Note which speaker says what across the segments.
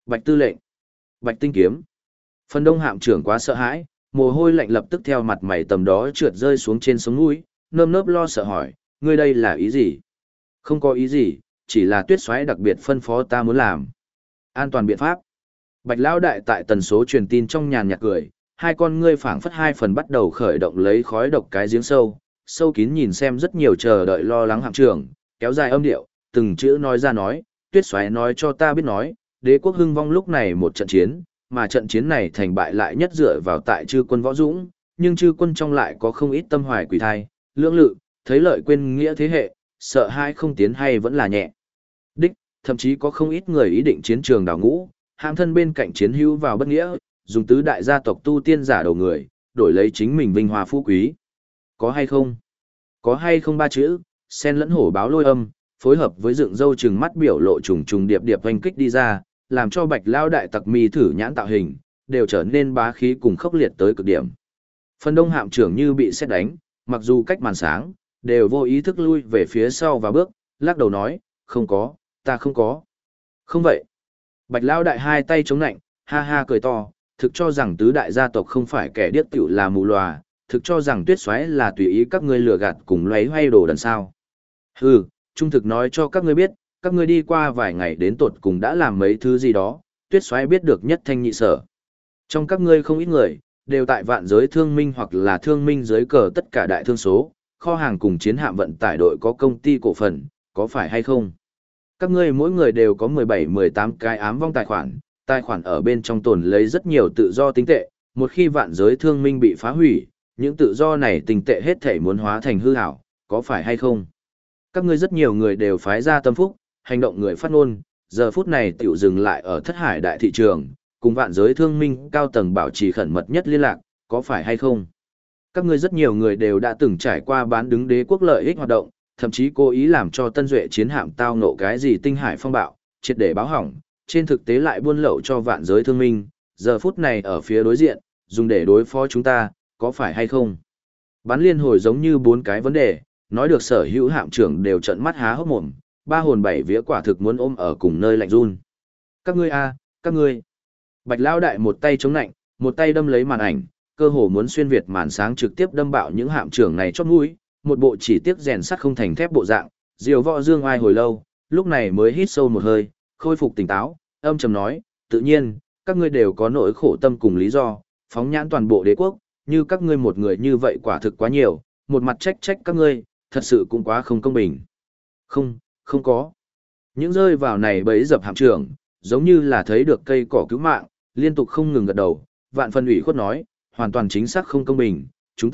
Speaker 1: Bạch tư lệnh, Bạch tinh kiếm. Phần đông hạm trưởng quá sợ hãi, mồ hôi lạnh lập tức theo mặt mày tầm đó trượt rơi xuống trên sống mũi, nơm nớp lo sợ hỏi, ngươi đây là ý gì? Không có ý gì, chỉ là Tuyết Soái đặc biệt phân phó ta muốn làm. An toàn biện pháp. Bạch lão đại tại tần số truyền tin trong nhàn nhạt cười, hai con ngươi phảng phất hai phần bắt đầu khởi động lấy khói độc cái giếng sâu, sâu kín nhìn xem rất nhiều chờ đợi lo lắng hạm trưởng, kéo dài âm điệu, từng chữ nói ra nói, Tuyết Soái nói cho ta biết nói, đế quốc hưng vong lúc này một trận chiến, mà trận chiến này thành bại lại nhất dựa vào tại chư quân võ dũng, nhưng chư quân trong lại có không ít tâm hoài quỷ thai, lưỡng lự, thấy lợi quên nghĩa thế hệ, sợ hai không tiến hay vẫn là nhẹ. Đích, thậm chí có không ít người ý định chiến trường đào ngũ, hãm thân bên cạnh chiến hữu vào bất nghĩa, dùng tứ đại gia tộc tu tiên giả đầu người, đổi lấy chính mình vinh hoa phú quý. Có hay không? Có hay không ba chữ, sen lẫn hổ báo lôi âm, phối hợp với dựng râu trừng mắt biểu lộ trùng trùng điệp điệp oanh kích đi ra, làm cho Bạch lao đại tặc mi thử nhãn tạo hình, đều trở nên bá khí cùng khốc liệt tới cực điểm. Phần đông hạm trưởng như bị sét đánh, mặc dù cách màn sáng, đều vô ý thức lui về phía sau và bước, lắc đầu nói, không có, ta không có. Không vậy. Bạch lao đại hai tay chống nạnh, ha ha cười to, thực cho rằng tứ đại gia tộc không phải kẻ điếc tiểu là mù lòa, thực cho rằng Tuyết Soái là tùy ý các ngươi lừa gạt cùng loáy hoay đồ đần sao. Hừ, trung thực nói cho các ngươi biết, các ngươi đi qua vài ngày đến tột cùng đã làm mấy thứ gì đó, Tuyết Soái biết được nhất thanh nhị sở. Trong các ngươi không ít người, đều tại vạn giới thương minh hoặc là thương minh dưới cờ tất cả đại thương số, kho hàng cùng chiến hạm vận tải đội có công ty cổ phần, có phải hay không? Các ngươi mỗi người đều có 17-18 cái ám vong tài khoản ở bên trong tồn lấy rất nhiều tự do tinh tệ, một khi vạn giới thương minh bị phá hủy, những tự do này tinh tệ hết thể muốn hóa thành hư ảo, có phải hay không? Các ngươi rất nhiều người đều phái ra tâm phúc, hành động người phát ngôn, giờ phút này tiểu dừng lại ở thất hải đại thị trường, cùng vạn giới thương minh cao tầng bảo trì khẩn mật nhất liên lạc, có phải hay không? Các ngươi rất nhiều người đều đã từng trải qua bán đứng đế quốc lợi ích hoạt động, thậm chí cố ý làm cho Tân Duệ chiến hạm tao ngộ cái gì tinh hải phong bạo, triệt để báo hỏng, trên thực tế lại buôn lậu cho vạn giới thương minh, giờ phút này ở phía đối diện, dùng để đối phó chúng ta, có phải hay không? Bán liên hồi giống như bốn cái vấn đề, nói được sở hữu hạm trưởng đều trợn mắt há hốc mồm, ba hồn bảy vía quả thực muốn ôm ở cùng nơi lạnh run. Các ngươi a, các ngươi. Bạch lão đại một tay chống lạnh, một tay đâm lấy màn ảnh, cơ hồ muốn xuyên việt màn sáng trực tiếp đâm bạo những hạm trưởng này chót mũi, một bộ chỉ tiếc rèn sắt không thành thép bộ dạng, Diều Võ Dương Oai hồi lâu, lúc này mới hít sâu một hơi, khôi phục tỉnh táo, âm trầm nói, tự nhiên, các ngươi đều có nỗi khổ tâm cùng lý do, phóng nhãn toàn bộ đế quốc, như các ngươi một người như vậy quả thực quá nhiều, một mặt trách trách các ngươi, thật sự cũng quá không công bình. Không, không có. Những rơi vào này bấy dập hạm trưởng, giống như là thấy được cây cỏ cứu mạng, liên tục không ngừng gật đầu, vạn phân ủy khuất nói, hoàn toàn chính xác không công bình,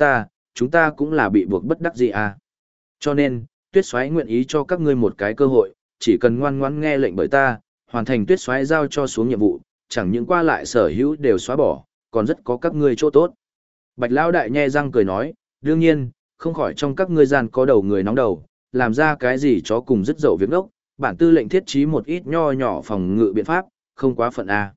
Speaker 1: chúng ta cũng là bị buộc bất đắc dĩ à. Cho nên, Tuyết Soái nguyện ý cho các ngươi một cái cơ hội, chỉ cần ngoan ngoãn nghe lệnh bởi ta, hoàn thành Tuyết Soái giao cho xuống nhiệm vụ, chẳng những qua lại sở hữu đều xóa bỏ, còn rất có các ngươi chỗ tốt. Bạch lão đại nhe răng cười nói, đương nhiên, không khỏi trong các ngươi gian có đầu người nóng đầu, làm ra cái gì chó cùng dứt dậu việc ngốc, bản tư lệnh thiết trí một ít nho nhỏ phòng ngự biện pháp, không quá phận à.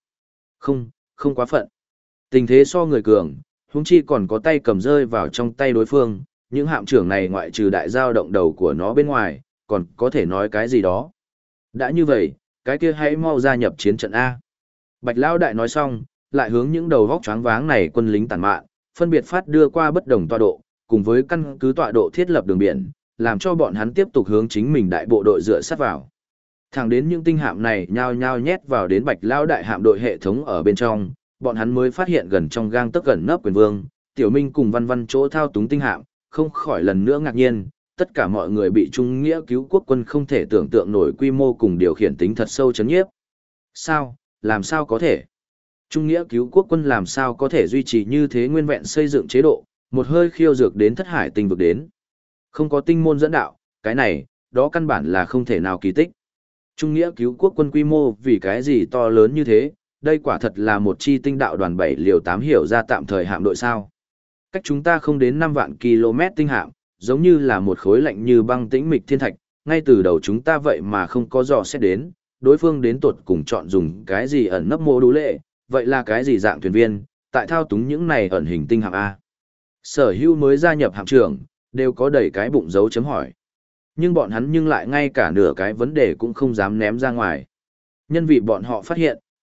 Speaker 1: Không quá phận. Tình thế so người cường, huống chi còn có tay cầm rơi vào trong tay đối phương, những hạm trưởng này ngoại trừ đại giao động đầu của nó bên ngoài, còn có thể nói cái gì đó. Đã như vậy, cái kia hãy mau gia nhập chiến trận A. Bạch Lão đại nói xong, lại hướng những đầu vóc choáng váng này quân lính tàn mạn, phân biệt phát đưa qua bất đồng tọa độ, cùng với căn cứ tọa độ thiết lập đường biển, làm cho bọn hắn tiếp tục hướng chính mình đại bộ đội dựa sát vào. Thẳng đến những tinh hạm này nhao nhao nhét vào đến Bạch Lão đại hạm đội hệ thống ở bên trong, bọn hắn mới phát hiện gần trong gang tấc gần nấp quyền vương, Tiểu Minh cùng Văn Văn chỗ thao túng tinh hạm, không khỏi lần nữa ngạc nhiên, tất cả mọi người bị Trung Nghĩa cứu quốc quân không thể tưởng tượng nổi quy mô cùng điều khiển tính thật sâu chấn nhiếp. Sao, làm sao có thể? Trung Nghĩa cứu quốc quân làm sao có thể duy trì như thế nguyên vẹn xây dựng chế độ, một hơi khiêu dược đến thất hải tinh vực đến. Không có tinh môn dẫn đạo, cái này, đó căn bản là không thể nào kỳ tích. Trung Nghĩa cứu quốc quân quy mô vì cái gì to lớn như thế, đây quả thật là một chi tinh đạo đoàn 7 liều 8 hiểu ra tạm thời hạm đội sao. Cách chúng ta không đến 5 vạn km tinh hạm, giống như là một khối lạnh như băng tĩnh mịch thiên thạch, ngay từ đầu chúng ta vậy mà không có dò xét đến, đối phương đến tột cùng chọn dùng cái gì ẩn nấp mô đú lệ, vậy là cái gì dạng thuyền viên, tại thao túng những này ẩn hình tinh hạm A. Sở hữu mới gia nhập hạm trưởng, đều có đầy cái bụng dấu chấm hỏi. Nhưng bọn hắn lại ngay cả nửa cái vấn đề cũng không dám ném ra ngoài. Nhân vì bọn họ phát hiện,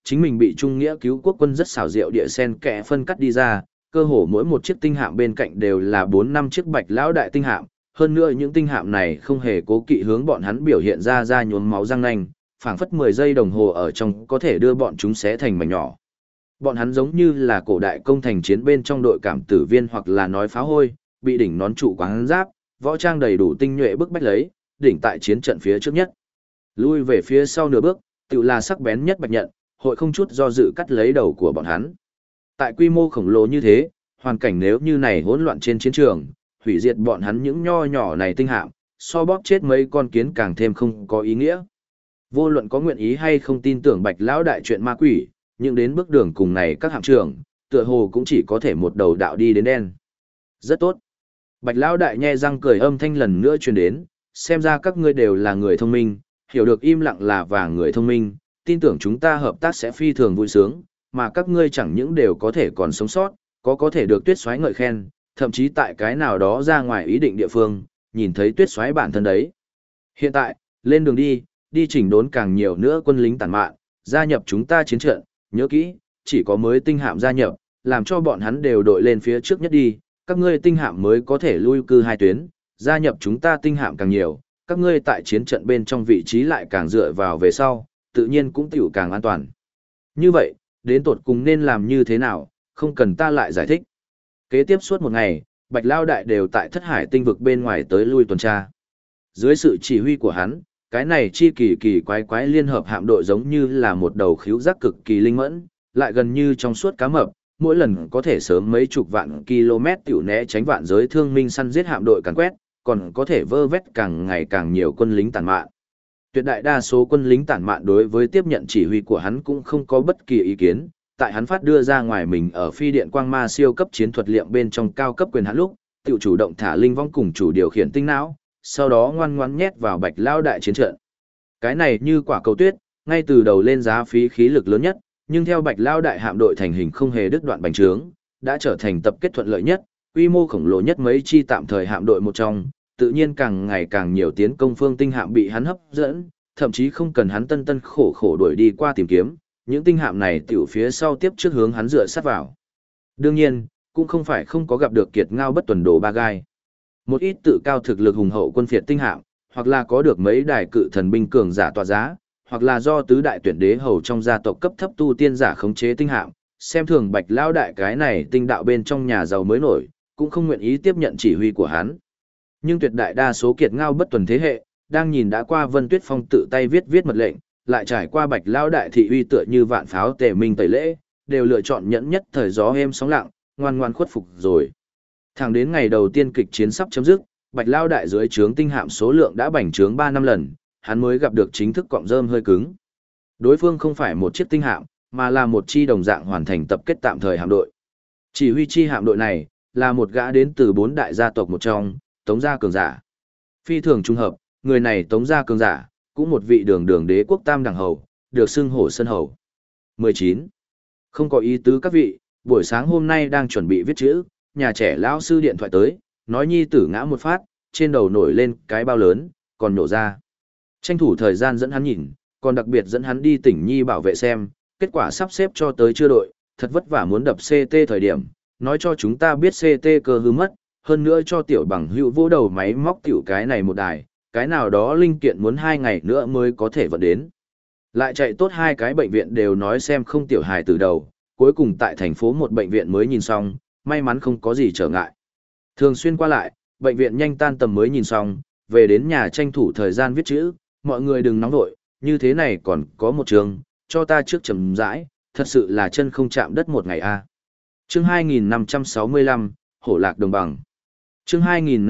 Speaker 1: chính mình bị Trung Nghĩa cứu quốc quân rất xảo diệu địa sen kẽ phân cắt đi ra, cơ hồ mỗi một chiếc tinh hạm bên cạnh đều là 4-5 chiếc Bạch lão đại tinh hạm, hơn nữa những tinh hạm này không hề cố kỵ hướng bọn hắn biểu hiện ra nhuốm máu răng nanh, phảng phất 10 giây đồng hồ ở trong có thể đưa bọn chúng xé thành mảnh nhỏ. Bọn hắn giống như là cổ đại công thành chiến bên trong đội cảm tử viên hoặc là nói pháo hôi, bị đỉnh nón trụ quáng giáp, võ trang đầy đủ tinh nhuệ bức bách lấy, đỉnh tại chiến trận phía trước nhất. Lui về phía sau nửa bước, tự là sắc bén nhất bạch nhận, hội không chút do dự cắt lấy đầu của bọn hắn. Tại quy mô khổng lồ như thế, hoàn cảnh nếu như này hỗn loạn trên chiến trường, hủy diệt bọn hắn những nho nhỏ này tinh hạm, so bóp chết mấy con kiến càng thêm không có ý nghĩa. Vô luận có nguyện ý hay không tin tưởng Bạch lão đại chuyện ma quỷ, nhưng đến bước đường cùng này các hạm trưởng, tựa hồ cũng chỉ có thể một đầu đạo đi đến đen. Rất tốt. Bạch lão đại nhe răng cười, âm thanh lần nữa truyền đến, xem ra các ngươi đều là người thông minh, hiểu được im lặng là vàng người thông minh, tin tưởng chúng ta hợp tác sẽ phi thường vui sướng, mà các ngươi chẳng những đều có thể còn sống sót, có thể được Tuyết Soái ngợi khen, thậm chí tại cái nào đó ra ngoài ý định địa phương, nhìn thấy Tuyết Soái bản thân đấy. Hiện tại, lên đường đi chỉnh đốn càng nhiều nữa quân lính tàn mạn, gia nhập chúng ta chiến trận, nhớ kỹ, chỉ có mới tinh hạm gia nhập, làm cho bọn hắn đều đội lên phía trước nhất đi, các ngươi tinh hạm mới có thể lui cư hai tuyến, gia nhập chúng ta tinh hạm càng nhiều, các ngươi tại chiến trận bên trong vị trí lại càng dựa vào về sau, tự nhiên cũng tiểu càng an toàn. Như vậy, đến tột cùng nên làm như thế nào, không cần ta lại giải thích. Kế tiếp suốt một ngày, Bạch Lao Đại đều tại Thất Hải tinh vực bên ngoài tới lui tuần tra. Dưới sự chỉ huy của hắn, cái này chi kỳ quái liên hợp hạm đội giống như là một đầu khíu giác cực kỳ linh mẫn, lại gần như trong suốt cá mập, mỗi lần có thể sớm mấy chục vạn km tiểu né tránh vạn giới thương minh săn giết hạm đội càn quét, còn có thể vơ vét càng ngày càng nhiều quân lính tàn mạn. Tuyệt đại đa số quân lính tản mạn đối với tiếp nhận chỉ huy của hắn cũng không có bất kỳ ý kiến, tại hắn phát đưa ra ngoài mình ở phi điện quang ma siêu cấp chiến thuật liệm bên trong cao cấp quyền hắn lúc, tự chủ động thả linh vong cùng chủ điều khiển tinh não, sau đó ngoan ngoãn nhét vào Bạch Lao đại chiến trận. Cái này như quả cầu tuyết, ngay từ đầu lên giá phí khí lực lớn nhất, nhưng theo Bạch Lao đại hạm đội thành hình không hề đứt đoạn bành trướng, đã trở thành tập kết thuận lợi nhất, quy mô khổng lồ nhất mấy chi tạm thời hạm đội một trong, tự nhiên càng ngày càng nhiều tiến công phương tinh hạm bị hắn hấp dẫn, thậm chí không cần hắn tân khổ đuổi đi qua tìm kiếm, những tinh hạm này tiểu phía sau tiếp trước hướng hắn dựa sát vào. Đương nhiên, cũng không phải không có gặp được kiệt ngao bất tuần đồ ba gai. Một ít tự cao thực lực hùng hậu quân phiệt tinh hạm, hoặc là có được mấy đài cự thần binh cường giả tọa giá, hoặc là do tứ đại tuyển đế hầu trong gia tộc cấp thấp tu tiên giả khống chế tinh hạm, xem thường Bạch Lao đại cái này tinh đạo bên trong nhà giàu mới nổi, cũng không nguyện ý tiếp nhận chỉ huy của hắn. Nhưng tuyệt đại đa số kiệt ngao bất tuần thế hệ, đang nhìn đã qua Vân Tuyết Phong tự tay viết mật lệnh, lại trải qua Bạch Lao đại thị uy tựa như vạn pháo tề minh tẩy lễ, đều lựa chọn nhẫn nhất thời gió êm sóng lặng, ngoan ngoan khuất phục rồi. Thẳng đến ngày đầu tiên kịch chiến sắp chấm dứt, Bạch Lao đại dưới trướng tinh hạm số lượng đã bành trướng 3 năm lần, hắn mới gặp được chính thức cọng rơm hơi cứng. Đối phương không phải một chiếc tinh hạm, mà là một chi đồng dạng hoàn thành tập kết tạm thời hạm đội. Chỉ huy chi hạm đội này là một gã đến từ 4 đại gia tộc một trong, Tống gia cường giả. Phi thường trùng hợp, người này Tống gia cường giả, cũng một vị đường đế quốc tam đẳng hầu, được xưng hổ sơn hầu. 19. Không có ý tứ các vị, buổi sáng hôm nay đang chuẩn bị viết chữ, nhà trẻ lão sư điện thoại tới, nói nhi tử ngã một phát, trên đầu nổi lên cái bao lớn, còn nổ ra. Tranh thủ thời gian dẫn hắn nhìn, còn đặc biệt dẫn hắn đi tỉnh nhi bảo vệ xem, kết quả sắp xếp cho tới chưa đội, thật vất vả muốn đập CT thời điểm, nói cho chúng ta biết CT cơ hư mất, hơn nữa cho tiểu bằng hữu vô đầu máy móc tiểu cái này một đài, cái nào đó linh kiện muốn 2 ngày nữa mới có thể vận đến. Lại chạy tốt 2 cái bệnh viện đều nói xem không tiểu hài từ đầu, cuối cùng tại thành phố một bệnh viện mới nhìn xong, may mắn không có gì trở ngại. Thường xuyên qua lại, bệnh viện nhanh tan tầm mới nhìn xong, về đến nhà tranh thủ thời gian viết chữ, mọi người đừng nóng vội, như thế này còn có một trường, cho ta trước chấm rãi, thật sự là chân không chạm đất một ngày a. Chương 2565, Hổ Lạc Đồng Bằng. Chương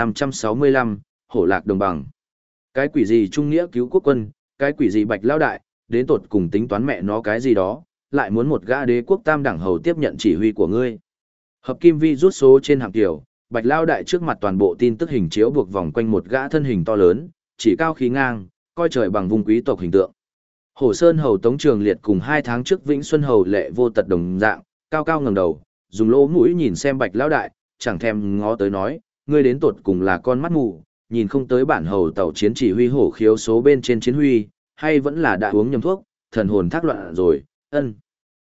Speaker 1: 2565, Hổ Lạc Đồng Bằng. Cái quỷ gì trung nghĩa cứu quốc quân, cái quỷ gì Bạch Lao đại, đến tột cùng tính toán mẹ nó cái gì đó, lại muốn một gã đế quốc tam đẳng hầu tiếp nhận chỉ huy của ngươi. Hợp kim vi rút số trên hạm tiểu, Bạch Lao đại trước mặt toàn bộ tin tức hình chiếu buộc vòng quanh một gã thân hình to lớn, chỉ cao khí ngang, coi trời bằng vùng quý tộc hình tượng. Hổ Sơn hầu Tống Trường Liệt cùng 2 tháng trước Vĩnh Xuân hầu Lệ Vô Tật đồng dạng, cao cao ngẩng đầu, dùng lỗ mũi nhìn xem Bạch Lao đại, chẳng thèm ngó tới nói, ngươi đến tột cùng là con mắt mù, nhìn không tới bản hầu tàu chiến chỉ huy hổ khiếu số bên trên chiến huy, hay vẫn là đã uống nhầm thuốc, thần hồn thác loạn rồi, ân.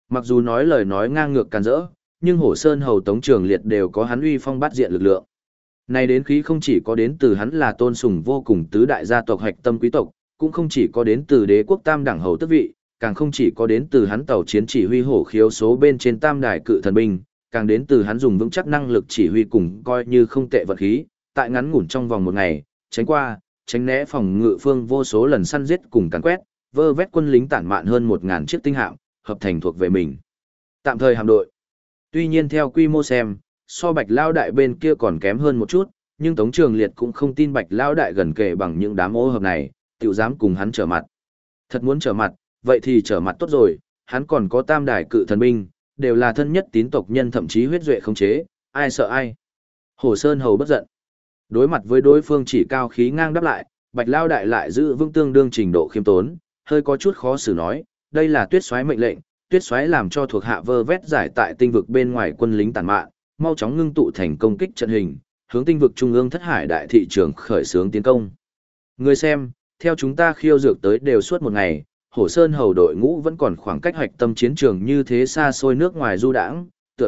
Speaker 1: Mặc dù nói lời nói ngang ngược càn rỡ, nhưng Hổ Sơn Hầu Tống Trường Liệt đều có hắn uy phong bát diện lực lượng. Này đến khí không chỉ có đến từ hắn là tôn sùng vô cùng tứ đại gia tộc hạch tâm quý tộc, cũng không chỉ có đến từ đế quốc tam đẳng hầu tước vị, càng không chỉ có đến từ hắn tàu chiến chỉ huy hổ khiếu số bên trên tam đài cự thần binh, càng đến từ hắn dùng vững chắc năng lực chỉ huy cùng coi như không tệ vật khí, tại ngắn ngủn trong vòng một ngày, tránh qua, tránh né phòng ngự phương vô số lần săn giết cùng càn quét, vơ vét quân lính tản mạn hơn 1000 chiếc tinh hạm, hợp thành thuộc về mình. Tạm thời hạm đội. Tuy nhiên theo quy mô xem, so Bạch Lao Đại bên kia còn kém hơn một chút, nhưng Tống Trường Liệt cũng không tin Bạch Lao Đại gần kề bằng những đám ô hợp này, tiểu dám cùng hắn trở mặt. Thật muốn trở mặt, vậy thì trở mặt tốt rồi, hắn còn có tam đài cự thần binh, đều là thân nhất tín tộc nhân thậm chí huyết duệ không chế, ai sợ ai. Hồ Sơn Hầu bất giận. Đối mặt với đối phương chỉ cao khí ngang đáp lại, Bạch Lao Đại lại giữ vững tương đương trình độ khiêm tốn, hơi có chút khó xử nói, đây là Tuyết Soái mệnh lệnh, Tuyết Soái làm cho thuộc hạ vơ vét giải tại tinh vực bên ngoài quân lính tàn mạn, mau chóng ngưng tụ thành công kích trận hình, hướng tinh vực trung ương Thất Hải đại thị trường khởi xướng tiến công. Người xem, theo chúng ta khiêu dược tới đều suốt một ngày, Hổ Sơn Hầu đội ngũ vẫn còn khoảng cách hoạch tâm chiến trường như thế xa xôi nước ngoài du đãng,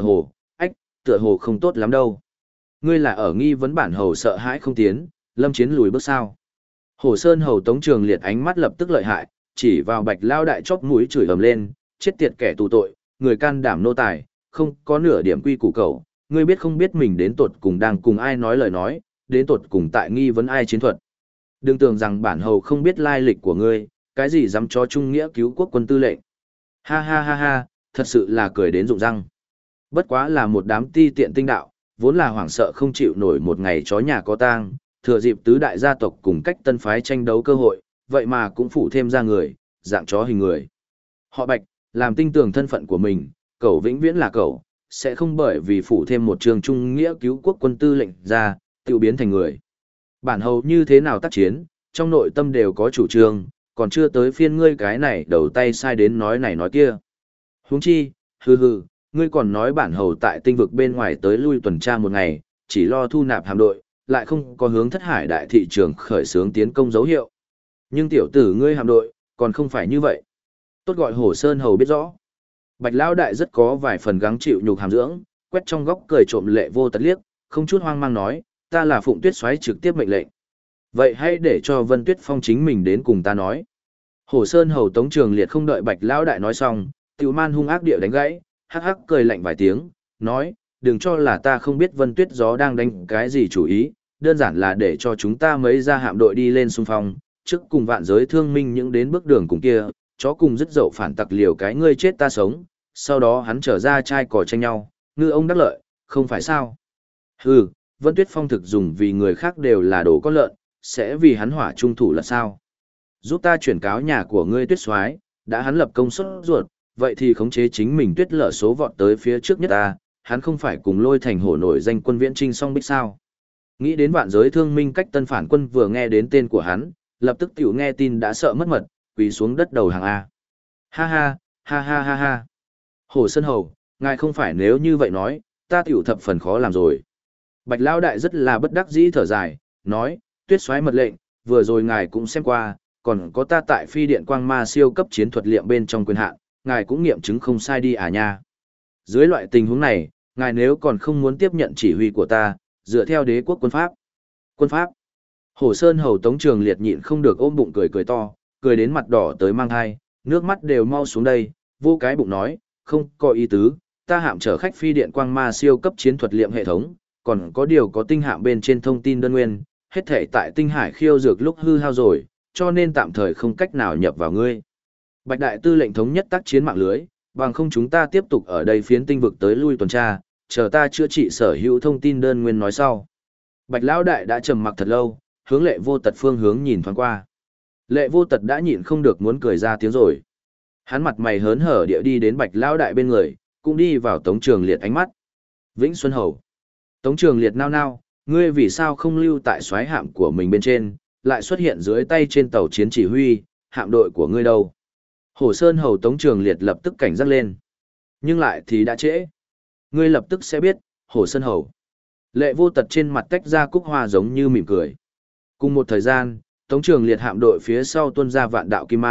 Speaker 1: tựa hồ không tốt lắm đâu. Ngươi là ở nghi vấn bản hầu sợ hãi không tiến, lâm chiến lùi bước sao? Hổ Sơn Hầu Tống Trường Liệt ánh mắt lập tức lợi hại, chỉ vào Bạch Lao Đại chóp mũi chửi ầm lên, chết tiệt kẻ tù tội, người can đảm nô tài, không có nửa điểm quy củ cẩu, ngươi biết không biết mình đến tột cùng đang cùng ai nói lời nói, đến tột cùng tại nghi vấn ai chiến thuật. Đừng tưởng rằng bản hầu không biết lai lịch của ngươi, cái gì dám cho trung nghĩa cứu quốc quân tư lệnh. Ha ha ha ha, thật sự là cười đến rụng răng. Bất quá là một đám ti tiện tinh đạo, vốn là hoảng sợ không chịu nổi một ngày chó nhà có tang, thừa dịp tứ đại gia tộc cùng cách tân phái tranh đấu cơ hội, vậy mà cũng phủ thêm ra người, dạng chó hình người. Họ Bạch, làm tinh tường thân phận của mình, cậu vĩnh viễn là cậu, sẽ không bởi vì phủ thêm một trường trung nghĩa cứu quốc quân tư lệnh ra, tự biến thành người. Bản hầu như thế nào tác chiến, trong nội tâm đều có chủ trương, còn chưa tới phiên ngươi cái này đầu tay sai đến nói này nói kia. Huống chi, hừ, ngươi còn nói bản hầu tại tinh vực bên ngoài tới lui tuần tra một ngày, chỉ lo thu nạp hạm đội, lại không có hướng Thất Hải đại thị trường khởi xướng tiến công dấu hiệu. Nhưng tiểu tử ngươi hạm đội, còn không phải như vậy. Tốt gọi Hổ Sơn Hầu biết rõ. Bạch Lão Đại rất có vài phần gắng chịu nhục hàm dưỡng, quét trong góc cười trộm lệ vô tật liếc, không chút hoang mang nói, ta là Phụng Tuyết Soái trực tiếp mệnh lệnh. Vậy hãy để cho Vân Tuyết Phong chính mình đến cùng ta nói. Hổ Sơn Hầu Tống Trường Liệt không đợi Bạch Lão Đại nói xong, Tiểu Man hung ác địa đánh gãy, hắc hắc cười lạnh vài tiếng, nói, đừng cho là ta không biết Vân Tuyết Gió đang đánh cái gì chủ ý, đơn giản là để cho chúng ta mấy ra hạm đội đi lên xung phong, trước cùng vạn giới thương minh những đến bước đường cùng kia, chó cùng dứt dậu phản tặc liều cái ngươi chết ta sống, sau đó hắn trở ra trai cò tranh nhau, ngư ông đắc lợi, không phải sao? Hừ, Vân Tuyết Phong thực dùng vì người khác đều là đồ con lợn, sẽ vì hắn hỏa trung thủ là sao? Giúp ta chuyển cáo nhà của ngươi Tuyết Soái, đã hắn lập công suất ruột, vậy thì khống chế chính mình Tuyết Lở số vọt tới phía trước nhất ta, hắn không phải cùng Lôi Thành hổ nổi danh quân viễn trinh song bích sao? Nghĩ đến vạn giới thương minh cách tân phản quân vừa nghe đến tên của hắn, lập tức tiểu nghe tin đã sợ mất mật, quỳ xuống đất đầu hàng A. Ha ha, ha ha ha ha. Hổ Sơn Hầu, ngài không phải nếu như vậy nói, ta tiểu thập phần khó làm rồi. Bạch Lão Đại rất là bất đắc dĩ thở dài, nói, Tuyết Soái mật lệnh, vừa rồi ngài cũng xem qua, còn có ta tại phi điện quang ma siêu cấp chiến thuật liệm bên trong quyền hạn, ngài cũng nghiệm chứng không sai đi à nha. Dưới loại tình huống này, ngài nếu còn không muốn tiếp nhận chỉ huy của ta, dựa theo đế quốc quân pháp. Quân pháp. Hổ Sơn Hầu Tống Trường Liệt nhịn không được ôm bụng cười cười to, cười đến mặt đỏ tới mang hai, nước mắt đều mau xuống đây, vô cái bụng nói, không có ý tứ, ta hạm chở khách phi điện quang ma siêu cấp chiến thuật liệm hệ thống, còn có điều có tinh hạm bên trên thông tin đơn nguyên, hết thể tại tinh hải khiêu dược lúc hư hao rồi, cho nên tạm thời không cách nào nhập vào ngươi. Bạch Đại Tư lệnh thống nhất tác chiến mạng lưới, bằng không chúng ta tiếp tục ở đây phiến tinh vực tới lui tuần tra, chờ ta chữa trị sở hữu thông tin đơn nguyên nói sau. Bạch Lão Đại đã trầm mặc thật lâu, hướng Lệ Vô Tật phương hướng nhìn thoáng qua. Lệ Vô Tật đã nhịn không được muốn cười ra tiếng rồi. Hắn mặt mày hớn hở địa đi đến Bạch Lão Đại bên người, cũng đi vào Tống Trường Liệt ánh mắt. Vĩnh Xuân Hầu. Tống Trường Liệt nao nao, ngươi vì sao không lưu tại soái hạm của mình bên trên, lại xuất hiện dưới tay trên tàu chiến chỉ huy, hạm đội của ngươi đâu? Hổ Sơn Hầu Tống Trường Liệt lập tức cảnh giác lên. Nhưng lại thì đã trễ. Ngươi lập tức sẽ biết, Hổ Sơn Hầu. Lệ Vô Tật trên mặt tách ra cúc hoa giống như mỉm cười. Cùng một thời gian, Tống Trường Liệt hạm đội phía sau tuôn ra vạn đạo kim mang,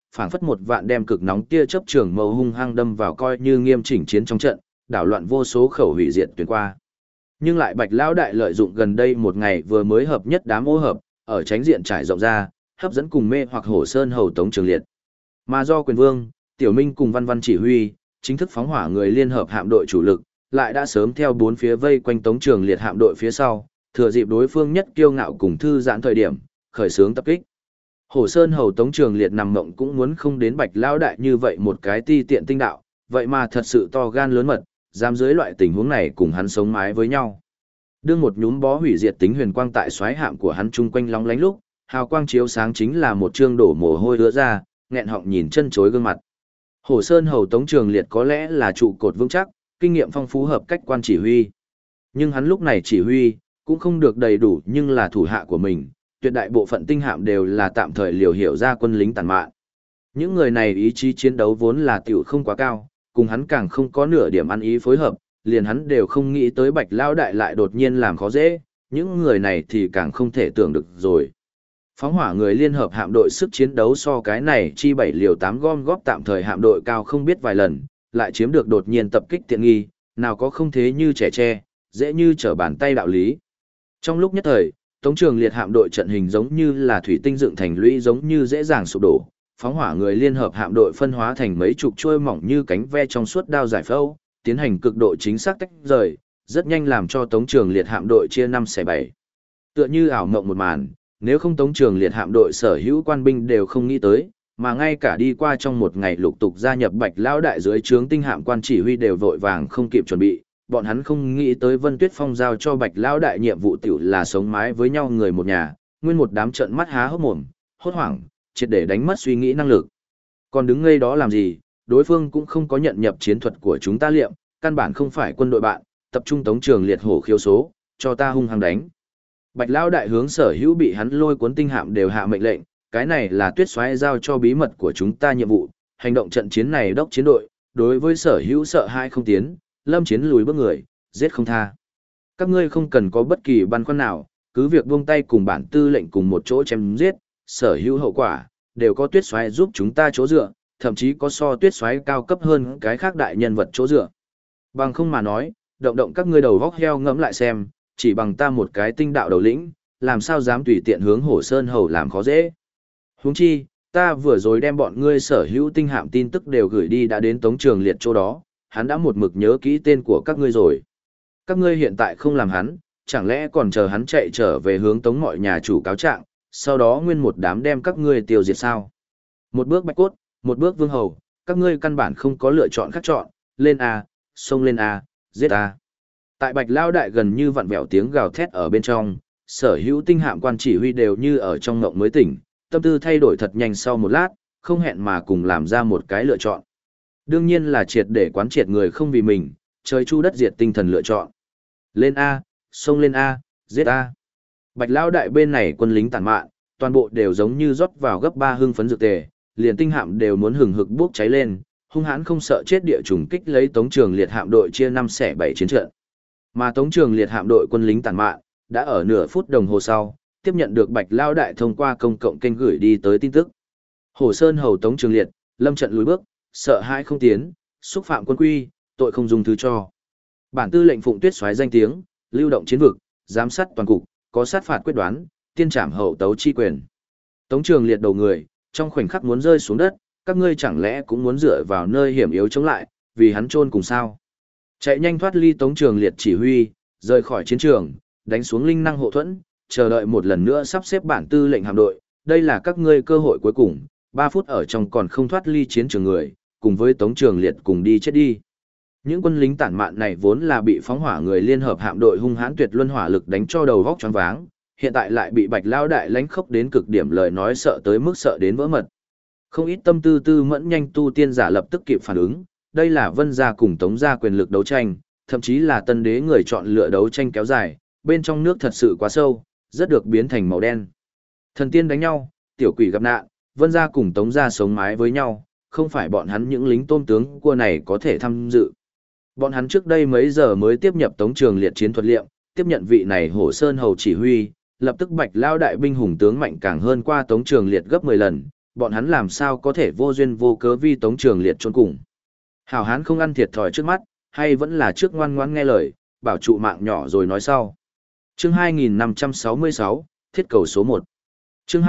Speaker 1: phảng phất một vạn đem cực nóng tia chớp trường mâu hung hăng đâm vào coi như nghiêm chỉnh chiến trong trận, đảo loạn vô số khẩu hủy diệt tuyến qua. Nhưng lại Bạch lão đại lợi dụng gần đây một ngày vừa mới hợp nhất đám ô hợp, ở tránh diện trải rộng ra, hấp dẫn cùng mê hoặc Hổ Sơn hầu Tống Trường Liệt. Mà do Quyền Vương, Tiểu Minh cùng Văn Văn chỉ huy, chính thức phóng hỏa người liên hợp hạm đội chủ lực, lại đã sớm theo bốn phía vây quanh Tống Trường Liệt hạm đội phía sau, thừa dịp đối phương nhất kiêu ngạo cùng thư giãn thời điểm, khởi xướng tập kích. Hổ Sơn hầu Tống Trường Liệt nằm mộng cũng muốn không đến Bạch lão đại như vậy một cái ti tiện tinh đạo, vậy mà thật sự to gan lớn mật, dám dưới loại tình huống này cùng hắn sống mái với nhau. Đương một nhúm bó hủy diệt tính huyền quang tại xoáy hạm của hắn chung quanh lóng lánh lúc, hào quang chiếu sáng chính là một trương đổ mồ hôi ứa ra, nghẹn họng nhìn chân chối gương mặt. Hổ Sơn hầu Tống Trường Liệt có lẽ là trụ cột vững chắc, kinh nghiệm phong phú hợp cách quan chỉ huy. Nhưng hắn lúc này chỉ huy, cũng không được đầy đủ nhưng là thủ hạ của mình, tuyệt đại bộ phận tinh hạm đều là tạm thời liều hiểu ra quân lính tàn mạn. Những người này ý chí chiến đấu vốn là tiểu không quá cao, cùng hắn càng không có nửa điểm ăn ý phối hợp, liền hắn đều không nghĩ tới Bạch lão đại lại đột nhiên làm khó dễ, những người này thì càng không thể tưởng được rồi. Phóng hỏa người liên hợp hạm đội sức chiến đấu so cái này chi 7 liều 8 gom góp tạm thời hạm đội cao không biết vài lần, lại chiếm được đột nhiên tập kích tiện nghi, nào có không thế như trẻ tre, dễ như trở bàn tay đạo lý. Trong lúc nhất thời, Tống Trường Liệt hạm đội trận hình giống như là thủy tinh dựng thành lũy giống như dễ dàng sụp đổ, phóng hỏa người liên hợp hạm đội phân hóa thành mấy chục chuôi mỏng như cánh ve trong suốt đao giải phẫu, tiến hành cực độ chính xác tách rời, rất nhanh làm cho Tống Trường Liệt hạm đội chia 5 xẻ 7. Tựa như ảo mộng một màn, nếu không Tống Trường Liệt hạm đội sở hữu quan binh đều không nghĩ tới, mà ngay cả đi qua trong một ngày lục tục gia nhập Bạch lão đại dưới trướng tinh hạm quan chỉ huy đều vội vàng không kịp chuẩn bị, bọn hắn không nghĩ tới Vân Tuyết Phong giao cho Bạch lão đại nhiệm vụ tiểu là sống mái với nhau người một nhà, nguyên một đám trợn mắt há hốc mồm, hốt hoảng, triệt để đánh mất suy nghĩ năng lực. Còn đứng ngây đó làm gì, đối phương cũng không có nhận nhập chiến thuật của chúng ta liệm, căn bản không phải quân đội bạn, tập trung Tống Trường Liệt hổ khiêu số, cho ta hung hăng đánh. Bạch lão đại hướng sở hữu bị hắn lôi cuốn tinh hạm đều hạ mệnh lệnh, cái này là Tuyết Soái giao cho bí mật của chúng ta nhiệm vụ, hành động trận chiến này đốc chiến đội, đối với sở hữu sợ hai không tiến, lâm chiến lùi bước người, giết không tha. Các ngươi không cần có bất kỳ băn khoăn nào, cứ việc buông tay cùng bản tư lệnh cùng một chỗ chém giết, sở hữu hậu quả, đều có Tuyết Soái giúp chúng ta chỗ dựa, thậm chí có so Tuyết Soái cao cấp hơn cái khác đại nhân vật chỗ dựa. Bằng không mà nói, động động các ngươi đầu vóc heo ngẫm lại xem, chỉ bằng ta một cái tinh đạo đầu lĩnh, làm sao dám tùy tiện hướng Hổ Sơn hầu làm khó dễ. Huống chi, ta vừa rồi đem bọn ngươi sở hữu tinh hạm tin tức đều gửi đi đã đến Tống Trường Liệt chỗ đó, hắn đã một mực nhớ kỹ tên của các ngươi rồi. Các ngươi hiện tại không làm hắn, chẳng lẽ còn chờ hắn chạy trở về hướng Tống mọi nhà chủ cáo trạng, sau đó nguyên một đám đem các ngươi tiêu diệt sao? Một bước Bạch Cốt, một bước Vương Hầu, các ngươi căn bản không có lựa chọn khác chọn, lên A, xông lên A, giết A. Tại Bạch Lao đại gần như vặn vẹo tiếng gào thét ở bên trong, sở hữu tinh hạm quan chỉ huy đều như ở trong ngộng mới tỉnh, tâm tư thay đổi thật nhanh sau một lát, không hẹn mà cùng làm ra một cái lựa chọn. Đương nhiên là triệt để quán triệt người không vì mình, trời chu đất diệt tinh thần lựa chọn. Lên A, xông lên A, giết A. Bạch Lao đại bên này quân lính tàn mạn, toàn bộ đều giống như rót vào gấp 3 hương phấn dược tề, liền tinh hạm đều muốn hừng hực bốc cháy lên, hung hãn không sợ chết địa trùng kích lấy Tống Trường Liệt hạm đội chia 5 xẻ 7 chiến trận. Mà Tống Trường Liệt hạm đội quân lính tàn mạn, đã ở nửa phút đồng hồ sau, tiếp nhận được Bạch Lao đại thông qua công cộng kênh gửi đi tới tin tức. Hổ Sơn hầu Tống Trường Liệt, lâm trận lùi bước, sợ hãi không tiến, xúc phạm quân quy, tội không dung thứ cho. Bản tư lệnh phụng Tuyết Soái danh tiếng, lưu động chiến vực, giám sát toàn cục, có sát phạt quyết đoán, tiên trảm hậu tấu chi quyền. Tống Trường Liệt đầu người, trong khoảnh khắc muốn rơi xuống đất, các ngươi chẳng lẽ cũng muốn dựa vào nơi hiểm yếu chống lại, vì hắn chôn cùng sao? Chạy nhanh thoát ly Tống Trường Liệt chỉ huy, rời khỏi chiến trường, đánh xuống linh năng hộ thuẫn, chờ đợi một lần nữa sắp xếp bản tư lệnh hạm đội, đây là các ngươi cơ hội cuối cùng, 3 phút ở trong còn không thoát ly chiến trường người, cùng với Tống Trường Liệt cùng đi chết đi. Những quân lính tản mạn này vốn là bị phóng hỏa người liên hợp hạm đội hung hãn tuyệt luân hỏa lực đánh cho đầu vóc choáng váng, hiện tại lại bị Bạch Lao đại lánh khốc đến cực điểm lời nói sợ tới mức sợ đến vỡ mật. Không ít tâm tư tư mẫn nhanh tu tiên giả lập tức kịp phản ứng, đây là Vân gia cùng Tống gia quyền lực đấu tranh, thậm chí là Tân Đế người chọn lựa đấu tranh kéo dài, bên trong nước thật sự quá sâu, rất được biến thành màu đen. Thần tiên đánh nhau, tiểu quỷ gặp nạn, Vân gia cùng Tống gia sống mái với nhau, không phải bọn hắn những lính tôm tướng cua này có thể tham dự. Bọn hắn trước đây mấy giờ mới tiếp nhập Tống Trường Liệt chiến thuật liệm, tiếp nhận vị này Hổ Sơn hầu chỉ huy, lập tức Bạch Lao đại binh hùng tướng mạnh càng hơn qua Tống Trường Liệt gấp 10 lần, bọn hắn làm sao có thể vô duyên vô cớ vi Tống Trường Liệt chôn cùng. Hảo hán không ăn thiệt thòi trước mắt, hay vẫn là trước ngoan ngoãn nghe lời, bảo trụ mạng nhỏ rồi nói sau. Chương 2566, thiết cầu số 1. Chương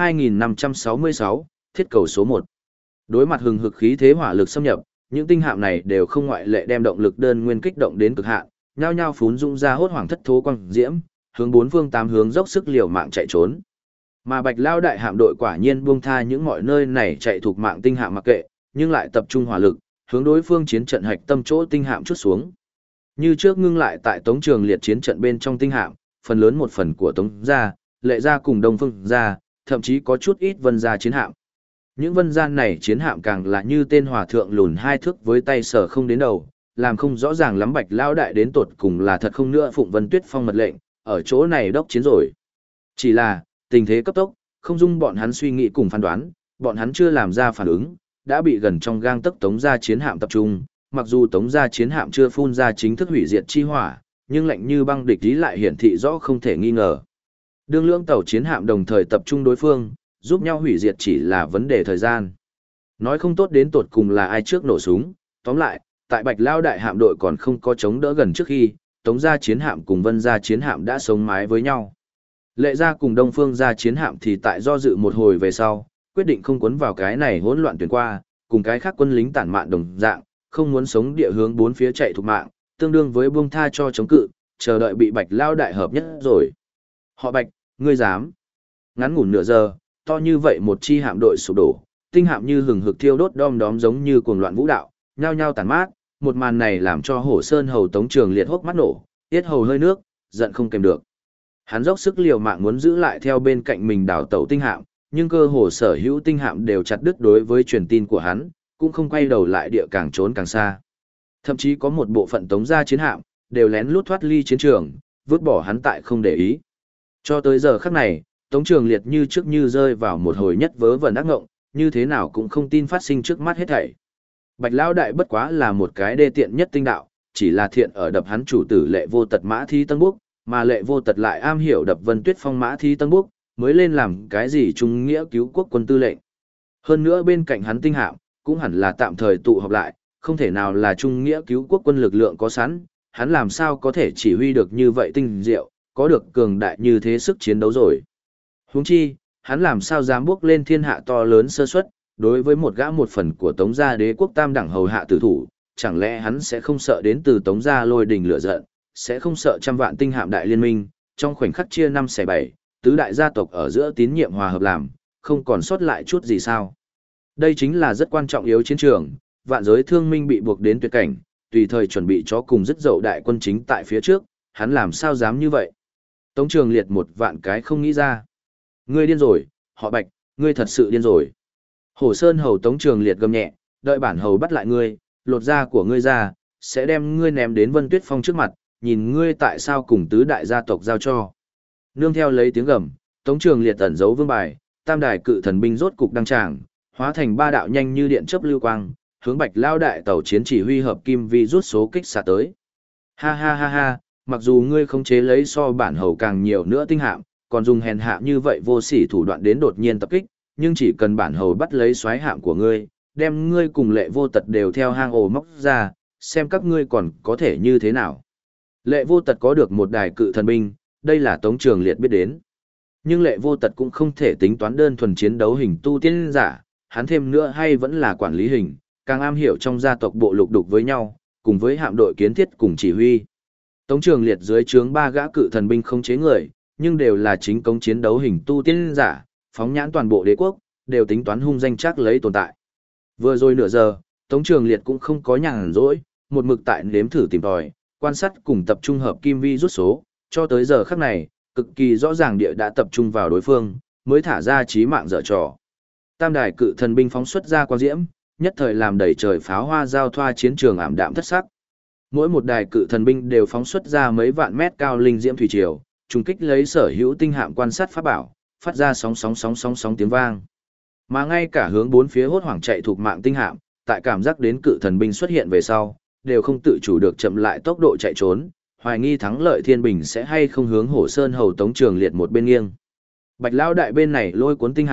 Speaker 1: 2566, thiết cầu số 1. Đối mặt hừng hực khí thế hỏa lực xâm nhập, những tinh hạm này đều không ngoại lệ đem động lực đơn nguyên kích động đến cực hạn, nhao nhao phún dũng ra hốt hoảng thất thố quang diễm, hướng bốn phương tám hướng dốc sức liều mạng chạy trốn. Mà Bạch Lao đại hạm đội quả nhiên buông tha những mọi nơi này chạy thuộc mạng tinh hạm mặc kệ, nhưng lại tập trung hỏa lực, hướng đối phương chiến trận hạch tâm chỗ tinh hạm chút xuống. Như trước ngưng lại tại Tống Trường Liệt chiến trận bên trong tinh hạm, phần lớn một phần của Tống gia, Lệ gia cùng Đông Phương gia, thậm chí có chút ít Vân gia chiến hạm. Những vân gian này chiến hạm càng là như tên hòa thượng lùn hai thước với tay sở không đến đầu, làm không rõ ràng lắm Bạch Lao đại đến tột cùng là thật không nữa Phụng Vân Tuyết Phong mật lệnh, ở chỗ này đốc chiến rồi. Chỉ là, tình thế cấp tốc, không dung bọn hắn suy nghĩ cùng phán đoán, bọn hắn chưa làm ra phản ứng, đã bị gần trong gang tấc Tống gia chiến hạm tập trung, mặc dù Tống gia chiến hạm chưa phun ra chính thức hủy diệt chi hỏa, nhưng lạnh như băng địch ý lại hiển thị rõ không thể nghi ngờ. Đương lưỡng tàu chiến hạm đồng thời tập trung đối phương, giúp nhau hủy diệt chỉ là vấn đề thời gian. Nói không tốt đến tột cùng là ai trước nổ súng, tóm lại, tại Bạch Lao đại hạm đội còn không có chống đỡ gần trước khi, Tống gia chiến hạm cùng Vân gia chiến hạm đã sống mái với nhau. Lệ gia cùng Đông Phương gia chiến hạm thì tại do dự một hồi về sau, quyết định không cuốn vào cái này hỗn loạn tuyển qua, cùng cái khác quân lính tản mạn đồng dạng, không muốn sống địa hướng bốn phía chạy thuộc mạng, tương đương với buông tha cho chống cự, chờ đợi bị Bạch Lao đại hợp nhất rồi. Họ Bạch, ngươi dám? Ngắn ngủn nửa giờ, to như vậy một chi hạm đội sụp đổ, tinh hạm như hừng hực thiêu đốt đom đóm giống như cuồng loạn vũ đạo, nhao nhao tàn mát, một màn này làm cho Hổ Sơn hầu Tống Trường Liệt hốc mắt nổ, tiết hầu hơi nước, giận không kèm được. Hắn dốc sức liều mạng muốn giữ lại theo bên cạnh mình đảo tàu tinh hạm, nhưng cơ hồ sở hữu tinh hạm đều chặt đứt đối với truyền tin của hắn, cũng không quay đầu lại địa càng trốn càng xa. Thậm chí có một bộ phận Tống gia chiến hạm đều lén lút thoát ly chiến trường, vứt bỏ hắn tại không để ý. Cho tới giờ khắc này, Tống Trường Liệt như trước như rơi vào một hồi nhất vớ vẩn ác ngộng, như thế nào cũng không tin phát sinh trước mắt hết thảy. Bạch Lão đại bất quá là một cái đê tiện nhất tinh đạo, chỉ là thiện ở đập hắn chủ tử Lệ Vô Tật Mã Thi Tân Búc, mà Lệ Vô Tật lại am hiểu đập Vân Tuyết Phong Mã Thi Tân Búc, mới lên làm cái gì trung nghĩa cứu quốc quân tư lệnh. Hơn nữa bên cạnh hắn tinh hạm, cũng hẳn là tạm thời tụ họp lại, không thể nào là trung nghĩa cứu quốc quân lực lượng có sẵn, hắn làm sao có thể chỉ huy được như vậy tinh diệu, có được cường đại như thế sức chiến đấu rồi. Huống chi, hắn làm sao dám bước lên thiên hạ to lớn sơ suất, đối với một gã một phần của Tống gia đế quốc tam đẳng hầu hạ tử thủ, chẳng lẽ hắn sẽ không sợ đến từ Tống gia lôi đình lửa giận, sẽ không sợ trăm vạn tinh hạm đại liên minh, trong khoảnh khắc chia 5/7, tứ đại gia tộc ở giữa tín nhiệm hòa hợp làm, không còn sót lại chút gì sao? Đây chính là rất quan trọng yếu chiến trường, vạn giới thương minh bị buộc đến tuyệt cảnh, tùy thời chuẩn bị cho cùng dứt dậu đại quân chính tại phía trước, hắn làm sao dám như vậy? Tống Trường Liệt một vạn cái không nghĩ ra. Ngươi điên rồi, họ Bạch, ngươi thật sự điên rồi. Hổ Sơn hầu Tống Trường Liệt gầm nhẹ, đợi bản hầu bắt lại ngươi, lột da của ngươi ra, sẽ đem ngươi ném đến Vân Tuyết Phong trước mặt, nhìn ngươi tại sao cùng tứ đại gia tộc giao cho. Nương theo lấy tiếng gầm, Tống Trường Liệt ẩn giấu vương bài, tam đài cự thần binh rốt cục đăng tràng, hóa thành ba đạo nhanh như điện chớp lưu quang, hướng Bạch Lao đại tàu chiến chỉ huy hợp kim vi rút số kích xạ tới. Ha ha ha ha, mặc dù ngươi không chế lấy so bản hầu càng nhiều nữa tinh hạm, còn dùng hèn hạ như vậy vô sỉ thủ đoạn đến đột nhiên tập kích, nhưng chỉ cần bản hầu bắt lấy soái hạm của ngươi, đem ngươi cùng Lệ Vô Tật đều theo hang ổ móc ra, xem các ngươi còn có thể như thế nào. Lệ Vô Tật có được một đài cự thần binh, đây là Tống Trường Liệt biết đến. Nhưng Lệ Vô Tật cũng không thể tính toán đơn thuần chiến đấu hình tu tiên giả, hắn thêm nữa hay vẫn là quản lý hình, càng am hiểu trong gia tộc bộ lục đục với nhau, cùng với hạm đội kiến thiết cùng chỉ huy. Tống Trường Liệt dưới trướng ba gã cự thần binh không chế người, nhưng đều là chính công chiến đấu hình tu tiên giả, phóng nhãn toàn bộ đế quốc, đều tính toán hung danh chắc lấy tồn tại. Vừa rồi nửa giờ, Tống Trường Liệt cũng không có nhàn rỗi, một mực tại nếm thử tìm tòi, quan sát cùng tập trung hợp kim vi rút số, cho tới giờ khắc này, cực kỳ rõ ràng địa đã tập trung vào đối phương, mới thả ra chí mạng dở trò. Tam đài cự thần binh phóng xuất ra quang diễm, nhất thời làm đầy trời pháo hoa giao thoa chiến trường ảm đạm thất sắc. Mỗi một đài cự thần binh đều phóng xuất ra mấy vạn mét cao linh diễm thủy triều, trùng kích lấy sở hữu tinh hạm quan sát pháp bảo, phát ra sóng tiếng vang. Mà ngay cả hướng bốn phía hốt hoảng chạy thuộc mạng tinh hạm, tại cảm giác đến cự thần binh xuất hiện về sau, đều không tự chủ được chậm lại tốc độ chạy trốn, hoài nghi thắng lợi thiên bình sẽ hay không hướng Hổ Sơn hầu Tống Trường Liệt một bên nghiêng. Bạch Lão đại bên này lôi cuốn tinh hạm,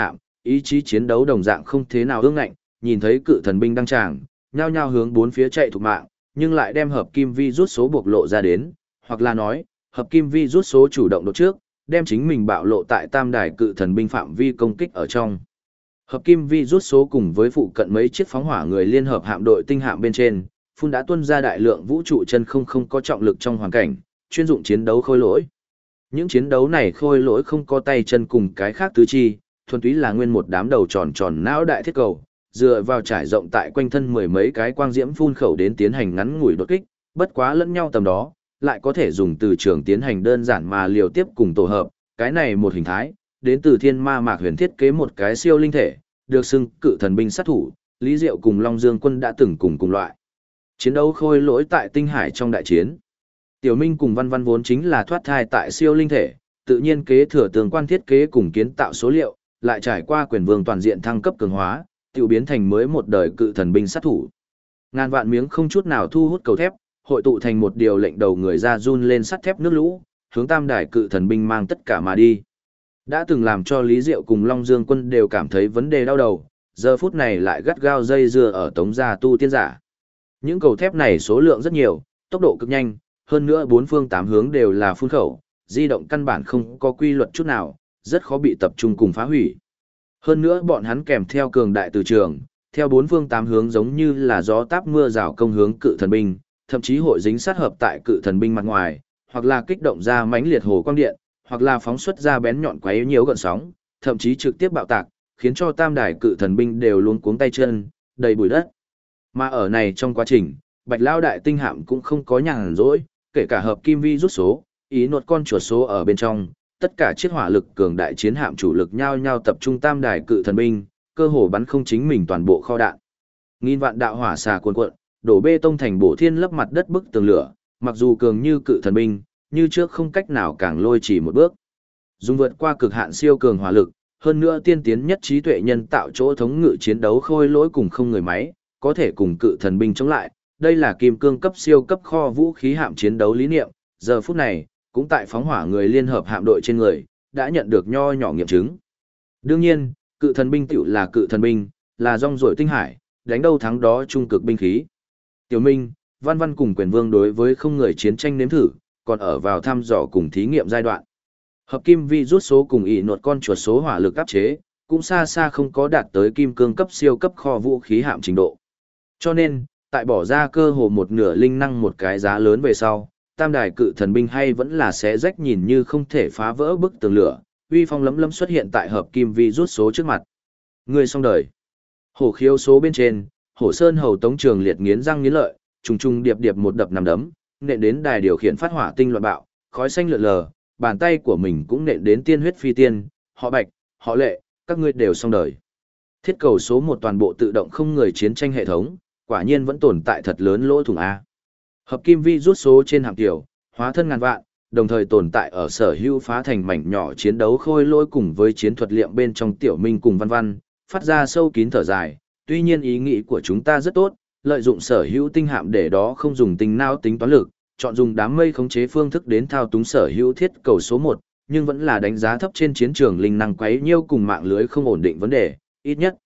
Speaker 1: ý chí chiến đấu đồng dạng không thế nào ương ngạnh, nhìn thấy cự thần binh đăng tràng, nhao nhao hướng bốn phía chạy thục mạng, nhưng lại đem hợp kim vi rút số bộc lộ ra đến, hoặc là nói, hợp kim vi rút số chủ động đột trước, đem chính mình bạo lộ tại tam đài cự thần binh phạm vi công kích ở trong. Hợp kim vi rút số cùng với phụ cận mấy chiếc phóng hỏa người liên hợp hạm đội tinh hạm bên trên, phun đã tuôn ra đại lượng vũ trụ chân không có trọng lực trong hoàn cảnh, chuyên dụng chiến đấu khôi lỗi. Những chiến đấu này khôi lỗi không có tay chân cùng cái khác tứ chi, thuần túy là nguyên một đám đầu tròn tròn não đại thiết cầu, dựa vào trải rộng tại quanh thân mười mấy cái quang diễm phun khẩu đến tiến hành ngắn ngủi đột kích, bất quá lẫn nhau tầm đó, lại có thể dùng từ trường tiến hành đơn giản mà liều tiếp cùng tổ hợp, cái này một hình thái, đến từ thiên ma mạc huyền thiết kế một cái siêu linh thể, được xưng cự thần binh sát thủ, Lý Diệu cùng Long Dương quân đã từng cùng loại. Chiến đấu khôi lỗi tại tinh hải trong đại chiến. Tiểu Minh cùng Văn Văn vốn chính là thoát thai tại siêu linh thể, tự nhiên kế thừa tương quan thiết kế cùng kiến tạo số liệu, lại trải qua quyền vương toàn diện thăng cấp cường hóa, tiểu biến thành mới một đời cự thần binh sát thủ. Ngàn vạn miếng không chút nào thu hút cầu thép, hội tụ thành một điều lệnh đầu người ra run lên sắt thép nước lũ, hướng tam đài cự thần binh mang tất cả mà đi. Đã từng làm cho Lý Diệu cùng Long Dương quân đều cảm thấy vấn đề đau đầu, giờ phút này lại gắt gao dây dưa ở tống gia tu tiên giả. Những cầu thép này số lượng rất nhiều, tốc độ cực nhanh, hơn nữa bốn phương tám hướng đều là phun khẩu, di động căn bản không có quy luật chút nào, rất khó bị tập trung cùng phá hủy. Hơn nữa bọn hắn kèm theo cường đại từ trường, theo bốn phương tám hướng giống như là gió táp mưa rào công hướng cự thần binh, thậm chí hội dính sát hợp tại cự thần binh mặt ngoài, hoặc là kích động ra mãnh liệt hồ quang điện, hoặc là phóng xuất ra bén nhọn quấy nhiễu gợn sóng, thậm chí trực tiếp bạo tạc, khiến cho tam đài cự thần binh đều luống cuống tay chân, đầy bụi đất. Mà ở này trong quá trình, Bạch Lao đại tinh hạm cũng không có nhàn rỗi, kể cả hợp kim vi rút số, ý nột con chuột số ở bên trong, tất cả chiếc hỏa lực cường đại chiến hạm chủ lực nhau nhau tập trung tam đài cự thần binh, cơ hồ bắn không chính mình toàn bộ kho đạn. Nghìn vạn đạo hỏa xà cuồn cuộn, đổ bê tông thành bổ thiên lấp mặt đất bức tường lửa, mặc dù cường như cự thần binh, như trước không cách nào càng lôi chỉ một bước. Dùng vượt qua cực hạn siêu cường hỏa lực, hơn nữa tiên tiến nhất trí tuệ nhân tạo chỗ thống ngự chiến đấu khôi lỗi cùng không người máy, có thể cùng cự thần binh chống lại. Đây là kim cương cấp siêu cấp kho vũ khí hạm chiến đấu lý niệm, giờ phút này, cũng tại phóng hỏa người liên hợp hạm đội trên người, đã nhận được nho nhỏ nghiệm chứng. Đương nhiên, cự thần binh tiểu là cự thần binh, là rong ruổi tinh hải, đánh đâu thắng đó trung cực binh khí. Tiểu Minh, Văn Văn cùng Quyền Vương đối với không người chiến tranh nếm thử, còn ở vào thăm dò cùng thí nghiệm giai đoạn. Hợp kim vi rút số cùng ỷ nột con chuột số hỏa lực áp chế, cũng xa xa không có đạt tới kim cương cấp siêu cấp kho vũ khí hạm trình độ. Cho nên, tại bỏ ra cơ hồ một nửa linh năng một cái giá lớn về sau, tam đài cự thần binh hay vẫn là xé rách nhìn như không thể phá vỡ bức tường lửa, uy phong lấm lấm xuất hiện tại hợp kim vi rút số trước mặt. Người xong đời. Hổ khiếu số bên trên, Hổ Sơn hầu Tống Trường Liệt nghiến răng nghiến lợi, trùng trùng điệp điệp một đập nằm đấm, nện đến đài điều khiển phát hỏa tinh loạn bạo, khói xanh lượn lờ, bàn tay của mình cũng nện đến tiên huyết phi tiên, họ Bạch, họ Lệ, các ngươi đều xong đời. Thiết cầu số 1 toàn bộ tự động không người chiến tranh hệ thống, quả nhiên vẫn tồn tại thật lớn lỗ thủng A. Hợp kim vi rút số trên hạm tiểu, hóa thân ngàn vạn, đồng thời tồn tại ở sở hữu phá thành mảnh nhỏ chiến đấu khôi lỗi cùng với chiến thuật liệm bên trong Tiểu Minh cùng Văn Văn, phát ra sâu kín thở dài, tuy nhiên ý nghĩ của chúng ta rất tốt, lợi dụng sở hữu tinh hạm để đó không dùng tinh não tính toán lực, chọn dùng đám mây khống chế phương thức đến thao túng sở hữu thiết cầu số 1, nhưng vẫn là đánh giá thấp trên chiến trường linh năng quấy nhiêu cùng mạng lưới không ổn định vấn đề, ít nhất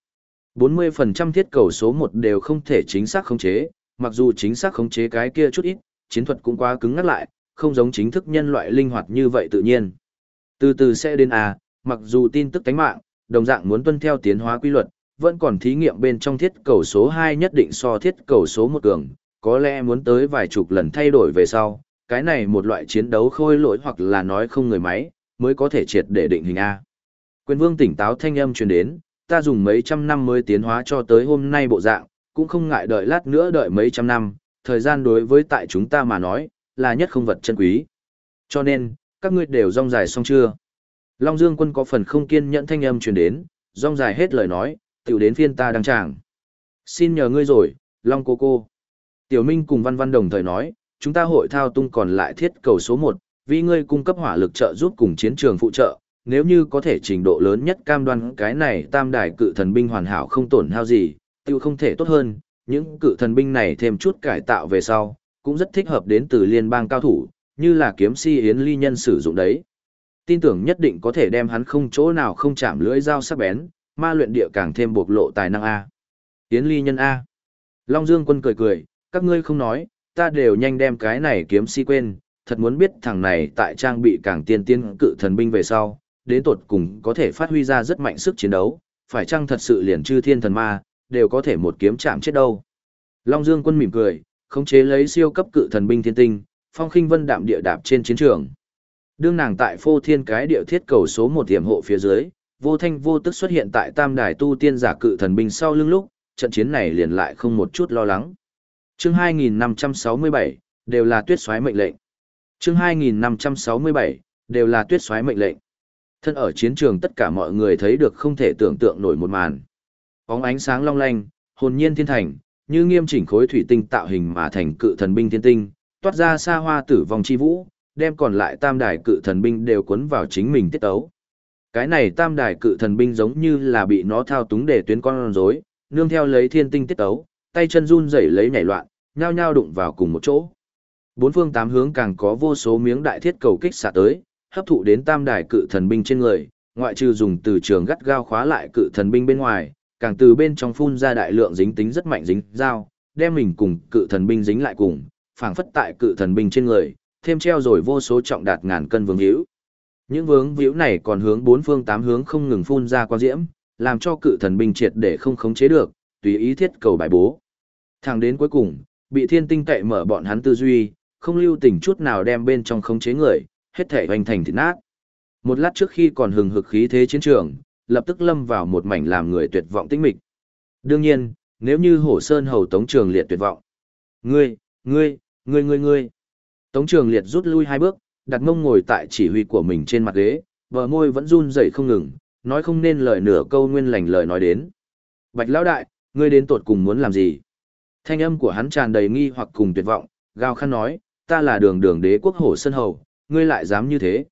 Speaker 1: 40% thiết cầu số 1 đều không thể chính xác khống chế, mặc dù chính xác khống chế cái kia chút ít, chiến thuật cũng quá cứng ngắt lại, không giống chính thức nhân loại linh hoạt như vậy tự nhiên. Từ từ sẽ đến mặc dù tin tức tánh mạng, đồng dạng muốn tuân theo tiến hóa quy luật, vẫn còn thí nghiệm bên trong thiết cầu số 2 nhất định so thiết cầu số 1 cường, có lẽ muốn tới vài chục lần thay đổi về sau, cái này một loại chiến đấu khôi lỗi hoặc là nói không người máy, mới có thể triệt để định hình A. Quyền Vương tỉnh táo thanh âm truyền đến, ta dùng mấy trăm năm mới tiến hóa cho tới hôm nay bộ dạng, cũng không ngại đợi lát nữa đợi mấy trăm năm, thời gian đối với tại chúng ta mà nói, là nhất không vật chân quý. Cho nên, các ngươi đều rong dài xong chưa? Long Dương quân có phần không kiên nhẫn thanh âm truyền đến, rong dài hết lời nói, tiểu đến phiên ta đăng tràng. Xin nhờ ngươi rồi, Long cô. Tiểu Minh cùng Văn Văn đồng thời nói, chúng ta hội thao tung còn lại thiết cầu số 1, vì ngươi cung cấp hỏa lực trợ giúp cùng chiến trường phụ trợ, nếu như có thể trình độ lớn nhất cam đoan cái này tam đài cự thần binh hoàn hảo không tổn hao gì, tiêu không thể tốt hơn, những cự thần binh này thêm chút cải tạo về sau, cũng rất thích hợp đến từ liên bang cao thủ, như là kiếm si Yến Ly Nhân sử dụng đấy. Tin tưởng nhất định có thể đem hắn không chỗ nào không chạm lưỡi dao sắc bén, ma luyện địa càng thêm bộc lộ tài năng A. Yến Ly Nhân A. Long Dương Quân cười cười, các ngươi không nói, ta đều nhanh đem cái này kiếm si quên, thật muốn biết thằng này tại trang bị càng tiên tiến cự thần binh về sau, đến tột cùng có thể phát huy ra rất mạnh sức chiến đấu, phải chăng thật sự liền chư thiên thần ma, đều có thể một kiếm chạm chết đâu. Long Dương Quân mỉm cười, khống chế lấy siêu cấp cự thần binh thiên tinh, phong khinh vân đạm địa đạp trên chiến trường. Đương nàng tại phô thiên cái địa thiết cầu số 1 tiềm hộ phía dưới, vô thanh vô tức xuất hiện tại tam đài tu tiên giả cự thần binh sau lưng lúc, trận chiến này liền lại không một chút lo lắng. Chương 2567, đều là tuyết soái mệnh lệnh. Chương 2567, đều là tuyết soái mệnh lệnh. Thân ở chiến trường tất cả mọi người thấy được không thể tưởng tượng nổi một màn. Bóng ánh sáng long lanh, hồn nhiên thiên thành, như nghiêm chỉnh khối thủy tinh tạo hình mà thành cự thần binh thiên tinh, toát ra xa hoa tử vong chi vũ, đem còn lại tam đài cự thần binh đều cuốn vào chính mình tiết tấu. Cái này tam đài cự thần binh giống như là bị nó thao túng để tuyến con rối, nương theo lấy thiên tinh tiết tấu, tay chân run rẩy lấy nhảy loạn, nhao nhao đụng vào cùng một chỗ. Bốn phương tám hướng càng có vô số miếng đại thiết cầu kích xạ tới, hấp thụ đến tam đài cự thần binh trên người, ngoại trừ dùng từ trường gắt gao khóa lại cự thần binh bên ngoài, càng từ bên trong phun ra đại lượng dính tính rất mạnh dính dao, đem mình cùng cự thần binh dính lại cùng, phảng phất tại cự thần binh trên người, thêm treo rồi vô số trọng đạt ngàn cân vướng hữu. Những vướng víu này còn hướng bốn phương tám hướng không ngừng phun ra quang diễm, làm cho cự thần binh triệt để không khống chế được, tùy ý thiết cầu bài bố. Thẳng đến cuối cùng, bị thiên tinh cậy mở bọn hắn tư duy, không lưu tình chút nào đem bên trong khống chế người, hết thể hoành thành thịt nát. Một lát trước khi còn hừng hực khí thế chiến trường, lập tức lâm vào một mảnh làm người tuyệt vọng tĩnh mịch. Đương nhiên, nếu như Hổ Sơn Hầu Tống Trường Liệt tuyệt vọng. Ngươi. Tống Trường Liệt rút lui hai bước, đặt mông ngồi tại chỉ huy của mình trên mặt ghế, bờ môi vẫn run rẩy không ngừng, nói không nên lời nửa câu nguyên lành lời nói đến. Bạch lão đại, ngươi đến tột cùng muốn làm gì? Thanh âm của hắn tràn đầy nghi hoặc cùng tuyệt vọng, gào khăn nói, ta là đường đường đế quốc Hổ Sơn Hầu, ngươi lại dám như thế,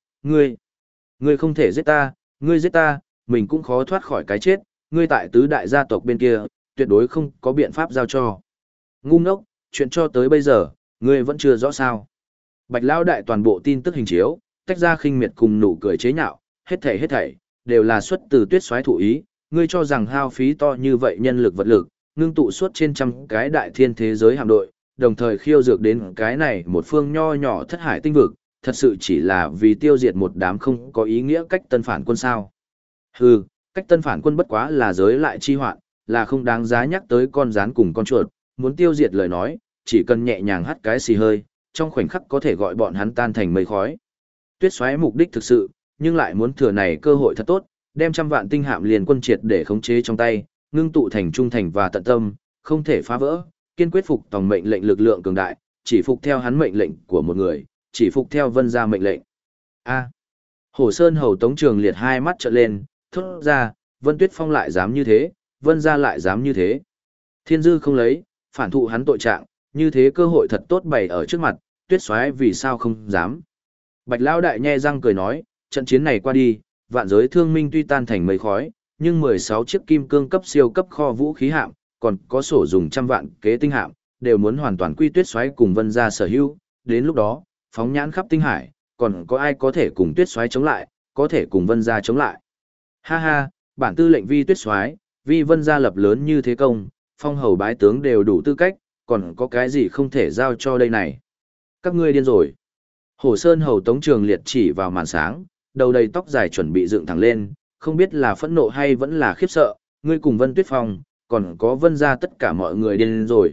Speaker 1: ngươi không thể giết ta, ngươi giết ta, mình cũng khó thoát khỏi cái chết, ngươi tại tứ đại gia tộc bên kia, tuyệt đối không có biện pháp giao cho. Ngu ngốc, chuyện cho tới bây giờ, ngươi vẫn chưa rõ sao. Bạch lão đại toàn bộ tin tức hình chiếu, tách ra khinh miệt cùng nụ cười chế nhạo, hết thảy, đều là xuất từ tuyết soái thủ ý, ngươi cho rằng hao phí to như vậy nhân lực vật lực, ngưng tụ suốt trên trăm cái đại thiên thế giới hạm đội, đồng thời khiêu dược đến cái này một phương nho nhỏ thất hải tinh vực, thật sự chỉ là vì tiêu diệt một đám không có ý nghĩa cách tân phản quân sao. Hừ, cách tân phản quân bất quá là giới lại chi hoạn, là không đáng giá nhắc tới con rán cùng con chuột, muốn tiêu diệt lời nói, chỉ cần nhẹ nhàng hắt cái xì hơi, trong khoảnh khắc có thể gọi bọn hắn tan thành mây khói. Tuyết Soái mục đích thực sự, nhưng lại muốn thừa này cơ hội thật tốt, đem trăm vạn tinh hạm liền quân triệt để khống chế trong tay, ngưng tụ thành trung thành và tận tâm, không thể phá vỡ, kiên quyết phục tòng mệnh lệnh lực lượng cường đại, chỉ phục theo hắn mệnh lệnh của một người, chỉ phục theo Vân gia mệnh lệnh. A. Hổ Sơn Hầu Tống Trường Liệt hai mắt trợn lên, thốt ra, Vân Tuyết Phong lại dám như thế, Vân gia lại dám như thế. Thiên dư không lấy, phản thụ hắn tội trạng, như thế cơ hội thật tốt bày ở trước mặt, Tuyết Soái vì sao không dám. Bạch lão đại nhe răng cười nói, trận chiến này qua đi, vạn giới thương minh tuy tan thành mây khói, nhưng 16 chiếc kim cương cấp siêu cấp kho vũ khí hạm, còn có sổ dùng trăm vạn kế tinh hạm, đều muốn hoàn toàn quy Tuyết Soái cùng Vân gia sở hữu, đến lúc đó, phóng nhãn khắp tinh hải, còn có ai có thể cùng Tuyết Soái chống lại, có thể cùng Vân gia chống lại. Ha ha, bản tư lệnh vi Tuyết Soái, vi Vân gia lập lớn như thế công, phong hầu bái tướng đều đủ tư cách, còn có cái gì không thể giao cho đây này. Các ngươi điên rồi. Hổ Sơn Hầu Tống Trường Liệt chỉ vào màn sáng, đầu đầy tóc dài chuẩn bị dựng thẳng lên, không biết là phẫn nộ hay vẫn là khiếp sợ, ngươi cùng Vân Tuyết Phong, còn có Vân gia tất cả mọi người điên rồi,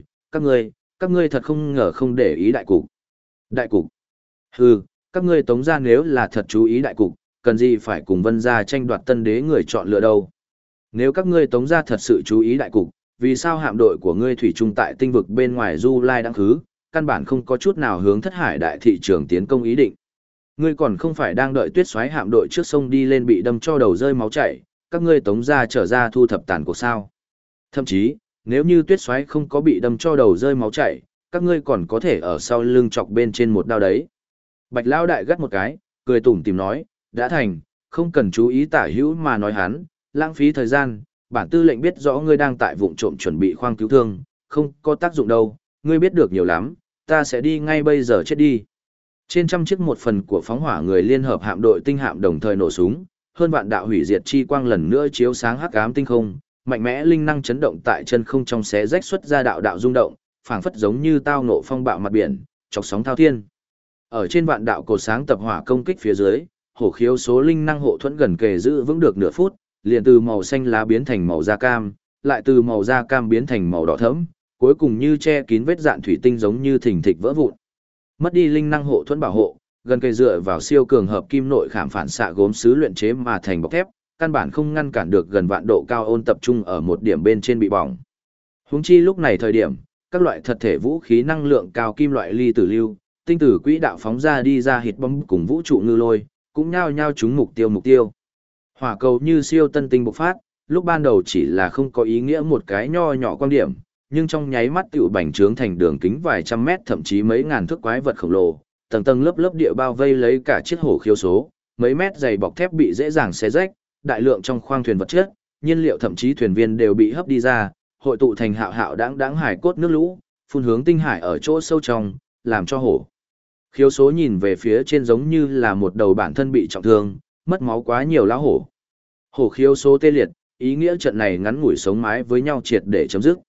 Speaker 1: các ngươi thật không ngờ không để ý đại cục. Đại cục? Hừ, các ngươi Tống gia nếu là thật chú ý đại cục, cần gì phải cùng Vân gia tranh đoạt tân đế người chọn lựa đâu. Nếu các ngươi Tống gia thật sự chú ý đại cục, vì sao hạm đội của ngươi thủy chung tại tinh vực bên ngoài Du Lai đang khứ, căn bản không có chút nào hướng thất hải đại thị trường tiến công ý định. Ngươi còn không phải đang đợi Tuyết Soái hạm đội trước sông đi lên bị đâm cho đầu rơi máu chảy, các ngươi Tống gia trở ra thu thập tàn cuộc sao? Thậm chí, nếu như Tuyết Soái không có bị đâm cho đầu rơi máu chảy, các ngươi còn có thể ở sau lưng chọc bên trên một đao đấy. Bạch lão đại gắt một cái, cười tủm tỉm nói, đã thành, không cần chú ý tả hữu mà nói hắn, lãng phí thời gian, bản tư lệnh biết rõ ngươi đang tại vụng trộm chuẩn bị khoang cứu thương, không có tác dụng đâu, ngươi biết được nhiều lắm, ta sẽ đi ngay bây giờ chết đi. Trên trăm chiếc một phần của phóng hỏa người liên hợp hạm đội tinh hạm đồng thời nổ súng, hơn vạn đạo hủy diệt chi quang lần nữa chiếu sáng hắc ám tinh không, mạnh mẽ linh năng chấn động tại chân không trong xé rách xuất ra đạo đạo rung động, phảng phất giống như tao nộ phong bạo mặt biển, chọc sóng thao thiên. Ở trên vạn đạo cột sáng tập hỏa công kích phía dưới, hổ khiếu số linh năng hộ thuẫn gần kề giữ vững được nửa phút, liền từ màu xanh lá biến thành màu da cam, lại từ màu da cam biến thành màu đỏ thẫm, cuối cùng như che kín vết dạn thủy tinh giống như thình thịch vỡ vụn. Mất đi linh năng hộ thuẫn bảo hộ, gần kề dựa vào siêu cường hợp kim nội khảm phản xạ gốm sứ luyện chế mà thành bọc thép, căn bản không ngăn cản được gần vạn độ cao ôn tập trung ở một điểm bên trên bị bỏng. Huống chi lúc này thời điểm, các loại thật thể vũ khí năng lượng cao kim loại ly tử lưu, tinh tử quỹ đạo phóng ra đi ra hít bom cùng vũ trụ ngư lôi, cũng nhao nhao trúng mục tiêu. Hỏa cầu như siêu tân tinh bộc phát, lúc ban đầu chỉ là không có ý nghĩa một cái nho nhỏ quan điểm, nhưng trong nháy mắt tiểu bành trướng thành đường kính vài trăm mét thậm chí mấy ngàn thước quái vật khổng lồ, tầng tầng lớp lớp địa bao vây lấy cả chiếc hổ khiếu số, mấy mét dày bọc thép bị dễ dàng xé rách, đại lượng trong khoang thuyền vật chất, nhiên liệu thậm chí thuyền viên đều bị hấp đi ra, hội tụ thành hạo hạo đáng hải cốt nước lũ, phun hướng tinh hải ở chỗ sâu trong, làm cho hổ khiếu số nhìn về phía trên giống như là một đầu bản thân bị trọng thương, mất máu quá nhiều lão hổ. Hổ khiếu số tê liệt, ý nghĩa trận này ngắn ngủi sống mái với nhau triệt để chấm dứt.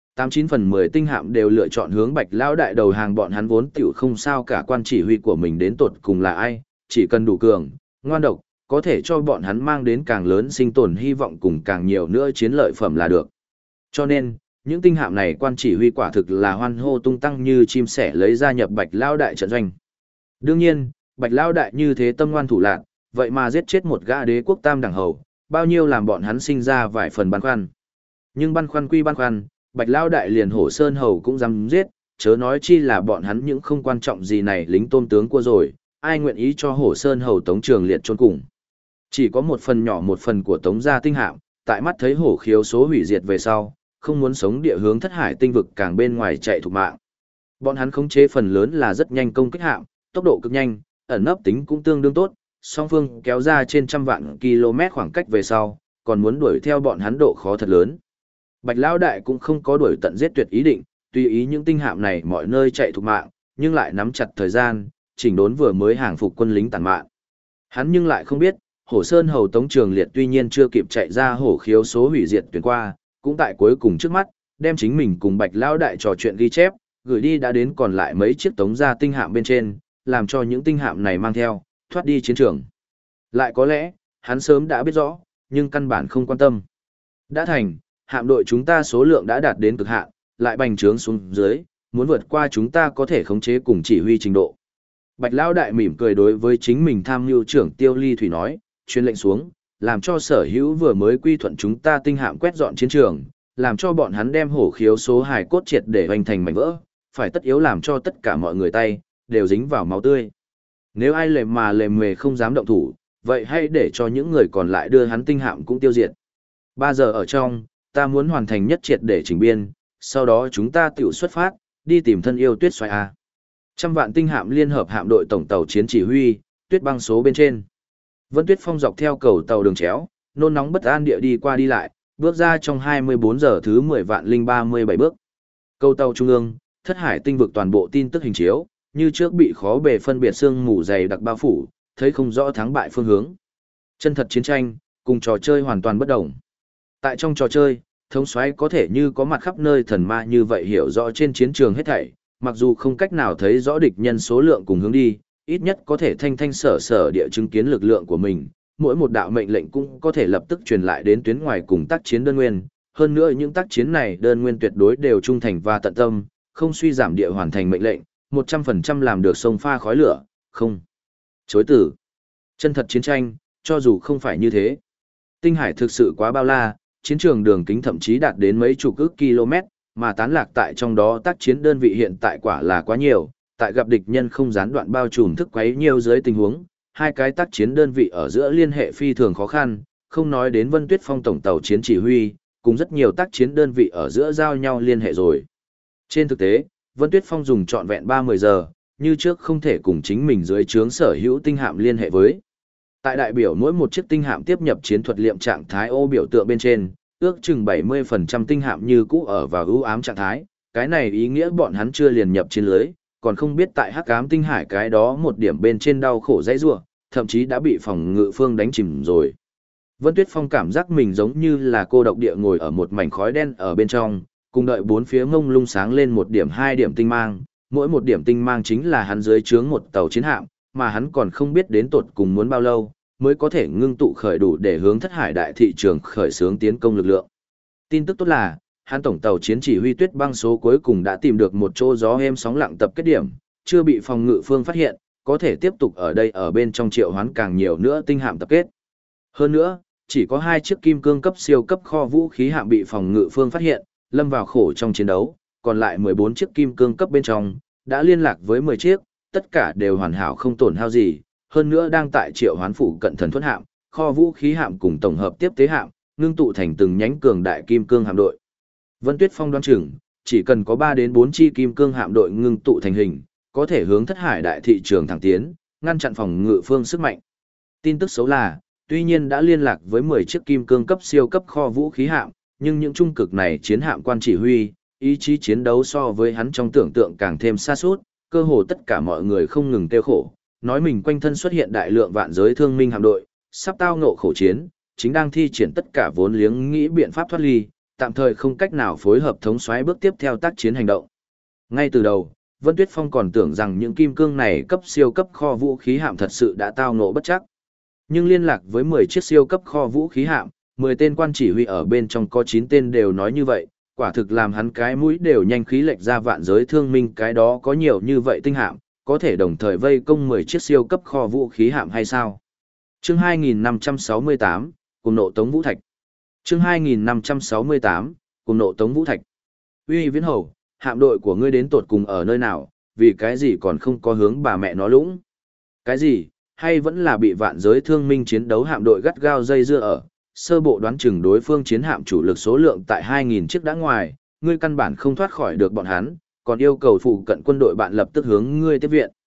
Speaker 1: 89/10 tinh hạm đều lựa chọn hướng Bạch lão đại đầu hàng, bọn hắn vốn tiểu không sao cả quan chỉ huy của mình đến tột cùng là ai, chỉ cần đủ cường, ngoan độc, có thể cho bọn hắn mang đến càng lớn sinh tồn hy vọng cùng càng nhiều nữa chiến lợi phẩm là được. Cho nên, những tinh hạm này quan chỉ huy quả thực là hoan hô tung tăng như chim sẻ lấy gia nhập Bạch lão đại trận doanh. Đương nhiên, Bạch lão đại như thế tâm ngoan thủ lạn, vậy mà giết chết một gã đế quốc tam đẳng hầu, bao nhiêu làm bọn hắn sinh ra vài phần băn khoăn. Nhưng băn khoăn quy băn khoăn, Bạch lão đại liền Hổ Sơn hầu cũng dám giết, chớ nói chi là bọn hắn những không quan trọng gì này lính tôm tướng cua rồi, ai nguyện ý cho Hổ Sơn hầu Tống Trường Liệt chôn cùng. Chỉ có một phần nhỏ một phần của Tống gia tinh hạm, tại mắt thấy hổ khiếu số hủy diệt về sau, không muốn sống địa hướng thất hải tinh vực càng bên ngoài chạy thục mạng. Bọn hắn khống chế phần lớn là rất nhanh công kích hạm, tốc độ cực nhanh, ẩn nấp tính cũng tương đương tốt, song phương kéo ra trên trăm vạn km khoảng cách về sau, còn muốn đuổi theo bọn hắn độ khó thật lớn. Bạch lão đại cũng không có đuổi tận giết tuyệt ý định, tùy ý những tinh hạm này mọi nơi chạy thục mạng, nhưng lại nắm chặt thời gian, chỉnh đốn vừa mới hàng phục quân lính tàn mạn. Hắn nhưng lại không biết, Hổ Sơn hầu Tống Trường Liệt tuy nhiên chưa kịp chạy ra hổ khiếu số hủy diệt tuyển qua, cũng tại cuối cùng trước mắt, đem chính mình cùng Bạch lão đại trò chuyện ghi chép, gửi đi đã đến còn lại mấy chiếc Tống gia tinh hạm bên trên, làm cho những tinh hạm này mang theo, thoát đi chiến trường. Lại có lẽ, hắn sớm đã biết rõ, nhưng căn bản không quan tâm. Đã thành, hạm đội chúng ta số lượng đã đạt đến cực hạn, lại bành trướng xuống dưới, muốn vượt qua chúng ta có thể khống chế cùng chỉ huy trình độ. Bạch lão đại mỉm cười đối với chính mình tham mưu trưởng Tiêu Ly Thủy nói, truyền lệnh xuống, làm cho sở hữu vừa mới quy thuận chúng ta tinh hạm quét dọn chiến trường, làm cho bọn hắn đem hổ khiếu số hài cốt triệt để hoành thành mảnh vỡ, phải tất yếu làm cho tất cả mọi người tay đều dính vào máu tươi. Nếu ai lềm mề không dám động thủ, vậy hãy để cho những người còn lại đưa hắn tinh hạm cũng tiêu diệt. 3 giờ ở trong, ta muốn hoàn thành nhất triệt để chỉnh biên, sau đó chúng ta tiểu xuất phát, đi tìm thân yêu Tuyết Xoài A. Trăm vạn tinh hạm liên hợp hạm đội tổng tàu chiến chỉ huy, Tuyết Băng số bên trên. Vân Tuyết Phong dọc theo cầu tàu đường chéo, nôn nóng bất an địa đi qua đi lại, bước ra trong 24 giờ thứ 10.037 bước. Cầu tàu trung ương, thất hải tinh vực toàn bộ tin tức hình chiếu, như trước bị khó bề phân biệt sương mù dày đặc bao phủ, thấy không rõ thắng bại phương hướng. Chân thật chiến tranh, cùng trò chơi hoàn toàn bất đồng. Tại trong trò chơi, thống soái có thể như có mặt khắp nơi thần ma như vậy hiểu rõ trên chiến trường hết thảy, mặc dù không cách nào thấy rõ địch nhân số lượng cùng hướng đi, ít nhất có thể thanh sở địa chứng kiến lực lượng của mình, mỗi một đạo mệnh lệnh cũng có thể lập tức truyền lại đến tuyến ngoài cùng tác chiến đơn nguyên, hơn nữa những tác chiến này đơn nguyên tuyệt đối đều trung thành và tận tâm, không suy giảm địa hoàn thành mệnh lệnh, 100% làm được sông pha khói lửa, không chối từ. Chân thật chiến tranh, cho dù không phải như thế. Tinh hải thực sự quá bao la, chiến trường đường kính thậm chí đạt đến mấy chục ức km, mà tán lạc tại trong đó tác chiến đơn vị hiện tại quả là quá nhiều, tại gặp địch nhân không gián đoạn bao trùm thức quấy nhiều dưới tình huống, hai cái tác chiến đơn vị ở giữa liên hệ phi thường khó khăn, không nói đến Vân Tuyết Phong tổng tàu chiến chỉ huy, cùng rất nhiều tác chiến đơn vị ở giữa giao nhau liên hệ rồi. Trên thực tế, Vân Tuyết Phong dùng trọn vẹn 30 giờ, như trước không thể cùng chính mình dưới trướng sở hữu tinh hạm liên hệ với. Tại đại biểu mỗi một chiếc tinh hạm tiếp nhập chiến thuật liệm trạng thái ô biểu tượng bên trên, ước chừng 70% tinh hạm như cũ ở vào ưu ám trạng thái, cái này ý nghĩa bọn hắn chưa liền nhập chiến lưới, còn không biết tại hắc ám tinh hải cái đó một điểm bên trên đau khổ dãy rủa, thậm chí đã bị phòng ngự phương đánh chìm rồi. Vân Tuyết Phong cảm giác mình giống như là cô độc địa ngồi ở một mảnh khói đen ở bên trong, cùng đợi bốn phía ngông lung sáng lên một điểm hai điểm tinh mang, mỗi một điểm tinh mang chính là hắn dưới trướng một tàu chiến hạm, mà hắn còn không biết đến tột cùng muốn bao lâu mới có thể ngưng tụ khởi đủ để hướng Thất Hải đại thị trường khởi xướng tiến công lực lượng. Tin tức tốt là, hắn tổng tàu chiến chỉ huy Tuyết Băng số cuối cùng đã tìm được một chỗ gió êm sóng lặng tập kết điểm, chưa bị phòng ngự phương phát hiện, có thể tiếp tục ở đây ở bên trong triệu hoán càng nhiều nữa tinh hạm tập kết. Hơn nữa, chỉ có 2 chiếc kim cương cấp siêu cấp kho vũ khí hạm bị phòng ngự phương phát hiện, lâm vào khổ trong chiến đấu, còn lại 14 chiếc kim cương cấp bên trong, đã liên lạc với 10 chiếc, tất cả đều hoàn hảo không tổn hao gì, hơn nữa đang tại triệu hoán phụ cận thần thuẫn hạm, kho vũ khí hạm cùng tổng hợp tiếp tế hạm, ngưng tụ thành từng nhánh cường đại kim cương hạm đội. Vân Tuyết Phong đoán chừng, chỉ cần có 3 đến 4 chi kim cương hạm đội ngưng tụ thành hình, có thể hướng Thất Hải đại thị trường thẳng tiến, ngăn chặn phòng ngự phương sức mạnh. Tin tức xấu là, tuy nhiên đã liên lạc với 10 chiếc kim cương cấp siêu cấp kho vũ khí hạm, nhưng những trung cực này chiến hạm quan chỉ huy, ý chí chiến đấu so với hắn trong tưởng tượng càng thêm xa suốt, cơ hồ tất cả mọi người không ngừng tiêu khổ, nói mình quanh thân xuất hiện đại lượng vạn giới thương minh hạm đội, sắp tao ngộ khổ chiến, chính đang thi triển tất cả vốn liếng nghĩ biện pháp thoát ly, tạm thời không cách nào phối hợp thống soái bước tiếp theo tác chiến hành động. Ngay từ đầu, Vân Tuyết Phong còn tưởng rằng những kim cương này cấp siêu cấp kho vũ khí hạm thật sự đã tao ngộ bất chắc. Nhưng liên lạc với 10 chiếc siêu cấp kho vũ khí hạm, 10 tên quan chỉ huy ở bên trong có 9 tên đều nói như vậy, quả thực làm hắn cái mũi đều nhanh khí lệch ra vạn giới thương minh cái đó có nhiều như vậy tinh hạm, có thể đồng thời vây công 10 chiếc siêu cấp kho vũ khí hạm hay sao? Chương 2568, cùng nộ Tống Vũ Thạch. Chương 2568, cùng nộ Tống Vũ Thạch. Uy Viễn Hầu, hạm đội của ngươi đến tột cùng ở nơi nào, vì cái gì còn không có hướng bà mẹ nó lũng? Cái gì, hay vẫn là bị vạn giới thương minh chiến đấu hạm đội gắt gao dây dưa ở? Sơ bộ đoán chừng đối phương chiến hạm chủ lực số lượng tại 2.000 chiếc đã ngoài, ngươi căn bản không thoát khỏi được bọn hắn, còn yêu cầu phụ cận quân đội bạn lập tức hướng ngươi tiếp viện.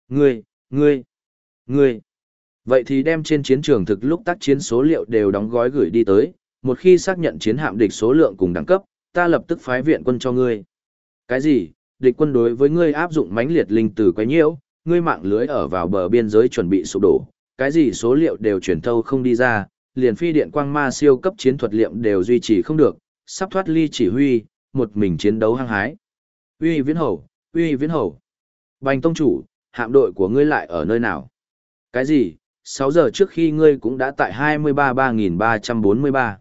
Speaker 1: Ngươi. Vậy thì đem trên chiến trường thực lúc tác chiến số liệu đều đóng gói gửi đi tới, một khi xác nhận chiến hạm địch số lượng cùng đẳng cấp, ta lập tức phái viện quân cho ngươi. Cái gì? Địch quân đối với ngươi áp dụng mãnh liệt linh từ quấy nhiễu, ngươi mạng lưới ở vào bờ biên giới chuẩn bị sụp đổ, cái gì số liệu đều truyền thâu không đi ra, liền phi điện quang ma siêu cấp chiến thuật liệm đều duy trì không được, sắp thoát ly chỉ huy, một mình chiến đấu hăng hái. Uy Viễn Hầu. Bành tông chủ, hạm đội của ngươi lại ở nơi nào? Cái gì? 6 giờ trước khi ngươi cũng đã tại 23.343.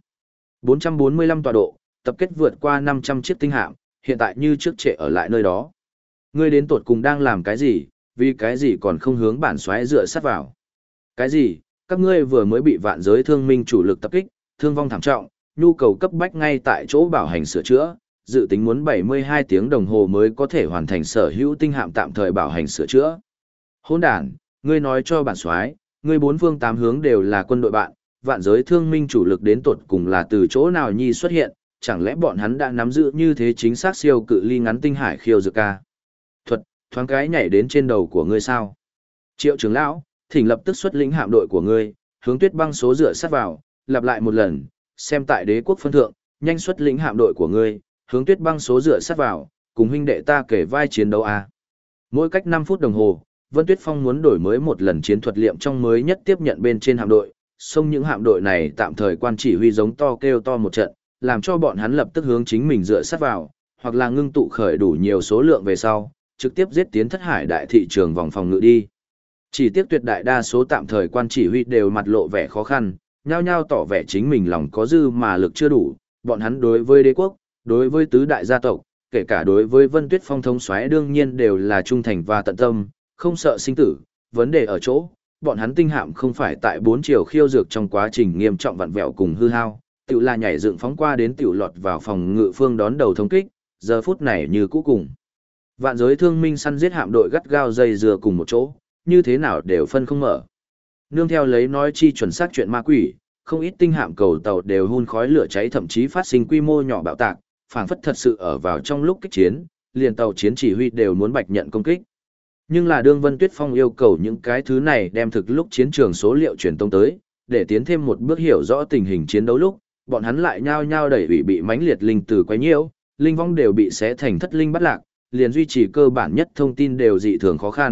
Speaker 1: 445 tọa độ, tập kết vượt qua 500 chiếc tinh hạm, hiện tại như trước trệ ở lại nơi đó. Ngươi đến tột cùng đang làm cái gì, vì cái gì còn không hướng bản soái dựa sát vào? Cái gì? Các ngươi vừa mới bị vạn giới thương minh chủ lực tập kích, thương vong thảm trọng, nhu cầu cấp bách ngay tại chỗ bảo hành sửa chữa, dự tính muốn 72 tiếng đồng hồ mới có thể hoàn thành sở hữu tinh hạm tạm thời bảo hành sửa chữa. Hỗn đản, ngươi nói cho bản soái, ngươi bốn phương tám hướng đều là quân đội bạn, vạn giới thương minh chủ lực đến tột cùng là từ chỗ nào nhi xuất hiện, chẳng lẽ bọn hắn đã nắm giữ như thế chính xác siêu cự ly ngắn tinh hải khiêu dược ca? Thuật, thoáng cái nhảy đến trên đầu của ngươi sao? Triệu trưởng lão, thỉnh lập tức xuất lĩnh hạm đội của ngươi, hướng Tuyết Băng số dựa sát vào, lặp lại một lần, xem tại đế quốc phân thượng, nhanh xuất lĩnh hạm đội của ngươi, hướng Tuyết Băng số dựa sát vào, cùng huynh đệ ta kể vai chiến đấu a. Mỗi cách 5 phút đồng hồ, Vân Tuyết Phong muốn đổi mới một lần chiến thuật liệm trong mới nhất tiếp nhận bên trên hạm đội, xông những hạm đội này tạm thời quan chỉ huy giống to kêu to một trận, làm cho bọn hắn lập tức hướng chính mình dựa sát vào, hoặc là ngưng tụ khởi đủ nhiều số lượng về sau, trực tiếp giết tiến Thất Hải đại thị trường vòng phòng ngự đi. Chỉ tiếc tuyệt đại đa số tạm thời quan chỉ huy đều mặt lộ vẻ khó khăn, nhao nhao tỏ vẻ chính mình lòng có dư mà lực chưa đủ, bọn hắn đối với đế quốc, đối với tứ đại gia tộc, kể cả đối với Vân Tuyết Phong thống soái đương nhiên đều là trung thành và tận tâm, không sợ sinh tử, vấn đề ở chỗ, bọn hắn tinh hạm không phải tại 4 chiều khiêu dược trong quá trình nghiêm trọng vặn vẹo cùng hư hao, tiểu là nhảy dựng phóng qua đến tiểu lọt vào phòng ngự phương đón đầu thống kích, giờ phút này như cũ cùng. Vạn giới thương minh săn giết hạm đội gắt gao dây dưa cùng một chỗ, như thế nào đều phân không mở. Nương theo lấy nói chi chuẩn xác chuyện ma quỷ, không ít tinh hạm cầu tàu đều hun khói lửa cháy thậm chí phát sinh quy mô nhỏ bạo tạc, phảng phất thật sự ở vào trong lúc kích chiến, liền tàu chiến chỉ huy đều muốn bạch nhận công kích. Nhưng là đương Vân Tuyết Phong yêu cầu những cái thứ này đem thực lúc chiến trường số liệu truyền tông tới, để tiến thêm một bước hiểu rõ tình hình chiến đấu lúc, bọn hắn lại nhao nhao đẩy bị mãnh liệt linh từ quấy nhiễu, linh vong đều bị xé thành thất linh bắt lạc, liền duy trì cơ bản nhất thông tin đều dị thường khó khăn,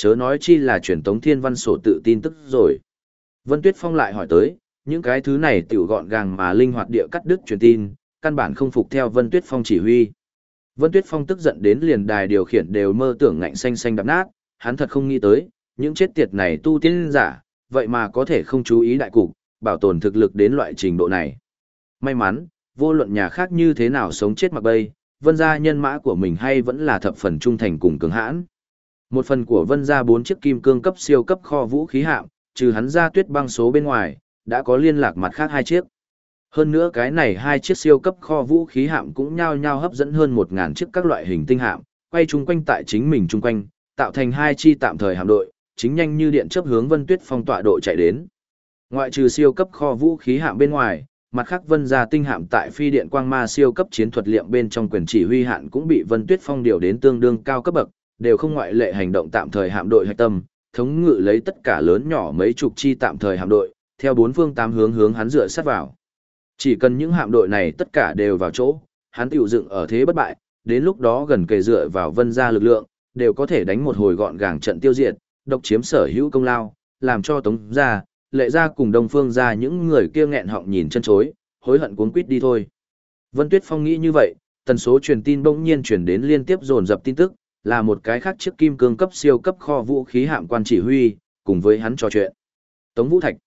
Speaker 1: chớ nói chi là truyền tống thiên văn sổ tự tin tức rồi. Vân Tuyết Phong lại hỏi tới, những cái thứ này tiểu gọn gàng mà linh hoạt địa cắt đứt truyền tin, căn bản không phục theo Vân Tuyết Phong chỉ huy. Vân Tuyết Phong tức giận đến liền đài điều khiển đều mơ tưởng ngạnh xanh xanh đập nát, hắn thật không nghĩ tới, những chết tiệt này tu tiên giả, vậy mà có thể không chú ý đại cục, bảo tồn thực lực đến loại trình độ này. May mắn, vô luận nhà khác như thế nào sống chết mặc bay, Vân gia nhân mã của mình hay vẫn là thập phần trung thành cùng cường hãn. Một phần của Vân gia 4 chiếc kim cương cấp siêu cấp kho vũ khí hạm, trừ hắn ra tuyết băng số bên ngoài, đã có liên lạc mặt khác 2 chiếc. Hơn nữa cái này 2 chiếc siêu cấp kho vũ khí hạm cũng nhao nhao hấp dẫn hơn 1000 chiếc các loại hình tinh hạm, quay chung quanh tại chính mình chung quanh, tạo thành 2 chi tạm thời hạm đội, chính nhanh như điện chớp hướng Vân Tuyết Phong tọa độ chạy đến. Ngoại trừ siêu cấp kho vũ khí hạm bên ngoài, mặt khác Vân gia tinh hạm tại phi điện quang ma siêu cấp chiến thuật liệm bên trong quyền chỉ huy hạn cũng bị Vân Tuyết Phong điều đến tương đương cao cấp bậc, đều không ngoại lệ hành động tạm thời hạm đội hạch tâm, thống ngự lấy tất cả lớn nhỏ mấy chục chi tạm thời hạm đội, theo 4 phương 8 hướng hướng hắn dựa sát vào. Chỉ cần những hạm đội này tất cả đều vào chỗ, hắn tiểu dựng ở thế bất bại, đến lúc đó gần kề dựa vào Vân gia lực lượng, đều có thể đánh một hồi gọn gàng trận tiêu diệt, độc chiếm sở hữu công lao, làm cho Tống gia, Lệ gia cùng Đông Phương gia những người kia nghẹn họng nhìn chân chối, hối hận cuống quýt đi thôi. Vân Tuyết Phong nghĩ như vậy, tần số truyền tin bỗng nhiên truyền đến liên tiếp dồn dập tin tức, là một cái khác chiếc kim cương cấp siêu cấp kho vũ khí hạm quan chỉ huy, cùng với hắn trò chuyện. Tống Vũ Thạch.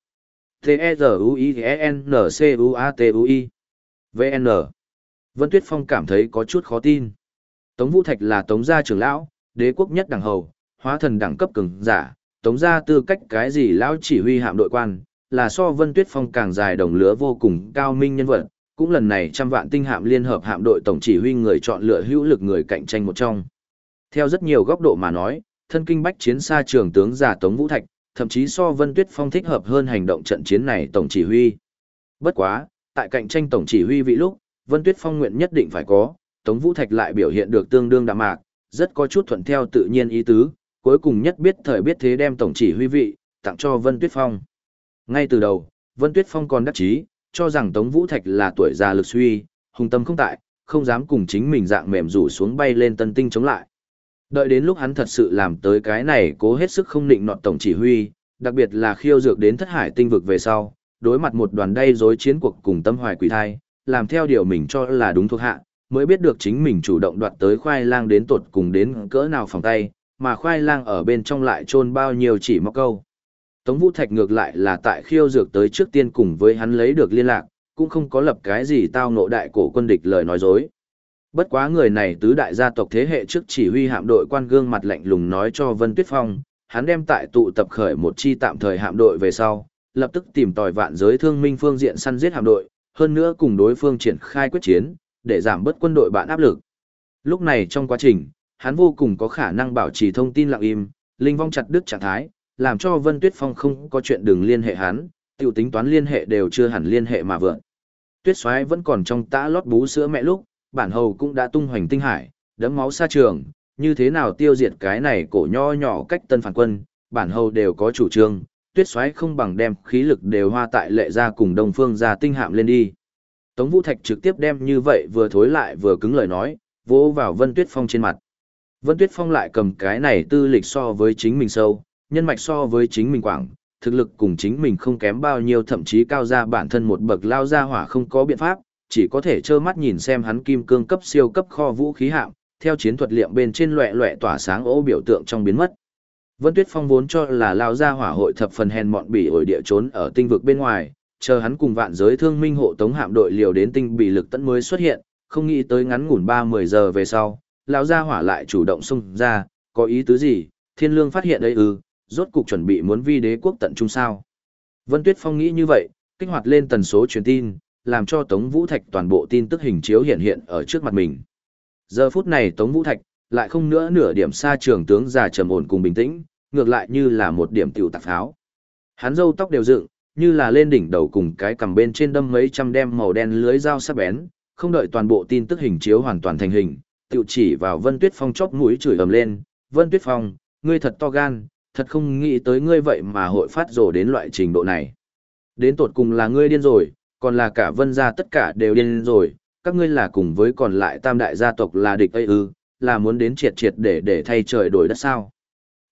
Speaker 1: T-E-Z-U-I-N-C-U-A-T-U-I. VN. Vân Tuyết Phong cảm thấy có chút khó tin. Tống Vũ Thạch là Tống gia trưởng lão, đế quốc nhất đẳng hầu, hóa thần đẳng cấp cường giả, Tống gia tư cách cái gì lão chỉ huy hạm đội quan, là so Vân Tuyết Phong càng dài đồng lứa vô cùng cao minh nhân vật, cũng lần này trăm vạn tinh hạm liên hợp hạm đội tổng chỉ huy người chọn lựa hữu lực người cạnh tranh một trong. Theo rất nhiều góc độ mà nói, thân kinh bách chiến xa trường tướng giả Tống Vũ Thạch, thậm chí so Vân Tuyết Phong thích hợp hơn hành động trận chiến này tổng chỉ huy. Bất quá, tại cạnh tranh tổng chỉ huy vị lúc, Vân Tuyết Phong nguyện nhất định phải có, Tống Vũ Thạch lại biểu hiện được tương đương đạm mạc, rất có chút thuận theo tự nhiên ý tứ, cuối cùng nhất biết thời biết thế đem tổng chỉ huy vị tặng cho Vân Tuyết Phong. Ngay từ đầu, Vân Tuyết Phong còn đắc chí, cho rằng Tống Vũ Thạch là tuổi già lực suy, hùng tâm không tại, không dám cùng chính mình dạng mềm rủ xuống bay lên tân tinh chống lại. Đợi đến lúc hắn thật sự làm tới cái này cố hết sức không định nọt tổng chỉ huy, đặc biệt là khiêu dược đến thất hải tinh vực về sau, đối mặt một đoàn đay rối chiến cuộc cùng tâm hoài quỷ thai, làm theo điều mình cho là đúng thuộc hạ, mới biết được chính mình chủ động đoạt tới khoai lang đến tột cùng đến cỡ nào phòng tay, mà khoai lang ở bên trong lại chôn bao nhiêu chỉ móc câu. Tống Vũ Thạch ngược lại là tại khiêu dược tới trước tiên cùng với hắn lấy được liên lạc, cũng không có lập cái gì tao ngộ đại cổ quân địch lời nói dối. Bất quá người này tứ đại gia tộc thế hệ trước chỉ huy hạm đội quan gương mặt lạnh lùng nói cho Vân Tuyết Phong, hắn đem tại tụ tập khởi một chi tạm thời hạm đội về sau, lập tức tìm tòi vạn giới thương minh phương diện săn giết hạm đội, hơn nữa cùng đối phương triển khai quyết chiến, để giảm bớt quân đội bạn áp lực. Lúc này trong quá trình, hắn vô cùng có khả năng bảo trì thông tin lặng im, linh vong chặt đứt trạng thái, làm cho Vân Tuyết Phong không có chuyện đừng liên hệ hắn, tiểu tính toán liên hệ đều chưa hẳn liên hệ mà vượn. Tuyết Soái vẫn còn trong tã lót bú sữa mẹ lúc, bản hầu cũng đã tung hoành tinh hải, đẫm máu xa trường, như thế nào tiêu diệt cái này cổ nho nhỏ cách tân phản quân, bản hầu đều có chủ trương, Tuyết Soái không bằng đem khí lực đều hoa tại Lệ gia cùng Đông Phương gia tinh hạm lên đi. Tống Vũ Thạch trực tiếp đem như vậy vừa thối lại vừa cứng lời nói, vỗ vào Vân Tuyết Phong trên mặt. Vân Tuyết Phong lại cầm cái này tư lịch so với chính mình sâu, nhân mạch so với chính mình quảng, thực lực cùng chính mình không kém bao nhiêu, thậm chí cao ra bản thân một bậc lao ra hỏa không có biện pháp, chỉ có thể trơ mắt nhìn xem hắn kim cương cấp siêu cấp kho vũ khí hạm, theo chiến thuật liệm bên trên loẹ loẹ tỏa sáng ố biểu tượng trong biến mất. Vân Tuyết Phong vốn cho là lao ra hỏa hội thập phần hèn mọn bỉ ổi địa trốn ở tinh vực bên ngoài, chờ hắn cùng vạn giới thương minh hộ tống hạm đội liều đến tinh bị lực tận mới xuất hiện, không nghĩ tới ngắn ngủn 30 giờ về sau, lão gia hỏa lại chủ động xông ra, có ý tứ gì? Thiên Lương phát hiện đây rốt cục chuẩn bị muốn vi đế quốc tận trung sao? Vân Tuyết Phong nghĩ như vậy, kích hoạt lên tần số truyền tin, làm cho Tống Vũ Thạch toàn bộ tin tức hình chiếu hiện hiện ở trước mặt mình. Giờ phút này Tống Vũ Thạch lại không nữa nửa điểm xa trường tướng già trầm ổn cùng bình tĩnh, ngược lại như là một điểm tiểu tạc pháo. Hắn râu tóc đều dựng, như là lên đỉnh đầu cùng cái cằm bên trên đâm mấy trăm đem màu đen lưới dao sắc bén, không đợi toàn bộ tin tức hình chiếu hoàn toàn thành hình, tiểu chỉ vào Vân Tuyết Phong chóp mũi chửi ầm lên, "Vân Tuyết Phong, ngươi thật to gan, thật không nghĩ tới ngươi vậy mà hội phát rồ đến loại trình độ này. Đến tột cùng là ngươi điên rồi, còn là cả Vân gia tất cả đều điên rồi, các ngươi là cùng với còn lại tam đại gia tộc là địch là muốn đến triệt triệt để thay trời đổi đất sao?"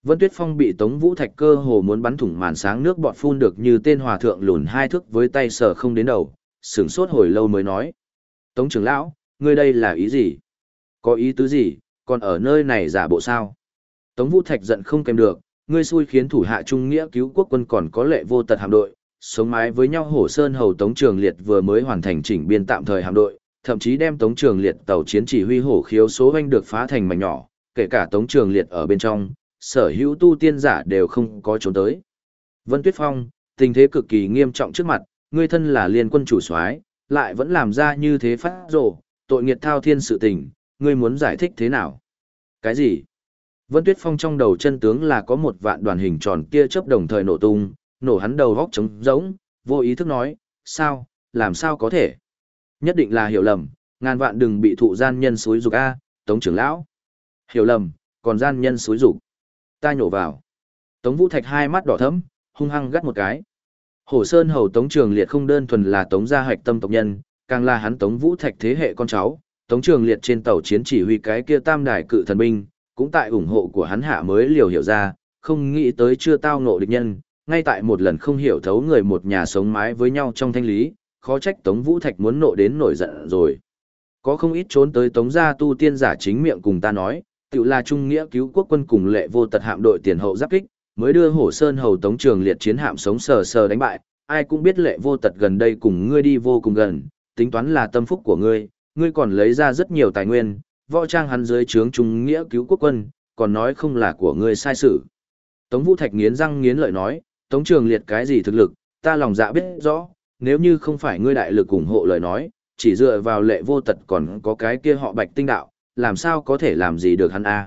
Speaker 1: Vân Tuyết Phong bị Tống Vũ Thạch cơ hồ muốn bắn thủng màn sáng nước bọt phun được như tên hòa thượng lùn 2 thước với tay sờ không đến đầu, sửng sốt hồi lâu mới nói. Tống trưởng lão, ngươi đây là ý gì? Có ý tứ gì, còn ở nơi này giả bộ sao? Tống Vũ Thạch giận không kèm được, ngươi xui khiến thủ hạ trung nghĩa cứu quốc quân còn có lệ vô tật hạm đội, sống mái với nhau Hổ Sơn hầu Tống Trường Liệt vừa mới hoàn thành chỉnh biên tạm thời hạm đội, thậm chí đem Tống Trường Liệt tàu chiến chỉ huy hổ khiếu số anh được phá thành mảnh nhỏ, kể cả Tống Trường Liệt ở bên trong, sở hữu tu tiên giả đều không có trốn tới. Vân Tuyết Phong, tình thế cực kỳ nghiêm trọng trước mặt, ngươi thân là liên quân chủ soái, lại vẫn làm ra như thế phát rồ, tội nghiệt thao thiên sự tình, ngươi muốn giải thích thế nào? Cái gì? Vân Tuyết Phong trong đầu chân tướng là có một vạn đoàn hình tròn tia chớp đồng thời nổ tung, nổ hắn đầu góc trống rỗng, vô ý thức nói, sao, làm sao có thể? Nhất định là hiểu lầm, ngàn vạn đừng bị thụ gian nhân xúi dục a, Tống trưởng lão. Hiểu lầm, còn gian nhân xúi dục. Ta nhổ vào. Tống Vũ Thạch hai mắt đỏ thẫm, hung hăng gắt một cái. Hổ Sơn hầu Tống Trường Liệt không đơn thuần là Tống gia hạch tâm tộc nhân, càng là hắn Tống Vũ Thạch thế hệ con cháu, Tống Trường Liệt trên tàu chiến chỉ huy cái kia tam đài cự thần binh, cũng tại ủng hộ của hắn hạ mới liều hiểu ra, không nghĩ tới chưa tao ngộ địch nhân, ngay tại một lần không hiểu thấu người một nhà sống mái với nhau trong thanh lý, khó trách Tống Vũ Thạch muốn nộ đến nổi giận rồi. Có không ít trốn tới Tống gia tu tiên giả chính miệng cùng ta nói, tự là trung nghĩa cứu quốc quân cùng lệ vô tật hạm đội tiền hậu giáp kích, mới đưa Hổ Sơn hầu Tống Trường Liệt chiến hạm sống sờ sờ đánh bại, ai cũng biết lệ vô tật gần đây cùng ngươi đi vô cùng gần, tính toán là tâm phúc của ngươi, ngươi còn lấy ra rất nhiều tài nguyên, võ trang hắn dưới trướng trung nghĩa cứu quốc quân, còn nói không là của ngươi sai sự. Tống Vũ Thạch nghiến răng nghiến lợi nói, Tống Trường Liệt cái gì thực lực, ta lòng dạ biết rõ, nếu như không phải ngươi đại lực ủng hộ lời nói, chỉ dựa vào lệ vô tật còn có cái kia họ Bạch Tinh đạo, làm sao có thể làm gì được hắn a?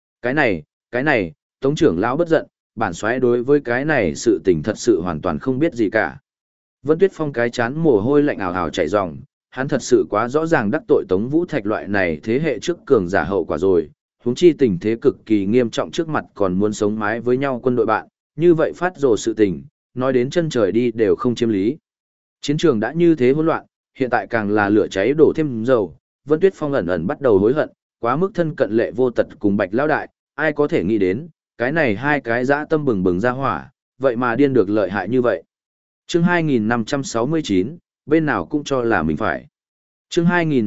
Speaker 1: Cái này, Tống trưởng lão bất giận, bản soái đối với cái này sự tình thật sự hoàn toàn không biết gì cả. Vân Tuyết Phong cái chán mồ hôi lạnh ảo ảo chảy ròng, hắn thật sự quá rõ ràng đắc tội Tống Vũ Thạch loại này thế hệ trước cường giả hậu quả rồi, huống chi tình thế cực kỳ nghiêm trọng trước mặt còn muốn sống mái với nhau quân đội bạn, như vậy phát rồ sự tình, nói đến chân trời đi đều không chiếm lý. Chiến trường đã như thế hỗn loạn, hiện tại càng là lửa cháy đổ thêm dầu, Vân Tuyết Phong ẩn ẩn bắt đầu hối hận, quá mức thân cận lệ vô tật cùng Bạch lão đại, ai có thể nghĩ đến, cái này hai cái dã tâm bừng bừng ra hỏa, vậy mà điên được lợi hại như vậy. Chương 2569, bên nào cũng cho là mình phải. Chương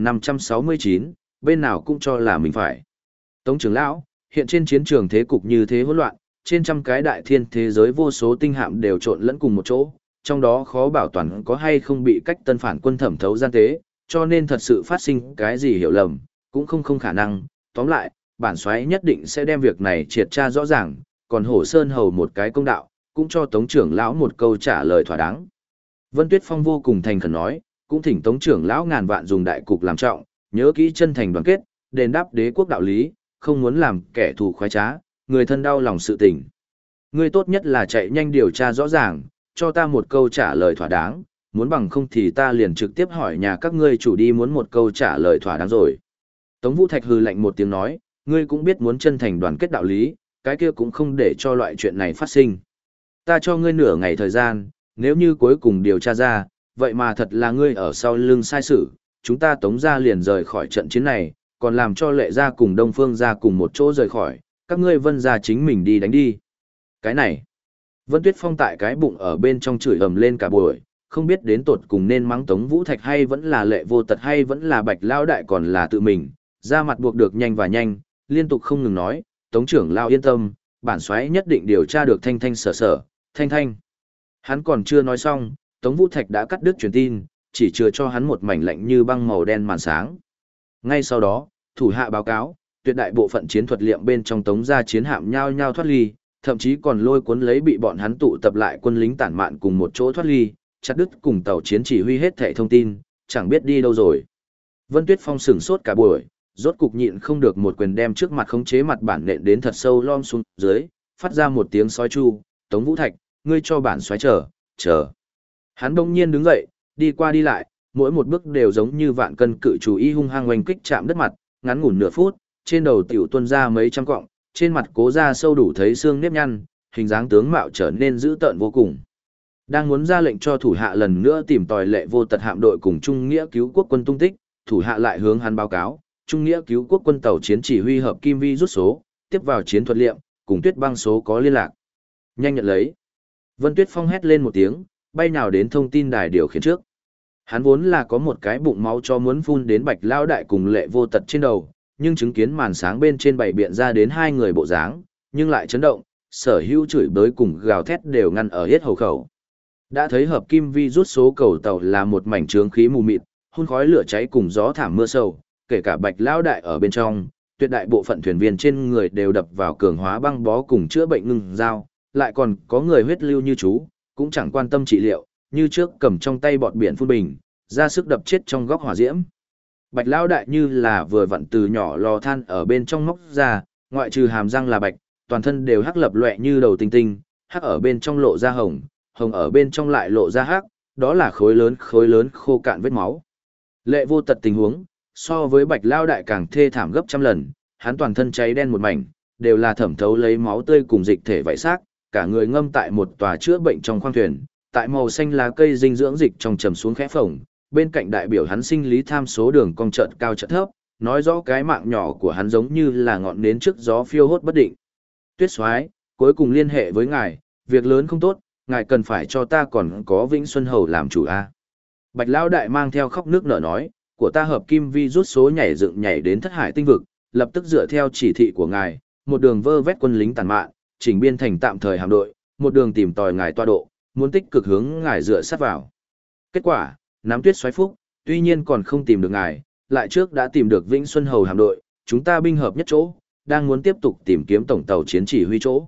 Speaker 1: 2569, bên nào cũng cho là mình phải. Tống trưởng lão, hiện trên chiến trường thế cục như thế hỗn loạn, trên trăm cái đại thiên thế giới vô số tinh hạm đều trộn lẫn cùng một chỗ, trong đó khó bảo toàn có hay không bị cách tân phản quân thẩm thấu gian tế, cho nên thật sự phát sinh cái gì hiểu lầm, cũng không khả năng. Tóm lại, bản soái nhất định sẽ đem việc này triệt tra rõ ràng, còn Hổ Sơn hầu một cái công đạo, cũng cho Tống trưởng lão một câu trả lời thỏa đáng. Vân Tuyết Phong vô cùng thành khẩn nói, cũng thỉnh Tống trưởng lão ngàn vạn dùng đại cục làm trọng, nhớ kỹ chân thành đoàn kết, đền đáp đế quốc đạo lý, không muốn làm kẻ thù khoái trá, người thân đau lòng sự tình. Ngươi tốt nhất là chạy nhanh điều tra rõ ràng, cho ta một câu trả lời thỏa đáng, muốn bằng không thì ta liền trực tiếp hỏi nhà các ngươi chủ đi muốn một câu trả lời thỏa đáng rồi. Tống Vũ Thạch hừ lạnh một tiếng nói, ngươi cũng biết muốn chân thành đoàn kết đạo lý, cái kia cũng không để cho loại chuyện này phát sinh. Ta cho ngươi nửa ngày thời gian, nếu như cuối cùng điều tra ra, vậy mà thật là ngươi ở sau lưng sai sự, chúng ta Tống gia liền rời khỏi trận chiến này, còn làm cho Lệ gia cùng Đông Phương gia cùng một chỗ rời khỏi, các ngươi Vân gia chính mình đi đánh đi. Cái này, Vân Tuyết Phong tại cái bụng ở bên trong chửi ầm lên cả buổi, không biết đến tột cùng nên mắng Tống Vũ Thạch hay vẫn là Lệ vô tật hay vẫn là Bạch Lao đại còn là tự mình, ra mặt buộc được nhanh và nhanh, liên tục không ngừng nói, Tống trưởng lao yên tâm, bản soái nhất định điều tra được thanh sở, thanh. Hắn còn chưa nói xong, Tống Vũ Thạch đã cắt đứt truyền tin, chỉ chừa cho hắn một mảnh lạnh như băng màu đen màn sáng. Ngay sau đó, thủ hạ báo cáo, tuyệt đại bộ phận chiến thuật liệm bên trong Tống gia chiến hạm nhao nhao thoát ly, thậm chí còn lôi cuốn lấy bị bọn hắn tụ tập lại quân lính tản mạn cùng một chỗ thoát ly, chặt đứt cùng tàu chiến chỉ huy hết thảy thông tin, chẳng biết đi đâu rồi. Vân Tuyết Phong sửng sốt cả buổi, rốt cục nhịn không được một quyền đem trước mặt khống chế mặt bản nện đến thật sâu lom xuống dưới, phát ra một tiếng sói chu, Tống Vũ Thạch, ngươi cho bản soái chờ. Hắn đông nhiên đứng dậy, đi qua đi lại, mỗi một bước đều giống như vạn cân cự chủ y hung hăng oanh kích chạm đất mặt, ngắn ngủn nửa phút, trên đầu tiểu tuôn ra mấy trăm cọng, trên mặt cố ra sâu đủ thấy xương nếp nhăn, hình dáng tướng mạo trở nên dữ tợn vô cùng. Đang muốn ra lệnh cho thủ hạ lần nữa tìm tòi Lệ vô tật hạm đội cùng Trung Nghĩa cứu quốc quân tung tích, thủ hạ lại hướng hắn báo cáo, Trung Nghĩa cứu quốc quân tàu chiến chỉ huy hợp kim vi rút số, tiếp vào chiến thuật liệm, cùng Tuyết Băng số có liên lạc. Nhanh nhận lấy. Vân Tuyết Phong hét lên một tiếng, bay nào đến thông tin đài điều khiển trước. Hắn vốn là có một cái bụng máu cho muốn phun đến Bạch Lao Đại cùng Lệ Vô Tật trên đầu, nhưng chứng kiến màn sáng bên trên bày biện ra đến hai người bộ dáng, nhưng lại chấn động, sở hữu chửi bới cùng gào thét đều ngăn ở hết hầu khẩu. Đã thấy hợp kim vi rút số cầu tàu là một mảnh trướng khí mù mịt, hun khói lửa cháy cùng gió thảm mưa sâu, kể cả Bạch Lao Đại ở bên trong, tuyệt đại bộ phận thuyền viên trên người đều đập vào cường hóa băng bó cùng chữa bệnh ngưng dao, lại còn có người huyết lưu như chú, cũng chẳng quan tâm trị liệu, như trước cầm trong tay bọt biển phun bình, ra sức đập chết trong góc hỏa diễm. Bạch Lão Đại như là vừa vặn từ nhỏ lò than ở bên trong móc ra, ngoại trừ hàm răng là bạch, toàn thân đều hắc lập loè như đầu tinh tinh, hắc ở bên trong lộ ra hồng, hồng ở bên trong lại lộ ra hắc, đó là khối lớn khô cạn vết máu. Lệ Vô Tật tình huống, so với Bạch Lão Đại càng thê thảm gấp trăm lần, hắn toàn thân cháy đen một mảnh, đều là thẩm thấu lấy máu tươi cùng dịch thể vảy xác, cả người ngâm tại một tòa chữa bệnh trong khoang thuyền, tại màu xanh lá cây dinh dưỡng dịch trong trầm xuống khẽ phồng, bên cạnh đại biểu hắn sinh lý tham số đường cong chợt cao chợt thấp, nói rõ cái mạng nhỏ của hắn giống như là ngọn nến trước gió phiêu hốt bất định. Tuyết Soái, cuối cùng liên hệ với ngài, việc lớn không tốt, ngài cần phải cho ta còn có Vĩnh Xuân Hầu làm chủ a. Bạch Lão Đại mang theo khóc nước nở nói, của ta hợp kim vi rút số nhảy dựng nhảy đến Thất Hải tinh vực, lập tức dựa theo chỉ thị của ngài, một đường vơ vét quân lính tàn mạn, chỉnh biên thành tạm thời hạm đội, một đường tìm tòi ngài tọa độ, muốn tích cực hướng ngài dựa sát vào. Kết quả, nắm Tuyết Soái phúc, tuy nhiên còn không tìm được ngài, lại trước đã tìm được Vĩnh Xuân Hầu hạm đội, chúng ta binh hợp nhất chỗ, đang muốn tiếp tục tìm kiếm tổng tàu chiến chỉ huy chỗ.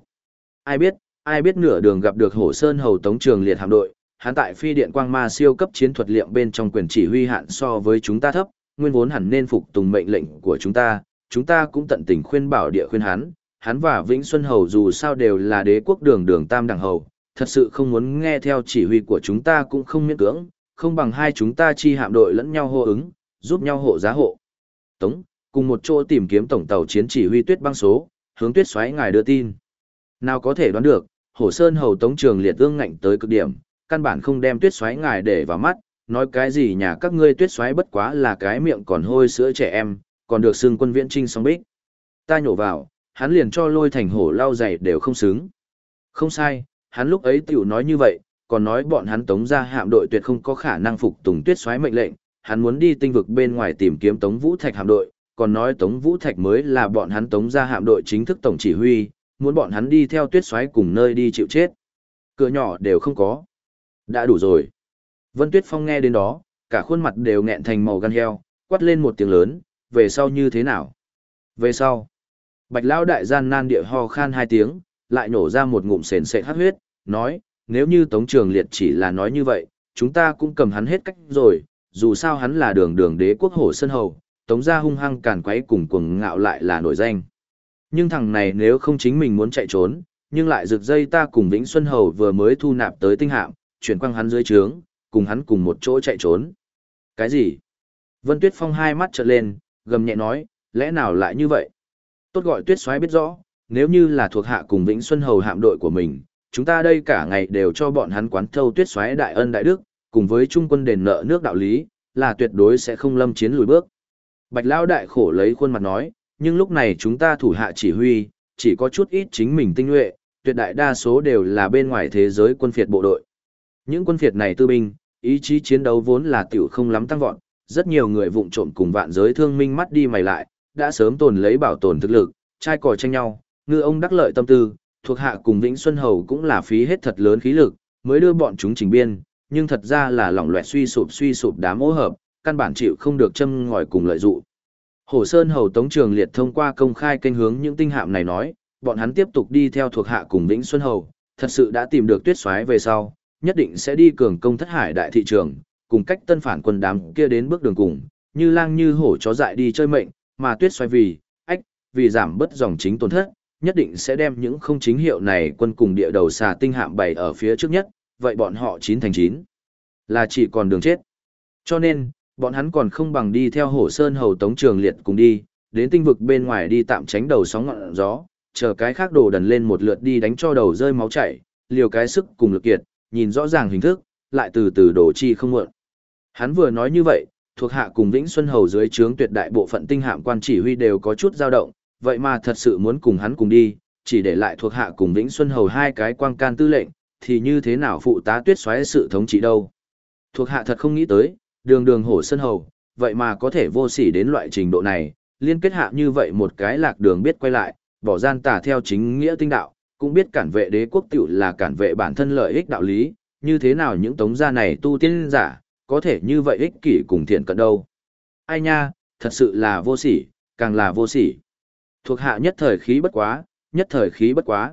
Speaker 1: Ai biết nửa đường gặp được Hổ Sơn Hầu Tống Trường Liệt hạm đội, hắn tại phi điện quang ma siêu cấp chiến thuật liệm bên trong quyền chỉ huy hạn so với chúng ta thấp, nguyên vốn hẳn nên phục tùng mệnh lệnh của chúng ta cũng tận tình khuyên bảo địa khuyên hắn và Vĩnh Xuân Hầu dù sao đều là đế quốc đường tam đẳng hầu, thật sự không muốn nghe theo chỉ huy của chúng ta cũng không miễn cưỡng, không bằng hai chúng ta chi hạm đội lẫn nhau hô ứng, giúp nhau hộ giá hộ Tống, cùng một chỗ tìm kiếm tổng tàu chiến chỉ huy Tuyết Băng số, hướng Tuyết Soái ngài đưa tin. Nào có thể đoán được, Hổ Sơn Hầu Tống Trường Liệt ương ngạnh tới cực điểm, căn bản không đem Tuyết Soái ngài để vào mắt, nói cái gì nhà các ngươi Tuyết Soái bất quá là cái miệng còn hôi sữa trẻ em, còn được xưng quân viễn trinh song bích. Ta nhổ vào, hắn liền cho Lôi Thành Hổ lau giày đều không xứng. Không sai, hắn lúc ấy tiểu nói như vậy, còn nói bọn hắn Tống gia hạm đội tuyệt không có khả năng phục tùng Tuyết Soái mệnh lệnh, hắn muốn đi tinh vực bên ngoài tìm kiếm Tống Vũ Thạch hạm đội, còn nói Tống Vũ Thạch mới là bọn hắn Tống gia hạm đội chính thức tổng chỉ huy, muốn bọn hắn đi theo Tuyết Soái cùng nơi đi chịu chết. Cửa nhỏ đều không có. Đã đủ rồi. Vân Tuyết Phong nghe đến đó, cả khuôn mặt đều nghẹn thành màu gan heo, quát lên một tiếng lớn, về sau như thế nào? Về sau. Bạch Lão Đại gian nan địa ho khan hai tiếng, lại nổ ra một ngụm sền sệt hắc huyết, nói, nếu như Tống Trường Liệt chỉ là nói như vậy, chúng ta cũng cầm hắn hết cách rồi, dù sao hắn là đường đế quốc Hổ Sơn Hầu, Tống gia hung hăng càn quấy cùng cuồng ngạo lại là nổi danh. Nhưng thằng này nếu không chính mình muốn chạy trốn, nhưng lại rực dây ta cùng Vĩnh Xuân Hầu vừa mới thu nạp tới tinh hạm, chuyển quăng hắn dưới trướng, cùng hắn cùng một chỗ chạy trốn. Cái gì? Vân Tuyết Phong hai mắt trợn lên, gầm nhẹ nói, lẽ nào lại như vậy? Tốt gọi Tuyết Soái biết rõ, nếu như là thuộc hạ cùng Vĩnh Xuân Hầu hạm đội của mình, chúng ta đây cả ngày đều cho bọn hắn quán thâu Tuyết Soái đại ân đại đức, cùng với trung quân đền nợ nước đạo lý, là tuyệt đối sẽ không lâm chiến lùi bước. Bạch Lão Đại khổ lấy khuôn mặt nói, nhưng lúc này chúng ta thủ hạ chỉ huy, chỉ có chút ít chính mình tinh nhuệ, tuyệt đại đa số đều là bên ngoài thế giới quân phiệt bộ đội. Những quân phiệt này tư binh, ý chí chiến đấu vốn là tiểu không lắm tăng vọt, rất nhiều người vụng trộm cùng vạn giới thương minh mắt đi mày lại, đã sớm tồn lấy bảo tồn thực lực, trai cò tranh nhau, ngư ông đắc lợi tâm tư, thuộc hạ cùng Vĩnh Xuân Hầu cũng là phí hết thật lớn khí lực, mới đưa bọn chúng chỉnh biên, nhưng thật ra là lỏng loẹt suy sụp đám ô hợp, căn bản chịu không được châm ngòi cùng lợi dụng. Hổ Sơn Hầu Tống Trường Liệt thông qua công khai kênh hướng những tinh hạm này nói, bọn hắn tiếp tục đi theo thuộc hạ cùng Vĩnh Xuân Hầu, thật sự đã tìm được Tuyết Soái về sau, nhất định sẽ đi cường công Thất Hải đại thị trường, cùng cách tân phản quân đám kia đến bước đường cùng, như lang như hổ chó dại đi chơi mệnh, mà Tuyết Soái vì giảm bớt dòng chính tổn thất, nhất định sẽ đem những không chính hiệu này quân cùng địa đầu xà tinh hạm bày ở phía trước nhất, vậy bọn họ 9/9 là chỉ còn đường chết. Cho nên, bọn hắn còn không bằng đi theo Hổ Sơn Hầu Tống Trường Liệt cùng đi, đến tinh vực bên ngoài đi tạm tránh đầu sóng ngọn gió, chờ cái khác đồ đần lên một lượt đi đánh cho đầu rơi máu chảy, liều cái sức cùng lực kiệt, nhìn rõ ràng hình thức, lại từ từ đổ chi không muộn. Hắn vừa nói như vậy, thuộc hạ cùng Vĩnh Xuân Hầu dưới trướng tuyệt đại bộ phận tinh hạm quan chỉ huy đều có chút dao động, vậy mà thật sự muốn cùng hắn cùng đi, chỉ để lại thuộc hạ cùng Vĩnh Xuân Hầu hai cái quang can tư lệnh, thì như thế nào phụ tá Tuyết Soái sự thống trị đâu. Thuộc hạ thật không nghĩ tới, đường đường Hổ Sơn Hầu, vậy mà có thể vô sỉ đến loại trình độ này, liên kết hạ như vậy một cái lạc đường biết quay lại, bỏ gian tà theo chính nghĩa tinh đạo, cũng biết cản vệ đế quốc tiểu là cản vệ bản thân lợi ích đạo lý, như thế nào những tống gia này tu tiên giả, có thể như vậy ích kỷ cùng thiện cận đâu. Ai nha, thật sự là vô sỉ, càng là vô sỉ. Thuộc hạ nhất thời khí bất quá,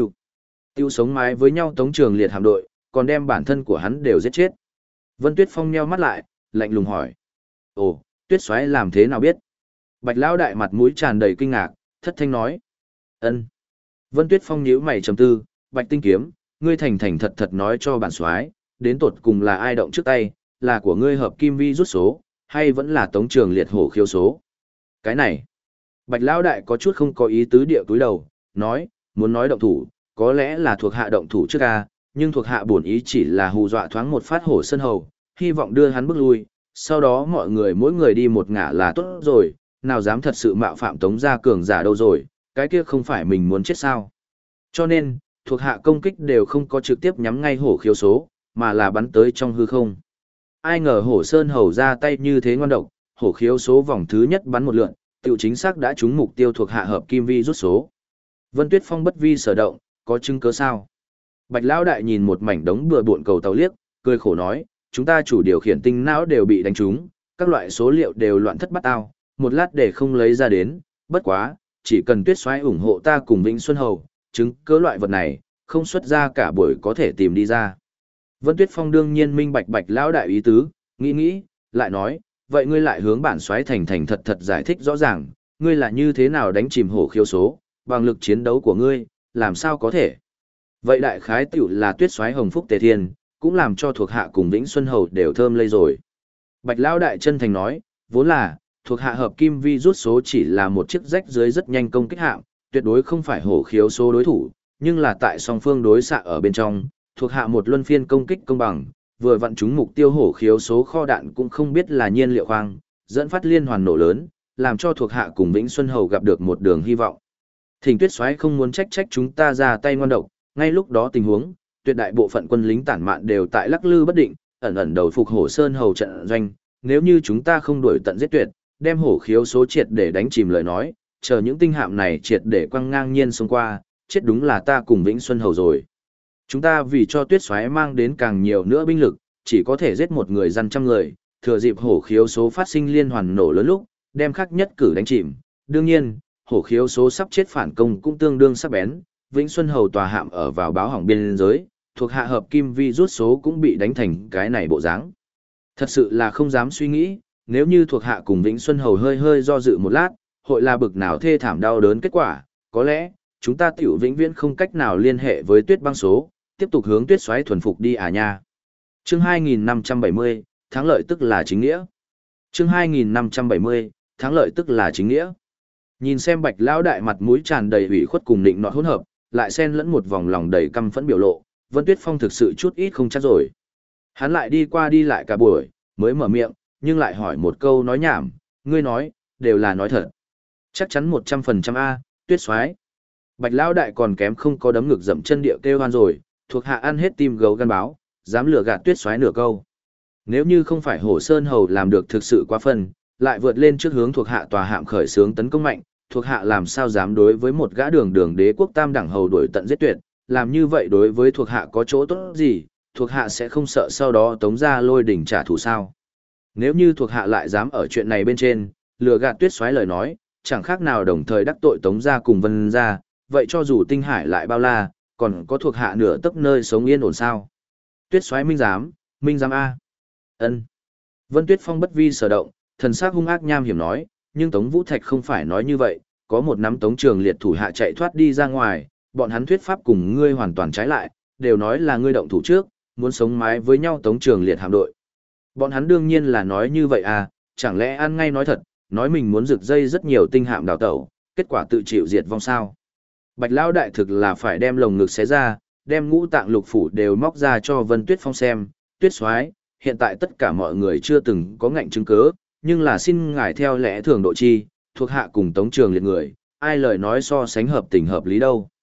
Speaker 1: tiêu sống mái với nhau Tống Trường Liệt hạm đội, còn đem bản thân của hắn đều giết chết. Vân Tuyết Phong nheo mắt lại, lạnh lùng hỏi. Ồ, Tuyết Soái làm thế nào biết? Bạch Lão đại mặt mũi tràn đầy kinh ngạc, thất thanh nói. Ân. Vân Tuyết Phong nhíu mày trầm tư, Bạch Tinh Kiếm, ngươi thành thành thật thật nói cho bản soái, đến tột cùng là ai động trước tay, là của ngươi hợp kim vi rút số, hay vẫn là Tống Trường Liệt hổ khiếu số? Cái này. Bạch Lão đại có chút không có ý tứ địa túi đầu, nói, muốn nói động thủ, có lẽ là thuộc hạ động thủ trước a, nhưng thuộc hạ bổn ý chỉ là hù dọa thoáng một phát Hổ Sơn Hầu, hy vọng đưa hắn bước lui, sau đó mọi người mỗi người đi một ngả là tốt rồi, nào dám thật sự mạo phạm Tống gia cường giả đâu rồi, cái kia không phải mình muốn chết sao. Cho nên, thuộc hạ công kích đều không có trực tiếp nhắm ngay hổ khiếu số, mà là bắn tới trong hư không. Ai ngờ Hổ Sơn Hầu ra tay như thế ngoan độc, hổ khiếu số vòng thứ nhất bắn một lượn, tiểu chính xác đã trúng mục tiêu thuộc hạ hợp kim vi rút số. Vân Tuyết Phong bất vi sở động, có chứng cớ sao? Bạch Lão đại nhìn một mảnh đống bừa bộn cầu tàu liếc, cười khổ nói, chúng ta chủ điều khiển tinh não đều bị đánh trúng, các loại số liệu đều loạn thất bát ao, một lát để không lấy ra đến, bất quá, chỉ cần Tuyết Soái ủng hộ ta cùng Vĩnh Xuân Hầu, chứng cớ loại vật này, không xuất ra cả buổi có thể tìm đi ra. Vân Tuyết Phong đương nhiên minh bạch Bạch Lão đại ý tứ, nghĩ, lại nói, vậy ngươi lại hướng bản soái thành thành thật thật giải thích rõ ràng, ngươi là như thế nào đánh chìm hổ khiếu số, bằng lực chiến đấu của ngươi, làm sao có thể. Vậy đại khái tiểu là Tuyết Soái hồng phúc tề thiên, cũng làm cho thuộc hạ cùng Vĩnh Xuân Hầu đều thơm lây rồi. Bạch Lão đại chân thành nói, vốn là, thuộc hạ hợp kim vi rút số chỉ là một chiếc rách dưới rất nhanh công kích hạm, tuyệt đối không phải hổ khiếu số đối thủ, nhưng là tại song phương đối xạ ở bên trong, thuộc hạ một luân phiên công kích công bằng, vừa vặn trúng mục tiêu hổ khiếu số kho đạn cũng không biết là nhiên liệu khoang, dẫn phát liên hoàn nổ lớn, làm cho thuộc hạ cùng Vĩnh Xuân Hầu gặp được một đường hy vọng. Thỉnh Tuyết Soái không muốn trách chúng ta ra tay ngoan độc, ngay lúc đó tình huống, tuyệt đại bộ phận quân lính tản mạn đều tại lắc lư bất định, ẩn đầu phục Hổ Sơn Hầu trận doanh, nếu như chúng ta không đuổi tận giết tuyệt, đem hổ khiếu số triệt để đánh chìm lời nói, chờ những tinh hạm này triệt để quăng ngang nhiên xông qua, chết đúng là ta cùng Vĩnh Xuân Hầu rồi. Chúng ta vì cho Tuyết Soái mang đến càng nhiều nữa binh lực, chỉ có thể giết một người dân trăm người, thừa dịp hổ khiếu số phát sinh liên hoàn nổ lớn lúc, đem khắc nhất cử đánh chìm. Đương nhiên, hổ khiếu số sắp chết phản công cũng tương đương sắc bén, Vĩnh Xuân Hầu tòa hạm ở vào báo hỏng biên giới, thuộc hạ hợp kim vi rút số cũng bị đánh thành cái này bộ dáng. Thật sự là không dám suy nghĩ, nếu như thuộc hạ cùng Vĩnh Xuân Hầu hơi do dự một lát, hội là bực nào thê thảm đau đớn kết quả, có lẽ, chúng ta tiểu vĩnh viễn không cách nào liên hệ với Tuyết băng số, tiếp tục hướng Tuyết Soái thuần phục đi à nha. Chương 2570, thắng lợi tức là chính nghĩa. Chương 2570, thắng lợi tức là chính nghĩa. Nhìn xem Bạch Lão đại mặt mũi tràn đầy ủy khuất cùng định nọt hỗn hợp, lại xen lẫn một vòng lòng đầy căm phẫn biểu lộ, Vân Tuyết Phong thực sự chút ít không chắc rồi. Hắn lại đi qua đi lại cả buổi, mới mở miệng, nhưng lại hỏi một câu nói nhảm, ngươi nói, đều là nói thật. Chắc chắn 100% A, Tuyết Soái. Bạch Lão đại còn kém không có đấm ngực dậm chân địa kêu hoan rồi, thuộc hạ ăn hết tim gấu gan báo, dám lừa gạt Tuyết Soái nửa câu. Nếu như không phải Hổ Sơn Hầu làm được thực sự quá phần, lại vượt lên trước hướng thuộc hạ tòa hạm khởi xướng tấn công mạnh, thuộc hạ làm sao dám đối với một gã đường đế quốc tam đẳng hầu đuổi tận giết tuyệt, làm như vậy đối với thuộc hạ có chỗ tốt gì, thuộc hạ sẽ không sợ sau đó tống ra lôi đỉnh trả thù sao. Nếu như thuộc hạ lại dám ở chuyện này bên trên, lừa gạt Tuyết Soái lời nói, chẳng khác nào đồng thời đắc tội tống ra cùng Vân ra, vậy cho dù tinh hải lại bao la, còn có thuộc hạ nửa tấc nơi sống yên ổn sao. Tuyết Soái minh giám A. Ân. Vân Tuyết Phong bất vi sở động, thần sắc hung ác nham hiểm nói, nhưng Tống Vũ Thạch không phải nói như vậy, có một nắm Tống Trường Liệt thủ hạ chạy thoát đi ra ngoài, bọn hắn thuyết pháp cùng ngươi hoàn toàn trái lại, đều nói là ngươi động thủ trước, muốn sống mái với nhau Tống Trường Liệt hạm đội. Bọn hắn đương nhiên là nói như vậy à, chẳng lẽ ăn ngay nói thật, nói mình muốn rực dây rất nhiều tinh hạm đào tẩu, kết quả tự chịu diệt vong sao. Bạch Lão đại thực là phải đem lồng ngực xé ra, đem ngũ tạng lục phủ đều móc ra cho Vân Tuyết Phong xem, Tuyết Soái, hiện tại tất cả mọi người chưa từng có ngạnh chứng cớ, nhưng là xin ngài theo lẽ thường độ chi, thuộc hạ cùng Tống Trường Liệt người, ai lời nói so sánh hợp tình hợp lý đâu.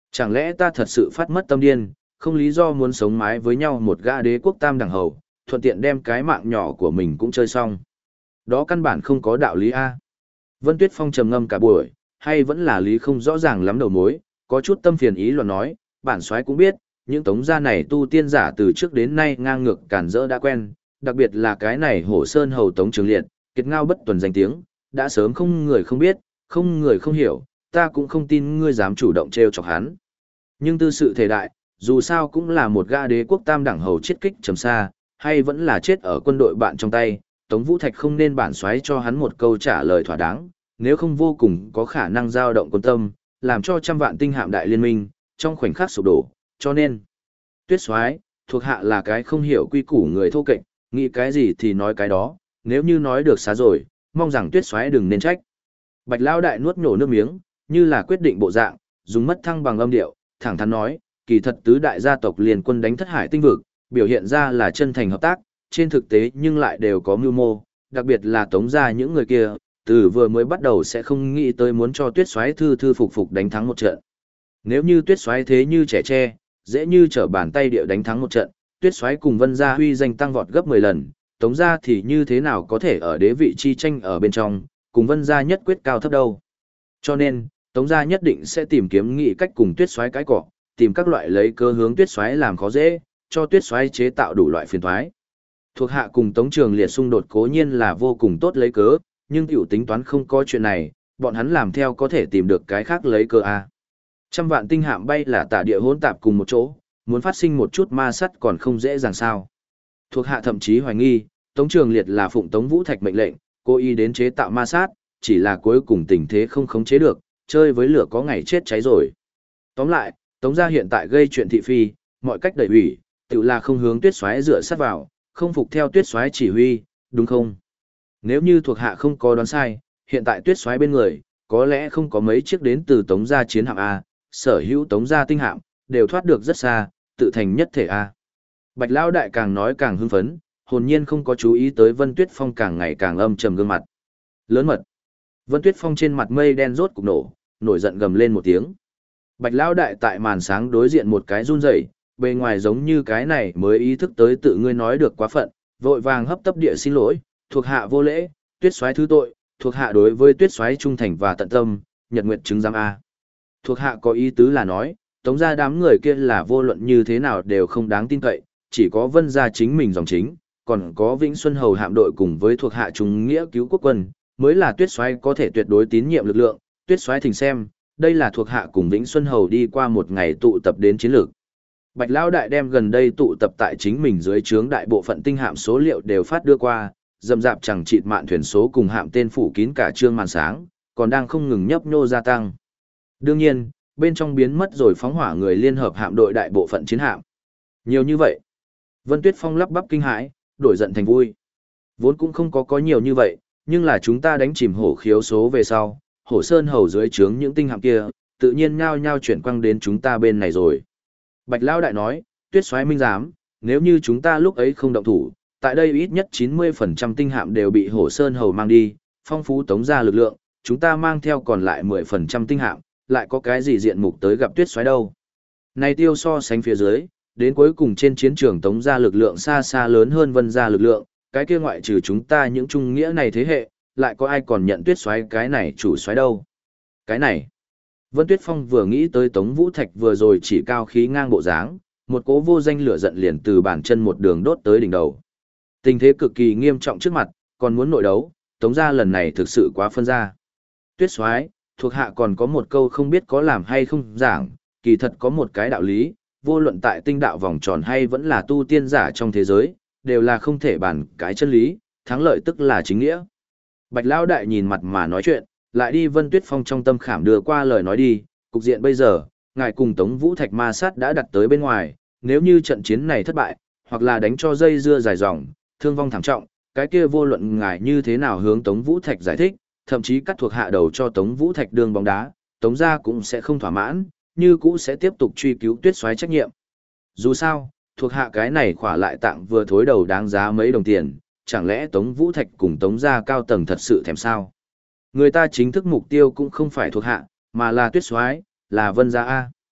Speaker 1: Chẳng lẽ ta thật sự phát mất tâm điên, không lý do muốn sống mái với nhau một gã đế quốc tam đẳng hầu, thuận tiện đem cái mạng nhỏ của mình cũng chơi xong. Đó căn bản không có đạo lý A. Vân Tuyết Phong trầm ngâm cả buổi, hay vẫn là lý không rõ ràng lắm đầu mối, có chút tâm phiền ý luận nói, bản soái cũng biết, những tống gia này tu tiên giả từ trước đến nay ngang ngược cản rỡ đã quen, đặc biệt là cái này Hổ Sơn hầu Tống Trường Liệt, kiệt ngao bất tuần danh tiếng, đã sớm không người không biết, không người không hiểu, ta cũng không tin ngươi dám chủ động trêu chọc hắn. Nhưng tư sự thể đại, dù sao cũng là một gã đế quốc tam đẳng hầu chết kích trầm xa, hay vẫn là chết ở quân đội bạn trong tay, Tống Vũ Thạch không nên bản soái cho hắn một câu trả lời thỏa đáng, nếu không vô cùng có khả năng dao động quân tâm, làm cho trăm vạn tinh hạm đại liên minh trong khoảnh khắc sụp đổ, cho nên Tuyết soái, thuộc hạ là cái không hiểu quy củ người thô kệch, nghĩ cái gì thì nói cái đó, nếu như nói được xá rồi, mong rằng Tuyết soái đừng nên trách. Bạch Lão đại nuốt nhổ nước miếng, như là quyết định bộ dạng, dùng mất thăng bằng âm điệu, thẳng thắn nói, kỳ thật tứ đại gia tộc liên quân đánh thất hải tinh vực, biểu hiện ra là chân thành hợp tác, trên thực tế nhưng lại đều có mưu mô, đặc biệt là Tống gia những người kia, từ vừa mới bắt đầu sẽ không nghĩ tới muốn cho Tuyết soái thư thư phục phục đánh thắng một trận. Nếu như Tuyết soái thế như trẻ tre, dễ như trở bàn tay địa đánh thắng một trận, Tuyết soái cùng Vân gia huy danh tăng vọt gấp 10 lần, Tống gia thì như thế nào có thể ở đế vị chi tranh ở bên trong, cùng Vân gia nhất quyết cao thấp đâu. Cho nên, Tống gia nhất định sẽ tìm kiếm nghị cách cùng Tuyết soái cái cọ, tìm các loại lấy cơ hướng Tuyết soái làm khó dễ, cho Tuyết soái chế tạo đủ loại phiền toái. Thuộc hạ cùng Tống Trường Liệt xung đột cố nhiên là vô cùng tốt lấy cớ, nhưng tiểu tính toán không có chuyện này, bọn hắn làm theo có thể tìm được cái khác lấy cớ a. Trăm vạn tinh hạm bay là tả địa hỗn tạp cùng một chỗ, muốn phát sinh một chút ma sắt còn không dễ dàng sao. Thuộc hạ thậm chí hoài nghi, Tống Trường Liệt là phụng Tống Vũ Thạch mệnh lệnh, cố ý đến chế tạo ma sát, chỉ là cuối cùng tình thế không khống chế được, chơi với lửa có ngày chết cháy rồi. Tóm lại, Tống gia hiện tại gây chuyện thị phi, mọi cách đẩy hủy, tự là không hướng Tuyết soái dựa sát vào, không phục theo Tuyết soái chỉ huy, đúng không? Nếu như thuộc hạ không có đoán sai, hiện tại Tuyết soái bên người, có lẽ không có mấy chiếc đến từ Tống gia chiến hạm A, sở hữu Tống gia tinh hạm, đều thoát được rất xa, tự thành nhất thể A. Bạch Lão đại càng nói càng hưng phấn, hồn nhiên không có chú ý tới Vân Tuyết Phong càng ngày càng âm trầm gương mặt. Lớn mật. Vân Tuyết Phong trên mặt mây đen rốt cục nổ, nổi giận gầm lên một tiếng. Bạch Lão đại tại màn sáng đối diện một cái run rẩy, bề ngoài giống như cái này mới ý thức tới tự ngươi nói được quá phận, vội vàng hấp tấp địa xin lỗi, thuộc hạ vô lễ, Tuyết soái thứ tội, thuộc hạ đối với Tuyết soái trung thành và tận tâm, nhật nguyện chứng giám a. Thuộc hạ có ý tứ là nói, Tống gia đám người kia là vô luận như thế nào đều không đáng tin cậy, chỉ có Vân gia chính mình dòng chính, còn có Vĩnh Xuân Hầu hạm đội cùng với thuộc hạ chúng nghĩa cứu quốc quân, mới là Tuyết soái có thể tuyệt đối tín nhiệm lực lượng. Tuyết soái thỉnh xem, đây là thuộc hạ cùng Vĩnh Xuân Hầu đi qua một ngày tụ tập đến chiến lược. Bạch Lão đại đem gần đây tụ tập tại chính mình dưới trướng đại bộ phận tinh hạm số liệu đều phát đưa qua, dầm dạp chẳng chịt mạn thuyền số cùng hạm tên phủ kín cả trương màn sáng, còn đang không ngừng nhấp nhô gia tăng. Đương nhiên, bên trong biến mất rồi phóng hỏa người liên hợp hạm đội đại bộ phận chiến hạm. Nhiều như vậy. Vân Tuyết Phong lắp bắp kinh hãi, đổi giận thành vui. Vốn cũng không có nhiều như vậy, nhưng là chúng ta đánh chìm hổ khiếu số về sau, Hổ Sơn hầu dưới trướng những tinh hạm kia, tự nhiên nhao nhao chuyển quăng đến chúng ta bên này rồi. Bạch Lão đại nói, Tuyết soái minh giám, nếu như chúng ta lúc ấy không động thủ, tại đây ít nhất 90% tinh hạm đều bị Hổ Sơn hầu mang đi, phong phú Tống gia lực lượng, chúng ta mang theo còn lại 10% tinh hạm, lại có cái gì diện mục tới gặp Tuyết soái đâu. Này tiêu so sánh phía dưới, đến cuối cùng trên chiến trường Tống gia lực lượng xa xa lớn hơn Vân gia lực lượng, cái kia ngoại trừ chúng ta những trung nghĩa này thế hệ, lại có ai còn nhận Tuyết soái cái này chủ soái đâu. Cái này, Vân Tuyết Phong vừa nghĩ tới Tống Vũ Thạch vừa rồi chỉ cao khí ngang bộ dáng, một cỗ vô danh lửa giận liền từ bàn chân một đường đốt tới đỉnh đầu. Tình thế cực kỳ nghiêm trọng trước mặt, còn muốn nội đấu, Tống gia lần này thực sự quá phân ra. Tuyết soái, thuộc hạ còn có một câu không biết có làm hay không giảng, kỳ thật có một cái đạo lý, vô luận tại tinh đạo vòng tròn hay vẫn là tu tiên giả trong thế giới, đều là không thể bàn cái chân lý, thắng lợi tức là chính nghĩa. Bạch Lão đại nhìn mặt mà nói chuyện, lại đi Vân Tuyết Phong trong tâm khảm đưa qua lời nói đi, cục diện bây giờ, ngài cùng Tống Vũ Thạch ma sát đã đặt tới bên ngoài, nếu như trận chiến này thất bại, hoặc là đánh cho dây dưa dài dòng, thương vong thảm trọng, cái kia vô luận ngài như thế nào hướng Tống Vũ Thạch giải thích, thậm chí cắt thuộc hạ đầu cho Tống Vũ Thạch đường bóng đá, Tống gia cũng sẽ không thỏa mãn, như cũ sẽ tiếp tục truy cứu Tuyết soái trách nhiệm. Dù sao, thuộc hạ cái này khỏa lại tặng vừa thối đầu đáng giá mấy đồng tiền, chẳng lẽ Tống Vũ Thạch cùng Tống gia cao tầng thật sự thèm sao? Người ta chính thức mục tiêu cũng không phải thuộc hạ, mà là Tuyết soái, là Vân gia a.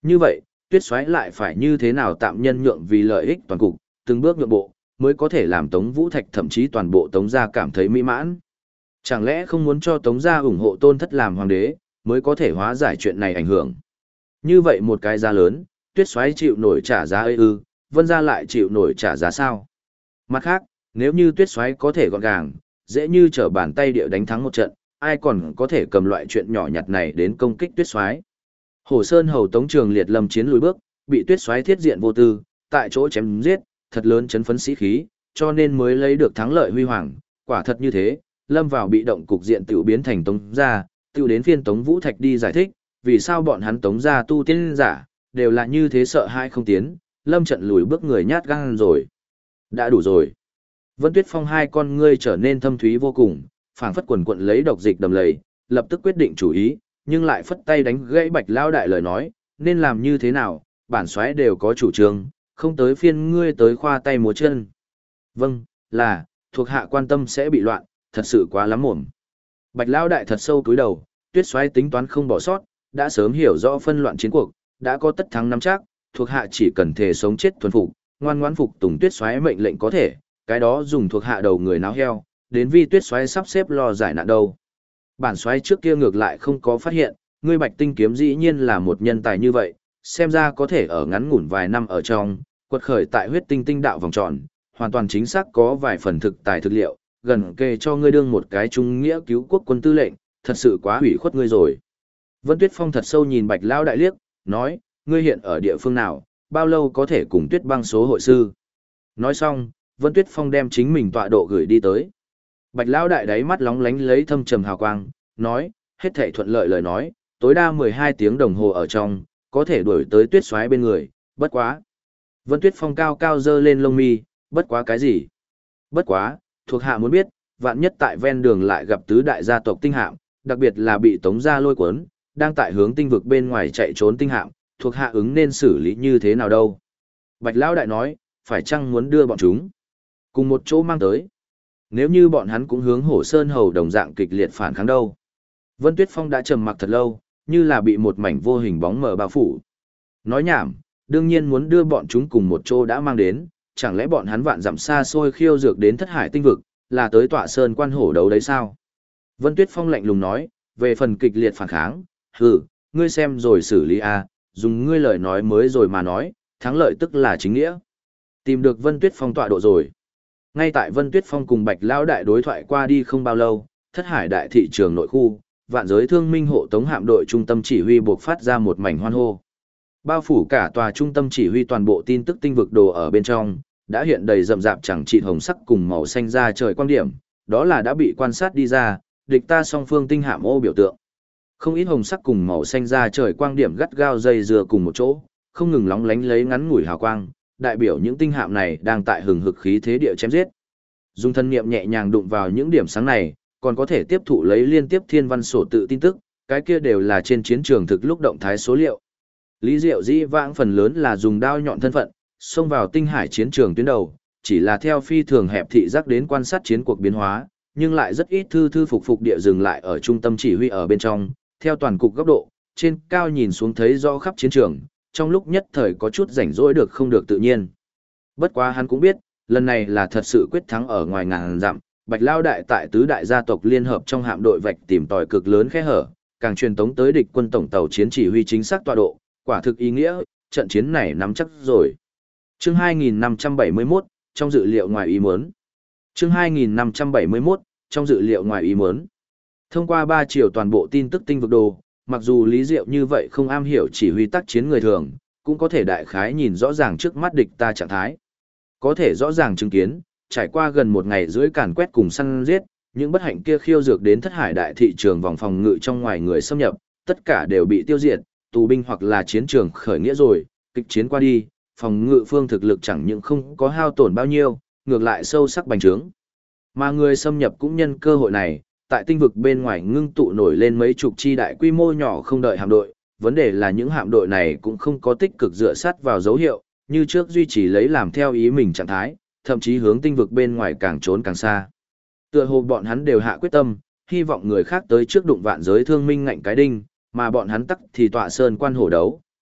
Speaker 1: Như vậy, Tuyết Soái lại phải như thế nào tạm nhân nhượng vì lợi ích toàn cục, từng bước nhượng bộ, mới có thể làm Tống Vũ Thạch thậm chí toàn bộ Tống gia cảm thấy mỹ mãn. Chẳng lẽ không muốn cho Tống gia ủng hộ Tôn Thất làm hoàng đế, mới có thể hóa giải chuyện này ảnh hưởng. Như vậy một cái giá lớn, Tuyết Soái chịu nổi trả giá ấy ư, Vân gia lại chịu nổi trả giá sao? Mặt khác, nếu như Tuyết Soái có thể gọn gàng, dễ như trở bàn tay địa đánh thắng một trận, ai còn có thể cầm loại chuyện nhỏ nhặt này đến công kích Tuyết Soái. Hồ Sơn hầu Tống Trường Liệt lâm chiến lùi bước, bị Tuyết Soái thiết diện vô tư, tại chỗ chém giết, thật lớn chấn phấn sĩ khí, cho nên mới lấy được thắng lợi huy hoàng. Quả thật như thế, lâm vào bị động cục diện tiểu biến thành Tống gia, tiểu đến phiên Tống Vũ Thạch đi giải thích, vì sao bọn hắn Tống gia tu tiên giả đều là như thế sợ hai không tiến, lâm trận lùi bước người nhát gan rồi. Đã đủ rồi. Vân Tuyết Phong hai con ngươi trở nên thâm thúy vô cùng, phảng phất quần quận lấy độc dịch đầm lầy, lập tức quyết định chủ ý, nhưng lại phất tay đánh gãy Bạch Lão đại lời nói, nên làm như thế nào, bản soái đều có chủ trương, không tới phiên ngươi tới khoa tay múa chân. Vâng, là, thuộc hạ quan tâm sẽ bị loạn, thật sự quá lắm mồm. Bạch Lão đại thật sâu cúi đầu, Tuyết Soái tính toán không bỏ sót, đã sớm hiểu rõ phân loạn chiến cuộc, đã có tất thắng nắm chắc, thuộc hạ chỉ cần thể sống chết thuần phục, ngoan ngoãn phục tùng Tuyết Soái mệnh lệnh có thể, cái đó dùng thuộc hạ đầu người náo heo, đến vi Tuyết Soái sắp xếp lo giải nạn đâu. Bản soái trước kia ngược lại không có phát hiện, ngươi Bạch Tinh kiếm dĩ nhiên là một nhân tài như vậy, xem ra có thể ở ngắn ngủn vài năm ở trong, quật khởi tại huyết tinh tinh đạo vòng tròn, hoàn toàn chính xác có vài phần thực tài thực liệu, gần kề cho ngươi đương một cái trung nghĩa cứu quốc quân tư lệnh, thật sự quá hủy khuất ngươi rồi. Vân Tuyết Phong thật sâu nhìn Bạch Lão đại liếc, nói, ngươi hiện ở địa phương nào, bao lâu có thể cùng Tuyết Băng số hội sư. Nói xong, Vân Tuyết Phong đem chính mình tọa độ gửi đi tới. Bạch Lão đại đáy mắt lóng lánh lấy thâm trầm hào quang, nói, hết thảy thuận lợi lời nói, tối đa 12 tiếng đồng hồ ở trong, có thể đuổi tới Tuyết Soái bên người, bất quá. Vân Tuyết Phong cao cao dơ lên lông mi, bất quá cái gì? Bất quá, thuộc hạ muốn biết, vạn nhất tại ven đường lại gặp tứ đại gia tộc tinh hạm, đặc biệt là bị Tống gia lôi cuốn, đang tại hướng tinh vực bên ngoài chạy trốn tinh hạm, thuộc hạ ứng nên xử lý như thế nào đâu? Bạch Lão đại nói, phải chăng muốn đưa bọn chúng cùng một chỗ mang tới? Nếu như bọn hắn cũng hướng Hổ Sơn hầu đồng dạng kịch liệt phản kháng đâu? Vân Tuyết Phong đã trầm mặc thật lâu, như là bị một mảnh vô hình bóng mờ bao phủ. Nói nhảm, đương nhiên muốn đưa bọn chúng cùng một chỗ đã mang đến, chẳng lẽ bọn hắn vạn dặm xa xôi khiêu dược đến Thất Hải tinh vực, là tới tọa sơn quan hổ đấu đấy sao? Vân Tuyết Phong lạnh lùng nói, về phần kịch liệt phản kháng, hừ, ngươi xem rồi xử lý a, dùng ngươi lời nói mới rồi mà nói, thắng lợi tức là chính nghĩa. Tìm được Vân Tuyết Phong tọa độ rồi. Ngay tại Vân Tuyết Phong cùng Bạch Lão đại đối thoại qua đi không bao lâu, Thất Hải đại thị trường nội khu, vạn giới thương minh hộ tống hạm đội trung tâm chỉ huy buộc phát ra một mảnh hoan hô. Bao phủ cả tòa trung tâm chỉ huy toàn bộ tin tức tinh vực đồ ở bên trong, đã hiện đầy rậm rạp chẳng trị hồng sắc cùng màu xanh ra trời quan điểm, đó là đã bị quan sát đi ra, địch ta song phương tinh hạm ô biểu tượng. Không ít hồng sắc cùng màu xanh ra trời quang điểm gắt gao dây dưa cùng một chỗ, không ngừng lóng lánh lấy ngắn ngủi hào quang, đại biểu những tinh hạm này đang tại hừng hực khí thế địa chém giết. Dùng thân niệm nhẹ nhàng đụng vào những điểm sáng này, còn có thể tiếp thụ lấy liên tiếp thiên văn sổ tự tin tức, cái kia đều là trên chiến trường thực lúc động thái số liệu. Lý Diệu dĩ vãng phần lớn là dùng đao nhọn thân phận, xông vào tinh hải chiến trường tuyến đầu, chỉ là theo phi thường hẹp thị giác đến quan sát chiến cuộc biến hóa, nhưng lại rất ít thư thư phục phục địa dừng lại ở trung tâm chỉ huy ở bên trong, theo toàn cục góc độ, trên cao nhìn xuống thấy rõ khắp chiến trường, trong lúc nhất thời có chút rảnh rỗi được không được tự nhiên. Bất quá hắn cũng biết, lần này là thật sự quyết thắng ở ngoài ngàn dặm, Bạch Lao đại tại tứ đại gia tộc liên hợp trong hạm đội vạch tìm tòi cực lớn khe hở, càng truyền tống tới địch quân tổng tàu chiến chỉ huy chính xác tọa độ, quả thực ý nghĩa, trận chiến này nắm chắc rồi. Chương 2571, trong dự liệu ngoài ý muốn. Chương 2571, trong dự liệu ngoài ý muốn. Thông qua 3 chiều toàn bộ tin tức tinh vực đồ, mặc dù Lý Diệu như vậy không am hiểu chỉ huy tác chiến người thường, cũng có thể đại khái nhìn rõ ràng trước mắt địch ta trạng thái. Có thể rõ ràng chứng kiến, trải qua gần một ngày rưỡi càn quét cùng săn giết, những bất hạnh kia khiêu dược đến Thất Hải đại thị trường vòng phòng ngự trong ngoài người xâm nhập, tất cả đều bị tiêu diệt, tù binh hoặc là chiến trường khởi nghĩa rồi, kịch chiến qua đi, phòng ngự phương thực lực chẳng những không có hao tổn bao nhiêu, ngược lại sâu sắc bành trướng. Mà người xâm nhập cũng nhân cơ hội này, tại tinh vực bên ngoài ngưng tụ nổi lên mấy chục chi đại quy mô nhỏ không đợi hạm đội, vấn đề là những hạm đội này cũng không có tích cực dựa sát vào dấu hiệu, như trước duy trì lấy làm theo ý mình trạng thái, thậm chí hướng tinh vực bên ngoài càng trốn càng xa. Tựa hồ bọn hắn đều hạ quyết tâm, hy vọng người khác tới trước đụng vạn giới thương minh ngạnh cái đinh, mà bọn hắn tắc thì tọa sơn quan hổ đấu,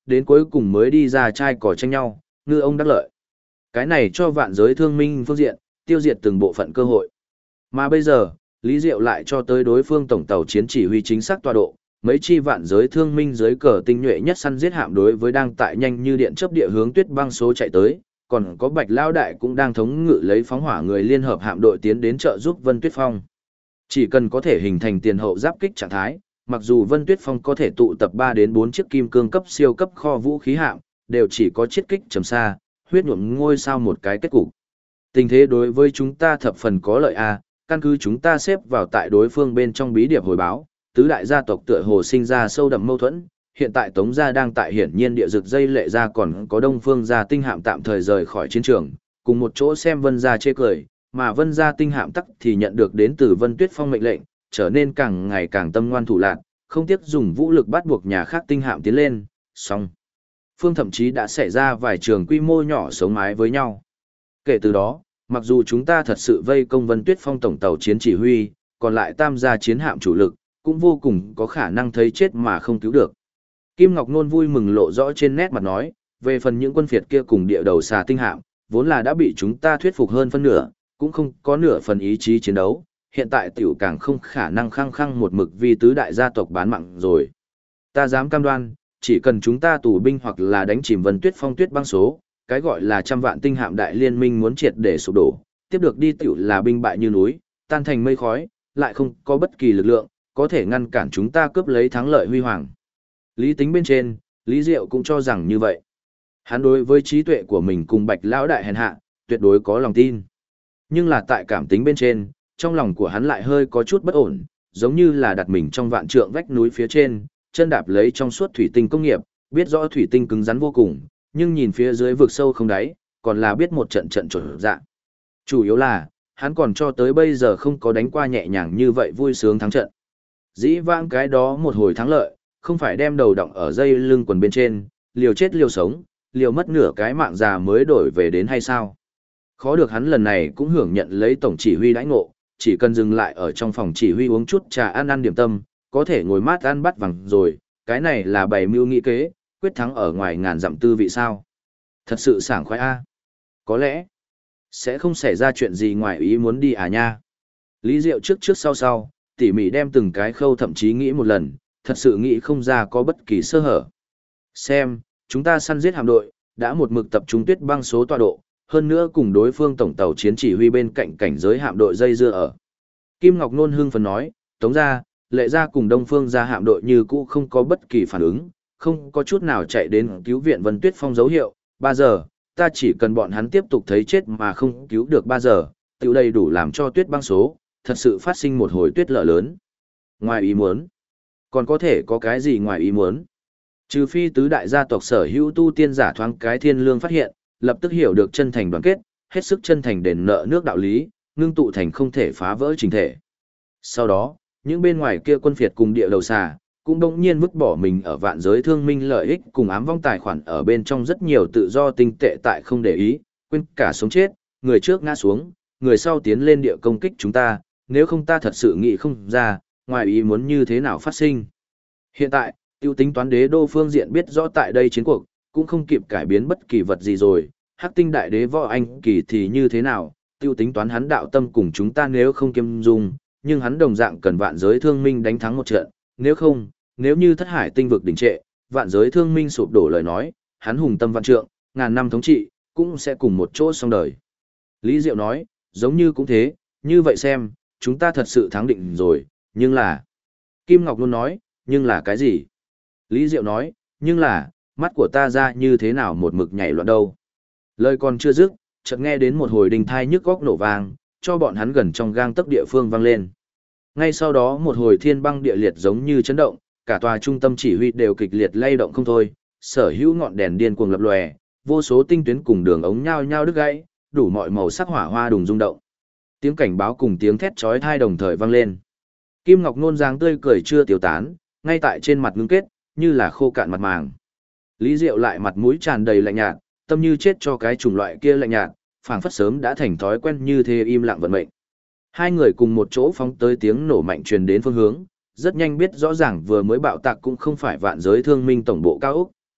Speaker 1: đến cuối cùng mới đi ra trai cỏ tranh nhau, ngư ông đắc lợi. Cái này cho vạn giới thương minh phương diện, tiêu diệt từng bộ phận cơ hội. Mà bây giờ, Lý Diệu lại cho tới đối phương tổng tàu chiến chỉ huy chính xác tọa độ, mấy chi vạn giới thương minh dưới cờ tinh nhuệ nhất săn giết hạm đối với đang tại nhanh như điện chớp địa hướng Tuyết Băng số chạy tới, còn có Bạch Lao Đại cũng đang thống ngự lấy phóng hỏa người liên hợp hạm đội tiến đến trợ giúp Vân Tuyết Phong. Chỉ cần có thể hình thành tiền hậu giáp kích trạng thái, mặc dù Vân Tuyết Phong có thể tụ tập 3 đến 4 chiếc kim cương cấp siêu cấp kho vũ khí hạm, đều chỉ có chiết kích trầm xa, huyết nhuộm ngôi sao một cái kết cục. Tình thế đối với chúng ta thập phần có lợi căn cứ chúng ta xếp vào tại đối phương bên trong bí điệp hồi báo, tứ đại gia tộc tựa hồ sinh ra sâu đậm mâu thuẫn, hiện tại Tống gia đang tại hiển nhiên địa dực dây lệ gia còn có Đông Phương gia tinh hạm tạm thời rời khỏi chiến trường, cùng một chỗ xem Vân gia chê cười, mà Vân gia tinh hạm tắc thì nhận được đến từ Vân Tuyết Phong mệnh lệnh, trở nên càng ngày càng tâm ngoan thủ lạn, không tiếc dùng vũ lực bắt buộc nhà khác tinh hạm tiến lên, song phương thậm chí đã xảy ra vài trường quy mô nhỏ sống mái với nhau. Kể từ đó, mặc dù chúng ta thật sự vây công Vân Tuyết Phong tổng tàu chiến chỉ huy, còn lại tam gia chiến hạm chủ lực, cũng vô cùng có khả năng thấy chết mà không cứu được. Kim Ngọc Nôn vui mừng lộ rõ trên nét mặt nói, về phần những quân phiệt kia cùng địa đầu xà tinh hạm, vốn là đã bị chúng ta thuyết phục hơn phân nửa, cũng không có nửa phần ý chí chiến đấu, hiện tại tiểu càng không khả năng khăng khăng một mực vì tứ đại gia tộc bán mạng rồi. Ta dám cam đoan, chỉ cần chúng ta tù binh hoặc là đánh chìm Vân Tuyết Phong tuyết băng số, cái gọi là trăm vạn tinh hạm đại liên minh muốn triệt để sụp đổ, tiếp được đi tiểu là binh bại như núi, tan thành mây khói, lại không có bất kỳ lực lượng, có thể ngăn cản chúng ta cướp lấy thắng lợi huy hoàng. Lý tính bên trên, Lý Diệu cũng cho rằng như vậy. Hắn đối với trí tuệ của mình cùng Bạch Lão Đại hèn hạ, tuyệt đối có lòng tin. Nhưng là tại cảm tính bên trên, trong lòng của hắn lại hơi có chút bất ổn, giống như là đặt mình trong vạn trượng vách núi phía trên, chân đạp lấy trong suốt thủy tinh công nghiệp, biết rõ thủy tinh cứng rắn vô cùng, nhưng nhìn phía dưới vực sâu không đáy, còn là biết một trận trận trộn dạ. Chủ yếu là, hắn còn cho tới bây giờ không có đánh qua nhẹ nhàng như vậy vui sướng thắng trận. Dĩ vãng cái đó một hồi thắng lợi, không phải đem đầu đọng ở dây lưng quần bên trên, liều chết liều sống, liều mất nửa cái mạng già mới đổi về đến hay sao? Khó được hắn lần này cũng hưởng nhận lấy tổng chỉ huy đãi ngộ, chỉ cần dừng lại ở trong phòng chỉ huy uống chút trà ăn điểm tâm, có thể ngồi mát ăn bắt vàng rồi, cái này là bày mưu nghị kế, quyết thắng ở ngoài ngàn dặm tư vị sao? Thật sự sảng khoái Có lẽ, sẽ không xảy ra chuyện gì ngoài ý muốn đi nha. Lý Diệu trước trước sau sau, tỉ mỉ đem từng cái khâu thậm chí nghĩ một lần, thật sự nghĩ không ra có bất kỳ sơ hở. Xem, chúng ta săn giết hạm đội, đã một mực tập trung tuyết băng số tọa độ, hơn nữa cùng đối phương tổng tàu chiến chỉ huy bên cạnh cảnh giới hạm đội dây dưa ở. Kim Ngọc Nôn hưng phấn nói, Tống gia, Lệ gia cùng Đông Phương gia hạm đội như cũ không có bất kỳ phản ứng, không có chút nào chạy đến cứu viện Vân Tuyết Phong dấu hiệu, 3 giờ, ta chỉ cần bọn hắn tiếp tục thấy chết mà không cứu được 3 giờ, tiểu đầy đủ làm cho tuyết băng số, thật sự phát sinh một hồi tuyết lở lớn. Ngoài ý muốn, còn có thể có cái gì ngoài ý muốn? Trừ phi tứ đại gia tộc sở hữu tu tiên giả thoáng cái thiên lương phát hiện, lập tức hiểu được chân thành đoàn kết, hết sức chân thành đền nợ nước đạo lý, ngưng tụ thành không thể phá vỡ trình thể. Sau đó, những bên ngoài kia quân phiệt cùng địa đầu xà, cũng đống nhiên vứt bỏ mình ở vạn giới thương minh lợi ích cùng ám vong tài khoản ở bên trong rất nhiều tự do tinh tệ tại không để ý, quên cả sống chết, người trước ngã xuống, người sau tiến lên địa công kích chúng ta, nếu không ta thật sự nghĩ không ra, ngoài ý muốn như thế nào phát sinh. Hiện tại, tiêu tính toán đế đô phương diện biết rõ tại đây chiến cuộc, cũng không kịp cải biến bất kỳ vật gì rồi, hắc tinh đại đế võ anh kỳ thì như thế nào, tiêu tính toán hắn đạo tâm cùng chúng ta nếu không kiêm dung, nhưng hắn đồng dạng cần vạn giới thương minh đánh thắng một trận, nếu không, nếu như thất hải tinh vực đình trệ, vạn giới thương minh sụp đổ lời nói, hắn hùng tâm vạn trượng, ngàn năm thống trị, cũng sẽ cùng một chỗ xong đời. Lý Diệu nói, giống như cũng thế, như vậy xem, chúng ta thật sự thắng định rồi, nhưng là... Kim Ngọc luôn nói, nhưng là cái gì? Lý Diệu nói, nhưng là, mắt của ta ra như thế nào một mực nhảy loạn đâu. Lời còn chưa dứt, chợt nghe đến một hồi đình thai nhức góc nổ vang, cho bọn hắn gần trong gang tấc địa phương vang lên. Ngay sau đó một hồi thiên băng địa liệt giống như chấn động, cả tòa trung tâm chỉ huy đều kịch liệt lay động không thôi, sở hữu ngọn đèn điên cuồng lập lòe, vô số tinh tuyến cùng đường ống nhao nhao đứt gãy, đủ mọi màu sắc hỏa hoa đùng rung động. Tiếng cảnh báo cùng tiếng thét chói tai đồng thời vang lên. Kim Ngọc Nôn dáng tươi cười chưa tiêu tán, ngay tại trên mặt ngưng kết, như là khô cạn mặt màng. Lý Diệu lại mặt mũi tràn đầy lạnh nhạt, tâm như chết cho cái chủng loại kia lạnh nhạt, phảng phất sớm đã thành thói quen như thế im lặng vận mệnh. Hai người cùng một chỗ phóng tới tiếng nổ mạnh truyền đến phương hướng, rất nhanh biết rõ ràng vừa mới bạo tạc cũng không phải vạn giới thương minh tổng bộ cao ốc,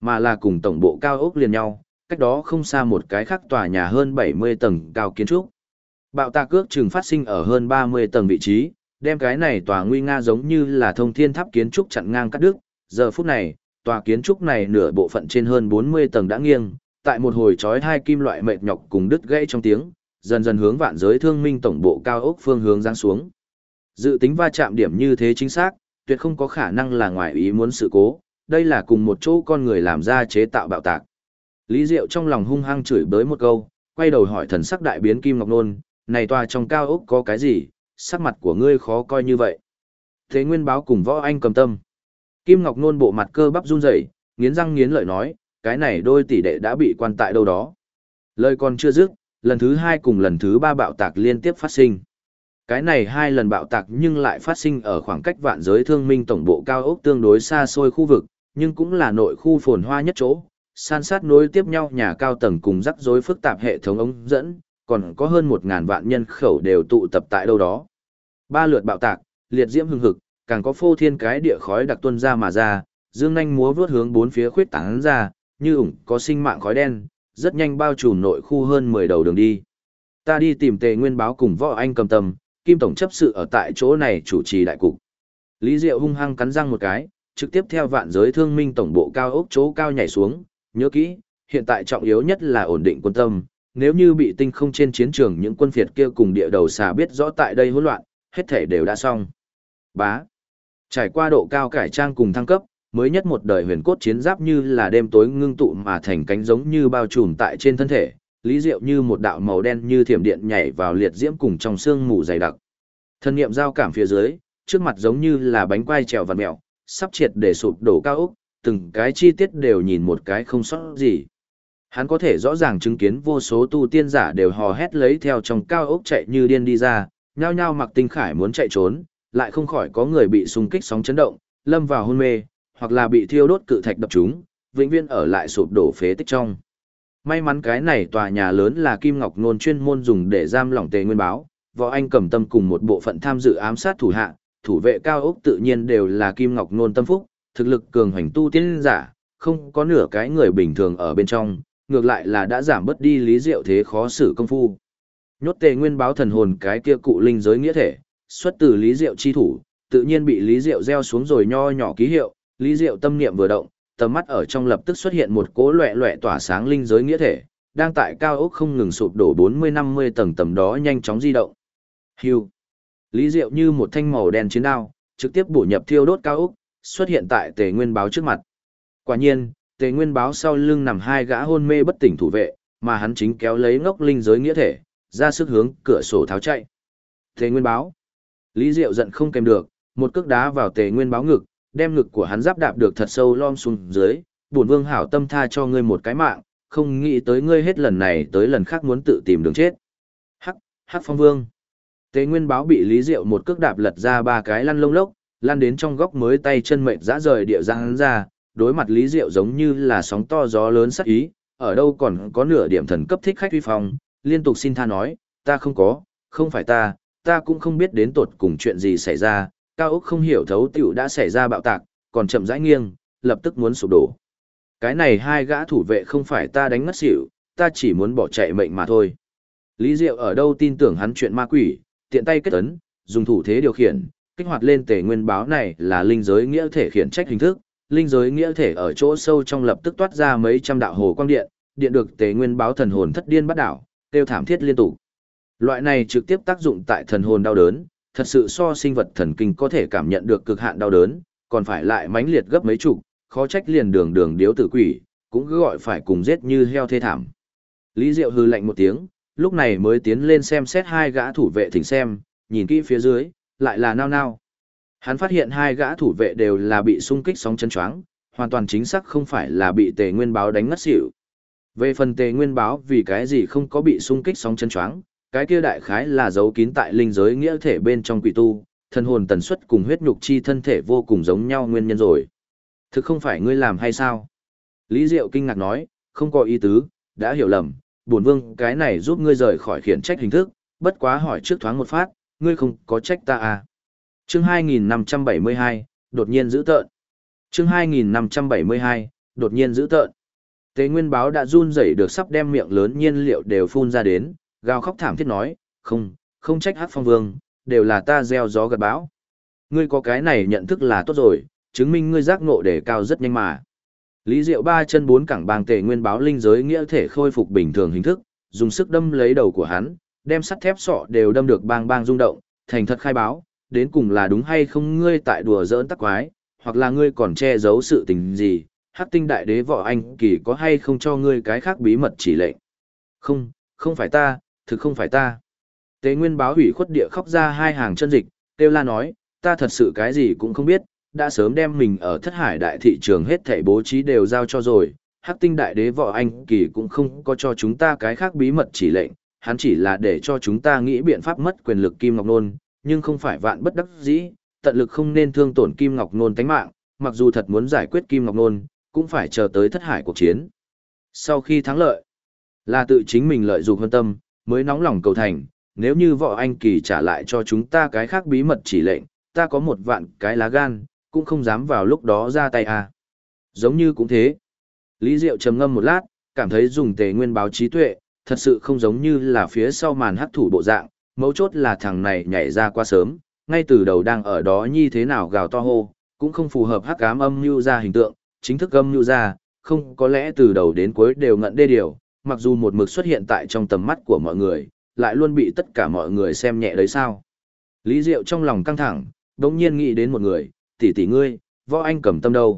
Speaker 1: mà là cùng tổng bộ cao ốc liền nhau, cách đó không xa một cái khác tòa nhà hơn 70 tầng cao kiến trúc. Bạo tạc ước chừng phát sinh ở hơn 30 tầng vị trí, đem cái này tòa nguy nga giống như là thông thiên tháp kiến trúc chặn ngang cắt đứt. Giờ phút này, tòa kiến trúc này nửa bộ phận trên hơn 40 tầng đã nghiêng, tại một hồi chói hai kim loại mệt nhọc cùng đứt gãy trong tiếng, dần dần hướng Vạn Giới Thương Minh tổng bộ cao ốc phương hướng giáng xuống. Dự tính va chạm điểm như thế chính xác, tuyệt không có khả năng là ngoài ý muốn sự cố, đây là cùng một chỗ con người làm ra chế tạo bạo tạc. Lý Diệu trong lòng hung hăng chửi bới một câu, quay đầu hỏi thần sắc đại biến Kim Ngọc Nôn, này tòa trong cao ốc có cái gì, sắc mặt của ngươi khó coi như vậy. Thế Nguyên Báo cùng Võ Anh cầm tâm. Kim Ngọc Nôn bộ mặt cơ bắp run rẩy, nghiến răng nghiến lợi nói, cái này đôi tỷ đệ đã bị quan tại đâu đó. Lời còn chưa dứt, lần thứ hai cùng lần thứ ba bạo tạc liên tiếp phát sinh. Cái này hai lần bạo tạc nhưng lại phát sinh ở khoảng cách Vạn Giới Thương Minh tổng bộ cao ốc tương đối xa xôi khu vực, nhưng cũng là nội khu phồn hoa nhất chỗ, san sát nối tiếp nhau nhà cao tầng cùng rắc rối phức tạp hệ thống ống dẫn, còn có hơn 1.000 vạn nhân khẩu đều tụ tập tại đâu đó. Ba lượt bạo tạc, liệt diễm hừng hực, càng có phô thiên cái địa khói đặc tuôn ra mà ra, dương nhanh múa vút hướng bốn phía khuyết tán ra, như ủng có sinh mạng khói đen, rất nhanh bao trùm nội khu hơn 10 đầu đường đi. Ta đi tìm Tề Nguyên Báo cùng Võ Anh cầm tâm, Kim tổng chấp sự ở tại chỗ này chủ trì đại cục. Lý Diệu hung hăng cắn răng một cái, trực tiếp theo Vạn Giới Thương Minh tổng bộ cao ốc chỗ cao nhảy xuống, nhớ kỹ, hiện tại trọng yếu nhất là ổn định quân tâm, nếu như bị tinh không trên chiến trường những quân phiệt kia cùng địa đầu xà biết rõ tại đây hỗn loạn, hết thể đều đã xong. Bá. Trải qua độ cao cải trang cùng thăng cấp, mới nhất một đời huyền cốt chiến giáp như là đêm tối ngưng tụ mà thành cánh giống như bao trùm tại trên thân thể, Lý Diệu như một đạo màu đen như thiểm điện nhảy vào liệt diễm cùng trong xương mù dày đặc. Thân niệm giao cảm phía dưới, trước mặt giống như là bánh quai trèo vặn mèo, sắp triệt để sụp đổ cao ốc, từng cái chi tiết đều nhìn một cái không sót gì. Hắn có thể rõ ràng chứng kiến vô số tu tiên giả đều hò hét lấy theo trong cao ốc chạy như điên đi ra, nhao nhao mặc tinh khải muốn chạy trốn, lại không khỏi có người bị xung kích sóng chấn động, lâm vào hôn mê, hoặc là bị thiêu đốt cự thạch đập trúng, vĩnh viễn ở lại sụp đổ phế tích trong. May mắn cái này tòa nhà lớn là Kim Ngọc Nôn chuyên môn dùng để giam lỏng Tề Nguyên Báo, Võ Anh cầm tâm cùng một bộ phận tham dự ám sát thủ hạ, thủ vệ cao ốc tự nhiên đều là Kim Ngọc Nôn tâm phúc, thực lực cường hành tu tiên giả, không có nửa cái người bình thường ở bên trong, ngược lại là đã giảm bớt đi Lý Diệu thế khó xử công phu. Nhốt Tề Nguyên Báo thần hồn cái kia cụ linh giới nghĩa thể, xuất từ Lý Diệu chi thủ, tự nhiên bị Lý Diệu gieo xuống rồi nho nhỏ ký hiệu, Lý Diệu tâm niệm vừa động, tầm mắt ở trong lập tức xuất hiện một cỗ loẻ loẻ tỏa sáng linh giới nghĩa thể, đang tại cao ốc không ngừng sụp đổ 40-50 tầng tầm đó nhanh chóng di động. Hưu. Lý Diệu như một thanh màu đen chiến đao, trực tiếp bổ nhập thiêu đốt cao ốc, xuất hiện tại Tề Nguyên Báo trước mặt. Quả nhiên, Tề Nguyên Báo sau lưng nằm hai gã hôn mê bất tỉnh thủ vệ, mà hắn chính kéo lấy ngốc linh giới nghĩa thể, ra sức hướng cửa sổ tháo chạy. Tề Nguyên Báo. Lý Diệu giận không kèm được, một cước đá vào Tề Nguyên Báo ngực, đem ngực của hắn giáp đạp được thật sâu lom xuống dưới, bổn vương hảo tâm tha cho ngươi một cái mạng, không nghĩ tới ngươi hết lần này tới lần khác muốn tự tìm đường chết. Hắc Phong Vương. Tề Nguyên Báo bị Lý Diệu một cước đạp lật ra ba cái lăn lông lốc, lăn đến trong góc mới tay chân mệt dã rời địa ra hắn ra, đối mặt Lý Diệu giống như là sóng to gió lớn sắc ý, ở đâu còn có nửa điểm thần cấp thích khách uy phong, liên tục xin tha nói, ta không có, không phải ta cũng không biết đến tột cùng chuyện gì xảy ra, cao ốc không hiểu thấu tiểu đã xảy ra bạo tạc, còn chậm rãi nghiêng, lập tức muốn sụp đổ. Cái này hai gã thủ vệ không phải ta đánh ngất xỉu, ta chỉ muốn bỏ chạy mệnh mà thôi. Lý Diệu ở đâu tin tưởng hắn chuyện ma quỷ, tiện tay kết ấn, dùng thủ thế điều khiển, kích hoạt lên Tề Nguyên Báo này là linh giới nghĩa thể khiển trách hình thức, linh giới nghĩa thể ở chỗ sâu trong lập tức toát ra mấy trăm đạo hồ quang điện, điện được Tề Nguyên Báo thần hồn thất điên bắt đảo, kêu thảm thiết liên tục. Loại này trực tiếp tác dụng tại thần hồn đau đớn, thật sự so sinh vật thần kinh có thể cảm nhận được cực hạn đau đớn, còn phải lại mãnh liệt gấp mấy chục, khó trách liền đường đường điếu tử quỷ, cũng cứ gọi phải cùng giết như heo thê thảm. Lý Diệu hừ lạnh một tiếng, lúc này mới tiến lên xem xét hai gã thủ vệ thỉnh xem, nhìn kỹ phía dưới, lại là nao nao. Hắn phát hiện hai gã thủ vệ đều là bị xung kích sóng chân choáng, hoàn toàn chính xác không phải là bị Tề Nguyên Báo đánh ngất xỉu. Về phần Tề Nguyên Báo vì cái gì không có bị xung kích sóng chân choáng, cái kia đại khái là giấu kín tại linh giới nghĩa thể bên trong quỷ tu, thân hồn tần suất cùng huyết nhục chi thân thể vô cùng giống nhau nguyên nhân rồi. Thực không phải ngươi làm hay sao? Lý Diệu kinh ngạc nói, không có ý tứ, đã hiểu lầm, bổn vương cái này giúp ngươi rời khỏi khiển trách hình thức, bất quá hỏi trước thoáng một phát, ngươi không có trách ta à? Chương 2572, đột nhiên dữ tợn. Chương 2572, đột nhiên dữ tợn. Tế Nguyên Báo đã run rẩy được sắp đem miệng lớn nhiên liệu đều phun ra đến, gào khóc thảm thiết nói, không trách Hắc Phong Vương, đều là ta gieo gió gặt bão. Ngươi có cái này nhận thức là tốt rồi, chứng minh ngươi giác ngộ đề cao rất nhanh mà. Lý Diệu ba chân bốn cẳng bàng Tề Nguyên Báo linh giới nghĩa thể khôi phục bình thường hình thức, dùng sức đâm lấy đầu của hắn, đem sắt thép sọ đều đâm được bang bang rung động, thành thật khai báo, đến cùng là đúng hay không ngươi tại đùa giỡn tắc quái, hoặc là ngươi còn che giấu sự tình gì, Hắc Tinh Đại Đế Võ Anh Kỳ có hay không cho ngươi cái khác bí mật chỉ lệnh. Không phải ta, thực không phải ta. Tế Nguyên Báo hủy khuất địa khóc ra hai hàng chân dịch, kêu la nói, ta thật sự cái gì cũng không biết, đã sớm đem mình ở Thất Hải đại thị trường hết thảy bố trí đều giao cho rồi, Hắc Tinh Đại Đế Võ Anh Kỳ cũng không có cho chúng ta cái khác bí mật chỉ lệnh, hắn chỉ là để cho chúng ta nghĩ biện pháp mất quyền lực Kim Ngọc Nôn, nhưng không phải vạn bất đắc dĩ, tận lực không nên thương tổn Kim Ngọc Nôn tánh mạng, mặc dù thật muốn giải quyết Kim Ngọc Nôn, cũng phải chờ tới Thất Hải cuộc chiến. Sau khi thắng lợi, là tự chính mình lợi dụng hơn tâm, mới nóng lòng cầu thành, nếu như Võ Anh Kỳ trả lại cho chúng ta cái khác bí mật chỉ lệnh, ta có 1 vạn cái lá gan, cũng không dám vào lúc đó ra tay à. Giống như cũng thế. Lý Diệu trầm ngâm một lát, cảm thấy dùng Tề Nguyên Báo trí tuệ, thật sự không giống như là phía sau màn hắc thủ bộ dạng, mấu chốt là thằng này nhảy ra quá sớm, ngay từ đầu đang ở đó như thế nào gào to hô, cũng không phù hợp hắc ám âm mưu ra hình tượng, chính thức âm mưu ra, không có lẽ từ đầu đến cuối đều ngận đê điều, mặc dù một mực xuất hiện tại trong tầm mắt của mọi người, lại luôn bị tất cả mọi người xem nhẹ đấy sao. Lý Diệu trong lòng căng thẳng, đống nhiên nghĩ đến một người, tỷ ngươi, Võ Anh Cầm Tâm đâu?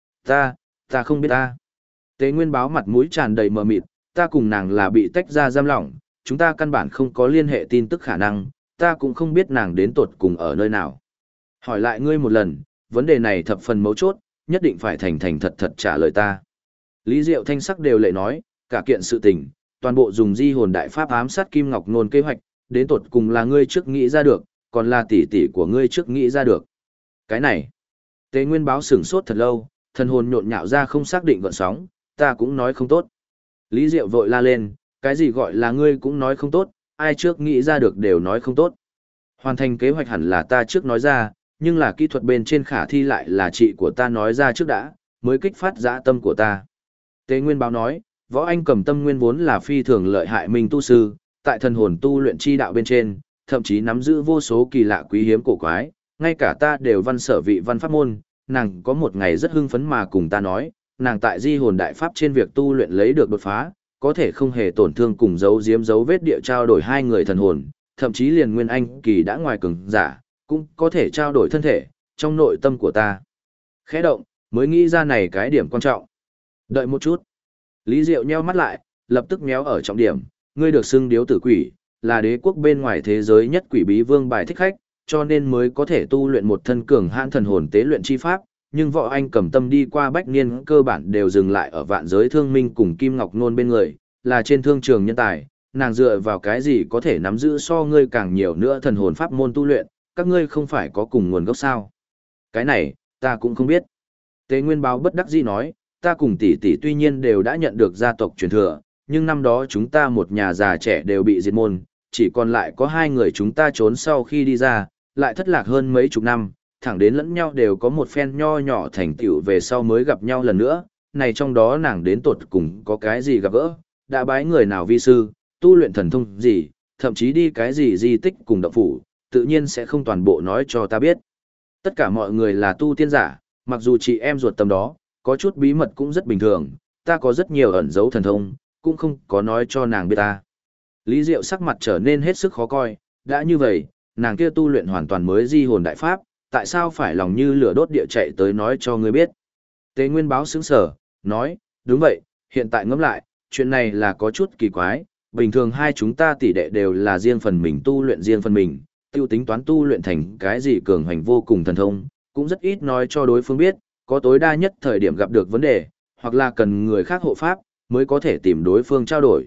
Speaker 1: Ta không biết ta. Tế Nguyên Báo mặt mũi tràn đầy mờ mịt, ta cùng nàng là bị tách ra giam lỏng, chúng ta căn bản không có liên hệ tin tức khả năng, ta cũng không biết nàng đến tột cùng ở nơi nào. Hỏi lại ngươi một lần, vấn đề này thập phần mấu chốt, nhất định phải thành thật trả lời ta. Lý Diệu thanh sắc đều lệ nói, cả kiện sự tình, toàn bộ dùng di hồn đại pháp ám sát Kim Ngọc Nôn kế hoạch, đến tột cùng là ngươi trước nghĩ ra được, còn là tỷ của ngươi trước nghĩ ra được. Cái này, Tế Nguyên Báo sửng sốt thật lâu, thần hồn nhộn nhạo ra không xác định gợn sóng, ta cũng nói không tốt. Lý Diệu vội la lên, cái gì gọi là ngươi cũng nói không tốt, ai trước nghĩ ra được đều nói không tốt. Hoàn thành kế hoạch hẳn là ta trước nói ra, nhưng là kỹ thuật bên trên khả thi lại là chị của ta nói ra trước đã, mới kích phát dã tâm của ta. Tế Nguyên Báo nói, Võ Anh Cầm Tâm nguyên vốn là phi thường lợi hại minh tu sư, tại thần hồn tu luyện chi đạo bên trên, thậm chí nắm giữ vô số kỳ lạ quý hiếm cổ quái, ngay cả ta đều văn sở vị văn pháp môn, nàng có một ngày rất hưng phấn mà cùng ta nói, nàng tại di hồn đại pháp trên việc tu luyện lấy được đột phá, có thể không hề tổn thương cùng giấu giếm dấu vết địa trao đổi hai người thần hồn, thậm chí liền Nguyên Anh kỳ đã ngoài cường giả, cũng có thể trao đổi thân thể, trong nội tâm của ta. Khẽ động, mới nghĩ ra này cái điểm quan trọng. Đợi một chút. Lý Diệu nheo mắt lại, lập tức méo ở trọng điểm, ngươi được xưng điếu tử quỷ, là đế quốc bên ngoài thế giới nhất quỷ bí vương bài thích khách, cho nên mới có thể tu luyện một thân cường hãn thần hồn tế luyện chi pháp, nhưng Võ Anh Cầm Tâm đi qua bách niên cơ bản đều dừng lại ở vạn giới thương minh cùng Kim Ngọc Nôn bên người, là trên thương trường nhân tài, nàng dựa vào cái gì có thể nắm giữ so ngươi càng nhiều nữa thần hồn pháp môn tu luyện, các ngươi không phải có cùng nguồn gốc sao? Cái này, ta cũng không biết. Tế Nguyên Báo bất đắc dĩ nói, ta cùng tỷ tuy nhiên đều đã nhận được gia tộc truyền thừa, nhưng năm đó chúng ta một nhà già trẻ đều bị diệt môn, chỉ còn lại có 2 người chúng ta trốn sau khi đi ra, lại thất lạc hơn mấy chục năm, thẳng đến lẫn nhau đều có một phen nho nhỏ thành tựu về sau mới gặp nhau lần nữa, này trong đó nàng đến tột cùng có cái gì gặp gỡ, đã bái người nào vi sư, tu luyện thần thông gì, thậm chí đi cái gì di tích cùng động phủ, tự nhiên sẽ không toàn bộ nói cho ta biết. Tất cả mọi người là tu tiên giả, mặc dù chị em ruột tầm đó, có chút bí mật cũng rất bình thường, ta có rất nhiều ẩn dấu thần thông, cũng không có nói cho nàng biết ta. Lý Diệu sắc mặt trở nên hết sức khó coi, đã như vậy, nàng kia tu luyện hoàn toàn mới di hồn đại pháp, tại sao phải lòng như lửa đốt địa chạy tới nói cho ngươi biết. Tế Nguyên Báo sững sờ, nói, đúng vậy, hiện tại ngẫm lại, chuyện này là có chút kỳ quái, bình thường hai chúng ta tỷ đệ đều là riêng phần mình tu luyện riêng phần mình, tiêu tính toán tu luyện thành cái gì cường hành vô cùng thần thông, cũng rất ít nói cho đối phương biết, có tối đa nhất thời điểm gặp được vấn đề, hoặc là cần người khác hộ pháp, mới có thể tìm đối phương trao đổi.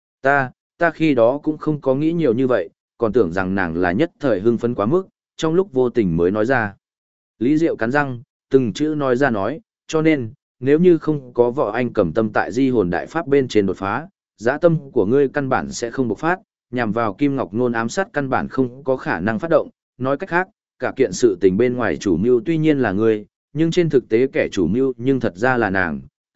Speaker 1: Ta khi đó cũng không có nghĩ nhiều như vậy, còn tưởng rằng nàng là nhất thời hưng phấn quá mức, trong lúc vô tình mới nói ra. Lý Diệu cắn răng, từng chữ nói ra nói, cho nên, nếu như không có Võ Anh Cầm Tâm tại di hồn đại pháp bên trên đột phá, dã tâm của ngươi căn bản sẽ không bộc phát, nhằm vào Kim Ngọc Nôn ám sát căn bản không có khả năng phát động, nói cách khác, cả kiện sự tình bên ngoài chủ mưu tuy nhiên là ngươi, nhưng trên thực tế kẻ chủ mưu nhưng thật ra là nàng,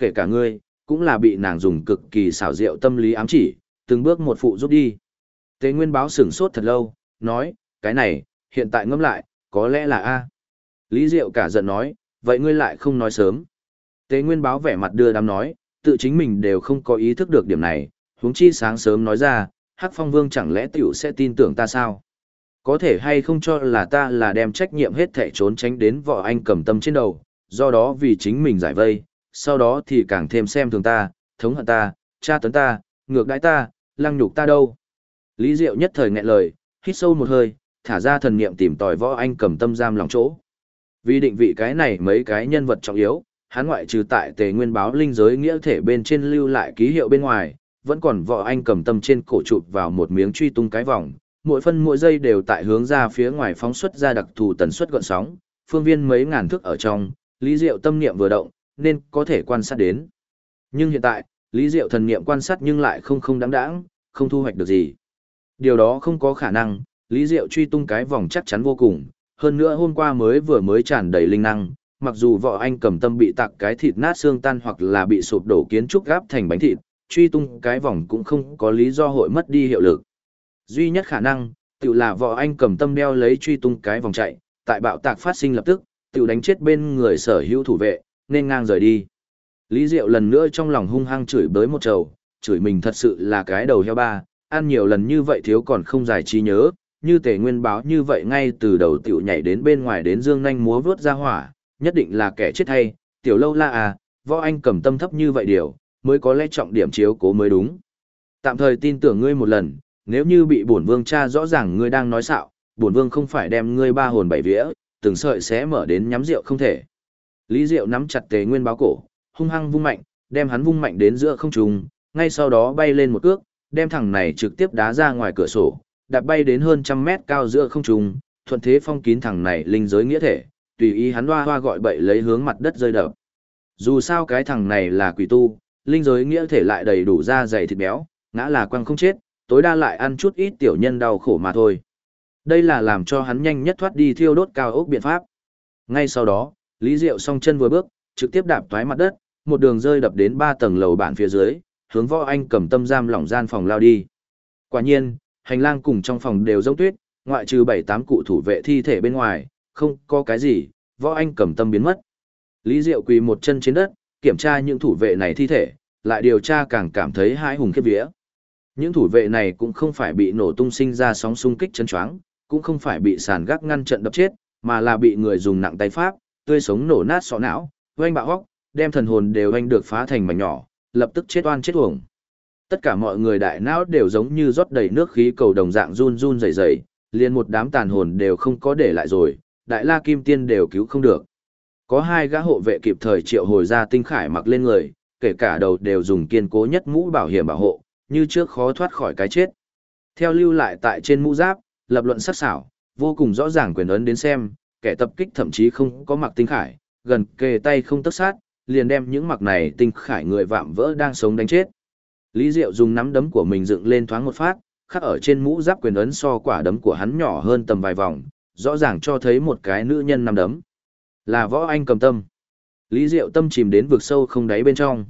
Speaker 1: kể cả ngươi, cũng là bị nàng dùng cực kỳ xảo diệu tâm lý ám chỉ, từng bước một phụ giúp đi. Tế Nguyên Báo sửng sốt thật lâu, nói, cái này, hiện tại ngẫm lại, có lẽ là A. Lý Diệu cả giận nói, vậy ngươi lại không nói sớm. Tế Nguyên Báo vẻ mặt đưa đám nói, tự chính mình đều không có ý thức được điểm này, huống chi sáng sớm nói ra, Hắc Phong Vương chẳng lẽ tiểu sẽ tin tưởng ta sao? Có thể hay không cho là ta là đem trách nhiệm hết thảy trốn tránh đến Võ Anh Cầm Tâm trên đầu, do đó vì chính mình giải vây, sau đó thì càng thêm xem thường ta, thống hận ta, tra tấn ta, ngược đãi ta, lăng nhục ta đâu. Lý Diệu nhất thời nghẹn lời, hít sâu một hơi, thả ra thần niệm tìm tòi Võ Anh Cầm Tâm giam lòng chỗ. Vì định vị cái này mấy cái nhân vật trọng yếu, hắn ngoại trừ tại Tề Nguyên Báo linh giới nghĩa thể bên trên lưu lại ký hiệu bên ngoài, vẫn còn Võ Anh Cầm Tâm trên cổ chụp vào một miếng truy tung cái vòng, mỗi phân mỗi giây đều tại hướng ra phía ngoài phóng xuất ra đặc thù tần suất gợn sóng, phương viên mấy ngàn thước ở trong, Lý Diệu tâm niệm vừa động, nên có thể quan sát đến. Nhưng hiện tại, Lý Diệu thần niệm quan sát nhưng lại không đáng đáng, không thu hoạch được gì. Điều đó không có khả năng, Lý Diệu truy tung cái vòng chắc chắn vô cùng, hơn nữa hôm qua vừa mới tràn đầy linh năng, mặc dù Võ Anh Cầm Tâm bị tạc cái thịt nát xương tan hoặc là bị sụp đổ kiến trúc gáp thành bánh thịt, truy tung cái vòng cũng không có lý do hội mất đi hiệu lực. Duy nhất khả năng, tự là Võ Anh Cầm Tâm đeo lấy truy tung cái vòng chạy, tại bạo tạc phát sinh lập tức, tự đánh chết bên người sở hữu thủ vệ, nên ngang rời đi. Lý Diệu lần nữa trong lòng hung hăng chửi bới một trầu, chửi mình thật sự là cái đầu heo ba, ăn nhiều lần như vậy thiếu còn không giải trí nhớ, như Tề Nguyên Báo như vậy ngay từ đầu tiểu nhảy đến bên ngoài đến dương nhanh múa vớt ra hỏa, nhất định là kẻ chết hay, tiểu lâu la à, Võ Anh Cầm Tâm thấp như vậy điều, mới có lẽ trọng điểm chiếu cố mới đúng. Tạm thời tin tưởng ngươi một lần, nếu như bị bổn vương tra rõ ràng ngươi đang nói xạo, bổn vương không phải đem ngươi ba hồn bảy vía, từng sợi sẽ mở đến nhắm rượu không thể. Lý Diệu nắm chặt Tề Nguyên Báo cổ, hung hăng vung mạnh, đem hắn vung mạnh đến giữa không trung, ngay sau đó bay lên một cước, đem thằng này trực tiếp đá ra ngoài cửa sổ, đạp bay đến hơn 100 mét cao giữa không trung, thuận thế phong kín thằng này linh giới nghĩa thể, tùy ý hắn hoa hoa gọi bậy lấy hướng mặt đất rơi đập. Dù sao cái thằng này là quỷ tu, linh giới nghĩa thể lại đầy đủ da dày thịt béo, ngã là quăng không chết, tối đa lại ăn chút ít tiểu nhân đau khổ mà thôi. Đây là làm cho hắn nhanh nhất thoát đi thiêu đốt cao ốc biện pháp. Ngay sau đó, Lý Diệu song chân vừa bước, trực tiếp đạp toái mặt đất, một đường rơi đập đến 3 tầng lầu bản phía dưới, hướng Võ Anh Cầm Tâm giam lỏng gian phòng lao đi. Quả nhiên, hành lang cùng trong phòng đều rỗng tuyết, ngoại trừ 7-8 cụ thủ vệ thi thể bên ngoài, không có cái gì, Võ Anh Cầm Tâm biến mất. Lý Diệu quỳ một chân trên đất, kiểm tra những thủ vệ này thi thể, lại điều tra càng cảm thấy hãi hùng khiếp vía. Những thủ vệ này cũng không phải bị nổ tung sinh ra sóng xung kích chân choáng, cũng không phải bị sàn gác ngăn trận đập chết, mà là bị người dùng nặng tay pháp, tươi sống nổ nát sọ não, oanh bạo hóc, đem thần hồn đều oanh được phá thành mảnh nhỏ, lập tức chết oan chết uổng. Tất cả mọi người đại não đều giống như rót đầy nước khí cầu đồng dạng run run rẩy rẩy, liền một đám tàn hồn đều không có để lại rồi, Đại La Kim Tiên đều cứu không được. Có 2 gã hộ vệ kịp thời triệu hồi ra tinh khải mặc lên người, kể cả đầu đều dùng kiên cố nhất mũ bảo hiểm bảo hộ, như trước khó thoát khỏi cái chết. Theo lưu lại tại trên mũ giáp, lập luận sắc sảo, vô cùng rõ ràng quyền ấn đến xem, kẻ tập kích thậm chí không có mặc tinh khải, gần kề tay không tấc sát, liền đem những mặc này tinh khải người vạm vỡ đang sống đánh chết. Lý Diệu dùng nắm đấm của mình dựng lên thoáng một phát, khắc ở trên mũ giáp quyền ấn so quả đấm của hắn nhỏ hơn tầm vài vòng, rõ ràng cho thấy một cái nữ nhân nắm đấm. Là Võ Anh Cầm Tâm. Lý Diệu tâm chìm đến vực sâu không đáy bên trong.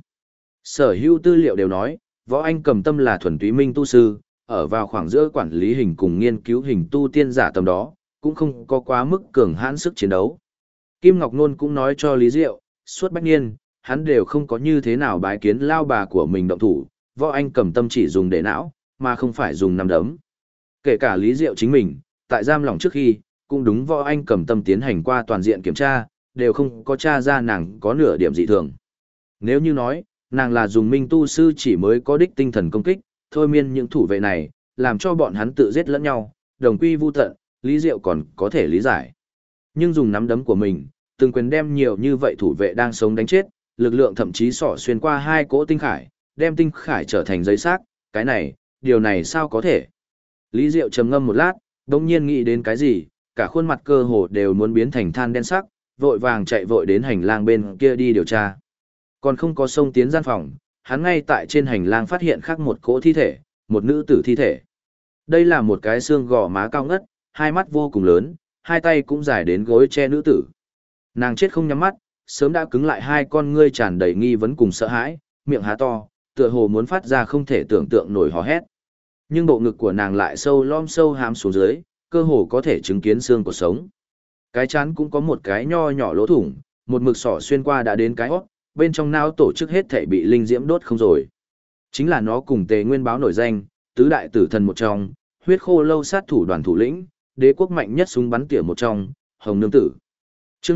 Speaker 1: Sở hữu tư liệu đều nói, Võ Anh Cầm Tâm là thuần túy minh tu sư, ở vào khoảng giữa quản lý hình cùng nghiên cứu hình tu tiên giả tầm đó, cũng không có quá mức cường hãn sức chiến đấu. Kim Ngọc Nôn cũng nói cho Lý Diệu, suốt bách niên, hắn đều không có như thế nào bái kiến lao bà của mình động thủ, Võ Anh Cầm Tâm chỉ dùng để não, mà không phải dùng nắm đấm. Kể cả Lý Diệu chính mình, tại giam lỏng trước khi, cũng đúng Võ Anh Cầm Tâm tiến hành qua toàn diện kiểm tra, đều không có tra ra nàng có nửa điểm dị thường. Nếu như nói, nàng là dùng minh tu sư chỉ mới có đích tinh thần công kích, thôi miên những thủ vệ này, làm cho bọn hắn tự giết lẫn nhau, đồng quy vu tận, Lý Diệu còn có thể lý giải. Nhưng dùng nắm đấm của mình, từng quyền đem nhiều như vậy thủ vệ đang sống đánh chết, lực lượng thậm chí xỏ xuyên qua 2 cỗ tinh khải, đem tinh khải trở thành giấy xác, cái này, điều này sao có thể? Lý Diệu trầm ngâm một lát, đột nhiên nghĩ đến cái gì, cả khuôn mặt cơ hồ đều muốn biến thành than đen sắc, vội vàng chạy vội đến hành lang bên kia đi điều tra. Còn không có xông tiến gian phòng, hắn ngay tại trên hành lang phát hiện khác một cỗ thi thể, một nữ tử thi thể. Đây là một cái xương gò má cao ngất, 2 mắt vô cùng lớn, 2 tay cũng dài đến gối che nữ tử. Nàng chết không nhắm mắt, sớm đã cứng lại hai con ngươi tràn đầy nghi vấn cùng sợ hãi, miệng há to, tựa hồ muốn phát ra không thể tưởng tượng nổi hò hét. Nhưng bộ ngực của nàng lại sâu hám xuống dưới, cơ hồ có thể chứng kiến xương cuộc sống. Cái chán cũng có một cái nho nhỏ lỗ thủng, một mực sỏ xuyên qua đã đến cái hót, bên trong não tổ chức hết thể bị linh diễm đốt không rồi. Chính là nó cùng Tề Nguyên Báo nổi danh, tứ đại tử thần một trong, huyết khô lâu sát thủ đoàn thủ lĩnh, đế quốc mạnh nhất súng bắn tỉa một trong, Hồng Nương Tử. Chương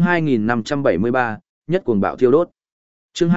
Speaker 1: 2573, nhất cuồng bạo thiêu đốt. Chương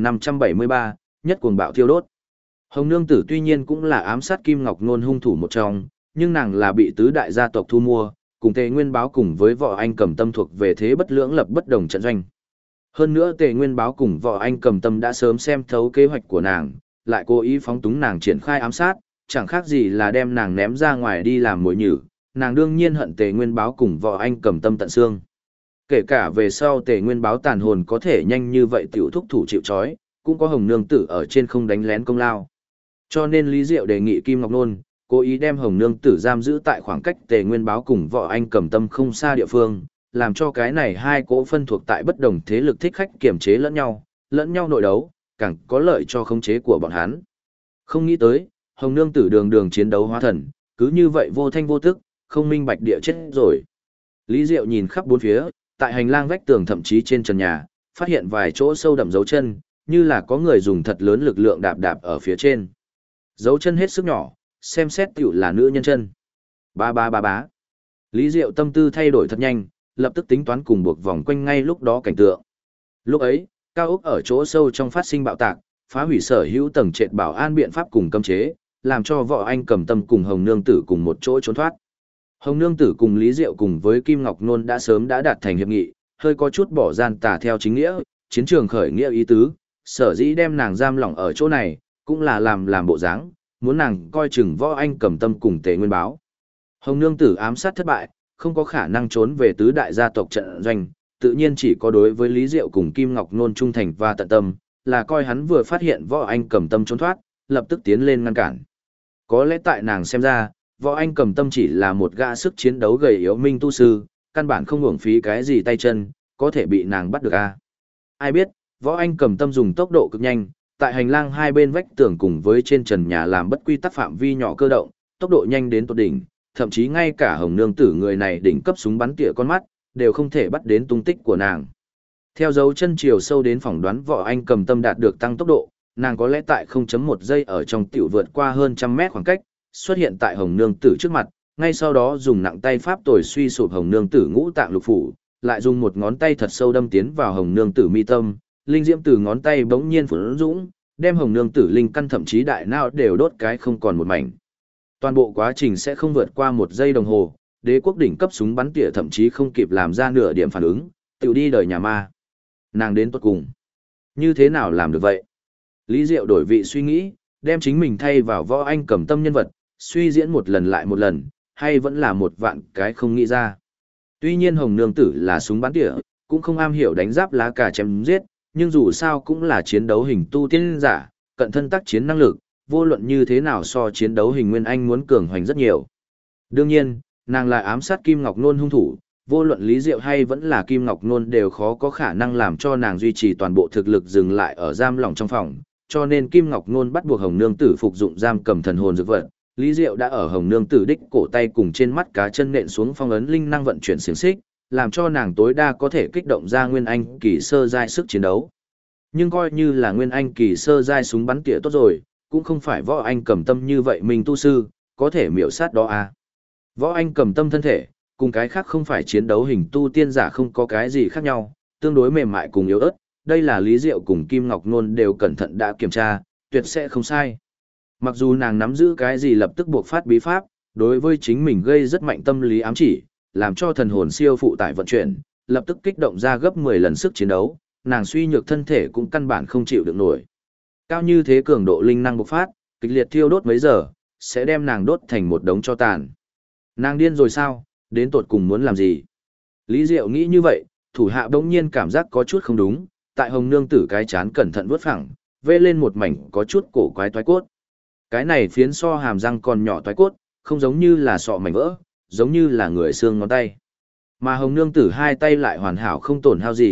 Speaker 1: 2573, nhất cuồng bạo thiêu đốt. Hồng Nương Tử tuy nhiên cũng là ám sát Kim Ngọc Nôn hung thủ một trong, nhưng nàng là bị tứ đại gia tộc thu mua, cùng Tề Nguyên Báo cùng với Võ Anh Cầm Tâm thuộc về thế bất lưỡng lập bất đồng trận doanh. Hơn nữa Tề Nguyên Báo cùng Võ Anh Cầm Tâm đã sớm xem thấu kế hoạch của nàng, lại cố ý phóng túng nàng triển khai ám sát, chẳng khác gì là đem nàng ném ra ngoài đi làm mồi nhử, nàng đương nhiên hận Tề Nguyên Báo cùng Võ Anh Cầm Tâm tận xương. Kể cả về sau Tề Nguyên Báo tàn hồn có thể nhanh như vậy tiểu thúc thủ chịu trói, cũng có Hồng Nương Tử ở trên không đánh lén công lao. Cho nên Lý Diệu đề nghị Kim Ngọc Nôn cố ý đem Hồng Nương Tử giam giữ tại khoảng cách Tề Nguyên Báo cùng Võ Anh Cầm Tâm không xa địa phương, làm cho cái này hai cỗ phân thuộc tại bất đồng thế lực thích khách kiểm chế lẫn nhau nội đấu, càng có lợi cho khống chế của bọn hắn. Không nghĩ tới, Hồng Nương Tử đường đường chiến đấu hóa thần, cứ như vậy vô thanh vô tức, không minh bạch địa chết rồi. Lý Diệu nhìn khắp bốn phía, tại hành lang vách tường thậm chí trên trần nhà, phát hiện vài chỗ sâu đậm dấu chân, như là có người dùng thật lớn lực lượng đạp đạp ở phía trên. Dấu chân hết sức nhỏ, xem xét tiểu là nữ nhân chân. Ba ba ba bá. Lý Diệu tâm tư thay đổi thật nhanh, lập tức tính toán cùng buộc vòng quanh ngay lúc đó cảnh tượng. Lúc ấy, cao ốc ở chỗ sâu trong phát sinh bạo tạc, phá hủy sở hữu tầng trệt bảo an biện pháp cùng cấm chế, làm cho Võ Anh Cầm Tâm cùng Hồng Nương Tử cùng một chỗ trốn thoát. Hồng Nương Tử cùng Lý Diệu cùng với Kim Ngọc Nôn đã sớm đã đạt thành hiệp nghị, hơi có chút bỏ gian tà theo chính nghĩa, chiến trường khởi nghĩa ý tứ, sở dĩ đem nàng giam lỏng ở chỗ này, cũng là làm bộ dáng, muốn nàng coi chừng Võ Anh Cầm Tâm cùng Tề Nguyên Báo. Hồng Nương Tử ám sát thất bại, không có khả năng trốn về tứ đại gia tộc trận doanh, tự nhiên chỉ có đối với Lý Diệu cùng Kim Ngọc Nôn trung thành và tận tâm, là coi hắn vừa phát hiện Võ Anh Cầm Tâm trốn thoát, lập tức tiến lên ngăn cản. Có lẽ tại nàng xem ra, Võ Anh Cầm Tâm chỉ là một gã sức chiến đấu gầy yếu minh tu sư, căn bản không uổng phí cái gì tay chân, có thể bị nàng bắt được a. Ai biết, Võ Anh Cầm Tâm dùng tốc độ cực nhanh, tại hành lang hai bên vách tường cùng với trên trần nhà làm bất quy tắc phạm vi nhỏ cơ động, tốc độ nhanh đến tột đỉnh, thậm chí ngay cả Hồng Nương Tử người này đỉnh cấp súng bắn tỉa con mắt, đều không thể bắt đến tung tích của nàng. Theo dấu chân chiều sâu đến phỏng đoán Võ Anh Cầm Tâm đạt được tăng tốc độ, nàng có lẽ tại 0.1 giây ở trong tiểu vượt qua hơn 100 mét khoảng cách, xuất hiện tại Hồng Nương Tử trước mặt, ngay sau đó dùng nặng tay pháp tồi suy sụp Hồng Nương Tử ngũ tạng lục phủ, lại dùng một ngón tay thật sâu đâm tiến vào Hồng Nương Tử mi tâm, linh diễm từ ngón tay bỗng nhiên phun dũng, đem Hồng Nương Tử linh căn thậm chí đại não đều đốt cái không còn một mảnh. Toàn bộ quá trình sẽ không vượt qua 1 giây đồng hồ, đế quốc đỉnh cấp súng bắn tỉa thậm chí không kịp làm ra nửa điểm phản ứng, tự đi đời nhà ma. Nàng đến tuột cùng. Như thế nào làm được vậy? Lý Diệu đổi vị suy nghĩ, đem chính mình thay vào Võ Anh Cầm Tâm nhân vật, suy diễn một lần lại một lần, hay vẫn là một vạn cái không nghĩ ra. Tuy nhiên Hồng Nương Tử là súng bắn tỉa, cũng không am hiểu đánh giáp lá cà chém giết, nhưng dù sao cũng là chiến đấu hình tu tiên giả, cận thân tác chiến năng lực, vô luận như thế nào so chiến đấu hình Nguyên Anh muốn cường hoành rất nhiều. Đương nhiên, nàng là ám sát Kim Ngọc Nôn hung thủ, vô luận Lý Diệu hay vẫn là Kim Ngọc Nôn đều khó có khả năng làm cho nàng duy trì toàn bộ thực lực dừng lại ở giam lỏng trong phòng, cho nên Kim Ngọc Nôn bắt buộc Hồng Nương Tử phục dụng giam cầm thần hồn dược vật. Lý Diệu đã ở Hồng Nương Tử đích cổ tay cùng trên mắt cá chân nện xuống phong ấn linh năng vận chuyển xiềng xích, làm cho nàng tối đa có thể kích động ra Nguyên Anh kỳ sơ giai sức chiến đấu. Nhưng coi như là Nguyên Anh kỳ sơ giai súng bắn tỉa tốt rồi, cũng không phải Võ Anh Cầm Tâm như vậy mình tu sư, có thể miểu sát đó à. Võ Anh Cầm Tâm thân thể, cùng cái khác không phải chiến đấu hình tu tiên giả không có cái gì khác nhau, tương đối mềm mại cùng yếu ớt, đây là Lý Diệu cùng Kim Ngọc Nôn đều cẩn thận đã kiểm tra, tuyệt sẽ không sai. Mặc dù nàng nắm giữ cái gì lập tức buộc phát bí pháp, đối với chính mình gây rất mạnh tâm lý ám chỉ, làm cho thần hồn siêu phụ tải vận chuyển, lập tức kích động ra gấp 10 lần sức chiến đấu, nàng suy nhược thân thể cũng căn bản không chịu được nổi. Cao như thế cường độ linh năng bộc phát, kịch liệt thiêu đốt mấy giờ, sẽ đem nàng đốt thành một đống tro tàn. Nàng điên rồi sao, đến tột cùng muốn làm gì? Lý Diệu nghĩ như vậy, thủ hạ bỗng nhiên cảm giác có chút không đúng, tại Hồng Nương Tử cái chán cẩn thận vuốt phẳng, vê lên một mảnh có chút cổ quái toái cốt. Cái này phiến so hàm răng còn nhỏ toái cốt, không giống như là sọ mảnh vỡ, giống như là người xương ngón tay. Mà Hồng Nương Tử hai tay lại hoàn hảo không tổn hao gì,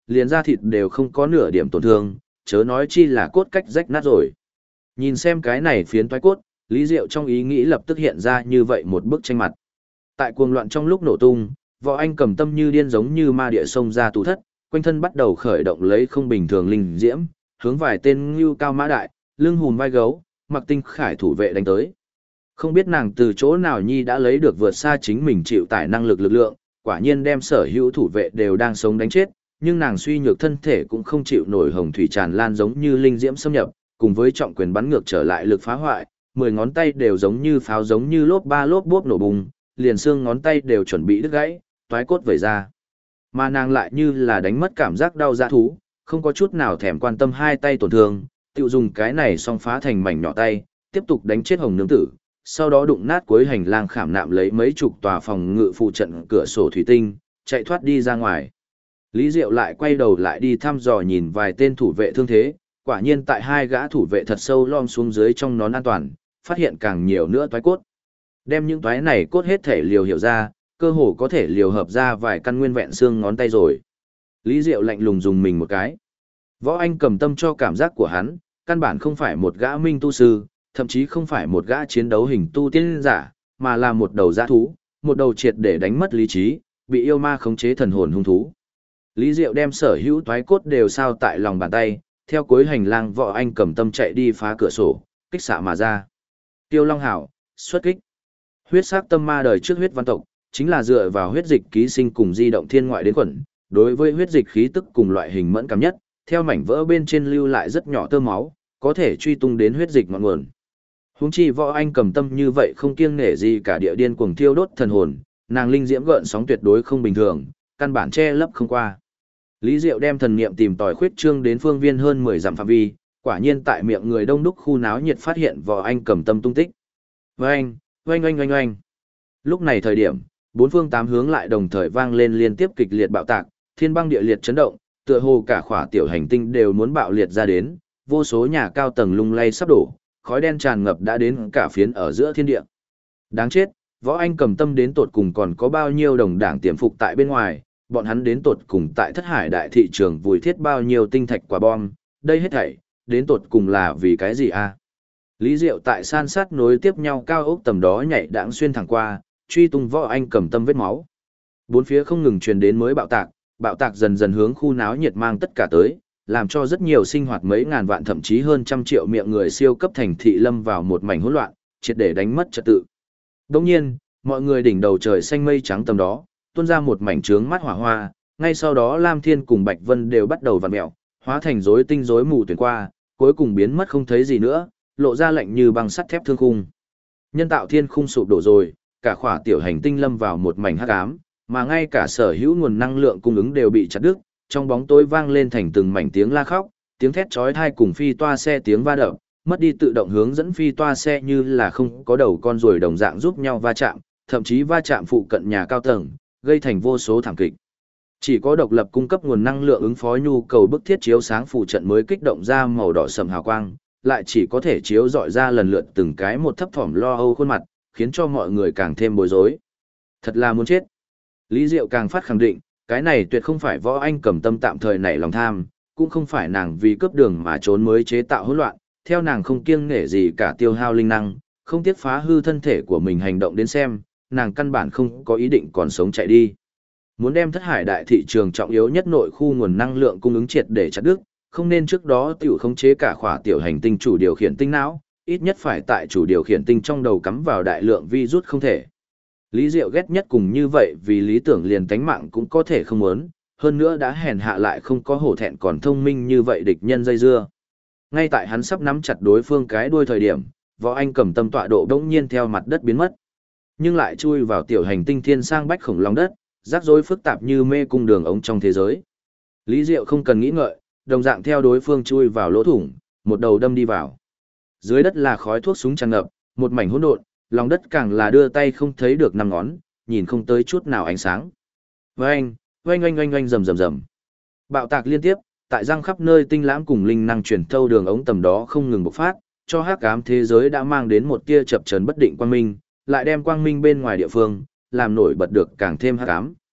Speaker 1: liền da thịt đều không có nửa điểm tổn thương, chớ nói chi là cốt cách rách nát rồi. Nhìn xem cái này phiến toái cốt, Lý Diệu trong ý nghĩ lập tức hiện ra như vậy một bức tranh mặt. Tại cuồng loạn trong lúc nổ tung, Võ Anh Cầm Tâm như điên giống như ma địa xông ra tù thất, quanh thân bắt đầu khởi động lấy không bình thường linh diễm, hướng vài tên ngưu cao mã đại, lưng hùm vai gấu, mặc tinh khải thủ vệ đánh tới. Không biết nàng từ chỗ nào nhi đã lấy được vượt xa chính mình chịu tải năng lực lực lượng, quả nhiên đem sở hữu thủ vệ đều đang sống đánh chết, nhưng nàng suy nhược thân thể cũng không chịu nổi hồng thủy tràn lan giống như linh diễm xâm nhập, cùng với trọng quyền bắn ngược trở lại lực phá hoại, 10 ngón tay đều giống như pháo giống như lốp ba lốp bốp nổ bùng, liền xương ngón tay đều chuẩn bị đứt gãy, toái cốt vẩy ra. Mà nàng lại như là đánh mất cảm giác đau dã thú, không có chút nào thèm quan tâm hai tay tổn thương, tự dùng cái này xong phá thành mảnh nhỏ tay, tiếp tục đánh chết hồng nương tử, sau đó đụng nát cuối hành lang khảm nạm lấy mấy chục tòa phòng ngự phụ trận cửa sổ thủy tinh, chạy thoát đi ra ngoài. Lý Diệu lại quay đầu lại đi thăm dò nhìn vài tên thủ vệ thương thế, quả nhiên tại hai gã thủ vệ thật sâu lom xuống dưới trong nón an toàn, phát hiện càng nhiều nữa toái cốt. Đem những toái này cốt hết thể liều hiểu ra, cơ hồ có thể liều hợp ra vài căn nguyên vẹn xương ngón tay rồi. Lý Diệu lạnh lùng dùng mình một cái. Võ Anh Cầm Tâm cho cảm giác của hắn, căn bản không phải một gã minh tu sư, thậm chí không phải một gã chiến đấu hình tu tiên giả, mà là một đầu dã thú, một đầu triệt để đánh mất lý trí, bị yêu ma khống chế thần hồn hung thú. Lý Diệu đem sở hữu toái cốt đều sao tại lòng bàn tay, theo cuối hành lang Võ Anh Cầm Tâm chạy đi phá cửa sổ, kích xạ mà ra. Tiêu Long Hảo, xuất kích. Huyết sắc tâm ma đời trước huyết văn tộc, chính là dựa vào huyết dịch ký sinh cùng di động thiên ngoại đến quẩn, đối với huyết dịch khí tức cùng loại hình mẫn cảm nhất, theo mảnh vỡ bên trên lưu lại rất nhỏ tơ máu, có thể truy tung đến huyết dịch ngọn nguồn. Huống chi Võ Anh Cầm Tâm như vậy không kiêng nể gì cả địa điên cuồng thiêu đốt thần hồn, nàng linh diễm gợn sóng tuyệt đối không bình thường, căn bản che lấp không qua. Lý Diệu đem thần niệm tìm tòi khuyết trương đến phương viên hơn 10 dặm phạm vi, quả nhiên tại miệng người đông đúc khu náo nhiệt phát hiện Võ Anh Cầm Tâm tung tích. Oanh, oanh oanh oanh oanh. Lúc này thời điểm, bốn phương tám hướng lại đồng thời vang lên liên tiếp kịch liệt bạo tạc, thiên băng địa liệt chấn động, tựa hồ cả khỏa tiểu hành tinh đều muốn bạo liệt ra đến, vô số nhà cao tầng lung lay sắp đổ, khói đen tràn ngập đã đến cả phiến ở giữa thiên địa. Đáng chết, Võ Anh Cầm Tâm đến tột cùng còn có bao nhiêu đồng đảng tiềm phục tại bên ngoài, bọn hắn đến tột cùng tại Thất Hải đại thị trường vùi thiết bao nhiêu tinh thạch quả bom, đây hết thảy, đến tột cùng là vì cái gì a? Lý Diệu tại san sát nối tiếp nhau cao ốc tầm đó nhảy đãng xuyên thẳng qua, truy tung Võ Anh Cầm Tâm vết máu. Bốn phía không ngừng truyền đến mới bạo tạc dần dần hướng khu náo nhiệt mang tất cả tới, làm cho rất nhiều sinh hoạt mấy ngàn vạn thậm chí hơn trăm triệu miệng người siêu cấp thành thị lâm vào một mảnh hỗn loạn, triệt để đánh mất trật tự. Đồng nhiên, mọi người đỉnh đầu trời xanh mây trắng tầm đó, tuôn ra một mảnh trướng mắt hỏa hoa, ngay sau đó Lam Thiên cùng Bạch Vân đều bắt đầu vặn mèo, hóa thành rối tinh rối mù tuyển qua, cuối cùng biến mất không thấy gì nữa, lộ ra lạnh như băng sắt thép thương khung. Nhân tạo thiên khung sụp đổ rồi, cả khỏa tiểu hành tinh lâm vào một mảnh hắc ám, mà ngay cả sở hữu nguồn năng lượng cung ứng đều bị chặt đứt, trong bóng tối vang lên thành từng mảnh tiếng la khóc, tiếng thét chói tai cùng phi toa xe tiếng va đập, mất đi tự động hướng dẫn phi toa xe như là không có đầu con ruồi đồng dạng giúp nhau va chạm, thậm chí va chạm phụ cận nhà cao tầng, gây thành vô số thảm kịch. Chỉ có độc lập cung cấp nguồn năng lượng ứng phó nhu cầu bức thiết chiếu sáng phụ trận mới kích động ra màu đỏ sẫm hào quang, lại chỉ có thể chiếu rọi ra lần lượt từng cái một thấp thỏm lo âu khuôn mặt, khiến cho mọi người càng thêm bối rối. Thật là muốn chết. Lý Diệu càng phát khẳng định, cái này tuyệt không phải Võ Anh Cầm Tâm tạm thời nảy lòng tham, cũng không phải nàng vì cướp đường mà trốn mới chế tạo hỗn loạn, theo nàng không kiêng nể gì cả tiêu hao linh năng, không tiếc phá hư thân thể của mình hành động đến xem, nàng căn bản không có ý định còn sống chạy đi. Muốn đem Thất Hải đại thị trường trọng yếu nhất nội khu nguồn năng lượng cung ứng triệt để chặt đứt, không nên trước đó tiểu khống chế cả khỏa tiểu hành tinh chủ điều khiển tinh não, ít nhất phải tại chủ điều khiển tinh trong đầu cắm vào đại lượng virus không thể. Lý Diệu ghét nhất cùng như vậy vì lý tưởng liền tánh mạng cũng có thể không muốn, hơn nữa đã hèn hạ lại không có hổ thẹn còn thông minh như vậy địch nhân dây dưa. Ngay tại hắn sắp nắm chặt đối phương cái đuôi thời điểm, Võ Anh Cầm Tâm tọa độ đống nhiên theo mặt đất biến mất, nhưng lại chui vào tiểu hành tinh thiên sang bách khổng lòng đất, rắc rối phức tạp như mê cung đường ống trong thế giới. Lý Diệu không cần nghĩ ngợi, đồng dạng theo đối phương chui vào lỗ thủng, một đầu đâm đi vào. Dưới đất là khói thuốc súng tràn ngập, một mảnh hỗn độn, lòng đất càng là đưa tay không thấy được năm ngón, nhìn không tới chút nào ánh sáng. Oanh, oanh oanh oanh oanh rầm rầm rầm. Bạo tạc liên tiếp, tại răng khắp nơi tinh lãm cùng linh năng truyền thâu đường ống tầm đó không ngừng bộc phát, cho hắc ám thế giới đã mang đến một tia chập chờn bất định quang minh, lại đem quang minh bên ngoài địa phương làm nổi bật được càng thêm hắc ám.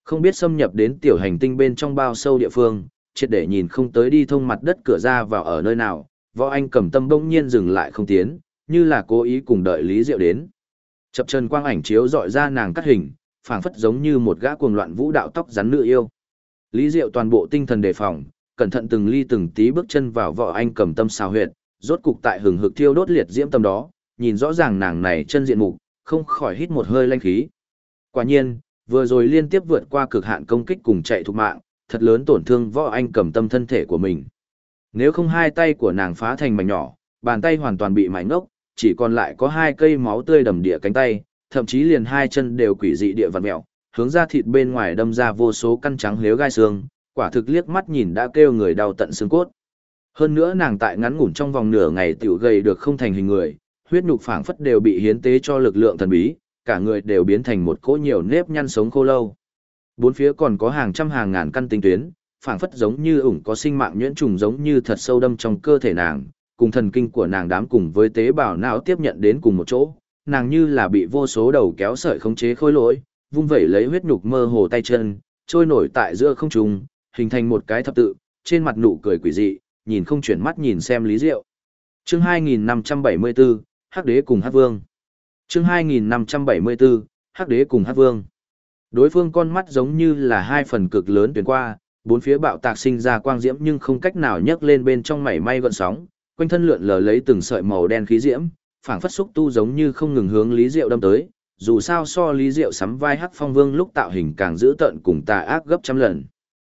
Speaker 1: Không biết xâm nhập đến tiểu hành tinh bên trong bao sâu địa phương, triệt để nhìn không tới đi thông mặt đất cửa ra vào ở nơi nào, Võ Anh Cầm Tâm bỗng nhiên dừng lại không tiến, như là cố ý cùng đợi Lý Diệu đến. Chập chân quang ảnh chiếu dọi ra nàng cắt hình, phảng phất giống như một gã cuồng loạn vũ đạo tóc rắn nữ yêu. Lý Diệu toàn bộ tinh thần đề phòng, cẩn thận từng ly từng tí bước chân vào Võ Anh Cầm Tâm xào huyệt, rốt cục tại hừng hực thiêu đốt liệt diễm tâm đó, nhìn rõ ràng nàng này chân diện mục, không khỏi hít một hơi lanh khí. Quả nhiên, vừa rồi liên tiếp vượt qua cực hạn công kích cùng chạy thục mạng, thật lớn tổn thương Võ Anh Cầm Tâm thân thể của mình. Nếu không hai tay của nàng phá thành mảnh nhỏ, bàn tay hoàn toàn bị mảnh ngốc, chỉ còn lại có hai cây máu tươi đầm địa cánh tay, thậm chí liền hai chân đều quỷ dị địa vặn mèo, hướng ra thịt bên ngoài đâm ra vô số căn trắng lếu gai xương, quả thực liếc mắt nhìn đã kêu người đau tận xương cốt. Hơn nữa nàng tại ngắn ngủn trong vòng nửa ngày tiểu gầy được không thành hình người, huyết nhục phảng phất đều bị hiến tế cho lực lượng thần bí, cả người đều biến thành một cỗ nhiều nếp nhăn sống khô lâu. Bốn phía còn có hàng trăm hàng ngàn căn tinh tuyến, phảng phất giống như ủng có sinh mạng nhuyễn trùng giống như thật sâu đâm trong cơ thể nàng, cùng thần kinh của nàng đám cùng với tế bào não tiếp nhận đến cùng một chỗ, nàng như là bị vô số đầu kéo sợi khống chế khôi lỗi, vung vẩy lấy huyết nhục mơ hồ tay chân, trôi nổi tại giữa không trung, hình thành một cái thập tự, trên mặt nụ cười quỷ dị, nhìn không chuyển mắt nhìn xem Lý Diệu. Chương 2574, Hắc Đế cùng Hắc Vương. Chương 2574, Hắc Đế cùng Hắc Vương. Đối phương con mắt giống như là hai phần cực lớn tuyến qua, bốn phía bạo tạc sinh ra quang diễm nhưng không cách nào nhấc lên bên trong mảy may gợn sóng, quanh thân lượn lờ lấy từng sợi màu đen khí diễm, phảng phất xúc tu giống như không ngừng hướng Lý Diệu đâm tới, dù sao so Lý Diệu sắm vai Hắc Phong Vương lúc tạo hình càng dữ tợn cùng tà ác gấp trăm lần.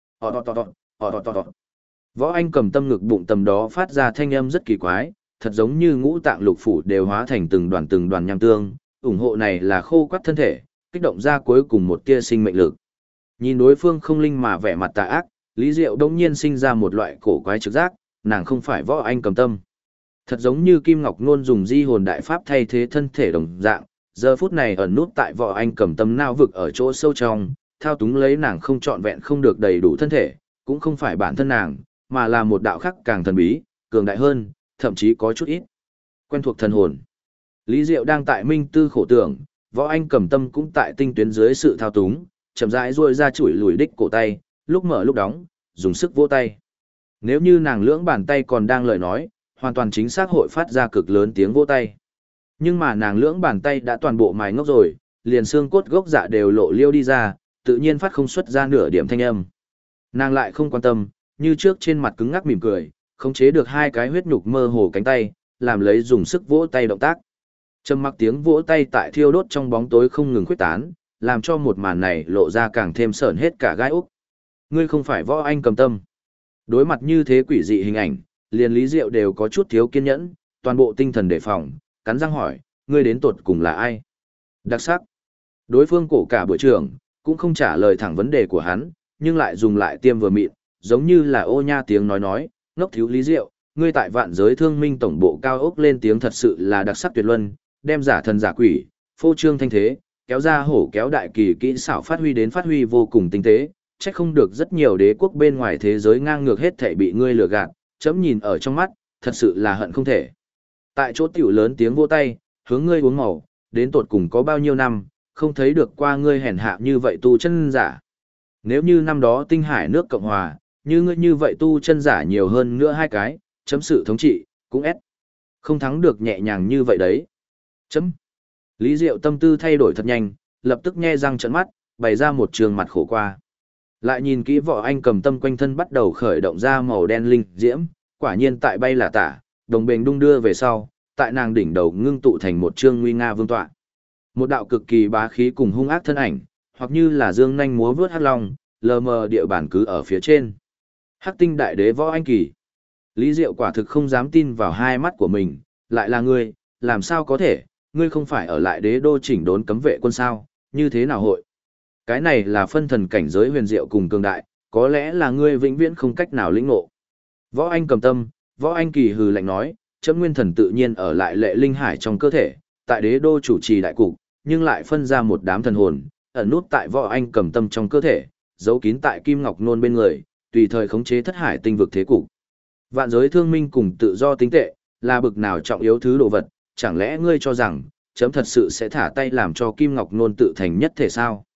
Speaker 1: Võ Anh Cầm Tâm ngực bụng tầm đó phát ra thanh âm rất kỳ quái, thật giống như ngũ tạng lục phủ đều hóa thành từng đoàn nham tương, ủng hộ này là khô quắt thân thể, kích động ra cuối cùng một tia sinh mệnh lực. Nhìn đối phương không linh mà vẻ mặt tà ác, Lý Diệu đông nhiên sinh ra một loại cổ quái trực giác, nàng không phải Võ Anh Cầm Tâm. Thật giống như Kim Ngọc Nôn dùng di hồn đại pháp thay thế thân thể đồng dạng, giờ phút này ẩn nút tại Võ Anh Cầm Tâm nao vực ở chỗ sâu trong, thao túng lấy nàng không trọn vẹn không được đầy đủ thân thể, cũng không phải bản thân nàng, mà là một đạo khác càng thần bí, cường đại hơn, thậm chí có chút ít quen thuộc thần hồn. Lý Diệu đang tại minh tư khổ tưởng, Võ Anh Cầm Tâm cũng tại tinh tuyến dưới sự thao túng, chậm rãi duỗi ra chuỗi lùi đích cổ tay, lúc mở lúc đóng, dùng sức vỗ tay. Nếu như nàng lưỡng bàn tay còn đang lời nói, hoàn toàn chính xác hội phát ra cực lớn tiếng vỗ tay. Nhưng mà nàng lưỡng bàn tay đã toàn bộ mài ngốc rồi, liền xương cốt gốc dạ đều lộ liêu đi ra, tự nhiên phát không xuất ra nửa điểm thanh âm. Nàng lại không quan tâm, như trước trên mặt cứng ngắc mỉm cười, khống chế được hai cái huyết nhục mơ hồ cánh tay, làm lấy dùng sức vỗ tay động tác. Trầm mặc tiếng vỗ tay tại thiêu đốt trong bóng tối không ngừng khuếch tán, làm cho một màn này lộ ra càng thêm sởn hết cả gai ốc. Ngươi không phải Võ Anh Cầm Tâm. Đối mặt như thế quỷ dị hình ảnh, liền Lý Diệu đều có chút thiếu kiên nhẫn, toàn bộ tinh thần đề phòng, cắn răng hỏi, ngươi đến tột cùng là ai? Đặc sắc. Đối phương cổ cả buổi trường, cũng không trả lời thẳng vấn đề của hắn, nhưng lại dùng lại tiêm vừa mịn, giống như là ô nha tiếng nói, ngốc thiếu Lý Diệu, ngươi tại Vạn Giới Thương Minh tổng bộ cao ốc lên tiếng thật sự là đặc sắc tuyệt luân, đem giả thần giả quỷ, phô trương thanh thế, kéo ra hổ kéo đại kỳ kỹ xảo phát huy vô cùng tinh tế, chắc không được rất nhiều đế quốc bên ngoài thế giới ngang ngược hết thể bị ngươi lừa gạt, chấm nhìn ở trong mắt, thật sự là hận không thể. Tại chỗ tiểu lớn tiếng vỗ tay, hướng ngươi uống màu, đến tột cùng có bao nhiêu năm, không thấy được qua ngươi hèn hạ như vậy tu chân giả. Nếu như năm đó tinh hải nước Cộng Hòa, như ngươi như vậy tu chân giả nhiều hơn nữa hai cái, chấm sự thống trị, cũng ép. Không thắng được nhẹ nhàng như vậy đấy. Chấm. Lý Diệu tâm tư thay đổi thật nhanh, lập tức nhe răng trợn mắt, bày ra một trường mặt khổ qua. Lại nhìn kỹ Võ Anh Cầm Tâm quanh thân bắt đầu khởi động ra màu đen linh diễm, quả nhiên tại bay là tả, đồng bền đung đưa về sau, tại nàng đỉnh đầu ngưng tụ thành một trương nguy nga vương tọa. Một đạo cực kỳ bá khí cùng hung ác thân ảnh, hoặc như là dương nhanh múa vướt hắc long, lờ mờ địa bản cứ ở phía trên. Hắc Tinh Đại Đế Võ Anh Kỳ. Lý Diệu quả thực không dám tin vào hai mắt của mình, lại là ngươi, làm sao có thể, ngươi không phải ở lại đế đô chỉnh đốn cấm vệ quân sao, như thế nào hội? Cái này là phân thần cảnh giới huyền diệu cùng cường đại, có lẽ là ngươi vĩnh viễn không cách nào lĩnh ngộ. Võ Anh Cầm Tâm, Võ Anh Kỳ hừ lạnh nói, chấm nguyên thần tự nhiên ở lại lệ linh hải trong cơ thể, tại đế đô chủ trì đại cục, nhưng lại phân ra một đám thần hồn, ẩn nút tại Võ Anh Cầm Tâm trong cơ thể, giấu kín tại Kim Ngọc Nôn bên người, tùy thời khống chế thất hải tinh vực thế cục. Vạn Giới Thương Minh cùng tự do tính tệ, là bực nào trọng yếu thứ đồ vật, chẳng lẽ ngươi cho rằng, chấm thật sự sẽ thả tay làm cho Kim Ngọc Nôn tự thành nhất thể sao?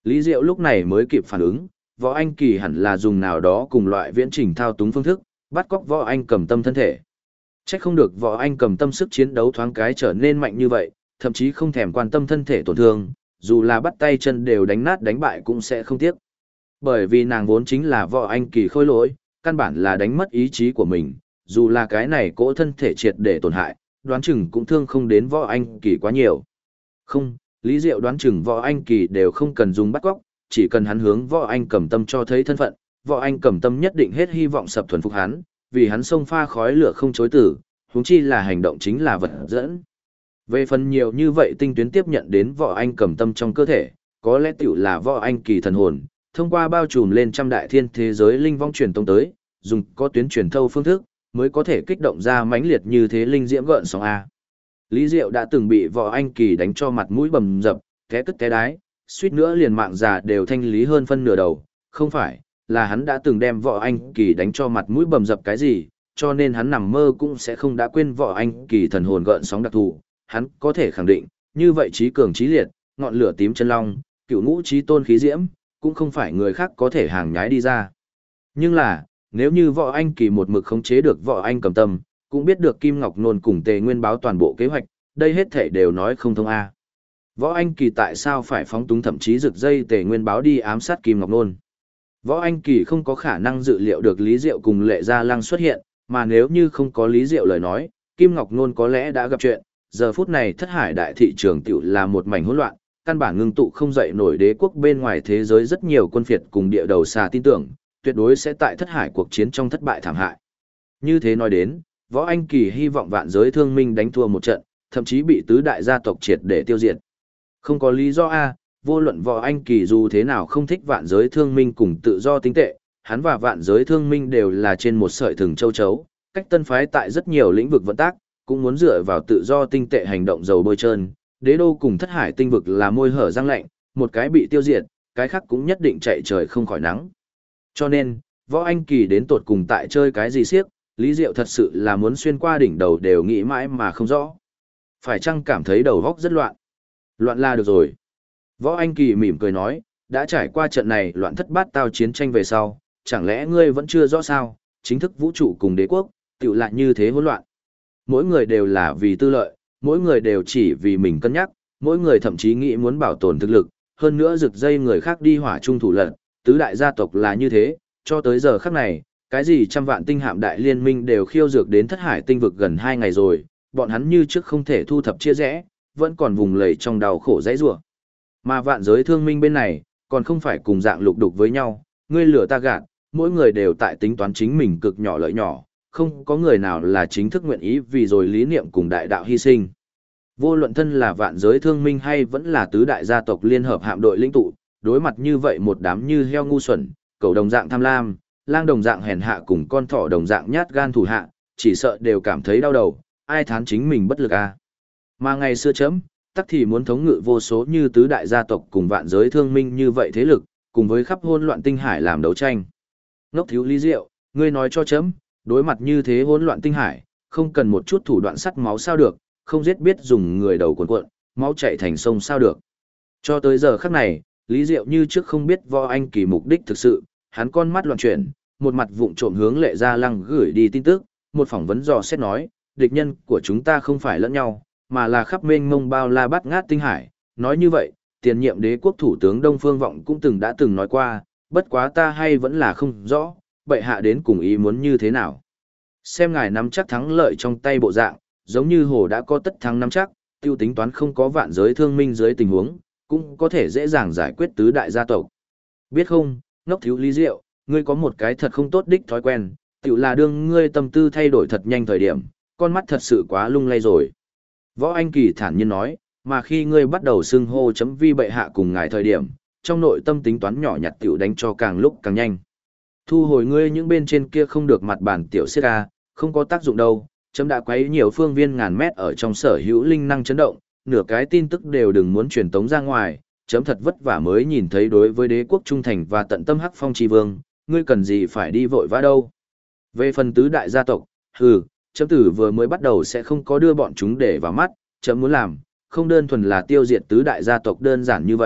Speaker 1: Lý Diệu lúc này mới kịp phản ứng, Võ Anh Kỳ hẳn là dùng nào đó cùng loại viễn trình thao túng phương thức, bắt cóc Võ Anh Cầm Tâm thân thể. Chắc không được Võ Anh Cầm Tâm sức chiến đấu thoáng cái trở nên mạnh như vậy, thậm chí không thèm quan tâm thân thể tổn thương, dù là bắt tay chân đều đánh nát đánh bại cũng sẽ không tiếc. Bởi vì nàng vốn chính là Võ Anh Kỳ khôi lỗi, căn bản là đánh mất ý chí của mình, dù là cái này cỗ thân thể triệt để tổn hại, đoán chừng cũng thương không đến Võ Anh Kỳ quá nhiều. Không, Lý Diệu đoán chừng Võ Anh Kỳ đều không cần dùng bắt cóc, chỉ cần hắn hướng Võ Anh Cầm Tâm cho thấy thân phận, Võ Anh Cầm Tâm nhất định hết hy vọng sập thuần phục hắn, vì hắn xông pha khói lửa không chối từ, huống chi là hành động chính là vật dẫn. Về phần nhiều như vậy tinh tuyến tiếp nhận đến Võ Anh Cầm Tâm trong cơ thể, có lẽ tiểu là Võ Anh Kỳ thần hồn, thông qua bao trùm lên trăm đại thiên thế giới linh vong truyền tông tới, dùng có tuyến truyền thâu phương thức, mới có thể kích động ra mãnh liệt như thế linh diễm gợn sóng A. Lý Diệu đã từng bị Võ Anh Kỳ đánh cho mặt mũi bầm dập, té cất té đái, suýt nữa liền mạng già đều thanh lý hơn phân nửa đầu, không phải, là hắn đã từng đem Võ Anh Kỳ đánh cho mặt mũi bầm dập cái gì, cho nên hắn nằm mơ cũng sẽ không đã quên Võ Anh Kỳ thần hồn gợn sóng đặc thù, hắn có thể khẳng định, như vậy trí cường trí liệt, ngọn lửa tím chân long, cựu ngũ trí tôn khí diễm, cũng không phải người khác có thể hàng nhái đi ra. Nhưng là, nếu như Võ Anh Kỳ một mực khống chế được Võ Anh Cầm Tâm, cũng biết được Kim Ngọc Nôn cùng Tề Nguyên báo toàn bộ kế hoạch, đây hết thể đều nói không thông a. Võ Anh Kỳ tại sao phải phóng túng thậm chí rực dây Tề Nguyên báo đi ám sát Kim Ngọc Nôn? Võ Anh Kỳ không có khả năng dự liệu được Lý Diệu cùng Lệ Gia Lăng xuất hiện, mà nếu như không có Lý Diệu lời nói, Kim Ngọc Nôn có lẽ đã gặp chuyện, giờ phút này Thất Hải đại thị trường tiểu là một mảnh hỗn loạn, căn bản ngưng tụ không dậy nổi đế quốc bên ngoài thế giới rất nhiều quân phiệt cùng địa đầu xà tin tưởng, tuyệt đối sẽ tại Thất Hải cuộc chiến trong thất bại thảm hại. Như thế nói đến, Võ Anh Kỳ hy vọng vạn giới thương minh đánh thua một trận, thậm chí bị tứ đại gia tộc triệt để tiêu diệt. Không có lý do A, vô luận Võ Anh Kỳ dù thế nào không thích vạn giới thương minh cùng tự do tinh tệ, hắn và vạn giới thương minh đều là trên một sợi thừng châu chấu, cách tân phái tại rất nhiều lĩnh vực vận tác, cũng muốn dựa vào tự do tinh tệ hành động dầu bôi trơn. Đế đô cùng Thất Hải tinh vực là môi hở răng lạnh, một cái bị tiêu diệt, cái khác cũng nhất định chạy trời không khỏi nắng. Cho nên, Võ Anh Kỳ đến tột cùng tại chơi cái gì siếc, Lý Diệu thật sự là muốn xuyên qua đỉnh đầu đều nghĩ mãi mà không rõ. Phải chăng cảm thấy đầu góc rất loạn? Loạn là được rồi. Võ Anh Kỳ mỉm cười nói, đã trải qua trận này loạn thất bát tao chiến tranh về sau, chẳng lẽ ngươi vẫn chưa rõ sao, chính thức vũ trụ cùng đế quốc, tựu lại như thế hỗn loạn. Mỗi người đều là vì tư lợi, mỗi người đều chỉ vì mình cân nhắc, mỗi người thậm chí nghĩ muốn bảo tồn thực lực, hơn nữa rực dây người khác đi hỏa trung thủ lận, tứ đại gia tộc là như thế, cho tới giờ khắc này, cái gì trăm vạn tinh hạm đại liên minh đều khiêu dược đến Thất Hải tinh vực gần 2 ngày rồi, bọn hắn như trước không thể thu thập chia rẽ, vẫn còn vùng lầy trong đau khổ dãy rủa. Mà vạn giới thương minh bên này, còn không phải cùng dạng lục đục với nhau, ngươi lửa ta gạt, mỗi người đều tại tính toán chính mình cực nhỏ lợi nhỏ, không có người nào là chính thức nguyện ý vì rồi lý niệm cùng đại đạo hy sinh. Vô luận thân là vạn giới thương minh hay vẫn là tứ đại gia tộc liên hợp hạm đội lĩnh tụ, đối mặt như vậy một đám như heo ngu xuẩn, cầu đồng dạng tham lam, lang đồng dạng hèn hạ cùng con thỏ đồng dạng nhát gan thủ hạ, chỉ sợ đều cảm thấy đau đầu, ai thán chính mình bất lực à. Mà ngày xưa chấm, tắc thì muốn thống ngự vô số như tứ đại gia tộc cùng vạn giới thương minh như vậy thế lực, cùng với khắp hỗn loạn tinh hải làm đấu tranh. Ngốc thiếu Lý Diệu, ngươi nói cho chấm, đối mặt như thế hỗn loạn tinh hải, không cần một chút thủ đoạn sắt máu sao được, không giết biết dùng người đầu cuộn cuộn, máu chảy thành sông sao được. Cho tới giờ khắc này, Lý Diệu như trước không biết Võ Anh Kỳ mục đích thực sự, hắn con mắt loạn chuyển, một mặt vụng trộm hướng Lệ Gia Lăng gửi đi tin tức, một phỏng vấn dò xét nói, địch nhân của chúng ta không phải lẫn nhau, mà là khắp mênh mông bao la bát ngát tinh hải. Nói như vậy, tiền nhiệm đế quốc thủ tướng Đông Phương Vọng cũng đã từng nói qua, bất quá ta hay vẫn là không rõ, bệ hạ đến cùng ý muốn như thế nào. Xem ngài nắm chắc thắng lợi trong tay bộ dạng, giống như hồ đã có tất thắng nắm chắc, tiêu tính toán không có vạn giới thương minh dưới tình huống, cũng có thể dễ dàng giải quyết tứ đại gia tộc. Biết không, ngốc thiếu Lý Diệu, ngươi có một cái thật không tốt đích thói quen, tiểu là đương ngươi tâm tư thay đổi thật nhanh thời điểm, con mắt thật sự quá lung lay rồi. Võ Anh Kỳ thản nhiên nói, mà khi ngươi bắt đầu xưng hô chấm vi bệ hạ cùng ngài thời điểm, trong nội tâm tính toán nhỏ nhặt tiểu đánh cho càng lúc càng nhanh. Thu hồi ngươi những bên trên kia không được mặt bản tiểu siết ca, không có tác dụng đâu, chấm đã quấy nhiều phương viên ngàn mét ở trong sở hữu linh năng chấn động, nửa cái tin tức đều đừng muốn truyền tống ra ngoài, chấm thật vất vả mới nhìn thấy đối với đế quốc trung thành và tận tâm Hắc Phong tri vương, ngươi cần gì phải đi vội vã đâu. Về phần tứ đại gia tộc, chấm tử vừa mới bắt đầu sẽ không có đưa bọn chúng để vào mắt, chấm muốn làm, không đơn thuần là tiêu diệt tứ đại gia tộc đơn giản như vậy,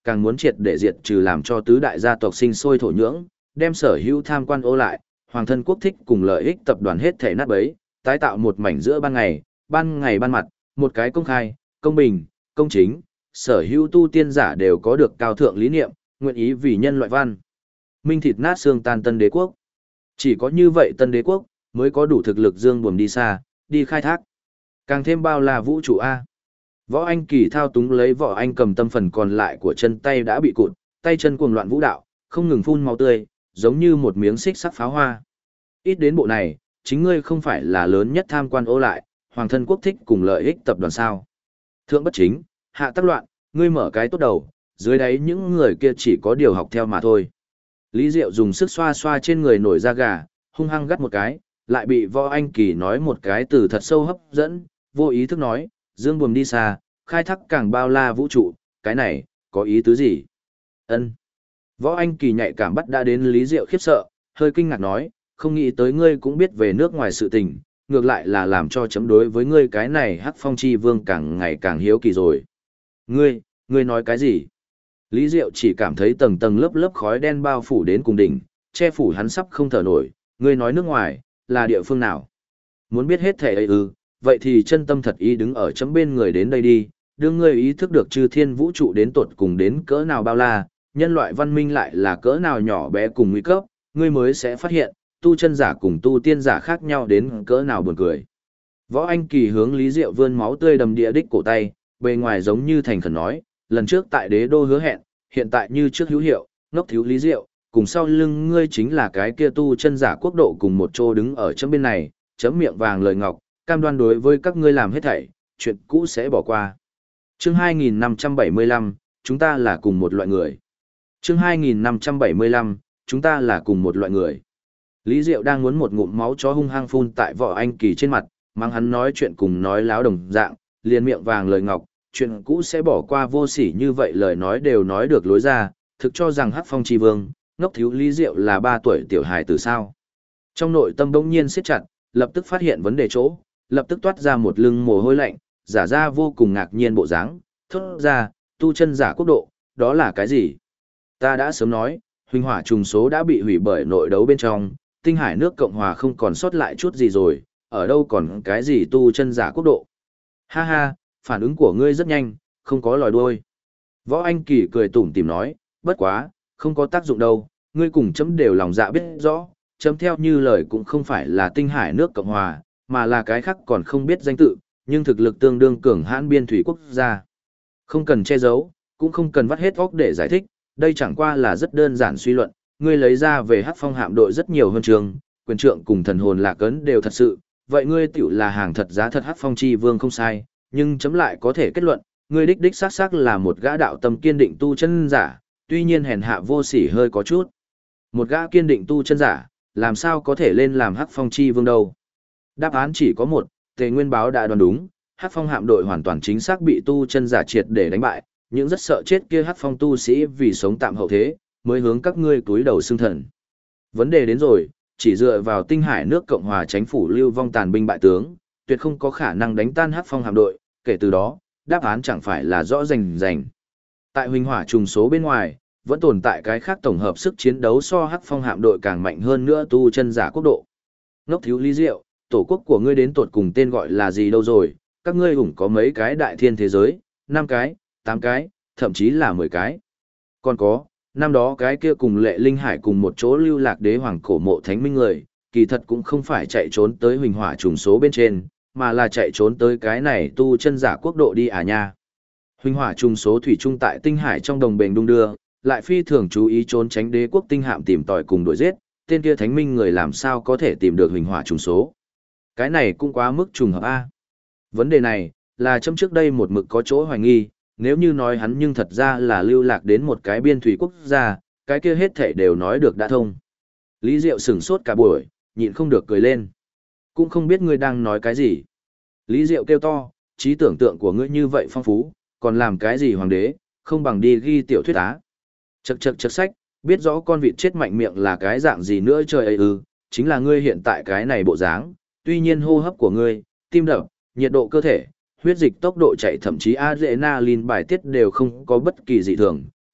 Speaker 1: càng muốn triệt để diệt trừ làm cho tứ đại gia tộc sinh sôi thổ nhưỡng, đem sở hữu tham quan ô lại, hoàng thân quốc thích cùng lợi ích tập đoàn hết thể nát bấy, tái tạo một mảnh giữa ban ngày ban mặt, một cái công khai, công bình, công chính, sở hữu tu tiên giả đều có được cao thượng lý niệm, nguyện ý vì nhân loại văn. Minh thịt nát xương tan tân đế quốc. Chỉ có như vậy tân đế quốc mới có đủ thực lực dương buồm đi xa, đi khai thác. Càng thêm bao là vũ trụ A. Võ Anh Kỳ thao túng lấy Võ Anh cầm tâm phần còn lại của chân tay đã bị cụt, tay chân cuồng loạn vũ đạo, không ngừng phun máu tươi, giống như một miếng xích sắc pháo hoa. Ít đến bộ này, chính ngươi không phải là lớn nhất tham quan ô lại, hoàng thân quốc thích cùng lợi ích tập đoàn sao. Thượng bất chính, hạ tắc loạn, ngươi mở cái tốt đầu, dưới đáy những người kia chỉ có điều học theo mà thôi. Lý Diệu dùng sức xoa xoa trên người nổi da gà, hung hăng gắt một cái, lại bị Võ Anh Kỳ nói một cái từ thật sâu hấp dẫn, vô ý thức nói, dương buồm đi xa, khai thác càng bao la vũ trụ, cái này, có ý tứ gì? Ân. Võ Anh Kỳ nhạy cảm bắt đã đến Lý Diệu khiếp sợ, hơi kinh ngạc nói, không nghĩ tới ngươi cũng biết về nước ngoài sự tình, ngược lại là làm cho chấm đối với ngươi cái này Hắc Phong Chi Vương càng ngày càng hiếu kỳ rồi. Ngươi nói cái gì? Lý Diệu chỉ cảm thấy tầng tầng lớp lớp khói đen bao phủ đến cùng đỉnh, che phủ hắn sắp không thở nổi, ngươi nói nước ngoài, là địa phương nào? Muốn biết hết thể ấy ư, vậy thì chân tâm thật ý đứng ở chấm bên người đến đây đi, đưa ngươi ý thức được chư thiên vũ trụ đến tột cùng đến cỡ nào bao la, nhân loại văn minh lại là cỡ nào nhỏ bé cùng nguy cấp, ngươi mới sẽ phát hiện, tu chân giả cùng tu tiên giả khác nhau đến cỡ nào buồn cười. Võ Anh Kỳ hướng Lý Diệu vươn máu tươi đầm địa đích cổ tay, bề ngoài giống như thành khẩn nói, lần trước tại đế đô hứa hẹn, hiện tại như trước hữu hiệu, ngốc thiếu Lý Diệu, cùng sau lưng ngươi chính là cái kia tu chân giả quốc độ cùng một chỗ đứng ở chấm bên này, chấm miệng vàng lời ngọc, cam đoan đối với các ngươi làm hết thảy, chuyện cũ sẽ bỏ qua. Chương 2575, chúng ta là cùng một loại người. Chương 2575, chúng ta là cùng một loại người. Lý Diệu đang muốn một ngụm máu chó hung hăng phun tại Võ Anh Kỳ trên mặt, mang hắn nói chuyện cùng nói láo đồng dạng, liền miệng vàng lời ngọc, chuyện cũ sẽ bỏ qua vô sỉ như vậy lời nói đều nói được lối ra, thực cho rằng Hắc Phong Chi Vương, ngốc thiếu Lý Diệu là 3 tuổi tiểu hài từ sao. Trong nội tâm bỗng nhiên siết chặt, lập tức phát hiện vấn đề chỗ, lập tức toát ra một lưng mồ hôi lạnh, giả ra vô cùng ngạc nhiên bộ dáng, thốt ra, tu chân giả quốc độ, đó là cái gì? Ta đã sớm nói, huỳnh hỏa trùng số đã bị hủy bởi nội đấu bên trong, tinh hải nước Cộng Hòa không còn sót lại chút gì rồi, ở đâu còn cái gì tu chân giả quốc độ. Ha ha, phản ứng của ngươi rất nhanh, không có lòi đuôi. Võ Anh Kỳ cười tủm tỉm nói, bất quá, không có tác dụng đâu, ngươi cùng chấm đều lòng dạ biết rõ, chấm theo như lời cũng không phải là tinh hải nước Cộng Hòa, mà là cái khác còn không biết danh tự, nhưng thực lực tương đương cường hãn biên thủy quốc gia. Không cần che giấu, cũng không cần vắt hết óc để giải thích, đây chẳng qua là rất đơn giản suy luận, ngươi lấy ra về Hắc Phong hạm đội rất nhiều hơn trường, quyền trượng cùng thần hồn lạc ấn đều thật sự, vậy ngươi tiểu là hàng thật giá thật Hắc Phong Chi Vương không sai, nhưng chấm lại có thể kết luận, ngươi đích đích xác xác là một gã đạo tâm kiên định tu chân giả, tuy nhiên hèn hạ vô sỉ hơi có chút. Một gã kiên định tu chân giả, làm sao có thể lên làm Hắc Phong Chi Vương đâu? Đáp án chỉ có một, Tề Nguyên Báo đã đoán đúng, Hắc Phong hạm đội hoàn toàn chính xác bị tu chân giả triệt để đánh bại, những rất sợ chết kia Hắc Phong tu sĩ vì sống tạm hậu thế, mới hướng các ngươi túi đầu xương thần. Vấn đề đến rồi, chỉ dựa vào tinh hải nước Cộng Hòa chính phủ lưu vong tàn binh bại tướng, tuyệt không có khả năng đánh tan Hắc Phong hạm đội, kể từ đó, đáp án chẳng phải là rõ rành rành. Tại huỳnh hỏa trùng số bên ngoài, vẫn tồn tại cái khác tổng hợp sức chiến đấu so Hắc Phong hạm đội càng mạnh hơn nữa tu chân giả quốc độ. Ngốc thiếu Lý Diệu, tổ quốc của ngươi đến tột cùng tên gọi là gì đâu rồi, các ngươi hùng có mấy cái đại thiên thế giới, 5 cái, 8 cái, thậm chí là 10 cái. Còn có, năm đó cái kia cùng Lệ Linh Hải cùng một chỗ lưu lạc đế hoàng cổ mộ thánh minh người, kỳ thật cũng không phải chạy trốn tới huỳnh hỏa trùng số bên trên, mà là chạy trốn tới cái này tu chân giả quốc độ đi à nha. Huỳnh hỏa trùng số thủy trung tại tinh hải trong đồng bền đung đưa, lại phi thường chú ý trốn tránh đế quốc tinh hạm tìm tòi cùng đuổi giết, tên kia thánh minh người làm sao có thể tìm được huỳnh hỏa trùng số. Cái này cũng quá mức trùng hợp a. Vấn đề này, là chấm trước đây một mực có chỗ hoài nghi, nếu như nói hắn nhưng thật ra là lưu lạc đến một cái biên thủy quốc gia, cái kia hết thảy đều nói được đã thông. Lý Diệu sửng sốt cả buổi, nhịn không được cười lên. Cũng không biết ngươi đang nói cái gì. Lý Diệu kêu to, trí tưởng tượng của ngươi như vậy phong phú, còn làm cái gì hoàng đế, không bằng đi ghi tiểu thuyết á. Chậc chậc chậc sách, biết rõ con vịt chết mạnh miệng là cái dạng gì nữa trời ơi ư, chính là ngươi hiện tại cái này bộ dáng, tuy nhiên hô hấp của ngươi, tim đập, nhiệt độ cơ thể, huyết dịch tốc độ chạy thậm chí adrenaline bài tiết đều không có bất kỳ dị thường,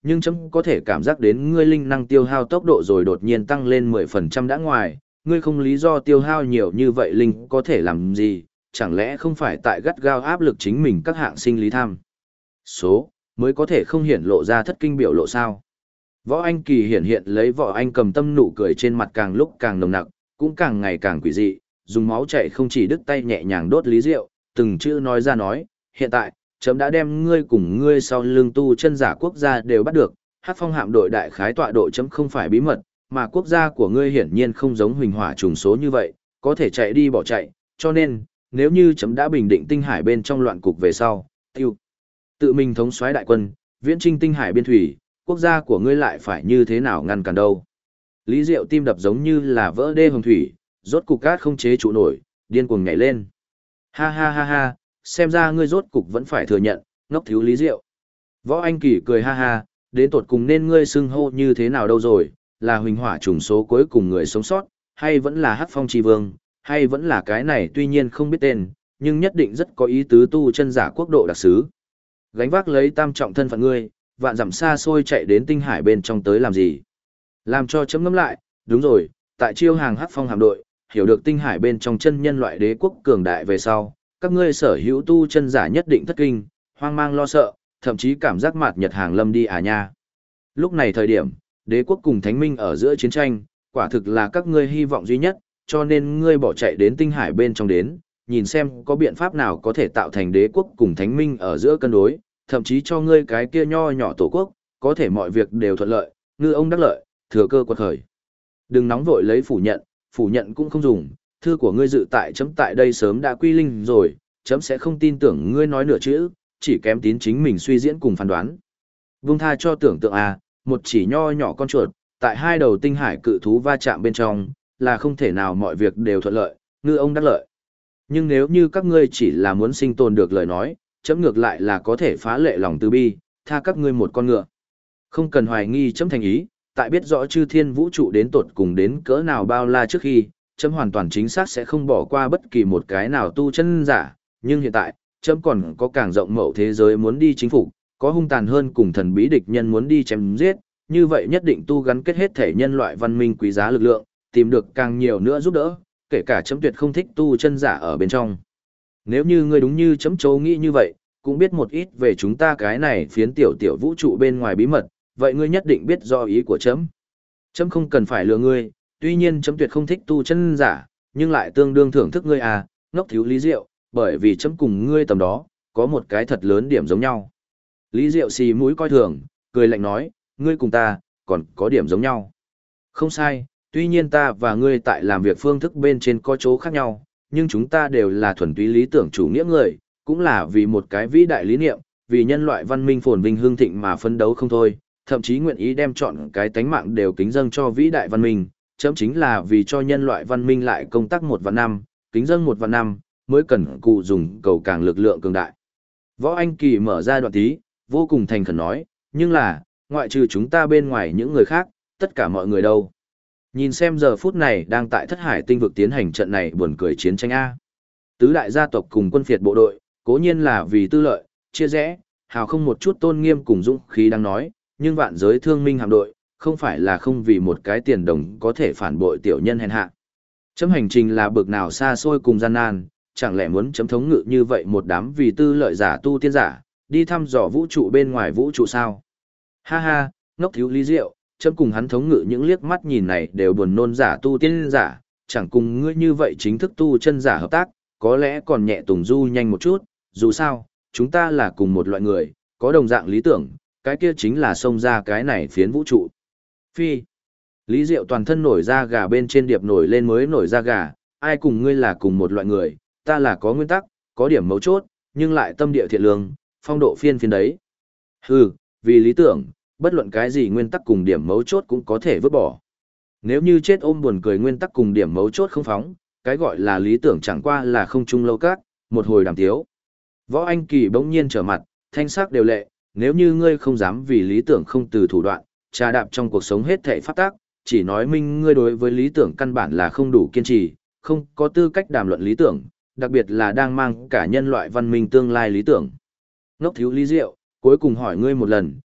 Speaker 1: nhưng chấm có thể cảm giác đến ngươi linh năng tiêu hao tốc độ rồi đột nhiên tăng lên 10% đã ngoài, ngươi không lý do tiêu hao nhiều như vậy linh có thể làm gì, chẳng lẽ không phải tại gắt gao áp lực chính mình các hạng sinh lý tham số, mới có thể không hiển lộ ra thất kinh biểu lộ sao. Võ Anh Kỳ hiển hiện lấy Võ Anh Cầm tâm nụ cười trên mặt càng lúc càng nồng nặc, cũng càng ngày càng quỷ dị, dùng máu chảy không chỉ đứt tay nhẹ nhàng đốt Lý Diệu, từng chữ nói ra nói, hiện tại, chấm đã đem ngươi cùng ngươi sau lưng tu chân giả quốc gia đều bắt được, Hắc Phong hạm đội đại khái tọa độ chấm không phải bí mật, mà quốc gia của ngươi hiển nhiên không giống huỳnh hỏa trùng số như vậy, có thể chạy đi bỏ chạy, cho nên, nếu như chấm đã bình định tinh hải bên trong loạn cục về sau, tiêu tự mình thống soái đại quân, viễn trinh tinh hải biên thủy, quốc gia của ngươi lại phải như thế nào ngăn cản đâu. Lý Diệu tim đập giống như là vỡ đê hồng thủy, rốt cục cát không chế trụ nổi, điên cuồng nhảy lên. Ha ha ha ha, xem ra ngươi rốt cục vẫn phải thừa nhận, ngốc thiếu Lý Diệu. Võ Anh Kỳ cười ha ha, đến tột cùng nên ngươi xưng hô như thế nào đâu rồi, là huỳnh hỏa trùng số cuối cùng người sống sót, hay vẫn là Hắc Phong Chi Vương, hay vẫn là cái này tuy nhiên không biết tên, nhưng nhất định rất có ý tứ tu chân giả quốc độ đặc sứ. Gánh vác lấy tam trọng thân phận ngươi, vạn dặm xa xôi chạy đến tinh hải bên trong tới làm gì? Làm cho chấm ngẫm lại, đúng rồi, tại chiêu hàng Hắc Phong hạm đội, hiểu được tinh hải bên trong chân nhân loại đế quốc cường đại về sau, các ngươi sở hữu tu chân giả nhất định thất kinh, hoang mang lo sợ, thậm chí cảm giác mạt nhật hàng lâm đi à nha. Lúc này thời điểm, đế quốc cùng thánh minh ở giữa chiến tranh, quả thực là các ngươi hy vọng duy nhất, cho nên ngươi bỏ chạy đến tinh hải bên trong đến, nhìn xem có biện pháp nào có thể tạo thành đế quốc cùng thánh minh ở giữa cân đối, thậm chí cho ngươi cái kia nho nhỏ tổ quốc, có thể mọi việc đều thuận lợi, ngư ông đắc lợi, thừa cơ quật khởi. Đừng nóng vội lấy phủ nhận cũng không dùng, thư của ngươi dự tại chấm tại đây sớm đã quy linh rồi, chấm sẽ không tin tưởng ngươi nói nửa chữ, chỉ kém tín chính mình suy diễn cùng phán đoán. Vung tha cho tưởng tượng à, một chỉ nho nhỏ con chuột, tại hai đầu tinh hải cự thú va chạm bên trong, là không thể nào mọi việc đều thuận lợi, ngư ông đắc lợi. Nhưng nếu như các ngươi chỉ là muốn sinh tồn được lời nói, chấm ngược lại là có thể phá lệ lòng từ bi, tha các ngươi một con ngựa. Không cần hoài nghi chấm thành ý, tại biết rõ chư thiên vũ trụ đến tột cùng đến cỡ nào bao la trước khi, chấm hoàn toàn chính xác sẽ không bỏ qua bất kỳ một cái nào tu chân giả, nhưng hiện tại, chấm còn có càng rộng mậu thế giới muốn đi chính phủ, có hung tàn hơn cùng thần bí địch nhân muốn đi chém giết, như vậy nhất định tu gắn kết hết thể nhân loại văn minh quý giá lực lượng, tìm được càng nhiều nữa giúp đỡ, kể cả chấm tuyệt không thích tu chân giả ở bên trong. Nếu như ngươi đúng như chấm châu nghĩ như vậy, cũng biết một ít về chúng ta cái này phiến tiểu tiểu vũ trụ bên ngoài bí mật, vậy ngươi nhất định biết do ý của chấm. Chấm không cần phải lừa ngươi, tuy nhiên chấm tuyệt không thích tu chân giả, nhưng lại tương đương thưởng thức ngươi à, ngốc thiếu Lý Diệu, bởi vì chấm cùng ngươi tầm đó, có một cái thật lớn điểm giống nhau. Lý Diệu xì mũi coi thường, cười lạnh nói, ngươi cùng ta, còn có điểm giống nhau. Không sai, tuy nhiên ta và ngươi tại làm việc phương thức bên trên có chỗ khác nhau, nhưng chúng ta đều là thuần túy lý tưởng chủ nghĩa người, cũng là vì một cái vĩ đại lý niệm, vì nhân loại văn minh phồn vinh hương thịnh mà phấn đấu không thôi, thậm chí nguyện ý đem chọn cái tánh mạng đều kính dâng cho vĩ đại văn minh, chấm chính là vì cho nhân loại văn minh lại công tác 1 vạn năm, kính dâng 1 vạn năm, mới cần cụ dùng cầu càng lực lượng cường đại. Võ Anh Kỳ mở ra đoạn tí, vô cùng thành khẩn nói, nhưng là, ngoại trừ chúng ta bên ngoài những người khác, tất cả mọi người đâu. Nhìn xem giờ phút này đang tại thất hải tinh vực tiến hành trận này buồn cười chiến tranh A. Tứ đại gia tộc cùng quân phiệt bộ đội, cố nhiên là vì tư lợi, chia rẽ, hào không một chút tôn nghiêm cùng dũng khí đang nói, nhưng vạn giới thương minh hạm đội, không phải là không vì một cái tiền đồng có thể phản bội tiểu nhân hèn hạ. Chấm hành trình là bực nào xa xôi cùng gian nan, chẳng lẽ muốn chấm thống ngự như vậy một đám vì tư lợi giả tu tiên giả, đi thăm dò vũ trụ bên ngoài vũ trụ sao? Ha ha, ngốc thiếu Lý Diệu, chấm cùng hắn thống ngự những liếc mắt nhìn này đều buồn nôn giả tu tiên giả, chẳng cùng ngươi như vậy chính thức tu chân giả hợp tác, có lẽ còn nhẹ tùng du nhanh một chút, dù sao, chúng ta là cùng một loại người, có đồng dạng lý tưởng, cái kia chính là xông ra cái này phiến vũ trụ. Phi. Lý Diệu toàn thân nổi da gà bên trên điệp nổi lên mới nổi da gà, ai cùng ngươi là cùng một loại người, ta là có nguyên tắc, có điểm mấu chốt, nhưng lại tâm địa thiện lương, phong độ phiên phiên đấy. Hừ, vì lý tưởng, bất luận cái gì nguyên tắc cùng điểm mấu chốt cũng có thể vứt bỏ. Nếu như chết ôm buồn cười nguyên tắc cùng điểm mấu chốt không phóng, cái gọi là lý tưởng chẳng qua là không chung lâu các, một hồi đàm tiếu. Võ Anh Kỳ bỗng nhiên trở mặt, thanh sắc đều lệ, nếu như ngươi không dám vì lý tưởng không từ thủ đoạn, trà đạp trong cuộc sống hết thảy pháp tác, chỉ nói minh ngươi đối với lý tưởng căn bản là không đủ kiên trì, không có tư cách đàm luận lý tưởng, đặc biệt là đang mang cả nhân loại văn minh tương lai lý tưởng. Ngốc thiếu Lý Diệu, cuối cùng hỏi ngươi một lần,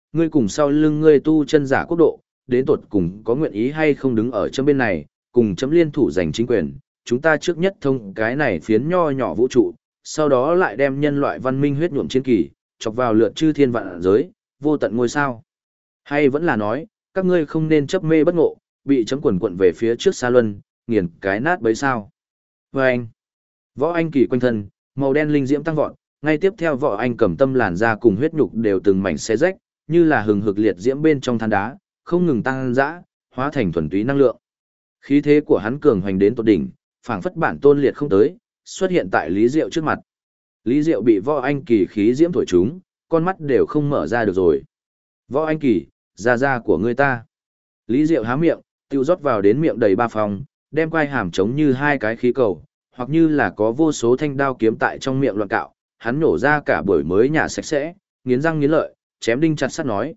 Speaker 1: ngươi cùng sau lưng ngươi tu chân giả quốc độ, đến tột cùng có nguyện ý hay không đứng ở chấm bên này, cùng chấm liên thủ giành chính quyền, chúng ta trước nhất thông cái này phiến nho nhỏ vũ trụ, sau đó lại đem nhân loại văn minh huyết nhuộm chiến kỳ, chọc vào lượt chư thiên vạn giới, vô tận ngôi sao. Hay vẫn là nói, các ngươi không nên chấp mê bất ngộ, bị chấm quần quận về phía trước xa luân, nghiền cái nát bấy sao. Và anh, võ anh kỳ quanh thân, màu đen linh diễm tăng vọt, ngay tiếp theo võ anh cầm tâm làn da cùng huyết nhục đều từng mảnh xé rách, như là hừng hực liệt diễm bên trong than đá, không ngừng tăng dã, hóa thành thuần túy năng lượng. Khí thế của hắn cường hoành đến tột đỉnh, phảng phất bản tôn liệt không tới, xuất hiện tại Lý Diệu trước mặt. Lý Diệu bị võ anh kỳ khí diễm thổi trúng, con mắt đều không mở ra được rồi. Võ anh kỳ, da của ngươi ta. Lý Diệu há miệng, tiêu rót vào đến miệng đầy ba phòng, đem quai hàm trống như hai cái khí cầu, hoặc như là có vô số thanh đao kiếm tại trong miệng loạn cạo, hắn nổ ra cả buổi mới nhả sạch sẽ, nghiến răng nghiến lợi, chém đinh chặt sắt nói,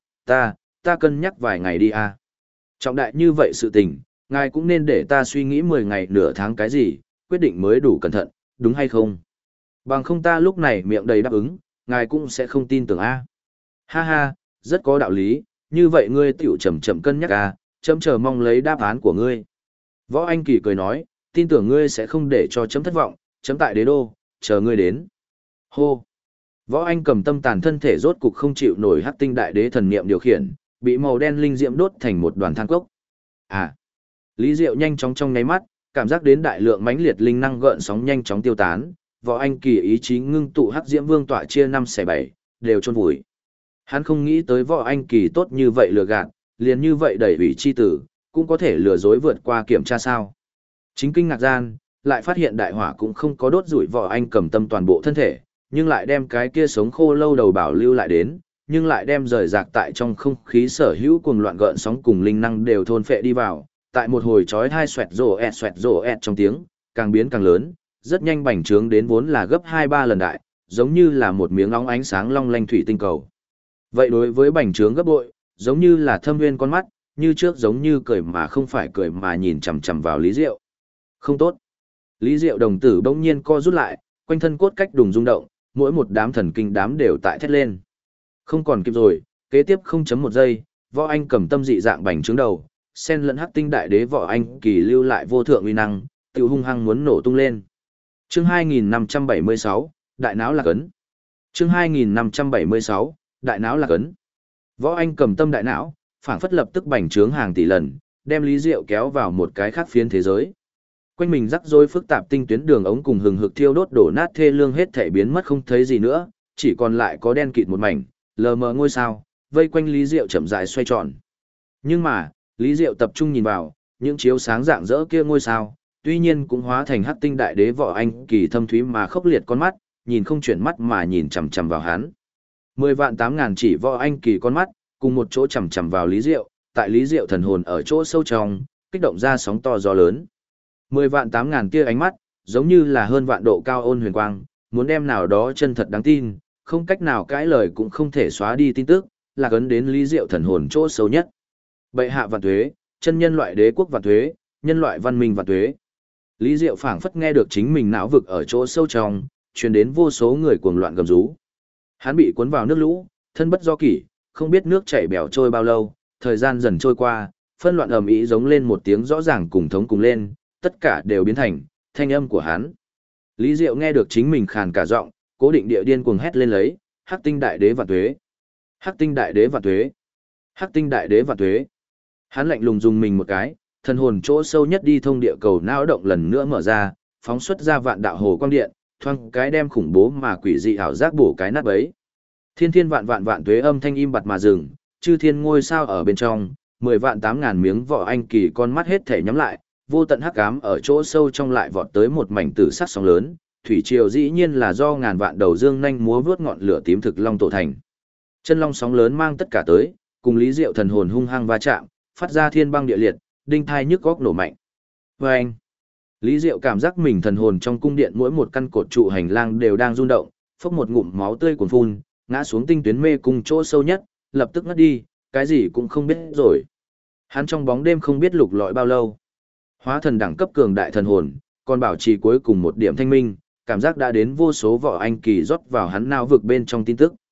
Speaker 1: ta cân nhắc vài ngày đi à. Trọng đại như vậy sự tình, ngài cũng nên để ta suy nghĩ 10 ngày nửa tháng cái gì, quyết định mới đủ cẩn thận, đúng hay không? Bằng không ta lúc này miệng đầy đáp ứng, ngài cũng sẽ không tin tưởng a. Ha ha, rất có đạo lý, như vậy ngươi tiểu chậm chậm cân nhắc a, chấm chờ mong lấy đáp án của ngươi. Võ Anh Kỳ cười nói, tin tưởng ngươi sẽ không để cho chấm thất vọng, chấm tại đế đô, chờ ngươi đến. Hô. Võ Anh cầm tâm tàn thân thể rốt cục không chịu nổi hắc tinh đại đế thần niệm điều khiển, bị màu đen linh diễm đốt thành một đoàn than cốc. À. Lý Diệu nhanh chóng trong nháy mắt, cảm giác đến đại lượng mãnh liệt linh năng gợn sóng nhanh chóng tiêu tán, Võ Anh Kỳ ý chí ngưng tụ hắc diễm vương tọa chia 5/7, đều chôn vùi. Hắn không nghĩ tới Võ Anh Kỳ tốt như vậy lừa gạt, liền như vậy đẩy ủy chi tử, cũng có thể lừa dối vượt qua kiểm tra sao? Chính kinh ngạc gian, lại phát hiện đại hỏa cũng không có đốt rủi Võ Anh cầm tâm toàn bộ thân thể, nhưng lại đem cái kia sống khô lâu đầu bảo lưu lại đến, nhưng lại đem rời rạc tại trong không khí sở hữu cuồng loạn gợn sóng cùng linh năng đều thôn phệ đi vào, tại một hồi chói tai xoẹt rồ ẹt trong tiếng, càng biến càng lớn, rất nhanh bành trướng đến vốn là gấp 2-3 lần đại, giống như là một miếng óng ánh sáng long lanh thủy tinh cầu. Vậy đối với bành trướng gấp bội, giống như là thâm nguyên con mắt, như trước giống như cười mà không phải cười mà nhìn chằm chằm vào Lý Diệu. Không tốt. Lý Diệu đồng tử bỗng nhiên co rút lại, quanh thân cốt cách đùng rung động, mỗi một đám thần kinh đám đều tại thét lên. Không còn kịp rồi, kế tiếp 0.1 giây, Võ Anh cầm tâm dị dạng bành trướng đầu, sen lẫn hắc tinh đại đế Võ Anh Kỳ lưu lại vô thượng uy năng, tiêu hung hăng muốn nổ tung lên. Chương 2576, Đại não lạc ấn. Chương 2576, Đại não lạc ấn. Võ Anh cầm tâm đại não, phảng phất lập tức bành trướng hàng tỷ lần, đem Lý Diệu kéo vào một cái khác phiến thế giới. Quanh mình rắc rối phức tạp tinh tuyến đường ống cùng hừng hực thiêu đốt đổ nát thê lương hết thảy biến mất không thấy gì nữa, chỉ còn lại có đen kịt một mảnh, lờ mờ ngôi sao, vây quanh Lý Diệu chậm rãi xoay tròn. Nhưng mà, Lý Diệu tập trung nhìn vào, những chiếu sáng rạng rỡ kia ngôi sao, tuy nhiên cũng hóa thành hắc tinh đại đế Võ Anh Kỳ thâm thúy mà khốc liệt con mắt, nhìn không chuyển mắt mà nhìn chằm chằm vào hắn. 10.000.000 chỉ Võ Anh Kỳ con mắt, cùng một chỗ chằm chằm vào Lý Diệu, tại Lý Diệu thần hồn ở chỗ sâu trong, kích động ra sóng to gió lớn. 10.000.000 tia ánh mắt, giống như là hơn vạn độ cao ôn huyền quang, muốn đem nào đó chân thật đáng tin, không cách nào cãi lời cũng không thể xóa đi tin tức, là ấn đến Lý Diệu thần hồn chỗ sâu nhất. Bệ hạ vạn tuế, chân nhân loại đế quốc vạn tuế, nhân loại văn minh vạn tuế. Lý Diệu phảng phất nghe được chính mình não vực ở chỗ sâu trong, truyền đến vô số người cuồng loạn gầm rú. Hắn bị cuốn vào nước lũ, thân bất do kỷ, không biết nước chảy bèo trôi bao lâu, thời gian dần trôi qua, phân loạn ầm ĩ giống lên một tiếng rõ ràng cùng thống cùng lên, tất cả đều biến thành thanh âm của hắn. Lý Diệu nghe được chính mình khàn cả giọng, cố định địa điên cuồng hét lên lấy, Hắc tinh đại đế vạn tuế, Hắc tinh đại đế vạn tuế, Hắc tinh đại đế vạn tuế. Hắn lạnh lùng dùng mình một cái, thần hồn chỗ sâu nhất đi thông địa cầu não động lần nữa mở ra, phóng xuất ra vạn đạo hồ quang điện, thoang cái đem khủng bố mà quỷ dị ảo giác bổ cái nát bấy. Thiên thiên vạn vạn vạn tuế âm thanh im bặt mà dừng, chư thiên ngôi sao ở bên trong, 10.000.000 miếng Võ Anh Kỳ con mắt hết thể nhắm lại, vô tận hắc ám ở chỗ sâu trong lại vọt tới một mảnh tử sắc sóng lớn, thủy triều dĩ nhiên là do ngàn vạn đầu dương nhanh múa vướt ngọn lửa tím thực long tổ thành. Chân long sóng lớn mang tất cả tới, cùng Lý Diệu thần hồn hung hăng va chạm, phát ra thiên băng địa liệt, đinh thai nhức góc nổ mạnh. Vâng! Lý Diệu cảm giác mình thần hồn trong cung điện mỗi một căn cột trụ hành lang đều đang rung động, phốc một ngụm máu tươi cuồn phun, ngã xuống tinh tuyến mê cung chỗ sâu nhất, lập tức ngất đi, cái gì cũng không biết rồi. Hắn trong bóng đêm không biết lục lọi bao lâu. Hóa thần đẳng cấp cường đại thần hồn, còn bảo trì cuối cùng một điểm thanh minh, cảm giác đã đến vô số Võ Anh Kỳ rót vào hắn não vực bên trong tin tức.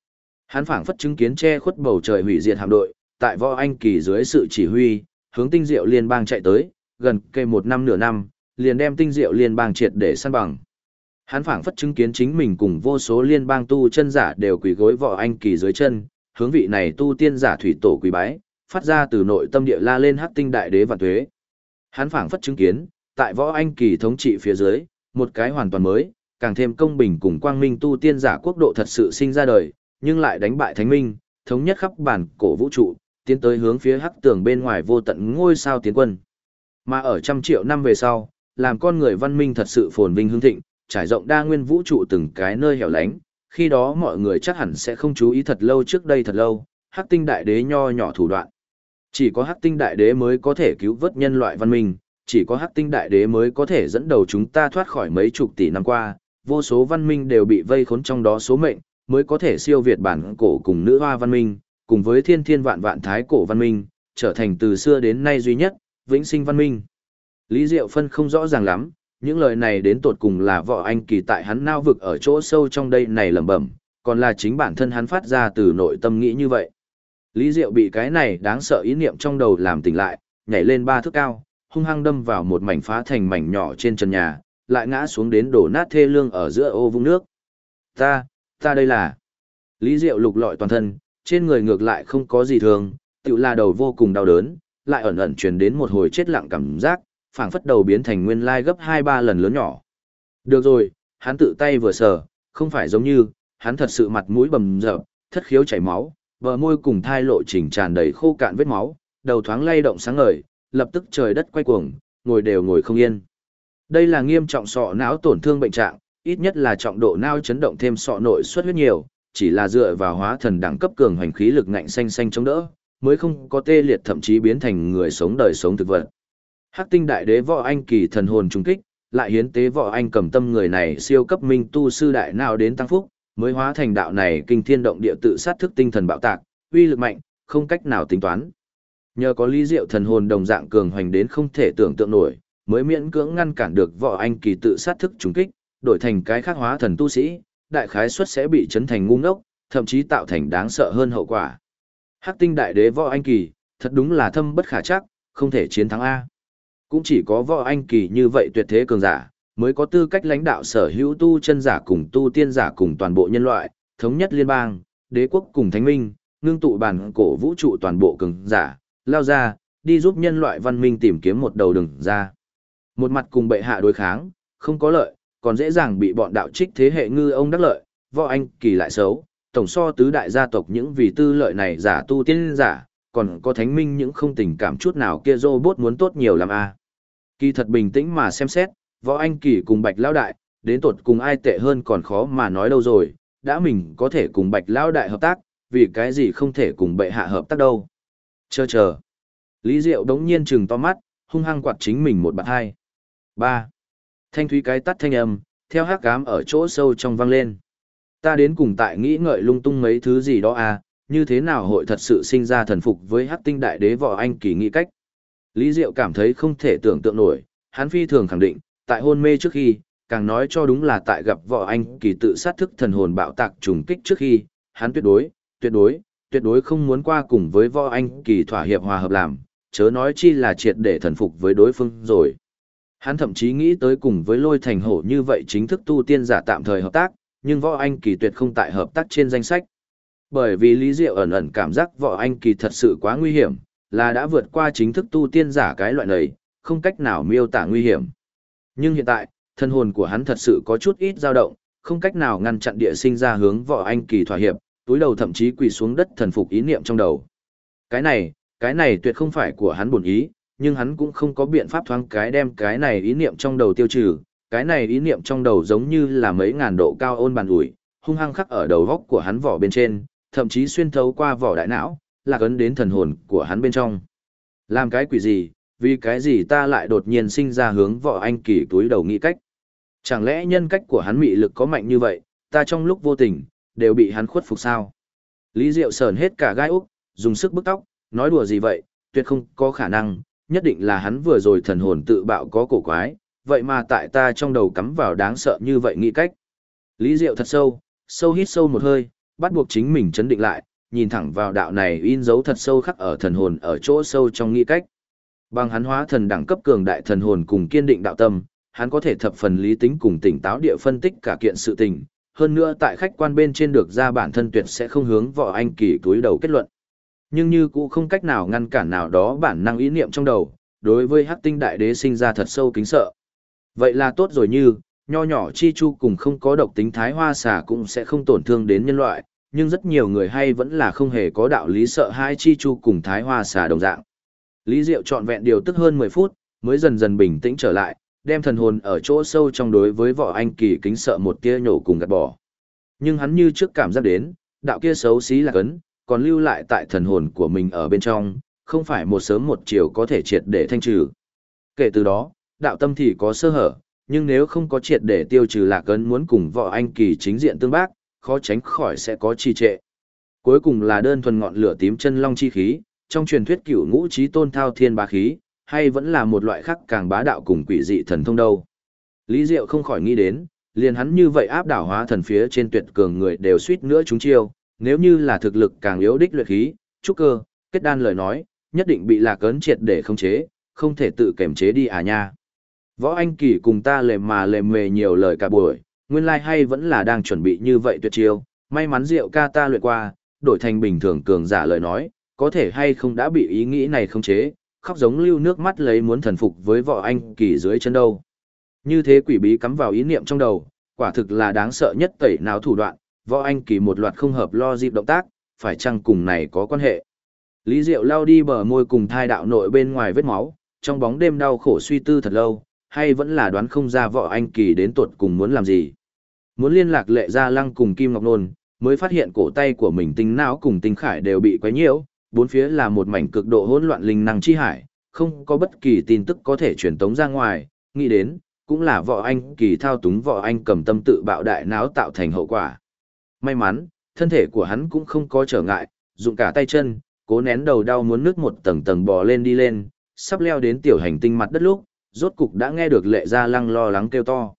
Speaker 1: Hắn phảng phất chứng kiến che khuất bầu trời hủy diệt hạm đội, tại Võ Anh Kỳ dưới sự chỉ huy, hướng Tinh Diệu Liên bang chạy tới, gần kề một năm nửa năm, liền đem Tinh Diệu Liên bang triệt để săn bằng. Hắn phảng phất chứng kiến chính mình cùng vô số liên bang tu chân giả đều quỳ gối Võ Anh Kỳ dưới chân, hướng vị này tu tiên giả thủy tổ quỳ bái, phát ra từ nội tâm địa la lên Hắc Tinh Đại Đế vạn tuế. Hắn phảng phất chứng kiến, tại Võ Anh Kỳ thống trị phía dưới, một cái hoàn toàn mới, càng thêm công bình cùng quang minh tu tiên giả quốc độ thật sự sinh ra đời, nhưng lại đánh bại Thánh Minh, thống nhất khắp bản cổ vũ trụ, tiến tới hướng phía hắc tường bên ngoài vô tận ngôi sao tiến quân. Mà ở trăm triệu năm về sau, làm con người văn minh thật sự phồn vinh hưng thịnh, trải rộng đa nguyên vũ trụ từng cái nơi hẻo lánh, khi đó mọi người chắc hẳn sẽ không chú ý thật lâu trước đây thật lâu, Hắc Tinh Đại Đế nho nhỏ thủ đoạn. Chỉ có Hắc Tinh Đại Đế mới có thể cứu vớt nhân loại văn minh, chỉ có Hắc Tinh Đại Đế mới có thể dẫn đầu chúng ta thoát khỏi mấy chục tỷ năm qua, vô số văn minh đều bị vây khốn trong đó số mệnh, mới có thể siêu việt bản cổ cùng nữ hoa văn minh, cùng với thiên thiên vạn vạn thái cổ văn minh, trở thành từ xưa đến nay duy nhất, vĩnh sinh văn minh. Lý Diệu phân không rõ ràng lắm, những lời này đến tột cùng là Võ Anh Kỳ tại hắn nao vực ở chỗ sâu trong đây này lẩm bẩm, còn là chính bản thân hắn phát ra từ nội tâm nghĩ như vậy. Lý Diệu bị cái này đáng sợ ý niệm trong đầu làm tỉnh lại, nhảy lên 3 thước cao, hung hăng đâm vào một mảnh phá thành mảnh nhỏ trên trần nhà, lại ngã xuống đến đổ nát thê lương ở giữa ô vũng nước. Ta đây là... Lý Diệu lục lọi toàn thân, trên người ngược lại không có gì thường, tự là đầu vô cùng đau đớn, lại ẩn ẩn truyền đến một hồi chết lặng cảm giác, phảng phất đầu biến thành nguyên lai gấp 2-3 lần lớn nhỏ. Được rồi, hắn tự tay vừa sờ, không phải giống như, hắn thật sự mặt mũi bầm dập, thất khiếu chảy máu, bờ môi cùng thai lộ trình tràn đầy khô cạn vết máu, đầu thoáng lay động sáng ngời, lập tức trời đất quay cuồng, ngồi đều ngồi không yên. Đây là nghiêm trọng sọ não tổn thương bệnh trạng, ít nhất là trọng độ não chấn động thêm sọ nội xuất huyết nhiều, chỉ là dựa vào hóa thần đẳng cấp cường hoành khí lực ngạnh xanh xanh chống đỡ, mới không có tê liệt thậm chí biến thành người sống đời sống thực vật. Hắc Tinh Đại Đế Võ Anh Kỳ thần hồn trung kích, lại hiến tế Võ Anh cầm tâm người này siêu cấp minh tu sư đại nào đến tăng phúc, mới hóa thành đạo này kinh thiên động địa tự sát thức tinh thần bạo tạc, uy lực mạnh, không cách nào tính toán. Nhờ có Lý Diệu thần hồn đồng dạng cường hoành đến không thể tưởng tượng nổi, mới miễn cưỡng ngăn cản được Võ Anh Kỳ tự sát thức trùng kích, đổi thành cái khác hóa thần tu sĩ, đại khái suất sẽ bị chấn thành ngu ngốc, thậm chí tạo thành đáng sợ hơn hậu quả. Hắc Tinh Đại Đế Võ Anh Kỳ, thật đúng là thâm bất khả trắc, không thể chiến thắng a. Cũng chỉ có Võ Anh Kỳ như vậy tuyệt thế cường giả, mới có tư cách lãnh đạo sở hữu tu chân giả cùng tu tiên giả cùng toàn bộ nhân loại, thống nhất liên bang, đế quốc cùng thánh minh, ngưng tụ bản cổ vũ trụ toàn bộ cường giả, lao ra, đi giúp nhân loại văn minh tìm kiếm một đầu đường ra. Một mặt cùng bệ hạ đối kháng, không có lợi, còn dễ dàng bị bọn đạo trích thế hệ ngư ông đắc lợi, Võ Anh Kỳ lại xấu, tổng so tứ đại gia tộc những vì tư lợi này giả tu tiên giả, còn có thánh minh những không tình cảm chút nào kia robot muốn tốt nhiều lắm a. Kỳ thật bình tĩnh mà xem xét, Võ Anh Kỳ cùng Bạch Lão Đại, đến tột cùng ai tệ hơn còn khó mà nói đâu rồi, đã mình có thể cùng Bạch Lão Đại hợp tác, vì cái gì không thể cùng bệ hạ hợp tác đâu. Chờ. Lý Diệu đống nhiên trừng to mắt, hung hăng quạt chính mình một bạt hai. 3. Thanh thúy cái tắt thanh âm, theo hắc ám ở chỗ sâu trong vang lên. Ta đến cùng tại nghĩ ngợi lung tung mấy thứ gì đó à, như thế nào hội thật sự sinh ra thần phục với Hắc Tinh Đại Đế Võ Anh Kỳ nghĩ cách. Lý Diệu cảm thấy không thể tưởng tượng nổi, hắn phi thường khẳng định, tại hôn mê trước khi, càng nói cho đúng là tại gặp Võ Anh Kỳ tự sát thức thần hồn bạo tạc trùng kích trước khi, hắn tuyệt đối không muốn qua cùng với Võ Anh Kỳ thỏa hiệp hòa hợp làm, chớ nói chi là triệt để thần phục với đối phương rồi. Hắn thậm chí nghĩ tới cùng với Lôi Thành Hổ như vậy chính thức tu tiên giả tạm thời hợp tác, nhưng Võ Anh Kỳ tuyệt không tại hợp tác trên danh sách. Bởi vì Lý Diệu ẩn ẩn cảm giác Võ Anh Kỳ thật sự quá nguy hiểm, là đã vượt qua chính thức tu tiên giả cái loại này, không cách nào miêu tả nguy hiểm. Nhưng hiện tại, thân hồn của hắn thật sự có chút ít dao động, không cách nào ngăn chặn địa sinh ra hướng Võ Anh Kỳ thỏa hiệp, túi đầu thậm chí quỳ xuống đất thần phục ý niệm trong đầu. Cái này tuyệt không phải của hắn bổn ý, nhưng hắn cũng không có biện pháp thoáng cái đem cái này ý niệm trong đầu tiêu trừ, cái này ý niệm trong đầu giống như là mấy ngàn độ cao ôn bàn ủi, hung hăng khắc ở đầu góc của hắn vỏ bên trên, thậm chí xuyên thấu qua vỏ đại não, lạc ấn đến thần hồn của hắn bên trong. Làm cái quỷ gì, vì cái gì ta lại đột nhiên sinh ra hướng Võ Anh Kỳ túi đầu nghĩ cách? Chẳng lẽ nhân cách của hắn mị lực có mạnh như vậy, ta trong lúc vô tình, đều bị hắn khuất phục sao? Lý Diệu sờn hết cả gai úc, dùng sức bức tóc, nói đùa gì vậy, tuyệt không có khả năng, nhất định là hắn vừa rồi thần hồn tự bạo có cổ quái, vậy mà tại ta trong đầu cắm vào đáng sợ như vậy nghĩ cách. Lý Diệu thật sâu hít sâu một hơi, bắt buộc chính mình chấn định lại, nhìn thẳng vào đạo này in dấu thật sâu khắc ở thần hồn ở chỗ sâu trong nghĩ cách. Bằng hắn hóa thần đẳng cấp cường đại thần hồn cùng kiên định đạo tâm, hắn có thể thập phần lý tính cùng tỉnh táo địa phân tích cả kiện sự tình, hơn nữa tại khách quan bên trên được ra bản thân tuyệt sẽ không hướng Võ Anh Kỳ túi đầu kết luận. Nhưng như cũng không cách nào ngăn cản nào đó bản năng ý niệm trong đầu, đối với Hắc Tinh Đại Đế sinh ra thật sâu kính sợ. Vậy là tốt rồi, như nho nhỏ chi chu cùng không có độc tính thái hoa xà cũng sẽ không tổn thương đến nhân loại, nhưng rất nhiều người hay vẫn là không hề có đạo lý sợ hai chi chu cùng thái hoa xà đồng dạng. Lý Diệu trọn vẹn điều tức hơn 10 phút, mới dần dần bình tĩnh trở lại, đem thần hồn ở chỗ sâu trong đối với Võ Anh Kỳ kính sợ một tia nhổ cùng gạt bỏ. Nhưng hắn như trước cảm giác đến, đạo kia xấu xí là cấn, còn lưu lại tại thần hồn của mình ở bên trong, không phải một sớm một chiều có thể triệt để thanh trừ. Kể từ đó, đạo tâm thì có sơ hở, nhưng nếu không có triệt để tiêu trừ lạc ấn muốn cùng Võ Anh Kỳ chính diện tương bác, khó tránh khỏi sẽ có trì trệ. Cuối cùng là đơn thuần ngọn lửa tím chân long chi khí, trong truyền thuyết cửu ngũ chí tôn thao thiên bá khí, hay vẫn là một loại khác càng bá đạo cùng quỷ dị thần thông đâu. Lý Diệu không khỏi nghĩ đến, liền hắn như vậy áp đảo hóa thần phía trên tuyệt cường người đều suýt nữa trúng chiêu, nếu như là thực lực càng yếu đích luyện khí, trúc cơ, kết đan lời nói, nhất định bị lạc ấn triệt để khống chế, không thể tự kiểm chế đi à nha. Võ Anh Kỳ cùng ta lề mề nhiều lời cả buổi, nguyên lai hay vẫn là đang chuẩn bị như vậy tuyệt chiêu, may mắn Diệu ca ta luyện qua, đổi thành bình thường cường giả lời nói, có thể hay không đã bị ý nghĩ này khống chế, khóc giống lưu nước mắt lấy muốn thần phục với Võ Anh Kỳ dưới chân đâu. Như thế quỷ bí cắm vào ý niệm trong đầu, quả thực là đáng sợ nhất tẩy não thủ đoạn, Võ Anh Kỳ một loạt không hợp lo dịp động tác, phải chăng cùng này có quan hệ. Lý Diệu lao đi bờ môi cùng thai đạo nội bên ngoài vết máu, trong bóng đêm đau khổ suy tư thật lâu, hay vẫn là đoán không ra Võ Anh Kỳ đến tuột cùng muốn làm gì. Muốn liên lạc Lệ Gia Lăng cùng Kim Ngọc Nôn, mới phát hiện cổ tay của mình tinh não cùng tinh khải đều bị quấy nhiễu, bốn phía là một mảnh cực độ hỗn loạn linh năng chi hải, không có bất kỳ tin tức có thể truyền tống ra ngoài, nghĩ đến, cũng là Võ Anh Kỳ thao túng Võ Anh cầm tâm tự bạo đại não tạo thành hậu quả. May mắn, thân thể của hắn cũng không có trở ngại, dùng cả tay chân, cố nén đầu đau muốn nước một tầng tầng bò lên đi lên, sắp leo đến tiểu hành tinh mặt đất lúc, rốt cục đã nghe được Lệ Gia Lăng lo lắng kêu to.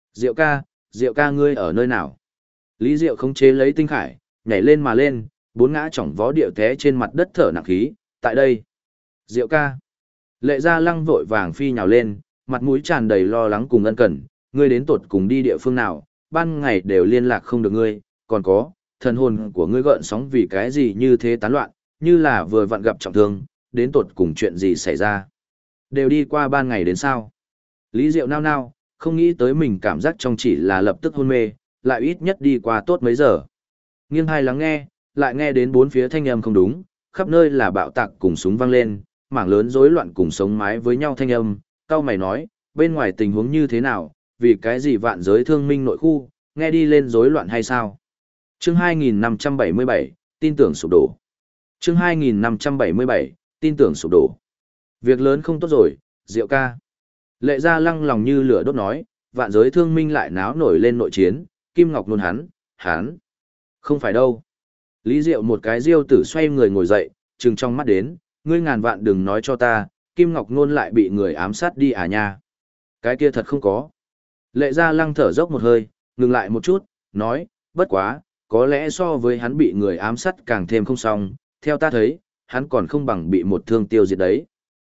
Speaker 1: Diệu ca ngươi ở nơi nào? Lý Diệu khống chế lấy tinh khải, nhảy lên mà lên, bốn ngã chỏng vó điệu té trên mặt đất thở nặng khí, tại đây. Diệu ca. Lệ Gia Lăng vội vàng phi nhào lên, mặt mũi tràn đầy lo lắng cùng ân cần, ngươi đến tột cùng đi địa phương nào, ban ngày đều liên lạc không được ngươi, còn có, thần hồn của ngươi gợn sóng vì cái gì như thế tán loạn, như là vừa vặn gặp trọng thương, đến tột cùng chuyện gì xảy ra. Đều đi qua ban ngày đến sao? Lý Diệu nao nao, không nghĩ tới mình cảm giác trong chỉ là lập tức hôn mê, lại ít nhất đi qua tốt mấy giờ. Nghiêng hai lắng nghe, lại nghe đến bốn phía thanh âm không đúng, khắp nơi là bạo tạc cùng súng vang lên, mảng lớn rối loạn cùng sống mái với nhau thanh âm, cao mày nói, bên ngoài tình huống như thế nào, vì cái gì vạn giới thương minh nội khu, nghe đi lên rối loạn hay sao? Chương 2577, tin tưởng sụp đổ. Chương 2577, tin tưởng sụp đổ. Việc lớn không tốt rồi, Diệu ca. Lệ Gia Lăng lòng như lửa đốt nói, vạn giới thương minh lại náo nổi lên nội chiến, Kim Ngọc Nôn hắn. Không phải đâu. Lý Diệu một cái diêu tử xoay người ngồi dậy, trừng trong mắt đến, ngươi ngàn vạn đừng nói cho ta, Kim Ngọc Nôn lại bị người ám sát đi à nha. Cái kia thật không có. Lệ Gia Lăng thở dốc một hơi, ngừng lại một chút, nói, bất quá, có lẽ so với hắn bị người ám sát càng thêm không xong, theo ta thấy, hắn còn không bằng bị một thương tiêu diệt đấy.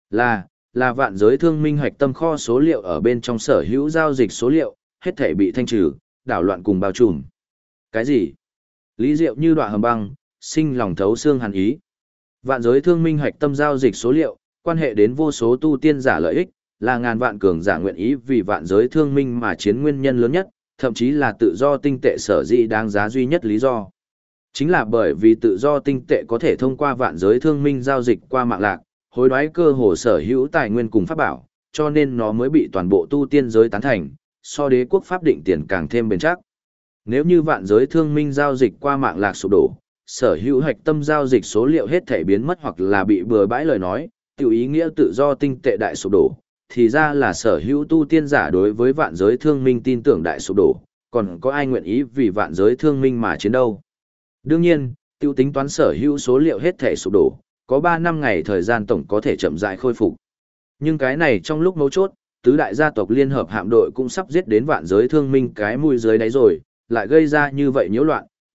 Speaker 1: Là vạn giới thương minh hoạch tâm kho số liệu ở bên trong sở hữu giao dịch số liệu, hết thể bị thanh trừ, đảo loạn cùng bao trùm. Cái gì? Lý Diệu như đọa hầm băng, sinh lòng thấu xương hàn ý. Vạn giới thương minh hoạch tâm giao dịch số liệu, quan hệ đến vô số tu tiên giả lợi ích, là ngàn vạn cường giả nguyện ý vì vạn giới thương minh mà chiến nguyên nhân lớn nhất, thậm chí là tự do tinh tệ sở dĩ đáng giá duy nhất lý do. Chính là bởi vì tự do tinh tệ có thể thông qua vạn giới thương minh giao dịch qua mạng lạc, hối đoái cơ hồ sở hữu tài nguyên cùng pháp bảo, cho nên nó mới bị toàn bộ tu tiên giới tán thành, so đế quốc pháp định tiền càng thêm bền chắc. Nếu như vạn giới thương minh giao dịch qua mạng lạc sụp đổ, sở hữu hạch tâm giao dịch số liệu hết thể biến mất hoặc là bị bừa bãi lời nói, tiểu ý nghĩa tự do tinh tệ đại sụp đổ, thì ra là sở hữu tu tiên giả đối với vạn giới thương minh tin tưởng đại sụp đổ, còn có ai nguyện ý vì vạn giới thương minh mà chiến đâu. Đương nhiên, tiêu tính toán sở hữu số liệu hết thể sụp đổ, có 3 năm ngày thời gian tổng có thể chậm rãi khôi phục. Nhưng cái này trong lúc mấu chốt, tứ đại gia tộc liên hợp hạm đội cũng sắp giết đến vạn giới thương minh cái mũi dưới đáy rồi, lại gây ra như vậy nhiễu loạn,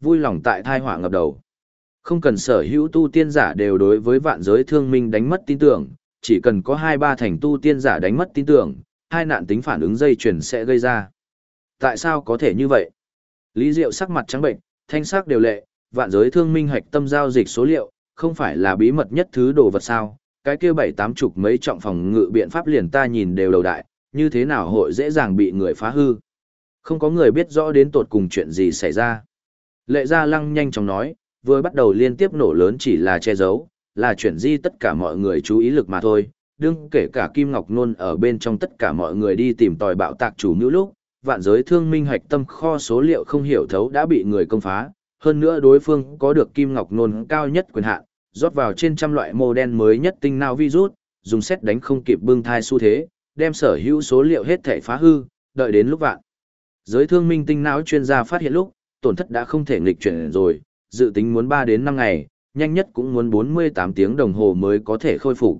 Speaker 1: vui lòng tại thai họa ngập đầu. Không cần sở hữu tu tiên giả đều đối với vạn giới thương minh đánh mất tin tưởng, chỉ cần có 2-3 thành tu tiên giả đánh mất tin tưởng, hai nạn tính phản ứng dây chuyền sẽ gây ra. Tại sao có thể như vậy? Lý Diệu sắc mặt trắng bệnh, thanh sắc đều lệ, vạn giới thương minh hạch tâm giao dịch số liệu, không phải là bí mật nhất thứ đồ vật sao? Cái kia 7-80 mấy trọng phòng ngự biện pháp liền ta nhìn đều đầu đại, như thế nào hội dễ dàng bị người phá hư? Không có người biết rõ đến tột cùng chuyện gì xảy ra. Lệ Gia Lăng nhanh chóng nói, vừa bắt đầu liên tiếp nổ lớn chỉ là che giấu, là chuyển di tất cả mọi người chú ý lực mà thôi. Đương kể cả Kim Ngọc Nôn ở bên trong tất cả mọi người đi tìm tòi bạo tạc chủ mưu lúc, vạn giới thương minh hạch tâm kho số liệu không hiểu thấu đã bị người công phá. Hơn nữa đối phương có được Kim Ngọc Nôn cao nhất quyền hạn, rót vào trên trăm loại mô đen mới nhất tinh nào virus, dùng xét đánh không kịp bưng thai xu thế, đem sở hữu số liệu hết thể phá hư, đợi đến lúc vạn giới thương minh tinh não chuyên gia phát hiện lúc, tổn thất đã không thể nghịch chuyển rồi, dự tính muốn 3 đến 5 ngày, nhanh nhất cũng muốn 48 tiếng đồng hồ mới có thể khôi phục.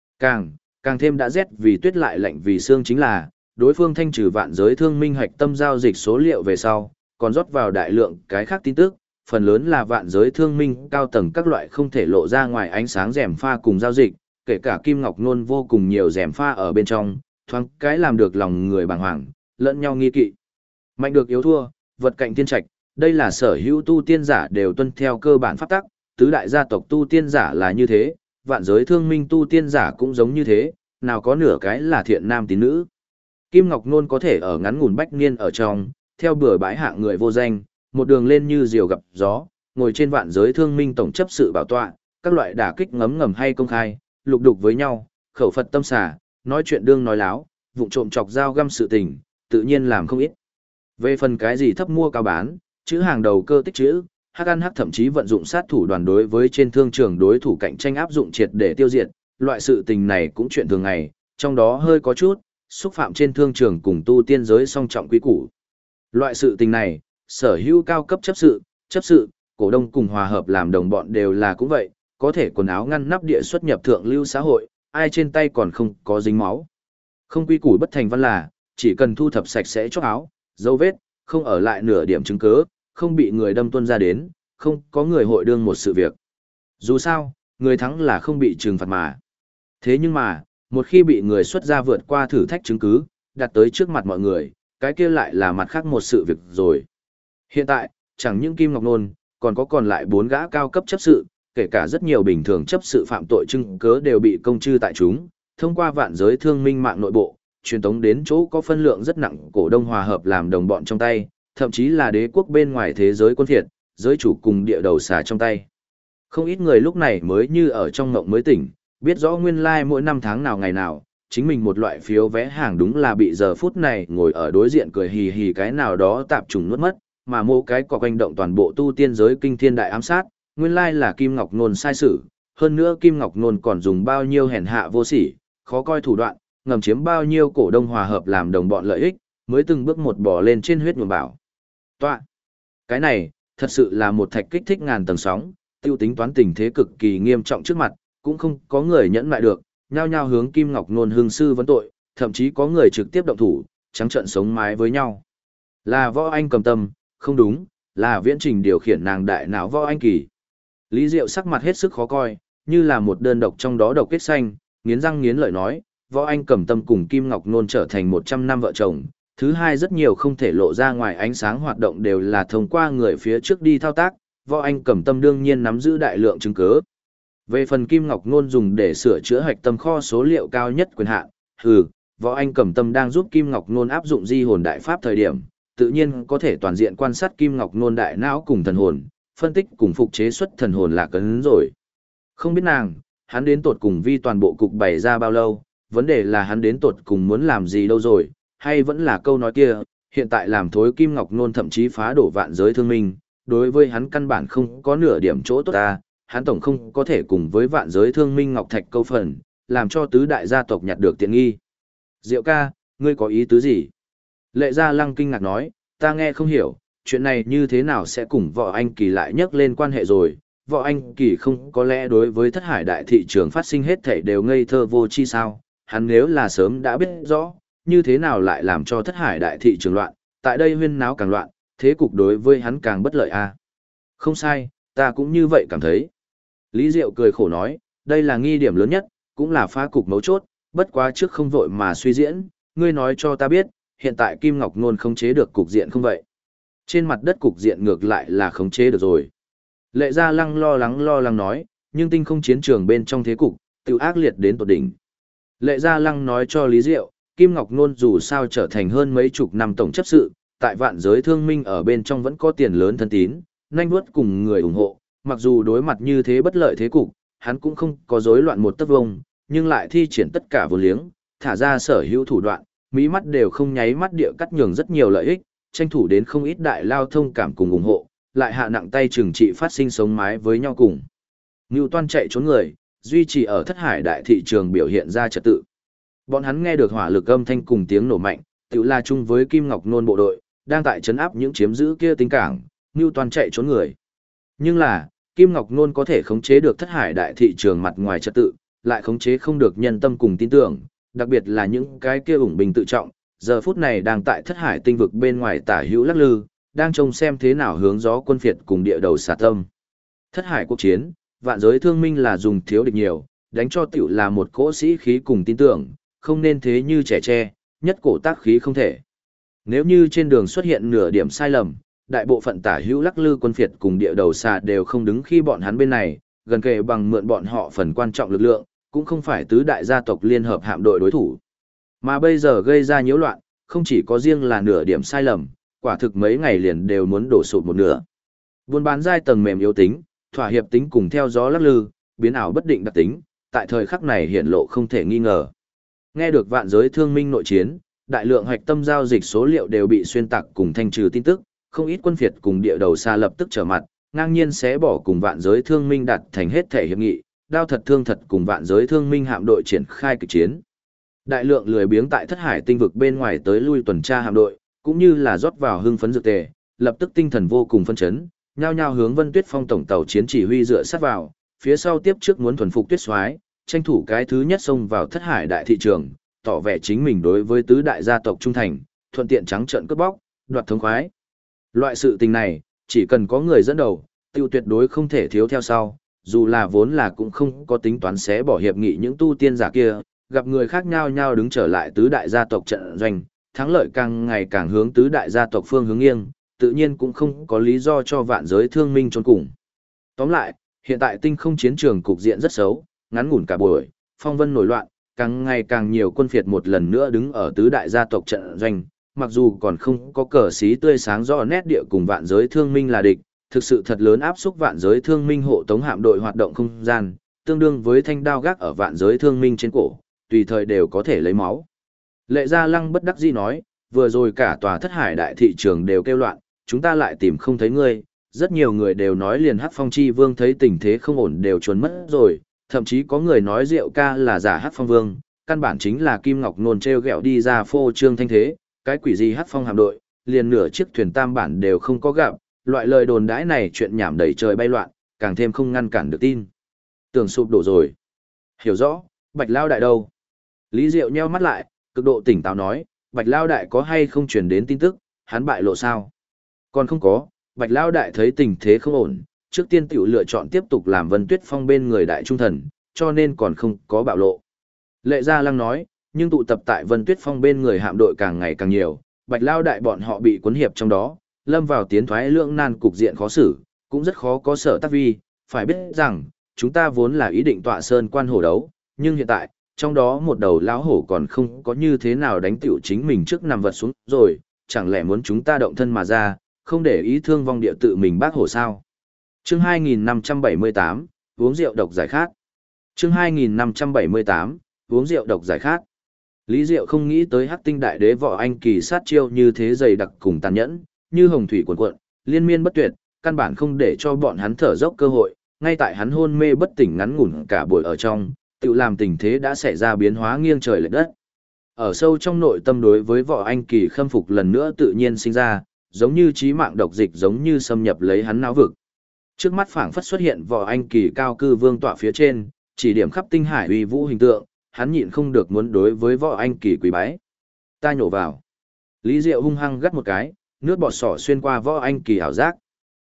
Speaker 1: Càng thêm đã rét vì tuyết lại lạnh vì xương chính là, đối phương thanh trừ vạn giới thương minh hạch tâm giao dịch số liệu về sau, còn rót vào đại lượng cái khác tin tức, phần lớn là vạn giới thương minh cao tầng các loại không thể lộ ra ngoài ánh sáng rèm pha cùng giao dịch, kể cả Kim Ngọc Nôn vô cùng nhiều rèm pha ở bên trong, thoáng cái làm được lòng người bàng hoàng, lẫn nhau nghi kỵ. Mạnh được yếu thua, vật cạnh thiên trạch, đây là sở hữu tu tiên giả đều tuân theo cơ bản pháp tắc, tứ đại gia tộc tu tiên giả là như thế, vạn giới thương minh tu tiên giả cũng giống như thế, nào có nửa cái là thiện nam tín nữ. Kim Ngọc Nôn có thể ở ngắn ngủn bách niên ở trong, theo bừa bãi hạng người vô danh, một đường lên như diều gặp gió, ngồi trên vạn giới thương minh tổng chấp sự bảo tọa, các loại đả kích ngấm ngầm hay công khai, lục đục với nhau, khẩu Phật tâm xả, nói chuyện đương nói láo, vụng trộm chọc dao găm sự tình, tự nhiên làm không ít. Về phần cái gì thấp mua cao bán, chữ hàng đầu cơ tích chữ, hắc ăn hắc thậm chí vận dụng sát thủ đoàn đối với trên thương trường đối thủ cạnh tranh áp dụng triệt để tiêu diệt, loại sự tình này cũng chuyện thường ngày, trong đó hơi có chút xúc phạm trên thương trường cùng tu tiên giới song trọng quý củ. Loại sự tình này, sở hữu cao cấp chấp sự, cổ đông cùng hòa hợp làm đồng bọn đều là cũng vậy, có thể quần áo ngăn nắp địa xuất nhập thượng lưu xã hội, ai trên tay còn không có dính máu. Không quý củ bất thành văn là, chỉ cần thu thập sạch sẽ chóc áo, dấu vết, không ở lại nửa điểm chứng cứ, không bị người đâm tuân ra đến, không có người hội đương một sự việc. Dù sao, người thắng là không bị trừng phạt mà. Thế nhưng mà, một khi bị người xuất ra vượt qua thử thách chứng cứ, đặt tới trước mặt mọi người, cái kia lại là mặt khác một sự việc rồi. Hiện tại, chẳng những Kim Ngọc Nôn, còn lại 4 gã cao cấp chấp sự, kể cả rất nhiều bình thường chấp sự phạm tội chứng cứ đều bị công chư tại chúng, thông qua vạn giới thương minh mạng nội bộ, truyền tống đến chỗ có phân lượng rất nặng cổ đông hòa hợp làm đồng bọn trong tay, thậm chí là đế quốc bên ngoài thế giới quân thiệt, giới chủ cùng địa đầu xà trong tay. Không ít người lúc này mới như ở trong ngộng mới tỉnh, biết rõ nguyên lai mỗi năm tháng nào ngày nào, chính mình một loại phiếu vé hàng đúng là bị giờ phút này ngồi ở đối diện cười hì hì cái nào đó tạp trùng nuốt mất, mà mô cái cọc quanh động toàn bộ tu tiên giới kinh thiên đại ám sát, nguyên lai là Kim Ngọc Nôn sai sử, hơn nữa Kim Ngọc Nôn còn dùng bao nhiêu hèn hạ vô sỉ, khó coi thủ đoạn, ngầm chiếm bao nhiêu cổ đông hòa hợp làm đồng bọn lợi ích, mới từng bước một bỏ lên trên huyết nhuộm bảo. Toạ! Cái này, thật sự là một thạch kích thích ngàn tầng sóng, tiêu tính toán tình thế cực kỳ nghiêm trọng trước mặt, cũng không có người nhẫn lại được, nhao nhao hướng Kim Ngọc Nôn hương sư vấn tội, thậm chí có người trực tiếp động thủ, trắng trợn sống mái với nhau. Là Võ Anh Cầm Tâm, không đúng, là Viễn Trình điều khiển nàng đại não Võ Anh Kỳ. Lý Diệu sắc mặt hết sức khó coi, như là một đơn độc trong đó độc kết xanh, nghiến răng nghiến lợi nói, Võ Anh Cầm Tâm cùng Kim Ngọc Nôn trở thành 100 năm vợ chồng. Thứ hai, rất nhiều không thể lộ ra ngoài ánh sáng hoạt động đều là thông qua người phía trước đi thao tác, Võ Anh Cầm Tâm đương nhiên nắm giữ đại lượng chứng cứ. Về phần Kim Ngọc Nôn dùng để sửa chữa hạch tâm kho số liệu cao nhất quyền hạn, Võ Anh Cầm Tâm đang giúp Kim Ngọc Nôn áp dụng di hồn đại pháp thời điểm, tự nhiên có thể toàn diện quan sát Kim Ngọc Nôn đại não cùng thần hồn, phân tích cùng phục chế xuất thần hồn là cấn rồi. Không biết hắn đến tột cùng vi toàn bộ cục bày ra bao lâu, vấn đề là hắn đến tột cùng muốn làm gì đâu rồi, hay vẫn là câu nói kia, hiện tại làm thối Kim Ngọc Nôn thậm chí phá đổ vạn giới thương minh, đối với hắn căn bản không có nửa điểm chỗ tốt ta, hắn tổng không có thể cùng với vạn giới thương minh Ngọc Thạch câu phần, làm cho tứ đại gia tộc nhặt được tiện nghi. Diệu ca, ngươi có ý tứ gì? Lệ Gia Lăng kinh ngạc nói, ta nghe không hiểu, chuyện này như thế nào sẽ cùng Võ Anh Kỳ lại nhắc lên quan hệ rồi, Võ Anh Kỳ không có lẽ đối với thất hải đại thị trường phát sinh hết thảy đều ngây thơ vô chi sao, hắn nếu là sớm đã biết rõ, như thế nào lại làm cho thất hải đại thị trường loạn, tại đây huyên náo càng loạn, thế cục đối với hắn càng bất lợi a. Không sai, ta cũng như vậy cảm thấy. Lý Diệu cười khổ nói, đây là nghi điểm lớn nhất, cũng là phá cục mấu chốt, bất quá trước không vội mà suy diễn, ngươi nói cho ta biết, hiện tại Kim Ngọc Nôn khống chế được cục diện không vậy? Trên mặt đất cục diện ngược lại là khống chế được rồi. Lệ Gia Lăng lo lắng nói, nhưng tinh không chiến trường bên trong thế cục, tự ác liệt đến tột đỉnh. Lệ Gia Lăng nói cho Lý Diệu, Kim Ngọc Nôn dù sao trở thành hơn mấy chục năm tổng chấp sự, tại vạn giới thương minh ở bên trong vẫn có tiền lớn thân tín, nhanh bước cùng người ủng hộ, mặc dù đối mặt như thế bất lợi thế cục, hắn cũng không có rối loạn một tấc vông, nhưng lại thi triển tất cả vô liếng, thả ra sở hữu thủ đoạn, mỹ mắt đều không nháy mắt địa cắt nhường rất nhiều lợi ích, tranh thủ đến không ít đại lao thông cảm cùng ủng hộ, lại hạ nặng tay trừng trị phát sinh sống mái với nhau cùng. Ngưu Toan chạy trốn người, duy trì ở thất hải đại thị trường biểu hiện ra trật tự. Bọn hắn nghe được hỏa lực âm thanh cùng tiếng nổ mạnh, tự la chung với Kim Ngọc Nôn bộ đội, đang tại trấn áp những chiếm giữ kia tính cảng, Ngưu Toan chạy trốn người. Nhưng là, Kim Ngọc Nôn có thể khống chế được thất hải đại thị trường mặt ngoài trật tự, lại khống chế không được nhân tâm cùng tin tưởng, đặc biệt là những cái kia ủng bình tự trọng, giờ phút này đang tại thất hải tinh vực bên ngoài tả hữu lắc lư, đang trông xem thế nào hướng gió quân phiệt cùng địa đầu xà tâm. Thất hải cuộc chiến, vạn giới thương minh là dùng thiếu địch nhiều, đánh cho tiểu là một cỗ sĩ khí cùng tin tưởng, không nên thế như trẻ tre, nhất cổ tác khí không thể. Nếu như trên đường xuất hiện nửa điểm sai lầm, đại bộ phận tả hữu lắc lư quân phiệt cùng địa đầu xà đều không đứng khi bọn hắn bên này, gần kề bằng mượn bọn họ phần quan trọng lực lượng, cũng không phải tứ đại gia tộc liên hợp hạm đội đối thủ. Mà bây giờ gây ra nhiễu loạn, không chỉ có riêng là nửa điểm sai lầm, quả thực mấy ngày liền đều muốn đổ sụp một nửa. Buôn bán giai tầng mềm yếu tính, thỏa hiệp tính cùng theo gió lắc lư, biến ảo bất định đặc tính, tại thời khắc này hiện lộ không thể nghi ngờ. Nghe được vạn giới thương minh nội chiến, đại lượng hoạch tâm giao dịch số liệu đều bị xuyên tạc cùng thanh trừ tin tức, không ít quân phiệt cùng địa đầu xa lập tức trở mặt, ngang nhiên sẽ bỏ cùng vạn giới thương minh đạt thành hết thể hiệp nghị, đao thật thương thật cùng vạn giới thương minh hạm đội triển khai kịch chiến. Đại lượng lười biếng tại thất hải tinh vực bên ngoài tới lui tuần tra hạm đội, cũng như là rót vào hưng phấn dược tề, lập tức tinh thần vô cùng phân chấn, nhao nhao hướng Vân Tuyết Phong tổng tàu chiến chỉ huy dựa sát vào, phía sau tiếp trước muốn thuần phục Tuyết Soái, tranh thủ cái thứ nhất xông vào thất hải đại thị trường, tỏ vẻ chính mình đối với tứ đại gia tộc trung thành, thuận tiện trắng trợn cướp bóc, đoạt thống khoái. Loại sự tình này, chỉ cần có người dẫn đầu, tiêu tuyệt đối không thể thiếu theo sau, dù là vốn là cũng không có tính toán xé bỏ hiệp nghị những tu tiên giả kia, gặp người khác nhau nhau đứng trở lại tứ đại gia tộc trận doanh, thắng lợi càng ngày càng hướng tứ đại gia tộc phương hướng nghiêng, tự nhiên cũng không có lý do cho vạn giới thương minh trốn cùng. Tóm lại, hiện tại tinh không chiến trường cục diện rất xấu, ngắn ngủn cả buổi, phong vân nổi loạn, càng ngày càng nhiều quân phiệt một lần nữa đứng ở tứ đại gia tộc trận doanh, mặc dù còn không có cờ xí tươi sáng rõ nét địa cùng vạn giới thương minh là địch, thực sự thật lớn áp xúc vạn giới thương minh hộ tống hạm đội hoạt động không gian, tương đương với thanh đao gác ở vạn giới thương minh trên cổ, tùy thời đều có thể lấy máu. Lệ Gia Lăng bất đắc dĩ nói, vừa rồi cả tòa thất hải đại thị trường đều kêu loạn, chúng ta lại tìm không thấy ngươi, rất nhiều người đều nói liền Hắc Phong Chi Vương thấy tình thế không ổn đều trốn mất rồi, thậm chí có người nói Diệu ca là giả Hắc Phong Vương, căn bản chính là Kim Ngọc Nôn treo gẹo đi ra phô trương thanh thế, cái quỷ gì Hắc Phong hạm đội, liền nửa chiếc thuyền tam bản đều không có gặp, loại lời đồn đãi này chuyện nhảm đầy trời bay loạn, càng thêm không ngăn cản được tin. Tưởng sụp đổ rồi. Hiểu rõ, Bạch Lao Đại đâu? Lý Diệu nheo mắt lại, cực độ tỉnh táo nói, Bạch Lao Đại có hay không truyền đến tin tức, hắn bại lộ sao? Còn không có, Bạch Lao Đại thấy tình thế không ổn, trước tiên tiểu lựa chọn tiếp tục làm Vân Tuyết Phong bên người đại trung thần, cho nên còn không có bạo lộ. Lệ Gia Lăng nói, nhưng tụ tập tại Vân Tuyết Phong bên người hạm đội càng ngày càng nhiều, Bạch Lao Đại bọn họ bị cuốn hiệp trong đó, lâm vào tiến thoái lưỡng nan cục diện khó xử, cũng rất khó có sở tác vi, phải biết rằng, chúng ta vốn là ý định tọa sơn quan hổ đấu, nhưng hiện tại, trong đó một đầu lão hổ còn không có như thế nào đánh tiểu chính mình trước nằm vật xuống rồi, chẳng lẽ muốn chúng ta động thân mà ra, không để ý thương vong địa tự mình bác hổ sao? Chương 2578, uống rượu độc giải khát. Chương 2578, uống rượu độc giải khát. Lý Diệu không nghĩ tới Hắc Tinh Đại Đế Võ Anh Kỳ sát chiêu như thế dày đặc cùng tàn nhẫn, như hồng thủy cuồn cuộn, liên miên bất tuyệt, căn bản không để cho bọn hắn thở dốc cơ hội, ngay tại hắn hôn mê bất tỉnh ngắn ngủn cả buổi ở trong, tự làm tình thế đã xảy ra biến hóa nghiêng trời lệch đất. Ở sâu trong nội tâm đối với Võ Anh Kỳ khâm phục lần nữa tự nhiên sinh ra, giống như chí mạng độc dịch giống như xâm nhập lấy hắn não vực. Trước mắt phảng phất xuất hiện Võ Anh Kỳ cao cư vương tọa phía trên, chỉ điểm khắp tinh hải uy vũ hình tượng, hắn nhịn không được muốn đối với Võ Anh Kỳ quỳ bái. Ta nhổ vào. Lý Diệu hung hăng gắt một cái, nước bọt sỏ xuyên qua Võ Anh Kỳ ảo giác.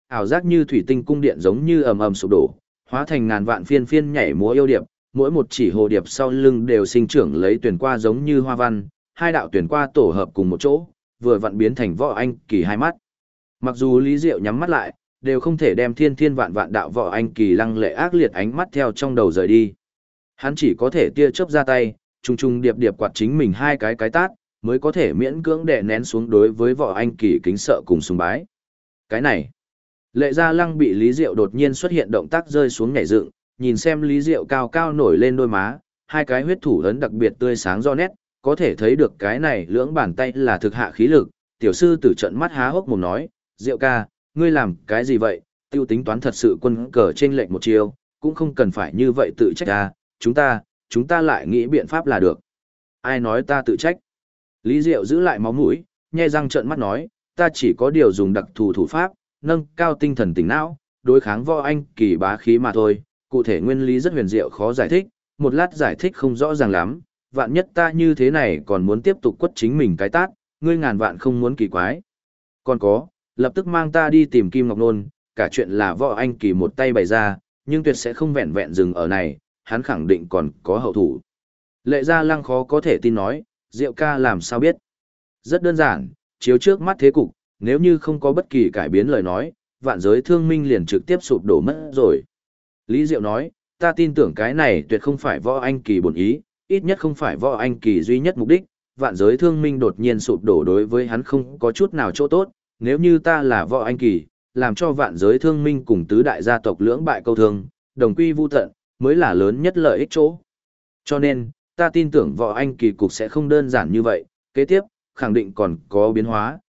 Speaker 1: ảo giác như thủy tinh cung điện giống như ầm ầm sụp đổ, hóa thành ngàn vạn phiên phiên nhảy múa yêu điệp, mỗi một chỉ hồ điệp sau lưng đều sinh trưởng lấy tuyển qua giống như hoa văn, hai đạo tuyển qua tổ hợp cùng một chỗ, vừa vặn biến thành Võ Anh Kỳ hai mắt. Mặc dù Lý Diệu nhắm mắt lại, đều không thể đem thiên thiên vạn vạn đạo Võ Anh Kỳ lăng lệ ác liệt ánh mắt theo trong đầu rời đi. Hắn chỉ có thể tia chớp ra tay, trùng trùng điệp điệp quạt chính mình hai cái tát, mới có thể miễn cưỡng đè nén xuống đối với Võ Anh Kỳ kính sợ cùng sùng bái. Cái này, Lệ Gia Lăng bị Lý Diệu đột nhiên xuất hiện động tác rơi xuống nhảy dựng, nhìn xem Lý Diệu cao cao nổi lên đôi má, hai cái huyết thủ ấn đặc biệt tươi sáng rõ nét, có thể thấy được cái này lưỡng bàn tay là thực hạ khí lực. Tiểu sư tử trận mắt há hốc mồm nói, Diệu ca, ngươi làm cái gì vậy, tiêu tính toán thật sự quân cờ trên lệnh một chiều, cũng không cần phải như vậy tự trách ta, chúng ta lại nghĩ biện pháp là được. Ai nói ta tự trách? Lý Diệu giữ lại máu mũi, nhe răng trợn mắt nói, ta chỉ có điều dùng đặc thù thủ pháp, nâng cao tinh thần tỉnh não, đối kháng Võ Anh Kỳ bá khí mà thôi, cụ thể nguyên lý rất huyền diệu khó giải thích, một lát giải thích không rõ ràng lắm, vạn nhất ta như thế này còn muốn tiếp tục quất chính mình cái tát, ngươi ngàn vạn không muốn kỳ quái. Còn có, lập tức mang ta đi tìm Kim Ngọc Nôn, cả chuyện là Võ Anh Kỳ một tay bày ra, nhưng tuyệt sẽ không vẹn vẹn dừng ở này, hắn khẳng định còn có hậu thủ. Lệ Gia Lăng khó có thể tin nói, Diệu ca làm sao biết? Rất đơn giản, chiếu trước mắt thế cục, nếu như không có bất kỳ cải biến lời nói, vạn giới thương minh liền trực tiếp sụp đổ mất rồi. Lý Diệu nói, ta tin tưởng cái này tuyệt không phải Võ Anh Kỳ bổn ý, ít nhất không phải Võ Anh Kỳ duy nhất mục đích, vạn giới thương minh đột nhiên sụp đổ đối với hắn không có chút nào chỗ tốt, nếu như ta là Võ Anh Kỳ, làm cho vạn giới thương minh cùng tứ đại gia tộc lưỡng bại câu thương, đồng quy vu tận, mới là lớn nhất lợi ích chỗ. Cho nên, ta tin tưởng Võ Anh Kỳ cục sẽ không đơn giản như vậy, kế tiếp, khẳng định còn có biến hóa,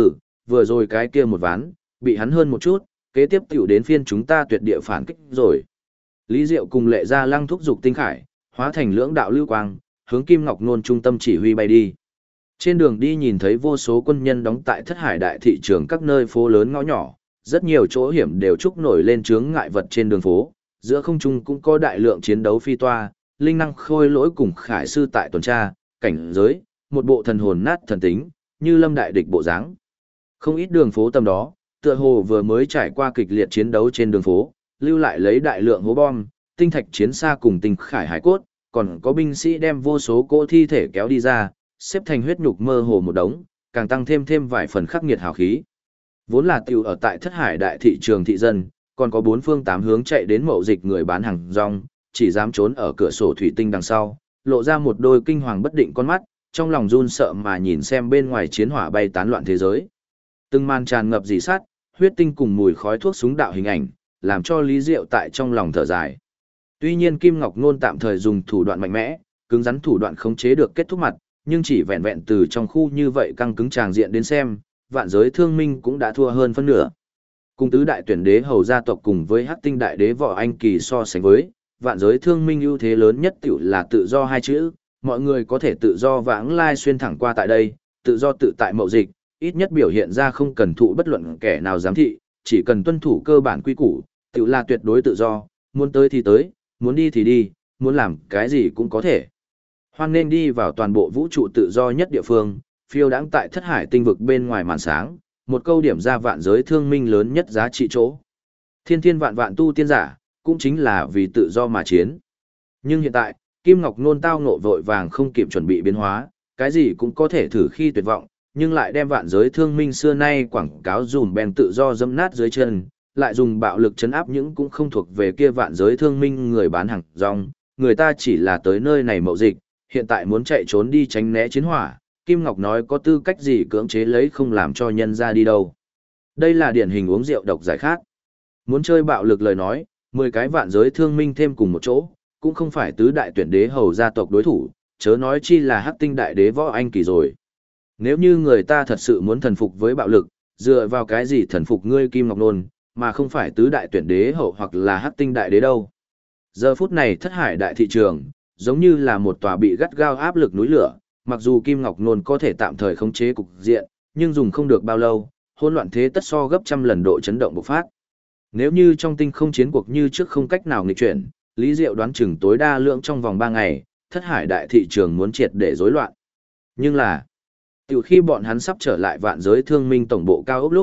Speaker 1: vừa rồi cái kia một ván, bị hắn hơn một chút, kế tiếp tiểu đến phiên chúng ta tuyệt địa phản kích rồi. Lý Diệu cùng Lệ Gia Lăng thúc dục tinh khải, hóa thành lưỡng đạo lưu quang, hướng Kim Ngọc Nôn trung tâm chỉ huy bay đi. Trên đường đi nhìn thấy vô số quân nhân đóng tại Thất Hải đại thị trường các nơi phố lớn ngõ nhỏ, rất nhiều chỗ hiểm đều trúc nổi lên chướng ngại vật trên đường phố, giữa không trung cũng có đại lượng chiến đấu phi toa, linh năng khôi lỗi cùng khải sư tại tuần tra, cảnh giới, một bộ thần hồn nát thần tính, như lâm đại địch bộ dáng. Không ít đường phố tầm đó, tựa hồ vừa mới trải qua kịch liệt chiến đấu trên đường phố, lưu lại lấy đại lượng hố bom, tinh thạch chiến xa cùng tinh khải hải cốt, còn có binh sĩ đem vô số cỗ thi thể kéo đi ra, xếp thành huyết nhục mơ hồ một đống, càng tăng thêm vài phần khắc nghiệt hào khí. Vốn là tiểu ở tại Thất Hải đại thị trường thị dân, còn có bốn phương tám hướng chạy đến mậu dịch người bán hàng rong, chỉ dám trốn ở cửa sổ thủy tinh đằng sau, lộ ra một đôi kinh hoàng bất định con mắt, trong lòng run sợ mà nhìn xem bên ngoài chiến hỏa bay tán loạn thế giới. Từng màn tràn ngập rỉ sắt, huyết tinh cùng mùi khói thuốc súng đạo hình ảnh, làm cho Lý Diệu tại trong lòng thở dài. Tuy nhiên Kim Ngọc Nôn tạm thời dùng thủ đoạn mạnh mẽ, cứng rắn thủ đoạn khống chế được kết thúc mặt, nhưng chỉ vẹn vẹn từ trong khu như vậy căng cứng tràng diện đến xem, vạn giới thương minh cũng đã thua hơn phân nửa. Cùng tứ đại tuyển đế hầu gia tộc cùng với Hắc Tinh đại đế Võ Anh Kỳ so sánh với, vạn giới thương minh ưu thế lớn nhất tiểu là tự do hai chữ, mọi người có thể tự do vãng lai xuyên thẳng qua tại đây, tự do tự tại mậu dịch, ít nhất biểu hiện ra không cần thụ bất luận kẻ nào giám thị, chỉ cần tuân thủ cơ bản quy củ, tiểu là tuyệt đối tự do, muốn tới thì tới, muốn đi thì đi, muốn làm cái gì cũng có thể. Hoan nên đi vào toàn bộ vũ trụ tự do nhất địa phương, phiêu đãng tại Thất Hải tinh vực bên ngoài màn sáng, một câu điểm ra vạn giới thương minh lớn nhất giá trị chỗ. Thiên thiên vạn vạn tu tiên giả, cũng chính là vì tự do mà chiến. Nhưng hiện tại, Kim Ngọc Nôn tao ngộ vội vàng không kịp chuẩn bị biến hóa, cái gì cũng có thể thử khi tuyệt vọng, nhưng lại đem vạn giới thương minh xưa nay quảng cáo dùm bèn tự do dẫm nát dưới chân, lại dùng bạo lực chấn áp những cũng không thuộc về kia vạn giới thương minh người bán hàng rong, người ta chỉ là tới nơi này mậu dịch, hiện tại muốn chạy trốn đi tránh né chiến hỏa, Kim Ngọc nói có tư cách gì cưỡng chế lấy không làm cho nhân ra đi đâu. Đây là điển hình uống rượu độc giải khát. Muốn chơi bạo lực lời nói, 10 cái vạn giới thương minh thêm cùng một chỗ, cũng không phải tứ đại tuyển đế hầu gia tộc đối thủ, chớ nói chi là Hắc Tinh đại đế Võ Anh Kỳ rồi. Nếu như người ta thật sự muốn thần phục với bạo lực, dựa vào cái gì thần phục ngươi Kim Ngọc Nôn, mà không phải tứ đại tuyển đế hậu hoặc là Hắc Tinh đại đế đâu. Giờ phút này Thất Hải đại thị trường, giống như là một tòa bị gắt gao áp lực núi lửa, mặc dù Kim Ngọc Nôn có thể tạm thời khống chế cục diện, nhưng dùng không được bao lâu, hỗn loạn thế tất so gấp trăm lần độ chấn động bộc phát. Nếu như trong tinh không chiến cuộc như trước không cách nào nghịch chuyển, Lý Diệu đoán chừng tối đa lượng trong vòng 3 ngày, Thất Hải đại thị trường muốn triệt để rối loạn. Nhưng là, từ khi bọn hắn sắp trở lại vạn giới thương minh tổng bộ cao ốc lúc,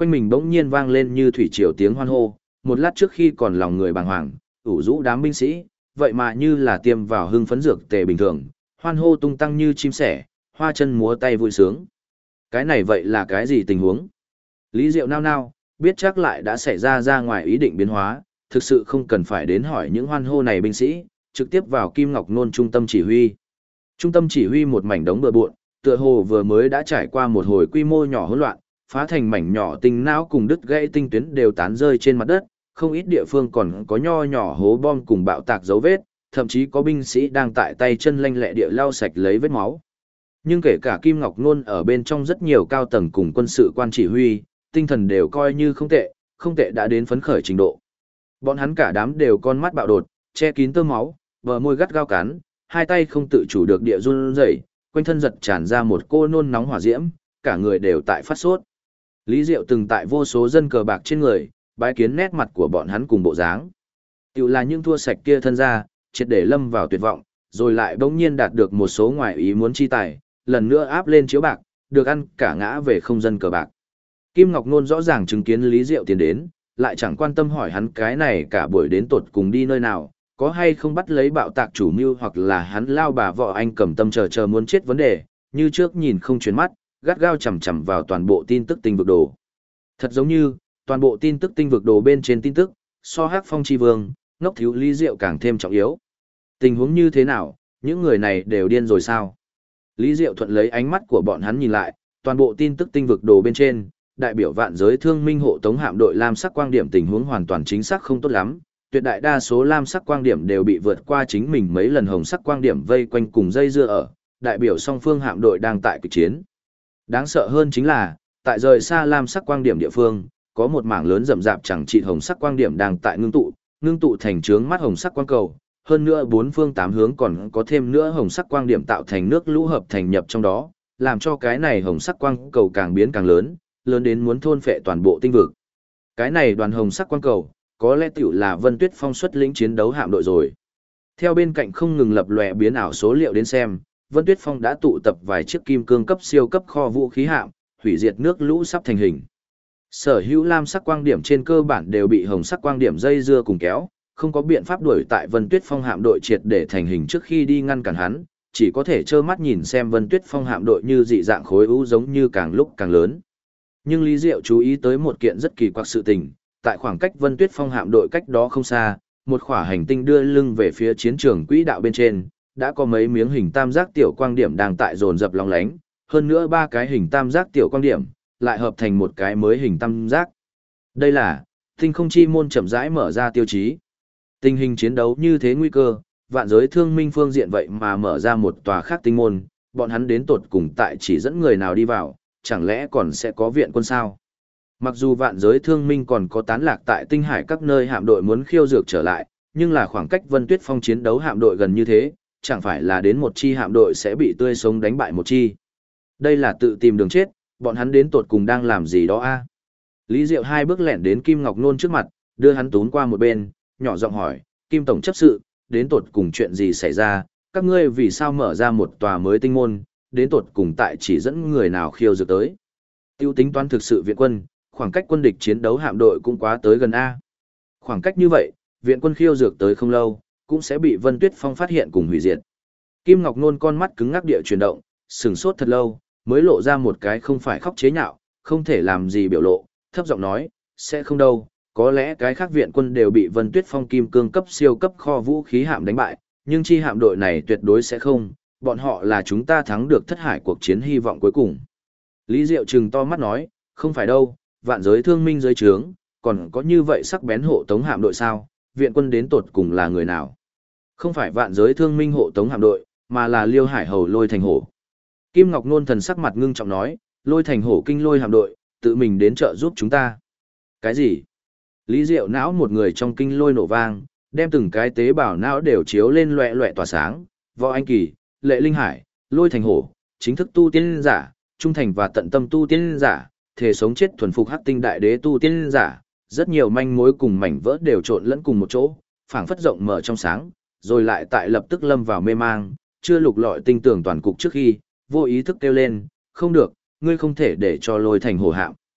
Speaker 1: quanh mình bỗng nhiên vang lên như thủy triều tiếng hoan hô, một lát trước khi còn lòng người bàng hoàng, ủ rũ đám binh sĩ, vậy mà như là tiêm vào hưng phấn dược tề bình thường, hoan hô tung tăng như chim sẻ, hoa chân múa tay vui sướng. Cái này vậy là cái gì tình huống? Lý Diệu nao nao, biết chắc lại đã xảy ra ngoài ý định biến hóa, thực sự không cần phải đến hỏi những hoan hô này binh sĩ, trực tiếp vào Kim Ngọc Nôn trung tâm chỉ huy. Trung tâm chỉ huy một mảnh đống bừa bộn, tựa hồ vừa mới đã trải qua một hồi quy mô nhỏ hỗn loạn, phá thành mảnh nhỏ tinh não cùng đứt gãy tinh tuyến đều tán rơi trên mặt đất, không ít địa phương còn có nho nhỏ hố bom cùng bạo tạc dấu vết, thậm chí có binh sĩ đang tại tay chân lanh lẹ địa lau sạch lấy vết máu. Nhưng kể cả Kim Ngọc Nôn ở bên trong rất nhiều cao tầng cùng quân sự quan chỉ huy, tinh thần đều coi như không tệ đã đến phấn khởi trình độ. Bọn hắn cả đám đều con mắt bạo đột, che kín tơ máu, bờ môi gắt gao cắn, hai tay không tự chủ được địa run rẩy, quanh thân giật tràn ra một cô nôn nóng hỏa diễm, cả người đều tại phát sốt. Lý Diệu từng tại vô số dân cờ bạc trên người, bái kiến nét mặt của bọn hắn cùng bộ dáng. Tiểu là những thua sạch kia thân ra, triệt để lâm vào tuyệt vọng, rồi lại bỗng nhiên đạt được một số ngoại ý muốn chi tài, lần nữa áp lên chiếu bạc, được ăn cả ngã về không dân cờ bạc. Kim Ngọc Nôn rõ ràng chứng kiến Lý Diệu tiến đến, lại chẳng quan tâm hỏi hắn cái này cả buổi đến tột cùng đi nơi nào, có hay không bắt lấy bạo tạc chủ mưu hoặc là hắn lao bà vợ anh cầm tâm chờ muốn chết vấn đề, như trước nhìn không chuyển mắt, gắt gao chằm chằm vào toàn bộ tin tức tinh vực đồ. Thật giống như, toàn bộ tin tức tinh vực đồ bên trên tin tức, so Hắc Phong Chi Vương, ngốc thiếu Lý Diệu càng thêm trọng yếu. Tình huống như thế nào, những người này đều điên rồi sao? Lý Diệu thuận lấy ánh mắt của bọn hắn nhìn lại, toàn bộ tin tức tinh vực đồ bên trên, đại biểu vạn giới thương minh hộ tống hạm đội lam sắc quang điểm tình huống hoàn toàn chính xác không tốt lắm, tuyệt đại đa số lam sắc quang điểm đều bị vượt qua chính mình mấy lần hồng sắc quang điểm vây quanh cùng dây dưa ở, đại biểu song phương hạm đội đang tại kịch chiến. Đáng sợ hơn chính là, tại rời xa lam sắc quang điểm địa phương, có một mảng lớn rậm rạp chẳng trị hồng sắc quang điểm đang tại ngưng tụ thành trướng mắt hồng sắc quang cầu, hơn nữa bốn phương tám hướng còn có thêm nữa hồng sắc quang điểm tạo thành nước lũ hợp thành nhập trong đó, làm cho cái này hồng sắc quang cầu càng biến càng lớn, lớn đến muốn thôn phệ toàn bộ tinh vực. Cái này đoàn hồng sắc quang cầu, có lẽ tiểu là Vân Tuyết Phong xuất lĩnh chiến đấu hạm đội rồi. Theo bên cạnh không ngừng lập lòe biến ảo số liệu đến xem, Vân Tuyết Phong đã tụ tập vài chiếc kim cương cấp siêu cấp kho vũ khí hạm, hủy diệt nước lũ sắp thành hình. Sở hữu lam sắc quang điểm trên cơ bản đều bị hồng sắc quang điểm dây dưa cùng kéo, không có biện pháp đuổi tại Vân Tuyết Phong hạm đội triệt để thành hình trước khi đi ngăn cản hắn, chỉ có thể trơ mắt nhìn xem Vân Tuyết Phong hạm đội như dị dạng khối u giống như càng lúc càng lớn. Nhưng Lý Diệu chú ý tới một kiện rất kỳ quặc sự tình, tại khoảng cách Vân Tuyết Phong hạm đội cách đó không xa, một khỏa hành tinh đưa lưng về phía chiến trường quỹ đạo bên trên, đã có mấy miếng hình tam giác tiểu quang điểm đang tại dồn dập lóng lánh, hơn nữa ba cái hình tam giác tiểu quang điểm lại hợp thành một cái mới hình tam giác. Đây là tinh không chi môn chậm rãi mở ra tiêu chí. Tình hình chiến đấu như thế nguy cơ, vạn giới thương minh phương diện vậy mà mở ra một tòa khác tinh môn, bọn hắn đến tột cùng tại chỉ dẫn người nào đi vào, chẳng lẽ còn sẽ có viện quân sao? Mặc dù vạn giới thương minh còn có tán lạc tại tinh hải các nơi hạm đội muốn khiêu dược trở lại, nhưng là khoảng cách Vân Tuyết Phong chiến đấu hạm đội gần như thế, chẳng phải là đến một chi hạm đội sẽ bị tươi sống đánh bại một chi. Đây là tự tìm đường chết, bọn hắn đến tột cùng đang làm gì đó a? Lý Diệu hai bước lẻn đến Kim Ngọc Nôn trước mặt, đưa hắn tún qua một bên, nhỏ giọng hỏi, Kim Tổng chấp sự, đến tột cùng chuyện gì xảy ra, các ngươi vì sao mở ra một tòa mới tinh môn, đến tột cùng tại chỉ dẫn người nào khiêu dược tới. Tiêu tính toán thực sự viện quân, khoảng cách quân địch chiến đấu hạm đội cũng quá tới gần A. Khoảng cách như vậy, viện quân khiêu dược tới không lâu, cũng sẽ bị Vân Tuyết Phong phát hiện cùng hủy diệt. Kim Ngọc Nôn con mắt cứng ngắc địa chuyển động, sừng sốt thật lâu, mới lộ ra một cái không phải khóc chế nhạo, không thể làm gì biểu lộ, thấp giọng nói, sẽ không đâu, có lẽ cái khác viện quân đều bị Vân Tuyết Phong kim cương cấp siêu cấp kho vũ khí hạm đánh bại, nhưng chi hạm đội này tuyệt đối sẽ không, bọn họ là chúng ta thắng được thất hải cuộc chiến hy vọng cuối cùng. Lý Diệu trừng to mắt nói, không phải đâu, vạn giới thương minh giới trướng, còn có như vậy sắc bén hộ tống hạm đội sao, viện quân đến tột cùng là người nào? Không phải vạn giới thương minh hộ tống hạm đội, mà là Liêu Hải Hầu Lôi Thành Hổ. Kim Ngọc Nôn thần sắc mặt ngưng trọng nói, Lôi Thành Hổ kinh lôi hạm đội, tự mình đến trợ giúp chúng ta. Cái gì? Lý Diệu não một người trong kinh lôi nổ vang, đem từng cái tế bào não đều chiếu lên loẹ loẹ tỏa sáng, Võ Anh Kỳ, Lệ Linh Hải, Lôi Thành Hổ, chính thức tu tiên giả, trung thành và tận tâm tu tiên giả, thể sống chết thuần phục hắc tinh đại đế tu tiên giả, rất nhiều manh mối cùng mảnh vỡ đều trộn lẫn cùng một chỗ, phảng phất rộng mở trong sáng, rồi lại tại lập tức lâm vào mê mang, chưa lục lọi tinh tưởng toàn cục trước khi, vô ý thức kêu lên, không được, ngươi không thể để cho Lôi Thành Hổ hạm.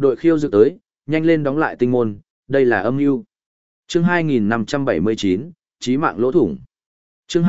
Speaker 1: Đội khiêu dược tới, nhanh lên đóng lại tinh môn, đây là âm mưu. Chương 2579, chí mạng lỗ thủng. Chương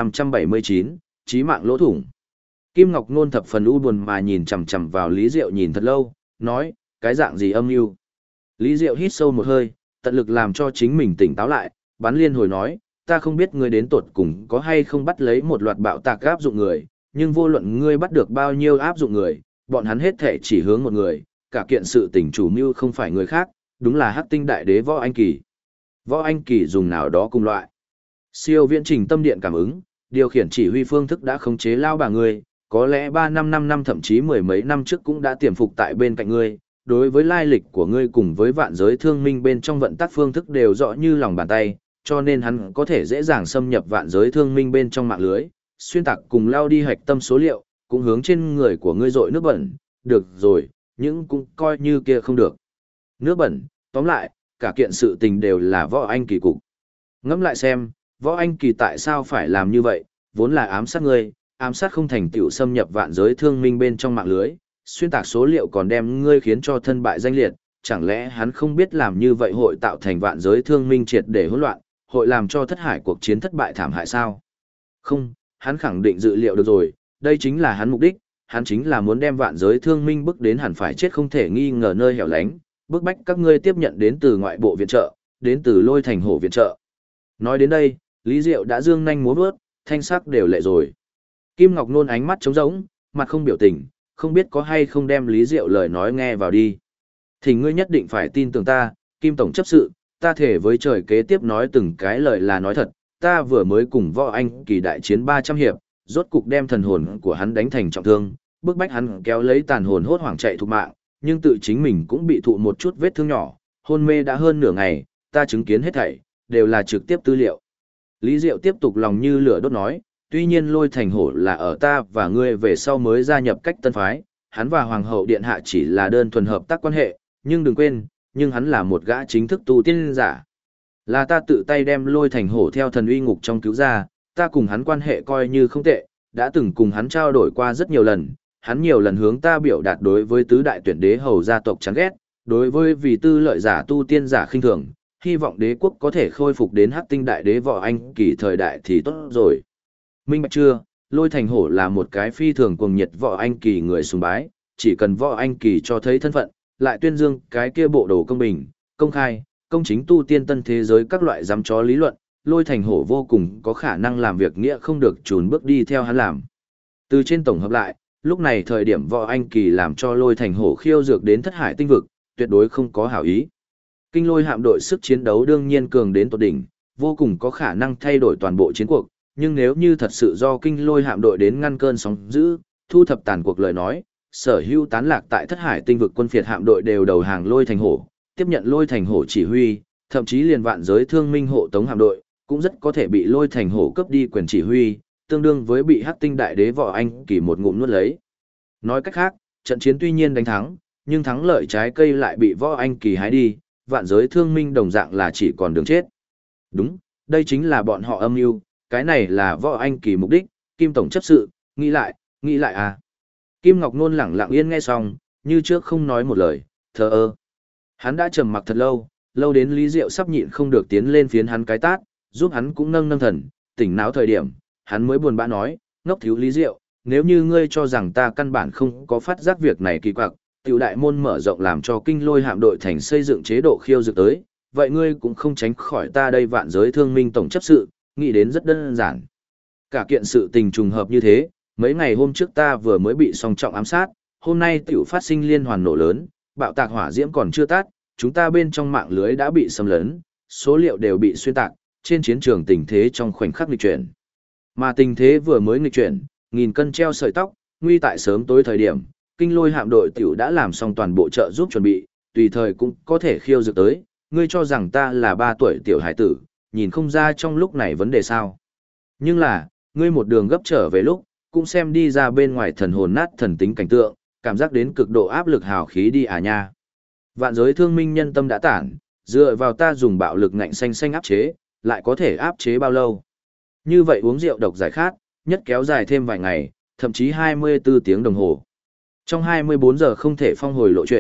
Speaker 1: 2579, chí mạng lỗ thủng. Kim Ngọc Nôn thập phần u buồn mà nhìn chằm chằm vào Lý Diệu nhìn thật lâu, nói, cái dạng gì âm mưu? Lý Diệu hít sâu một hơi, tận lực làm cho chính mình tỉnh táo lại, bắn liên hồi nói, ta không biết ngươi đến tột cùng có hay không bắt lấy một loạt bạo tạc áp dụng người, nhưng vô luận ngươi bắt được bao nhiêu áp dụng người, bọn hắn hết thể chỉ hướng một người, cả kiện sự tình chủ mưu không phải người khác, đúng là Hắc Tinh Đại Đế Võ Anh Kỳ. Võ Anh Kỳ dùng nào đó cùng loại. Siêu viễn trình tâm điện cảm ứng, điều khiển chỉ huy phương thức đã khống chế lao bà ngươi, có lẽ 3 năm thậm chí mười mấy năm trước cũng đã tiềm phục tại bên cạnh ngươi, đối với lai lịch của ngươi cùng với vạn giới thương minh bên trong vận tắc phương thức đều rõ như lòng bàn tay, cho nên hắn có thể dễ dàng xâm nhập vạn giới thương minh bên trong mạng lưới, xuyên tạc cùng lao đi hạch tâm số liệu, cũng hướng trên người của ngươi rội nước bẩn, được rồi, nhưng cũng coi như kia không được. Nước bẩn, tóm lại, cả kiện sự tình đều là Võ Anh Kỳ cục. Ngẫm lại xem, Võ Anh Kỳ tại sao phải làm như vậy, vốn là ám sát ngươi, ám sát không thành tựu xâm nhập vạn giới thương minh bên trong mạng lưới, xuyên tạc số liệu còn đem ngươi khiến cho thân bại danh liệt, chẳng lẽ hắn không biết làm như vậy hội tạo thành vạn giới thương minh triệt để hỗn loạn, hội làm cho thất hải cuộc chiến thất bại thảm hại sao? Không, hắn khẳng định dự liệu được rồi, đây chính là hắn mục đích, hắn chính là muốn đem vạn giới thương minh bức đến hẳn phải chết không thể nghi ngờ nơi hẻo lánh, bức bách các ngươi tiếp nhận đến từ ngoại bộ viện trợ, đến từ Lôi Thành Hổ viện trợ. Nói đến đây, Lý Diệu đã dương nhanh múa vớt, thanh sắc đều lệ rồi. Kim Ngọc Nôn ánh mắt trống rỗng, mặt không biểu tình, không biết có hay không đem Lý Diệu lời nói nghe vào đi. Thì ngươi nhất định phải tin tưởng ta, Kim Tổng chấp sự, ta thể với trời kế tiếp nói từng cái lời là nói thật, ta vừa mới cùng Võ Anh Kỳ đại chiến 300 hiệp, rốt cục đem thần hồn của hắn đánh thành trọng thương, bức bách hắn kéo lấy tàn hồn hốt hoảng chạy thục mạng, nhưng tự chính mình cũng bị thụ một chút vết thương nhỏ, hôn mê đã hơn nửa ngày, ta chứng kiến hết thảy, đều là trực tiếp tư liệu. Lý Diệu tiếp tục lòng như lửa đốt nói, tuy nhiên Lôi Thành Hổ là ở ta và ngươi về sau mới gia nhập cách tân phái, hắn và Hoàng hậu Điện Hạ chỉ là đơn thuần hợp tác quan hệ, nhưng đừng quên, nhưng hắn là một gã chính thức tu tiên giả. Là ta tự tay đem Lôi Thành Hổ theo thần uy ngục trong cứu ra, ta cùng hắn quan hệ coi như không tệ, đã từng cùng hắn trao đổi qua rất nhiều lần, hắn nhiều lần hướng ta biểu đạt đối với tứ đại tuyển đế hầu gia tộc chán ghét, đối với vì tư lợi giả tu tiên giả khinh thường, hy vọng đế quốc có thể khôi phục đến Hắc Tinh Đại Đế Võ Anh Kỳ thời đại thì tốt rồi. Minh bạch chưa, Lôi Thành Hổ là một cái phi thường cuồng nhiệt Võ Anh Kỳ người sùng bái, chỉ cần Võ Anh Kỳ cho thấy thân phận, lại tuyên dương cái kia bộ đồ công bình, công khai, công chính tu tiên tân thế giới các loại giám chó lý luận, Lôi Thành Hổ vô cùng có khả năng làm việc nghĩa không được chùn bước đi theo hắn làm. Từ trên tổng hợp lại, lúc này thời điểm Võ Anh Kỳ làm cho Lôi Thành Hổ khiêu dược đến thất hải tinh vực, tuyệt đối không có hảo ý. Kinh Lôi hạm đội sức chiến đấu đương nhiên cường đến tột đỉnh, vô cùng có khả năng thay đổi toàn bộ chiến cuộc, nhưng nếu như thật sự do Kinh Lôi hạm đội đến ngăn cơn sóng dữ, thu thập tàn cuộc lời nói, sở hữu tán lạc tại thất hải tinh vực quân phiệt hạm đội đều đầu hàng Lôi Thành Hổ, tiếp nhận Lôi Thành Hổ chỉ huy, thậm chí liền vạn giới thương minh hộ tống hạm đội, cũng rất có thể bị Lôi Thành Hổ cướp đi quyền chỉ huy, tương đương với bị Hắc Tinh Đại Đế Võ Anh Kỳ một ngụm nuốt lấy. Nói cách khác, trận chiến tuy nhiên đánh thắng, nhưng thắng lợi trái cây lại bị Võ Anh Kỳ hái đi, vạn giới thương minh đồng dạng là chỉ còn đường chết. Đúng, đây chính là bọn họ âm mưu, cái này là Võ Anh Kỳ mục đích, Kim Tổng chấp sự, nghĩ lại à. Kim Ngọc Nôn lẳng lặng yên nghe xong, như trước không nói một lời, thờ ơ. Hắn đã trầm mặc thật lâu, lâu đến Lý Diệu sắp nhịn không được tiến lên phiến hắn cái tát, giúp hắn cũng nâng nâng thần, tỉnh náo thời điểm, hắn mới buồn bã nói, ngốc thiếu Lý Diệu, nếu như ngươi cho rằng ta căn bản không có phát giác việc này kỳ quặc, tiểu đại môn mở rộng làm cho Kinh Lôi hạm đội thành xây dựng chế độ khiêu dược tới, vậy ngươi cũng không tránh khỏi ta đây vạn giới thương minh tổng chấp sự, nghĩ đến rất đơn giản. Cả kiện sự tình trùng hợp như thế, mấy ngày hôm trước ta vừa mới bị song trọng ám sát, hôm nay tiểu phát sinh liên hoàn nổ lớn, bạo tạc hỏa diễm còn chưa tắt, chúng ta bên trong mạng lưới đã bị xâm lấn, số liệu đều bị xuyên tạc, trên chiến trường tình thế trong khoảnh khắc nghịch chuyển. Mà tình thế vừa mới nghịch chuyển, nghìn cân treo sợi tóc, nguy tại sớm tối thời điểm, Kinh Lôi hạm đội tiểu đã làm xong toàn bộ trợ giúp chuẩn bị, tùy thời cũng có thể khiêu dược tới, ngươi cho rằng ta là 3 tuổi tiểu hải tử, nhìn không ra trong lúc này vấn đề sao. Nhưng là, ngươi một đường gấp trở về lúc, cũng xem đi ra bên ngoài thần hồn nát thần tính cảnh tượng, cảm giác đến cực độ áp lực hào khí đi à nha. Vạn giới thương minh nhân tâm đã tản, dựa vào ta dùng bạo lực ngạnh xanh xanh áp chế, lại có thể áp chế bao lâu. Như vậy uống rượu độc giải khát, nhất kéo dài thêm vài ngày, thậm chí 24 tiếng đồng hồ. Trong 24 giờ không thể phong hồi lộ chuyển,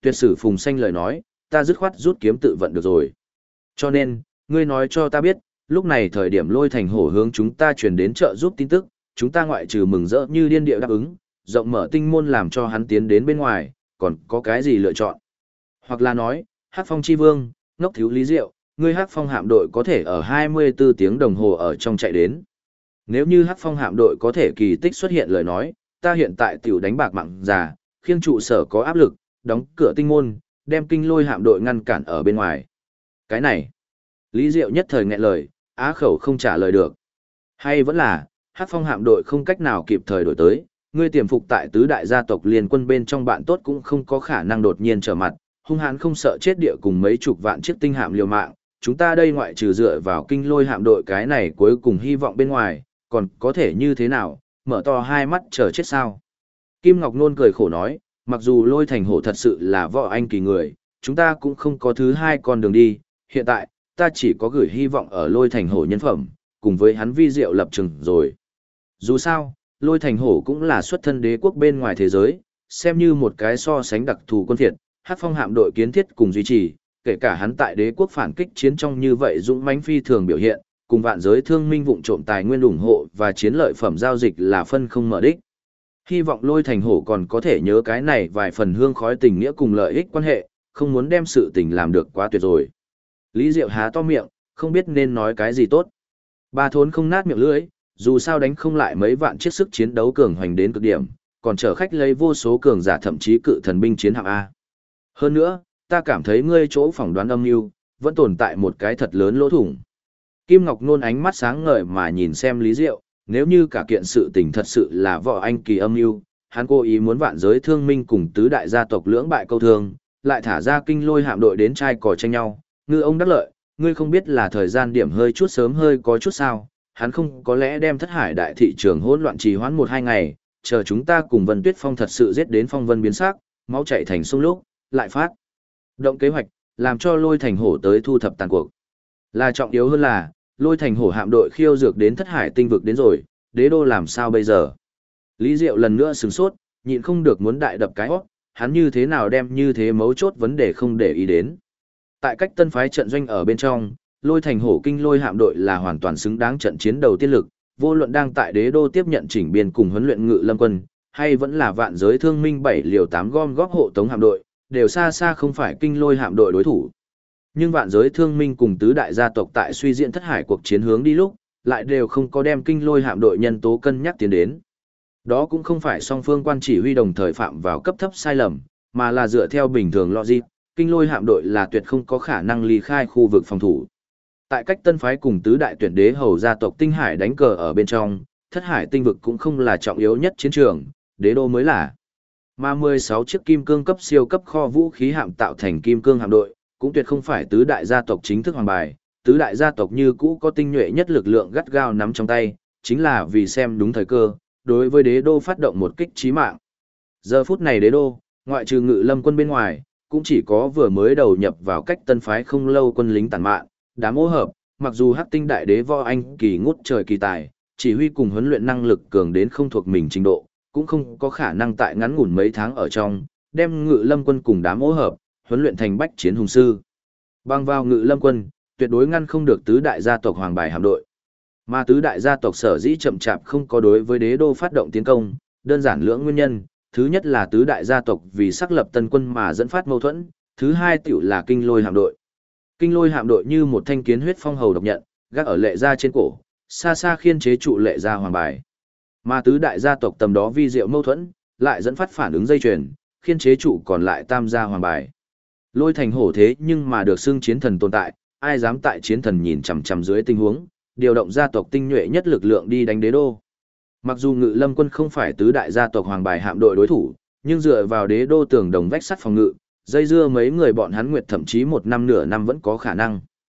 Speaker 1: tuyệt sử phùng xanh lời nói, ta dứt khoát rút kiếm tự vận được rồi. Cho nên, ngươi nói cho ta biết, lúc này thời điểm Lôi Thành Hổ hướng chúng ta truyền đến trợ giúp tin tức, chúng ta ngoại trừ mừng rỡ như điên điệu đáp ứng, rộng mở tinh môn làm cho hắn tiến đến bên ngoài, còn có cái gì lựa chọn? Hoặc là nói, Hắc Phong Chi Vương, ngốc thiếu Lý Diệu, ngươi Hắc Phong hạm đội có thể ở 24 tiếng đồng hồ ở trong chạy đến. Nếu như Hắc Phong hạm đội có thể kỳ tích xuất hiện lời nói, ta hiện tại tiểu đánh bạc mạng già, khiêng trụ sở có áp lực, đóng cửa tinh môn, đem Kinh Lôi hạm đội ngăn cản ở bên ngoài. Cái này, Lý Diệu nhất thời nghẹn lời, á khẩu không trả lời được. Hay vẫn là, Hắc Phong hạm đội không cách nào kịp thời đổi tới, ngươi tiềm phục tại tứ đại gia tộc liên quân bên trong bạn tốt cũng không có khả năng đột nhiên trở mặt, hung hãn không sợ chết địa cùng mấy chục vạn chiếc tinh hạm liều mạng, chúng ta đây ngoại trừ dựa vào Kinh Lôi hạm đội cái này cuối cùng hy vọng bên ngoài, còn có thể như thế nào, mở to hai mắt chờ chết sao. Kim Ngọc Nôn cười khổ nói, mặc dù Lôi Thành Hổ thật sự là võ anh kỳ người, chúng ta cũng không có thứ hai con đường đi, hiện tại, ta chỉ có gửi hy vọng ở Lôi Thành Hổ nhân phẩm, cùng với hắn vi diệu lập trường rồi. Dù sao, Lôi Thành Hổ cũng là xuất thân đế quốc bên ngoài thế giới, xem như một cái so sánh đặc thù quân thiệt, Hắc Phong hạm đội kiến thiết cùng duy trì, kể cả hắn tại đế quốc phản kích chiến trong như vậy dũng mãnh phi thường biểu hiện, cùng vạn giới thương minh vụng trộm tài nguyên ủng hộ và chiến lợi phẩm giao dịch là phân không mở đích. Hy vọng Lôi Thành Hổ còn có thể nhớ cái này vài phần hương khói tình nghĩa cùng lợi ích quan hệ, không muốn đem sự tình làm được quá tuyệt rồi. Lý Diệu há to miệng, không biết nên nói cái gì tốt. Ba Thốn không nát miệng lưỡi, dù sao đánh không lại mấy vạn chiếc sức chiến đấu cường hoành đến cực điểm, còn chở khách lấy vô số cường giả thậm chí cự thần binh chiến hạm A. Hơn nữa, ta cảm thấy ngươi chỗ phỏng đoán âm mưu vẫn tồn tại một cái thật lớn lỗ thủng. Kim Ngọc Nôn ánh mắt sáng ngời mà nhìn xem Lý Diệu, nếu như cả kiện sự tình thật sự là võ anh kỳ âm mưu, hắn cố ý muốn vạn giới thương minh cùng tứ đại gia tộc lưỡng bại câu thương, lại thả ra Kinh Lôi hạm đội đến trai cò tranh nhau, ngư ông đắc lợi, ngươi không biết là thời gian điểm hơi chút sớm hơi có chút sao, hắn không có lẽ đem Thất Hải đại thị trường hỗn loạn trì hoãn 1-2 ngày, chờ chúng ta cùng Vân Tuyết Phong thật sự giết đến phong vân biến sắc, máu chảy thành sông lúc, lại phát động kế hoạch, làm cho Lôi Thành Hổ tới thu thập tàn cuộc. Là trọng yếu hơn là, Lôi Thành Hổ hạm đội khiêu dược đến Thất Hải tinh vực đến rồi, đế đô làm sao bây giờ? Lý Diệu lần nữa sửng sốt, nhịn không được muốn đại đập cái hót, hắn như thế nào đem như thế mấu chốt vấn đề không để ý đến. Tại cách tân phái trận doanh ở bên trong, Lôi Thành Hổ Kinh Lôi hạm đội là hoàn toàn xứng đáng trận chiến đầu tiên lực, vô luận đang tại đế đô tiếp nhận chỉnh biên cùng huấn luyện ngự lâm quân, hay vẫn là vạn giới thương minh 7 liều 8 gom góp hộ tống hạm đội, đều xa xa không phải Kinh Lôi hạm đội đối thủ. Nhưng vạn giới thương minh cùng tứ đại gia tộc tại suy diễn Thất Hải cuộc chiến hướng đi lúc, lại đều không có đem Kinh Lôi hạm đội nhân tố cân nhắc tiến đến. Đó cũng không phải song phương quan chỉ huy đồng thời phạm vào cấp thấp sai lầm, mà là dựa theo bình thường logic, Kinh Lôi hạm đội là tuyệt không có khả năng ly khai khu vực phòng thủ. Tại cách tân phái cùng tứ đại tuyển đế hầu gia tộc Tinh Hải đánh cờ ở bên trong, Thất Hải tinh vực cũng không là trọng yếu nhất chiến trường, đế đô mới là. Mà 16 chiếc kim cương cấp siêu cấp kho vũ khí hạm tạo thành kim cương hạm đội, cũng tuyệt không phải tứ đại gia tộc chính thức hoàng bài, tứ đại gia tộc như cũ có tinh nhuệ nhất lực lượng gắt gao nắm trong tay, chính là vì xem đúng thời cơ, đối với đế đô phát động một kích chí mạng. Giờ phút này đế đô, ngoại trừ ngự lâm quân bên ngoài, cũng chỉ có vừa mới đầu nhập vào cách tân phái không lâu quân lính tàn mạn, đám ô hợp, mặc dù hắc tinh đại đế võ anh kỳ ngút trời kỳ tài, chỉ huy cùng huấn luyện năng lực cường đến không thuộc mình trình độ, cũng không có khả năng tại ngắn ngủn mấy tháng ở trong, đem ngự lâm quân cùng đám ô hợp, huấn luyện thành bách chiến hùng sư. Bằng vào ngự lâm quân, tuyệt đối ngăn không được tứ đại gia tộc hoàng bài hạm đội. Mà tứ đại gia tộc sở dĩ chậm chạp không có đối với đế đô phát động tiến công, đơn giản lưỡng nguyên nhân, thứ nhất là tứ đại gia tộc vì xác lập tân quân mà dẫn phát mâu thuẫn, thứ hai tiểu là Kinh Lôi hạm đội. Kinh Lôi hạm đội như một thanh kiến huyết phong hầu độc nhận, gác ở lệ gia trên cổ, xa xa khiên chế trụ lệ gia hoàng bài. Mà tứ đại gia tộc tầm đó vi diệu mâu thuẫn, lại dẫn phát phản ứng dây chuyền, khiên chế trụ còn lại tam gia hoàng bài. Lôi Thành Hổ thế nhưng mà được xưng chiến thần tồn tại, ai dám tại chiến thần nhìn chằm chằm dưới tình huống, điều động gia tộc tinh nhuệ nhất lực lượng đi đánh đế đô. Mặc dù ngự lâm quân không phải tứ đại gia tộc hoàng bài hạm đội đối thủ, nhưng dựa vào đế đô tường đồng vách sắt phòng ngự, dây dưa mấy người bọn hắn nguyệt thậm chí 1 năm nửa năm vẫn có khả năng.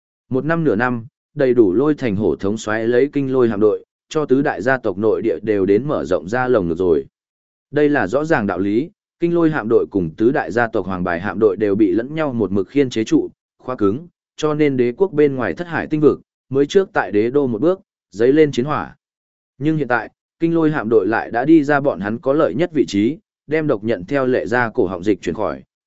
Speaker 1: 1 năm nửa năm, đầy đủ Lôi Thành Hổ thống soái lấy Kinh Lôi hạm đội, cho tứ đại gia tộc nội địa đều đến mở rộng ra lồng được rồi. Đây là rõ ràng đạo lý, Kinh Lôi hạm đội cùng tứ đại gia tộc hoàng bài hạm đội đều bị lẫn nhau một mực khiên chế trụ, khóa cứng, cho nên đế quốc bên ngoài Thất Hải tinh vực, mới trước tại đế đô một bước, dấy lên chiến hỏa. Nhưng hiện tại, Kinh Lôi hạm đội lại đã đi ra bọn hắn có lợi nhất vị trí, đem độc nhận theo lệ ra cổ họng dịch chuyển khỏi,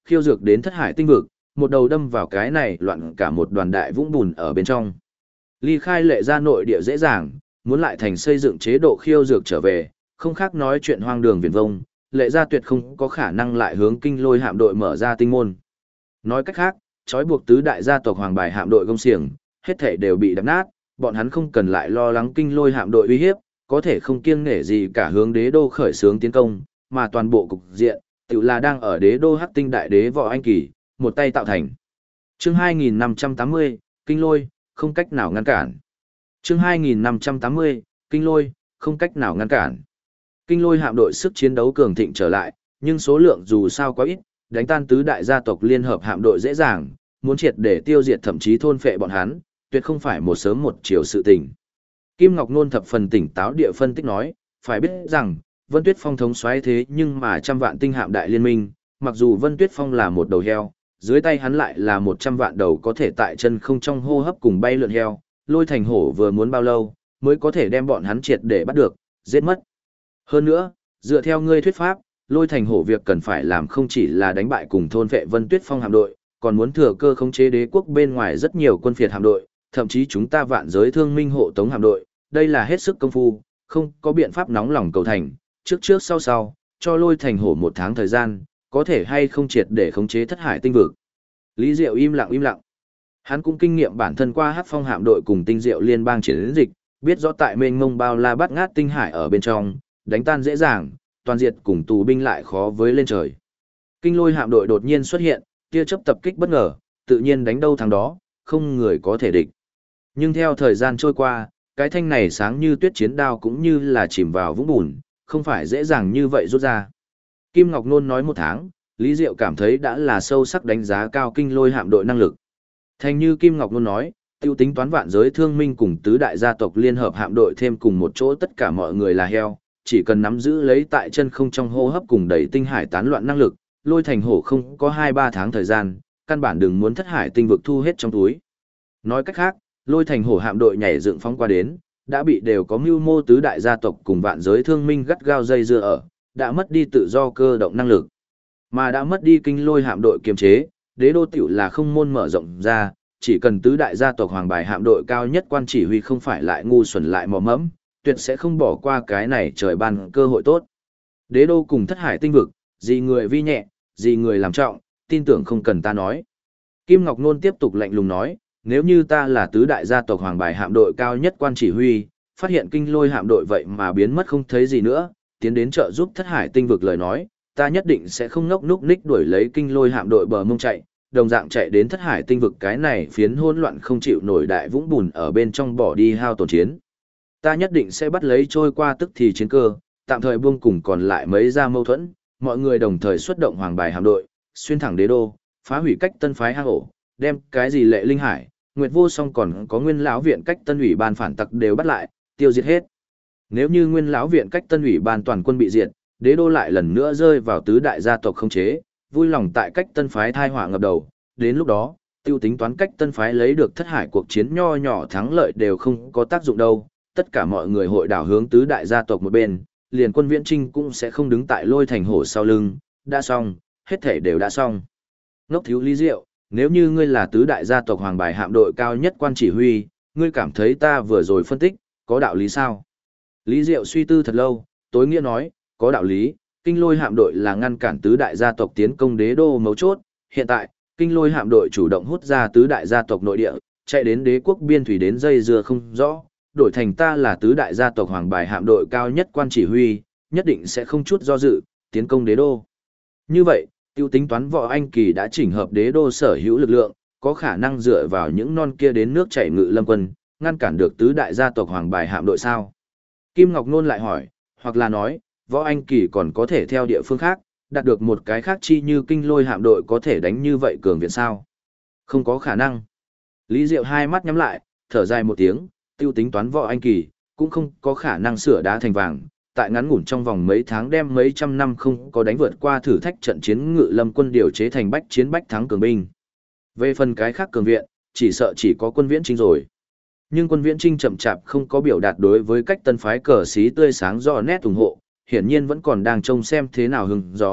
Speaker 1: khiêu dược đến thất hải tinh vực, một đầu đâm vào cái này loạn cả một đoàn đại vũng bùn ở bên trong. Ly khai lệ ra nội địa dễ dàng, muốn lại thành xây dựng chế độ khiêu dược trở về, không khác nói chuyện hoang đường viển vông, lệ ra tuyệt không có khả năng lại hướng kinh lôi hạm đội mở ra tinh môn. Nói cách khác, trói buộc tứ đại gia tộc hoàng bài hạm đội gông xiềng, hết thể đều bị đập nát, bọn hắn không cần lại lo lắng kinh lôi hạm đội uy hiếp, có thể không kiêng nể gì cả hướng đế đô khởi xướng tiến công, mà toàn bộ cục diện, tự là đang ở đế đô Hắc Tinh đại đế Võ Anh Kỳ, một tay tạo thành. Chương 2580, kinh lôi, không cách nào ngăn cản. Chương 2580, kinh lôi, không cách nào ngăn cản. Kinh lôi hạm đội sức chiến đấu cường thịnh trở lại, nhưng số lượng dù sao quá ít, đánh tan tứ đại gia tộc liên hợp hạm đội dễ dàng, muốn triệt để tiêu diệt thậm chí thôn phệ bọn hắn, tuyệt không phải một sớm một chiều sự tình. Kim Ngọc Nôn thập phần tỉnh táo địa phân tích nói, phải biết rằng, Vân Tuyết Phong thống soái thế nhưng mà trăm vạn tinh hạm đại liên minh, mặc dù Vân Tuyết Phong là một đầu heo, dưới tay hắn lại là 100 vạn đầu có thể tại chân không trong hô hấp cùng bay lượn heo, Lôi Thành Hổ vừa muốn bao lâu, mới có thể đem bọn hắn triệt để bắt được, giết mất. Hơn nữa, dựa theo ngươi thuyết pháp, Lôi Thành Hổ việc cần phải làm không chỉ là đánh bại cùng thôn vệ Vân Tuyết Phong hạm đội, còn muốn thừa cơ khống chế đế quốc bên ngoài rất nhiều quân phiệt hạm đội, thậm chí chúng ta vạn giới thương minh hộ tống hạm đội, đây là hết sức công phu, không có biện pháp nóng lòng cầu thành, trước trước sau sau, cho Lôi Thành Hổ 1 tháng thời gian, có thể hay không triệt để khống chế thất hải tinh vực. Lý Diệu im lặng. Hắn cũng kinh nghiệm bản thân qua Hắc Phong hạm đội cùng Tinh Diệu liên bang chiến dịch, biết rõ tại mênh mông bao la bát ngát tinh hải ở bên trong, đánh tan dễ dàng, toàn diệt cùng tù binh lại khó với lên trời. Kinh lôi hạm đội đột nhiên xuất hiện, tia chớp tập kích bất ngờ, tự nhiên đánh đâu thắng đó, không người có thể địch. Nhưng theo thời gian trôi qua, cái thanh này sáng như tuyết chiến đao cũng như là chìm vào vũng bùn, không phải dễ dàng như vậy rút ra. Kim Ngọc Nôn nói 1 tháng, Lý Diệu cảm thấy đã là sâu sắc đánh giá cao kinh lôi hạm đội năng lực. Thành như Kim Ngọc Nôn nói, tiêu tính toán vạn giới thương minh cùng tứ đại gia tộc liên hợp hạm đội thêm cùng một chỗ tất cả mọi người là heo, chỉ cần nắm giữ lấy tại chân không trong hô hấp cùng đẩy tinh hải tán loạn năng lực, Lôi Thành Hổ không có 2-3 tháng thời gian, căn bản đừng muốn thất hải tinh vực thu hết trong túi. Nói cách khác, Lôi Thành Hổ hạm đội nhảy dựng phóng qua đến, đã bị đều có mưu mô tứ đại gia tộc cùng vạn giới thương minh gắt gao dây dưa ở, đã mất đi tự do cơ động năng lực. Mà đã mất đi kinh lôi hạm đội kiềm chế, đế đô tiểu là không môn mở rộng ra, chỉ cần tứ đại gia tộc hoàng bài hạm đội cao nhất quan chỉ huy không phải lại ngu xuẩn lại mò mẫm, tuyệt sẽ không bỏ qua cái này trời ban cơ hội tốt. Đế đô cùng thất hải tinh vực, gì người vi nhẹ, gì người làm trọng, tin tưởng không cần ta nói. Kim Ngọc Nôn tiếp tục lạnh lùng nói, nếu như ta là tứ đại gia tộc hoàng bài hạm đội cao nhất quan chỉ huy, phát hiện kinh lôi hạm đội vậy mà biến mất không thấy gì nữa, tiến đến trợ giúp thất hải tinh vực lời nói, ta nhất định sẽ không ngốc núc ních đuổi lấy kinh lôi hạm đội bờ mông chạy, đồng dạng chạy đến thất hải tinh vực cái này phiến hỗn loạn không chịu nổi đại vũng bùn ở bên trong bỏ đi hao tổn chiến. Ta nhất định sẽ bắt lấy trôi qua tức thì chiến cơ, tạm thời buông cùng còn lại mấy ra mâu thuẫn, mọi người đồng thời xuất động hoàng bài hạm đội, xuyên thẳng đế đô, phá hủy cách tân phái hang ổ, đem cái gì lệ linh hải, nguyệt vô song còn có nguyên lão viện cách tân ủy ban phản tặc đều bắt lại, tiêu diệt hết. Nếu như nguyên lão viện cách tân ủy ban toàn quân bị diệt, đế đô lại lần nữa rơi vào tứ đại gia tộc không chế, vui lòng tại cách tân phái thai họa ngập đầu, đến lúc đó, tiêu tính toán cách tân phái lấy được thất hải cuộc chiến nho nhỏ thắng lợi đều không có tác dụng đâu, tất cả mọi người hội đảo hướng tứ đại gia tộc một bên, liền quân Viễn Trinh cũng sẽ không đứng tại Lôi Thành Hổ sau lưng, đã xong, hết thể đều đã xong. Ngốc thiếu Lý Diệu, nếu như ngươi là tứ đại gia tộc hoàng bài hạm đội cao nhất quan chỉ huy, ngươi cảm thấy ta vừa rồi phân tích, có đạo lý sao? Lý Diệu suy tư thật lâu, tối nghĩa nói, có đạo lý, kinh lôi hạm đội là ngăn cản tứ đại gia tộc tiến công đế đô mấu chốt, hiện tại, kinh lôi hạm đội chủ động hút ra tứ đại gia tộc nội địa, chạy đến đế quốc biên thủy đến dây dưa không rõ, đổi thành ta là tứ đại gia tộc hoàng bài hạm đội cao nhất quan chỉ huy, nhất định sẽ không chút do dự, tiến công đế đô. Như vậy, tiêu tính toán Võ Anh Kỳ đã chỉnh hợp đế đô sở hữu lực lượng, có khả năng dựa vào những non kia đến nước chảy ngự lâm quân, ngăn cản được tứ đại gia tộc hoàng bài hạm đội sao? Kim Ngọc Nôn lại hỏi, hoặc là nói, Võ Anh Kỳ còn có thể theo địa phương khác, đạt được một cái khác chi như kinh lôi hạm đội có thể đánh như vậy cường viện sao? Không có khả năng. Lý Diệu hai mắt nhắm lại, thở dài một tiếng, tiêu tính toán Võ Anh Kỳ, cũng không có khả năng sửa đá thành vàng, tại ngắn ngủn trong vòng mấy tháng đem mấy trăm năm không có đánh vượt qua thử thách trận chiến ngự lâm quân điều chế thành bách chiến bách thắng cường binh. Về phần cái khác cường viện, chỉ sợ chỉ có quân Viễn Trinh rồi. Nhưng quân Viễn Trinh chậm chạp không có biểu đạt đối với cách tân phái cờ xí tươi sáng rõ nét ủng hộ, hiển nhiên vẫn còn đang trông xem thế nào hứng gió,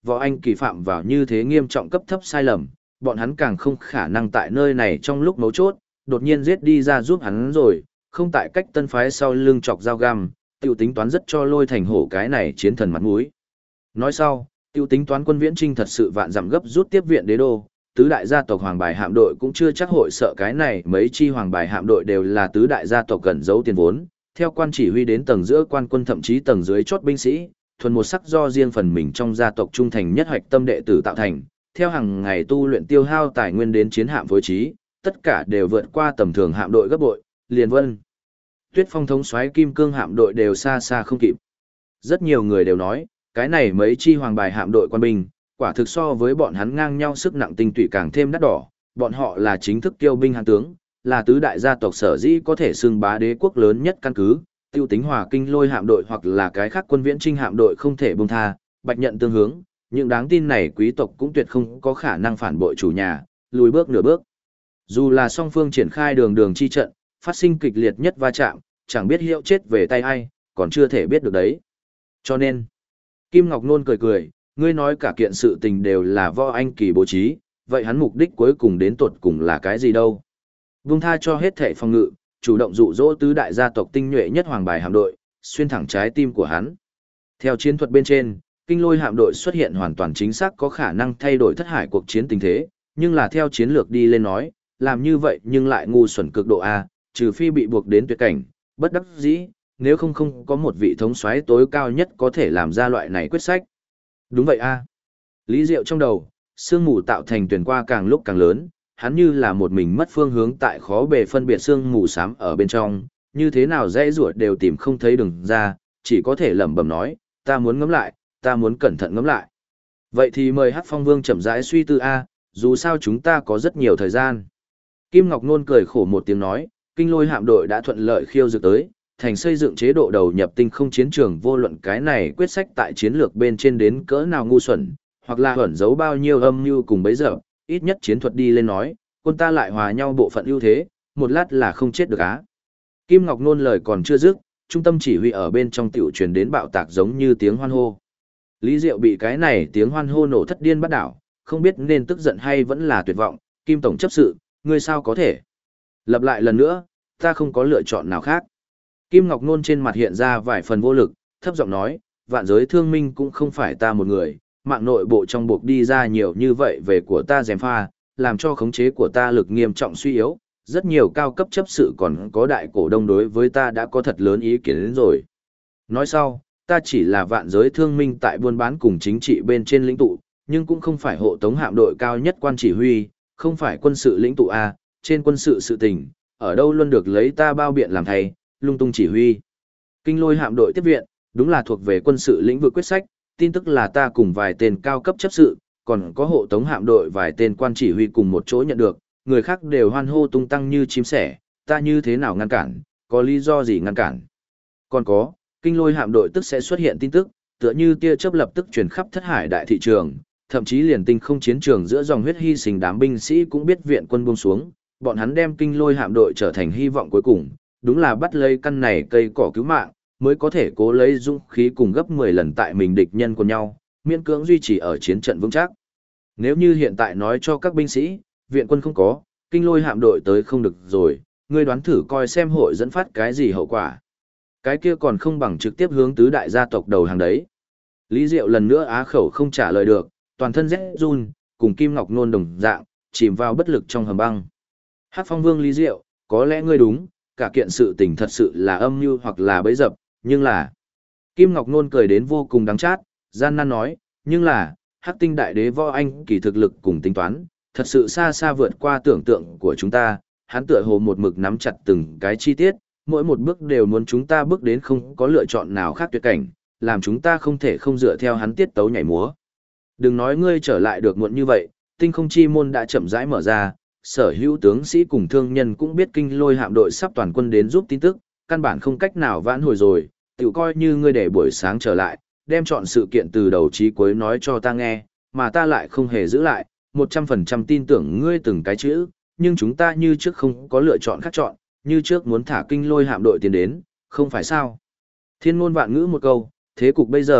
Speaker 1: võ anh kỳ phạm vào như thế nghiêm trọng cấp thấp sai lầm, bọn hắn càng không khả năng tại nơi này trong lúc mấu chốt, đột nhiên giết đi ra giúp hắn rồi, không tại cách tân phái sau lưng chọc dao găm, tiểu tính toán rất cho Lôi Thành Hổ cái này chiến thần mặt mũi. Nói sau, tiểu tính toán quân Viễn Trinh thật sự vạn dặm gấp rút tiếp viện đế đô, tứ đại gia tộc hoàng bài hạm đội cũng chưa chắc hội sợ cái này, mấy chi hoàng bài hạm đội đều là tứ đại gia tộc gần giấu tiền vốn, theo quan chỉ huy đến tầng giữa quan quân thậm chí tầng dưới chót binh sĩ, thuần một sắc do riêng phần mình trong gia tộc trung thành nhất hoạch tâm đệ tử tạo thành, theo hàng ngày tu luyện tiêu hao tài nguyên đến chiến hạm phối trí, tất cả đều vượt qua tầm thường hạm đội gấp bội, liền Vân Tuyết Phong thống soái kim cương hạm đội đều xa xa không kịp. Rất nhiều người đều nói, cái này mấy chi hoàng bài hạm đội quan binh, quả thực so với bọn hắn ngang nhau sức nặng tinh tụy càng thêm đắt đỏ, bọn họ là chính thức kiêu binh hạng tướng, là tứ đại gia tộc sở dĩ có thể xưng bá đế quốc lớn nhất căn cứ, tiêu tính Hòa Kinh Lôi hạm đội hoặc là cái khác quân Viễn Trinh hạm đội không thể buông tha, bạch nhận tương hướng, những đáng tin này quý tộc cũng tuyệt không có khả năng phản bội chủ nhà, lùi bước nửa bước. Dù là song phương triển khai đường đường chi trận, phát sinh kịch liệt nhất va chạm, chẳng biết hiệu chết về tay ai, còn chưa thể biết được đấy. Cho nên, Kim Ngọc Nôn cười cười, ngươi nói cả kiện sự tình đều là Võ Anh Kỳ bố trí, vậy hắn mục đích cuối cùng đến tột cùng là cái gì đâu? Vung tha cho hết thể phòng ngự, chủ động dụ dỗ tứ đại gia tộc tinh nhuệ nhất hoàng bài hạm đội, xuyên thẳng trái tim của hắn. Theo chiến thuật bên trên, Kinh Lôi hạm đội xuất hiện hoàn toàn chính xác có khả năng thay đổi thất hải cuộc chiến tình thế, nhưng là theo chiến lược đi lên nói, làm như vậy nhưng lại ngu xuẩn cực độ A, trừ phi bị buộc đến tuyệt cảnh, bất đắc dĩ, nếu không có một vị thống soái tối cao nhất có thể làm ra loại này quyết sách. Đúng vậy A. Lý Diệu trong đầu, sương mù tạo thành tuyển qua càng lúc càng lớn, hắn như là một mình mất phương hướng tại khó bề phân biệt sương mù xám ở bên trong, như thế nào dãy ruột đều tìm không thấy đường ra, chỉ có thể lẩm bẩm nói, ta muốn ngẫm lại, ta muốn cẩn thận ngẫm lại. Vậy thì mời Hắc Phong Vương chậm rãi suy tư A, dù sao chúng ta có rất nhiều thời gian. Kim Ngọc Nôn cười khổ một tiếng nói, Kinh Lôi hạm đội đã thuận lợi khiêu dược tới, thành xây dựng chế độ đầu nhập tinh không chiến trường, vô luận cái này quyết sách tại chiến lược bên trên đến cỡ nào ngu xuẩn, hoặc là ẩn giấu bao nhiêu âm mưu cùng bấy giờ, ít nhất chiến thuật đi lên nói, quân ta lại hòa nhau bộ phận ưu thế, một lát là không chết được á. Kim Ngọc Nôn lời còn chưa dứt, trung tâm chỉ huy ở bên trong tiểu truyền đến bạo tạc giống như tiếng hoan hô. Lý Diệu bị cái này tiếng hoan hô nổ thất điên bắt đảo, không biết nên tức giận hay vẫn là tuyệt vọng, Kim Tổng chấp sự, ngươi sao có thể? Lặp lại lần nữa, ta không có lựa chọn nào khác. Kim Ngọc Nôn trên mặt hiện ra vài phần vô lực, thấp giọng nói, vạn giới thương minh cũng không phải ta một người, mạng nội bộ trong buộc đi ra nhiều như vậy về của ta gièm pha, làm cho khống chế của ta lực nghiêm trọng suy yếu, rất nhiều cao cấp chấp sự còn có đại cổ đông đối với ta đã có thật lớn ý kiến đến rồi. Nói sau, ta chỉ là vạn giới thương minh tại buôn bán cùng chính trị bên trên lĩnh tụ, nhưng cũng không phải hộ tống hạm đội cao nhất quan chỉ huy, không phải quân sự lĩnh tụ A, trên quân sự sự tình, ở đâu luôn được lấy ta bao biện làm thầy, lung tung chỉ huy. Kinh Lôi hạm đội tiếp viện, đúng là thuộc về quân sự lĩnh vực quyết sách, tin tức là ta cùng vài tên cao cấp chấp sự, còn có hộ tống hạm đội vài tên quan chỉ huy cùng một chỗ nhận được, người khác đều hoan hô tung tăng như chim sẻ, ta như thế nào ngăn cản, có lý do gì ngăn cản. Còn có, Kinh Lôi hạm đội tức sẽ xuất hiện tin tức, tựa như tia chớp lập tức truyền khắp thất hải đại thị trường, thậm chí liền tinh không chiến trường giữa dòng huyết hy sinh đám binh sĩ cũng biết viện quân buông xuống, bọn hắn đem Kinh Lôi hạm đội trở thành hy vọng cuối cùng, đúng là bắt lấy căn này cây cỏ cứu mạng, mới có thể cố lấy dũng khí cùng gấp 10 lần tại mình địch nhân của nhau, miễn cưỡng duy trì ở chiến trận vững chắc. Nếu như hiện tại nói cho các binh sĩ, viện quân không có, Kinh Lôi hạm đội tới không được rồi, ngươi đoán thử coi xem hội dẫn phát cái gì hậu quả. Cái kia còn không bằng trực tiếp hướng tứ đại gia tộc đầu hàng đấy. Lý Diệu lần nữa á khẩu không trả lời được, toàn thân rét run, cùng Kim Ngọc Nôn đồng dạng, chìm vào bất lực trong hầm băng. Hắc Phong Vương Lý Diệu, có lẽ ngươi đúng, cả kiện sự tình thật sự là âm mưu hoặc là bẫy dập, nhưng là... Kim Ngọc Nôn cười đến vô cùng đắng chát, gian nan nói, nhưng là, Hắc Tinh Đại Đế Võ Anh Kỳ thực lực cùng tính toán, thật sự xa xa vượt qua tưởng tượng của chúng ta, hắn tựa hồ một mực nắm chặt từng cái chi tiết, mỗi một bước đều muốn chúng ta bước đến không có lựa chọn nào khác tuyệt cảnh, làm chúng ta không thể không dựa theo hắn tiết tấu nhảy múa. Đừng nói ngươi trở lại được muộn như vậy, tinh không chi môn đã chậm rãi mở ra, sở hữu tướng sĩ cùng thương nhân cũng biết Kinh Lôi hạm đội sắp toàn quân đến giúp tin tức, căn bản không cách nào vãn hồi rồi, tự coi như ngươi để buổi sáng trở lại, đem chọn sự kiện từ đầu chí cuối nói cho ta nghe, mà ta lại không hề giữ lại, 100% tin tưởng ngươi từng cái chữ, nhưng chúng ta như trước không có lựa chọn khác chọn, như trước muốn thả Kinh Lôi hạm đội tiến đến, không phải sao? Thiên ngôn vạn ngữ một câu, thế cục bây giờ,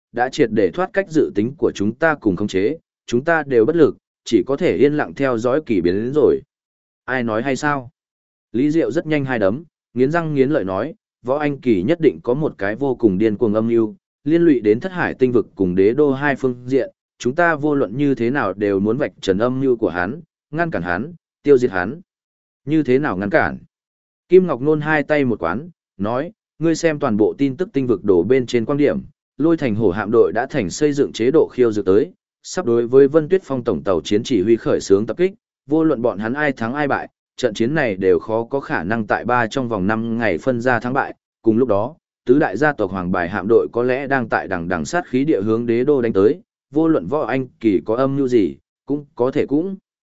Speaker 1: đã triệt để thoát cách dự tính của chúng ta cùng khống chế, chúng ta đều bất lực, chỉ có thể yên lặng theo dõi kỳ biến đến rồi. Ai nói hay sao? Lý Diệu rất nhanh hai đấm, nghiến răng nghiến lợi nói, Võ Anh Kỳ nhất định có một cái vô cùng điên cuồng âm mưu, liên lụy đến Thất Hải tinh vực cùng Đế đô hai phương diện, chúng ta vô luận như thế nào đều muốn vạch trần âm mưu của hắn, ngăn cản hắn, tiêu diệt hắn. Như thế nào ngăn cản? Kim Ngọc Nôn hai tay một quán, nói, ngươi xem toàn bộ tin tức tinh vực đổ bên trên quan điểm, Lôi Thành Hổ hạm đội đã thành xây dựng chế độ khiêu dược tới, sắp đối với Vân Tuyết Phong tổng tàu chiến chỉ huy khởi xướng tập kích, vô luận bọn hắn ai thắng ai bại, trận chiến này đều khó có khả năng tại trong vòng 5 ngày phân ra thắng bại, cùng lúc đó, tứ đại gia tộc Hoàng Bài hạm đội có lẽ đang tại đằng sát khí địa hướng Đế đô đánh tới, vô luận Võ Anh Kỳ có âm mưu gì, cũng có thể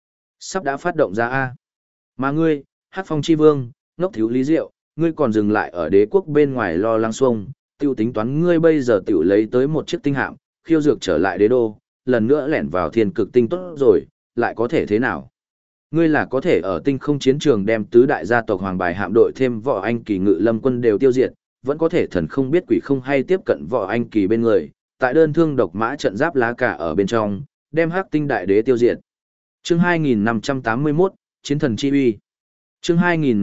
Speaker 1: sắp đã phát động ra a. Mà ngươi, Hắc Phong chi vương, ngốc thiếu Lý Diệu, ngươi còn dừng lại ở đế quốc bên ngoài lo lắng xuông, tiêu tính toán ngươi bây giờ tiểu lấy tới một chiếc tinh hạm, khiêu dược trở lại đế đô, lần nữa lẻn vào thiên cực tinh tốt rồi, lại có thể thế nào? Ngươi là có thể ở tinh không chiến trường đem tứ đại gia tộc Hoàng Bài hạm đội thêm Võ Anh Kỳ Ngự Lâm quân đều tiêu diệt, vẫn có thể thần không biết quỷ không hay tiếp cận Võ Anh Kỳ bên người, tại đơn thương độc mã trận giáp lá cả ở bên trong, đem Hắc Tinh đại đế tiêu diệt. Chương 2581, Chiến thần chi uy. Chương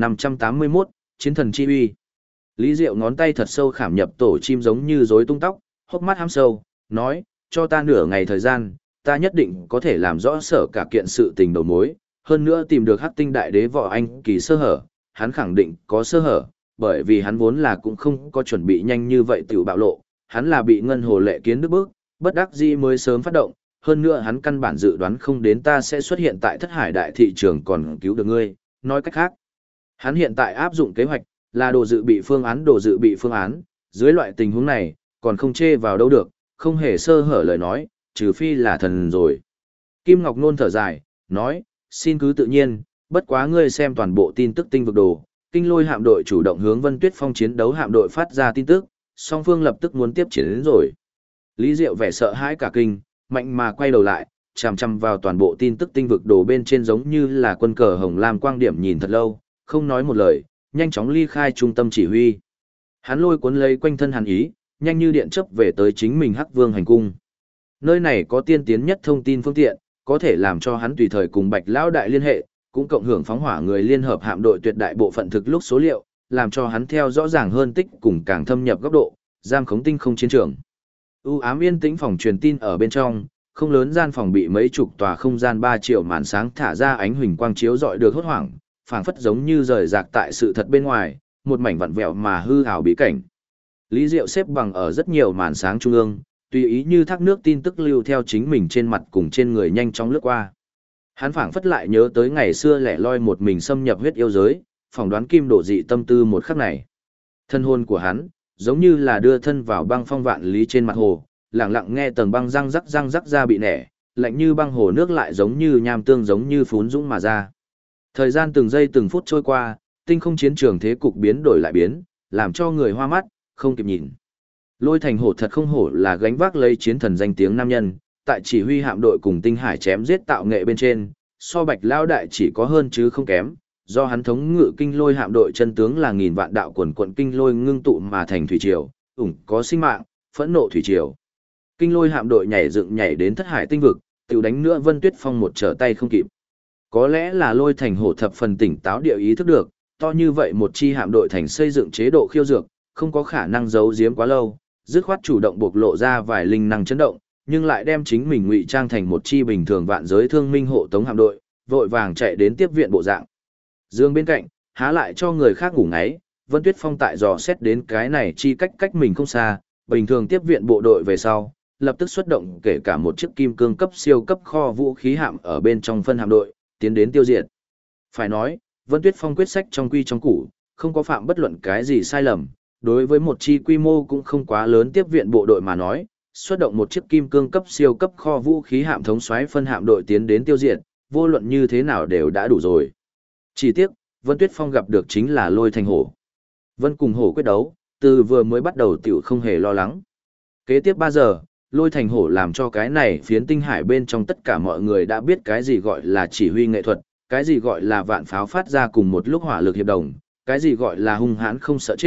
Speaker 1: 2581, Chiến thần chi uy. Lý Diệu ngón tay thật sâu khảm nhập tổ chim giống như rối tung tóc, hốc mắt hăm sâu, nói, cho ta nửa ngày thời gian, ta nhất định có thể làm rõ sở cả kiện sự tình đầu mối, hơn nữa tìm được Hắc Tinh đại đế Võ Anh Kỳ sơ hở, hắn khẳng định có sơ hở, bởi vì hắn vốn là cũng không có chuẩn bị nhanh như vậy tiểu bạo lộ, hắn là bị Ngân Hồ Lệ Kiến nước bước, bất đắc dĩ mới sớm phát động, hơn nữa hắn căn bản dự đoán không đến ta sẽ xuất hiện tại Thất Hải đại thị trường còn cứu được ngươi, nói cách khác, hắn hiện tại áp dụng kế hoạch là đồ dự bị phương án, dưới loại tình huống này, còn không chê vào đâu được, không hề sơ hở lời nói, trừ phi là thần rồi. Kim Ngọc Nôn thở dài, nói, xin cứ tự nhiên, bất quá ngươi xem toàn bộ tin tức tinh vực đồ, Kinh Lôi hạm đội chủ động hướng Vân Tuyết Phong chiến đấu hạm đội phát ra tin tức, song phương lập tức muốn tiếp chiến đến rồi. Lý Diệu vẻ sợ hãi cả kinh, mạnh mà quay đầu lại, chằm chằm vào toàn bộ tin tức tinh vực đồ bên trên giống như là quân cờ hồng lam quang điểm nhìn thật lâu, không nói một lời, nhanh chóng ly khai trung tâm chỉ huy. Hắn lôi cuốn lấy quanh thân Hàn Ý, nhanh như điện chớp về tới chính mình Hắc Vương hành cung. Nơi này có tiên tiến nhất thông tin phương tiện, có thể làm cho hắn tùy thời cùng Bạch Lão đại liên hệ, cũng cộng hưởng phóng hỏa người liên hợp hạm đội tuyệt đại bộ phận thực lúc số liệu, làm cho hắn theo rõ ràng hơn tích cùng càng thâm nhập góc độ, giam khống tinh không chiến trường. U ám yên tĩnh phòng truyền tin ở bên trong, không lớn gian phòng bị mấy chục tòa không gian 3 triệu màn sáng thả ra ánh huỳnh quang chiếu rọi được hốt hoảng, phảng phất giống như rời rạc tại sự thật bên ngoài, một mảnh vặn vẹo mà hư ảo bí cảnh. Lý Diệu xếp bằng ở rất nhiều màn sáng trung ương, tùy ý như thác nước tin tức lưu theo chính mình trên mặt cùng trên người nhanh chóng lướt qua. Hắn phảng phất lại nhớ tới ngày xưa lẻ loi một mình xâm nhập huyết yêu giới, phỏng đoán kim đổ dị tâm tư một khắc này. Thân hồn của hắn, giống như là đưa thân vào băng phong vạn lý trên mặt hồ, lặng lặng nghe tầng băng răng rắc ra bị nẻ, lạnh như băng hồ nước lại giống như nham tương giống như phún dũng mà ra. Thời gian từng giây từng phút trôi qua, tinh không chiến trường thế cục biến đổi lại biến, làm cho người hoa mắt, không kịp nhìn. Lôi Thành Hổ thật không hổ là gánh vác lấy chiến thần danh tiếng nam nhân, tại chỉ huy hạm đội cùng tinh hải chém giết tạo nghệ bên trên, so Bạch Lão đại chỉ có hơn chứ không kém, do hắn thống ngự kinh lôi hạm đội chân tướng là nghìn vạn đạo quần quận kinh lôi ngưng tụ mà thành thủy triều, có sinh mạng, phẫn nộ thủy triều. Kinh lôi hạm đội nhảy dựng nhảy đến Thất Hải tinh vực, tiểu đánh nữa Vân Tuyết Phong một trở tay không kịp. Có lẽ là Lôi Thành Hổ thập phần tỉnh táo địa ý thức được, to như vậy một chi hạm đội thành xây dựng chế độ khiêu dược, không có khả năng giấu giếm quá lâu, dứt khoát chủ động bộc lộ ra vài linh năng chấn động, nhưng lại đem chính mình ngụy trang thành một chi bình thường vạn giới thương minh hộ tống hạm đội, vội vàng chạy đến tiếp viện bộ dạng. Dương bên cạnh, há lại cho người khác ngủ ngáy, Vân Tuyết Phong tại dò xét đến cái này chi cách mình không xa, bình thường tiếp viện bộ đội về sau, lập tức xuất động kể cả một chiếc kim cương cấp siêu cấp kho vũ khí hạm ở bên trong phân hạm đội, tiến đến tiêu diệt. Phải nói, Vân Tuyết Phong quyết sách trong quy trong củ, không có phạm bất luận cái gì sai lầm, đối với một chi quy mô cũng không quá lớn tiếp viện bộ đội mà nói, xuất động một chiếc kim cương cấp siêu cấp kho vũ khí hạm thống soái phân hạm đội tiến đến tiêu diệt, vô luận như thế nào đều đã đủ rồi. Chỉ tiếc, Vân Tuyết Phong gặp được chính là Lôi Thành Hổ. Vân cùng Hổ quyết đấu, từ vừa mới bắt đầu tiểu không hề lo lắng. Kế tiếp 3 giờ, Lôi Thành Hổ làm cho cái này phiến tinh hải bên trong tất cả mọi người đã biết cái gì gọi là chỉ huy nghệ thuật, cái gì gọi là vạn pháo phát ra cùng một lúc hỏa lực hiệp đồng, cái gì gọi là hung hãn không sợ chết,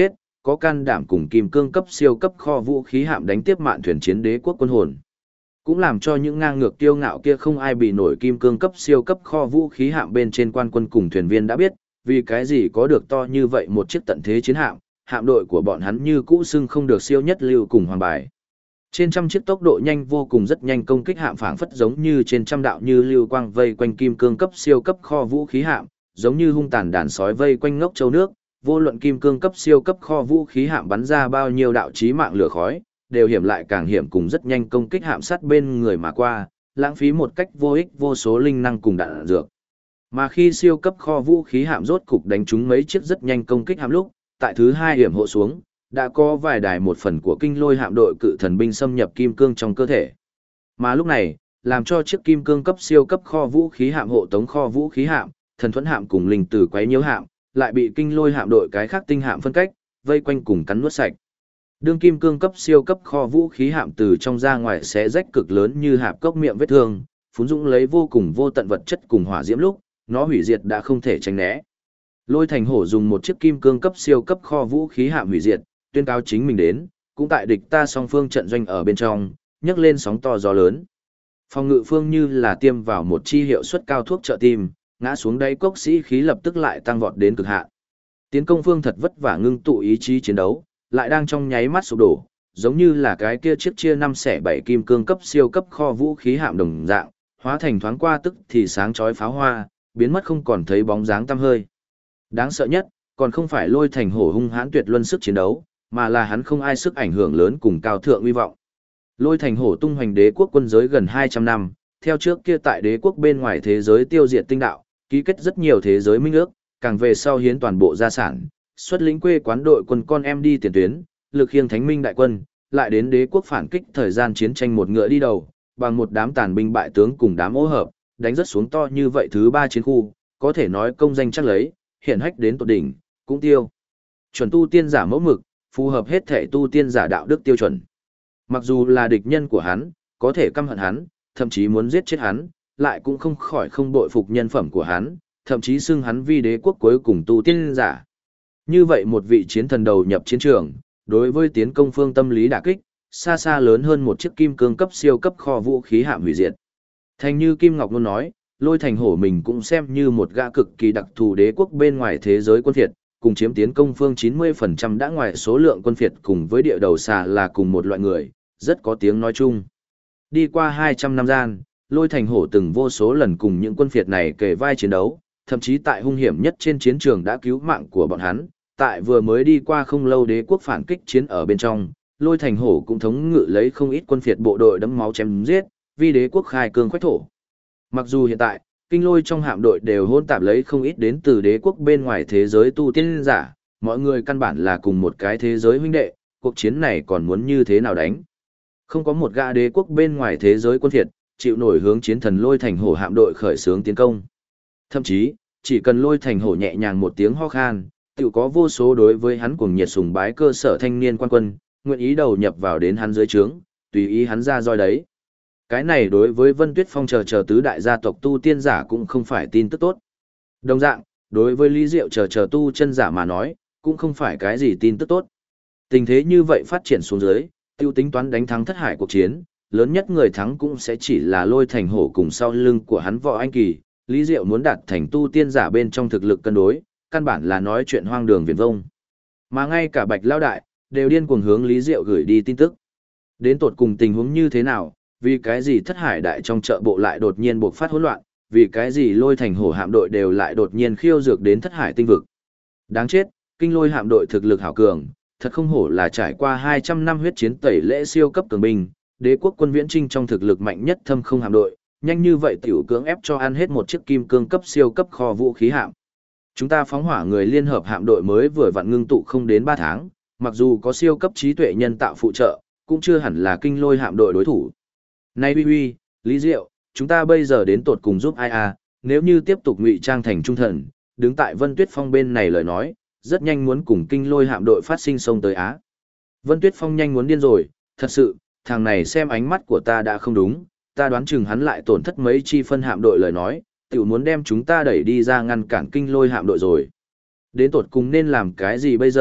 Speaker 1: có can đảm cùng kim cương cấp siêu cấp kho vũ khí hạm đánh tiếp mạn thuyền chiến đế quốc quân hồn. Cũng làm cho những ngang ngược kiêu ngạo kia không ai bị nổi kim cương cấp siêu cấp kho vũ khí hạm bên trên quan quân cùng thuyền viên đã biết, vì cái gì có được to như vậy một chiếc tận thế chiến hạm, hạm đội của bọn hắn như cũ xưng không được siêu nhất lưu cùng hoàng bài. Trên trăm chiếc tốc độ nhanh vô cùng rất nhanh công kích hạm phảng phất giống như trên trăm đạo như lưu quang vây quanh kim cương cấp siêu cấp kho vũ khí hạm, giống như hung tàn đàn sói vây quanh ngốc châu nước, vô luận kim cương cấp siêu cấp kho vũ khí hạm bắn ra bao nhiêu đạo chí mạng lửa khói, đều hiểm lại càng hiểm cùng rất nhanh công kích hạm sát bên người mà qua, lãng phí một cách vô ích vô số linh năng cùng đạn dược. Mà khi siêu cấp kho vũ khí hạm rốt cục đánh trúng mấy chiếc rất nhanh công kích hạm lúc, tại thứ hai hiểm hộ xuống, đã có vài đài một phần của kinh lôi hạm đội cự thần binh xâm nhập kim cương trong cơ thể. Mà lúc này, làm cho chiếc kim cương cấp siêu cấp kho vũ khí hạm hộ tống kho vũ khí hạm, thần thuẫn hạm cùng linh tử quấy nhiễu hạm, lại bị kinh lôi hạm đội cái khác tinh hạm phân cách, vây quanh cùng cắn nuốt sạch. Đương kim cương cấp siêu cấp kho vũ khí hạm từ trong ra ngoài xé rách cực lớn như hạp cốc miệng vết thương, phún dũng lấy vô cùng vô tận vật chất cùng hỏa diễm lúc, nó hủy diệt đã không thể tránh né. Lôi Thành Hổ dùng một chiếc kim cương cấp siêu cấp kho vũ khí hạm hủy diệt, tuyên cáo chính mình đến, cũng tại địch ta song phương trận doanh ở bên trong, nhấc lên sóng to gió lớn. Phòng ngự phương như là tiêm vào một chi hiệu suất cao thuốc trợ tim, ngã xuống đáy cốc sĩ khí lập tức lại tăng vọt đến cực hạn. Tiến công phương thật vất vả ngưng tụ ý chí chiến đấu, lại đang trong nháy mắt sụp đổ, giống như là cái kia chiếc chia 5/7 kim cương cấp siêu cấp kho vũ khí hạm đồng dạng, hóa thành thoáng qua tức thì sáng chói pháo hoa, biến mất không còn thấy bóng dáng tăm hơi. Đáng sợ nhất, còn không phải Lôi Thành Hổ hung hãn tuyệt luân sức chiến đấu, mà là hắn không ai sức ảnh hưởng lớn cùng cao thượng uy vọng. Lôi Thành Hổ tung hoành đế quốc quân giới gần 200 năm, theo trước kia tại đế quốc bên ngoài thế giới tiêu diệt tinh đạo, ký kết rất nhiều thế giới minh ước, càng về sau hiến toàn bộ gia sản, xuất lĩnh quê quán đội quân con em đi tiền tuyến, lực khiêng thánh minh đại quân, lại đến đế quốc phản kích thời gian chiến tranh một ngựa đi đầu, bằng một đám tàn binh bại tướng cùng đám ô hợp, đánh rất xuống to như vậy thứ 3 chiến khu, có thể nói công danh chắc lấy, hiển hách đến tột đỉnh, cũng tiêu. Chuẩn tu tiên giả mẫu mực, phù hợp hết thể tu tiên giả đạo đức tiêu chuẩn. Mặc dù là địch nhân của hắn, có thể căm hận hắn, thậm chí muốn giết chết hắn, lại cũng không khỏi không bội phục nhân phẩm của hắn, thậm chí xưng hắn vi đế quốc cuối cùng tu tiên giả. Như vậy một vị chiến thần đầu nhập chiến trường, đối với tiến công phương tâm lý đả kích, xa xa lớn hơn một chiếc kim cương cấp siêu cấp kho vũ khí hạm hủy diệt. Thành như Kim Ngọc luôn nói, Lôi Thành Hổ mình cũng xem như một gã cực kỳ đặc thù đế quốc bên ngoài thế giới quân phiệt, cùng chiếm tiến công phương 90% đã ngoài số lượng quân phiệt cùng với địa đầu xà là cùng một loại người, rất có tiếng nói chung. Đi qua 200 năm gian, Lôi Thành Hổ từng vô số lần cùng những quân phiệt này kề vai chiến đấu, thậm chí tại hung hiểm nhất trên chiến trường đã cứu mạng của bọn hắn, tại vừa mới đi qua không lâu đế quốc phản kích chiến ở bên trong, Lôi Thành Hổ cũng thống ngự lấy không ít quân phiệt bộ đội đẫm máu chém giết, vì đế quốc khai cương khoách thổ. Mặc dù hiện tại, kinh lôi trong hạm đội đều hôn tạp lấy không ít đến từ đế quốc bên ngoài thế giới tu tiên giả, mọi người căn bản là cùng một cái thế giới huynh đệ, cuộc chiến này còn muốn như thế nào đánh. Không có một gã đế quốc bên ngoài thế giới quân phiệt, chịu nổi hướng chiến thần Lôi Thành Hổ hạm đội khởi xướng tiến công. Thậm chí, chỉ cần Lôi Thành Hổ nhẹ nhàng một tiếng ho khan, tự có vô số đối với hắn cuồng nhiệt sùng bái cơ sở thanh niên quan quân, nguyện ý đầu nhập vào đến hắn dưới trướng, tùy ý hắn ra roi đấy. Cái này đối với Vân Tuyết Phong chờ tứ đại gia tộc tu tiên giả cũng không phải tin tức tốt. Đồng dạng, đối với Lý Diệu chờ tu chân giả mà nói, cũng không phải cái gì tin tức tốt. Tình thế như vậy phát triển xuống dưới, tiêu tính toán đánh thắng thất hải cuộc chiến, lớn nhất người thắng cũng sẽ chỉ là Lôi Thành Hổ cùng sau lưng của hắn Võ Anh Kỳ. Lý Diệu muốn đạt thành tu tiên giả bên trong thực lực cân đối, căn bản là nói chuyện hoang đường viển vông. Mà ngay cả Bạch Lao Đại, đều điên cuồng hướng Lý Diệu gửi đi tin tức. Đến tột cùng tình huống như thế nào, vì cái gì thất hải đại trong chợ bộ lại đột nhiên buộc phát hỗn loạn, vì cái gì Lôi Thành Hổ hạm đội đều lại đột nhiên khiêu dược đến thất hải tinh vực. Đáng chết, kinh lôi hạm đội thực lực hảo cường, thật không hổ là trải qua 200 năm huyết chiến tẩy lễ siêu cấp cường binh, đế quốc quân viễn trinh trong thực lực mạnh nhất thâm không hạm đội, nhanh như vậy tiểu cưỡng ép cho ăn hết một chiếc kim cương cấp siêu cấp kho vũ khí hạm. Chúng ta phóng hỏa người liên hợp hạm đội mới vừa vặn ngưng tụ không đến 3 tháng, mặc dù có siêu cấp trí tuệ nhân tạo phụ trợ, cũng chưa hẳn là kinh lôi hạm đội đối thủ. Này Huy, Lý Diệu, chúng ta bây giờ đến tột cùng giúp ai à, nếu như tiếp tục ngụy trang thành trung thần, đứng tại Vân Tuyết Phong bên này lời nói, rất nhanh muốn cùng kinh lôi hạm đội phát sinh xông tới Á. Vân Tuyết Phong nhanh muốn điên rồi, thật sự, thằng này xem ánh mắt của ta đã không đúng, ta đoán chừng hắn lại tổn thất mấy chi phân hạm đội lời nói, tiểu muốn đem chúng ta đẩy đi ra ngăn cản kinh lôi hạm đội rồi. Đến tột cùng nên làm cái gì bây giờ,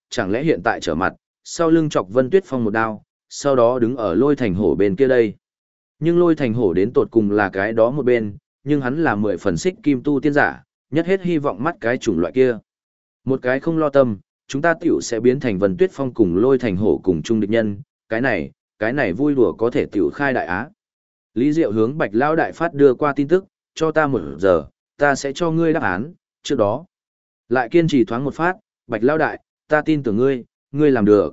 Speaker 1: chẳng lẽ hiện tại trở mặt, sau lưng chọc Vân Tuyết Phong một đao, sau đó đứng ở Lôi Thành Hổ bên kia đây. Nhưng Lôi Thành Hổ đến tột cùng là cái đó một bên, nhưng hắn là 10 phần xích kim tu tiên giả, nhất hết hy vọng mắt cái chủng loại kia. Một cái không lo tâm, chúng ta tiểu sẽ biến thành Vân Tuyết Phong cùng Lôi Thành Hổ cùng chung địch nhân, cái này vui đùa có thể tiểu khai đại á. Lý Diệu hướng Bạch Lão Đại phát đưa qua tin tức, cho ta 1 giờ, ta sẽ cho ngươi đáp án, trước đó. Lại kiên trì thoáng một phát, Bạch Lão Đại, ta tin tưởng ngươi, ngươi làm được.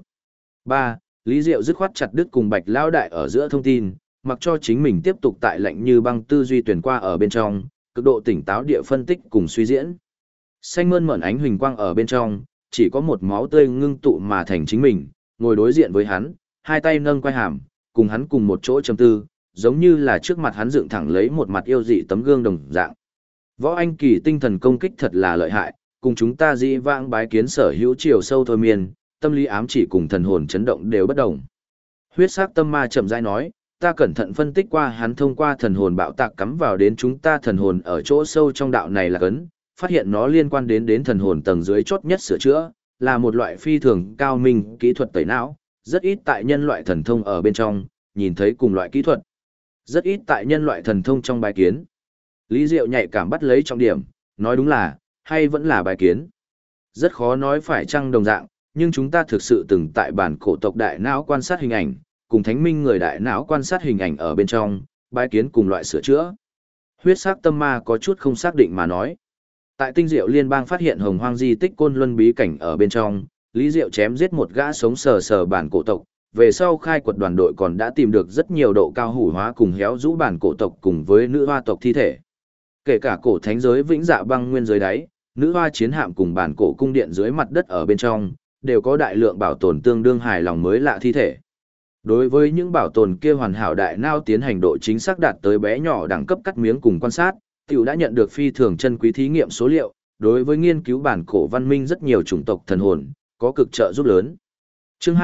Speaker 1: 3. Lý Diệu dứt khoát chặt đứt cùng Bạch Lão Đại ở giữa thông tin, mặc cho chính mình tiếp tục tại lạnh như băng tư duy tuyển qua ở bên trong, cực độ tỉnh táo địa phân tích cùng suy diễn. Xanh mơn mởn ánh huỳnh quang ở bên trong, chỉ có một máu tươi ngưng tụ mà thành chính mình, ngồi đối diện với hắn, hai tay nâng quai hàm, cùng hắn cùng một chỗ trầm tư, giống như là trước mặt hắn dựng thẳng lấy một mặt yêu dị tấm gương đồng dạng. Võ Anh Kỳ tinh thần công kích thật là lợi hại, cùng chúng ta dĩ vãng bái kiến sở hữu chiều sâu thôi miên, tâm lý ám chỉ cùng thần hồn chấn động đều bất đồng. Huyết sắc tâm ma chậm rãi nói, ta cẩn thận phân tích qua hắn thông qua thần hồn bạo tạc cắm vào đến chúng ta thần hồn ở chỗ sâu trong đạo này là cấn, phát hiện nó liên quan đến thần hồn tầng dưới chốt nhất sửa chữa, là một loại phi thường cao minh kỹ thuật tẩy não, rất ít tại nhân loại thần thông ở bên trong, nhìn thấy cùng loại kỹ thuật. Rất ít tại nhân loại thần thông trong bài kiến. Lý Diệu nhạy cảm bắt lấy trọng điểm, nói đúng là, hay vẫn là bài kiến. Rất khó nói phải chăng đồng dạng, nhưng chúng ta thực sự từng tại bản cổ tộc đại não quan sát hình ảnh, cùng thánh minh người đại não quan sát hình ảnh ở bên trong, bài kiến cùng loại sửa chữa. Huyết sắc tâm ma có chút không xác định mà nói. Tại Tinh Diệu Liên bang phát hiện hồng hoang di tích côn luân bí cảnh ở bên trong, Lý Diệu chém giết một gã sống sờ sờ bản cổ tộc, về sau khai quật đoàn đội còn đã tìm được rất nhiều độ cao hủ hóa cùng héo rũ bản cổ tộc cùng với nữ hoa tộc thi thể. Kể cả cổ thánh giới vĩnh dạ băng nguyên dưới đáy, nữ hoa chiến hạm cùng bản cổ cung điện dưới mặt đất ở bên trong, đều có đại lượng bảo tồn tương đương hài lòng mới lạ thi thể. Đối với những bảo tồn kia hoàn hảo đại não tiến hành độ chính xác đạt tới bé nhỏ đẳng cấp cắt miếng cùng quan sát, tiểu đã nhận được phi thường chân quý thí nghiệm số liệu, đối với nghiên cứu bản cổ văn minh rất nhiều chủng tộc thần hồn, có cực trợ giúp lớn. Chương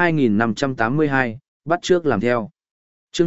Speaker 1: 2582, bắt trước làm theo. Chương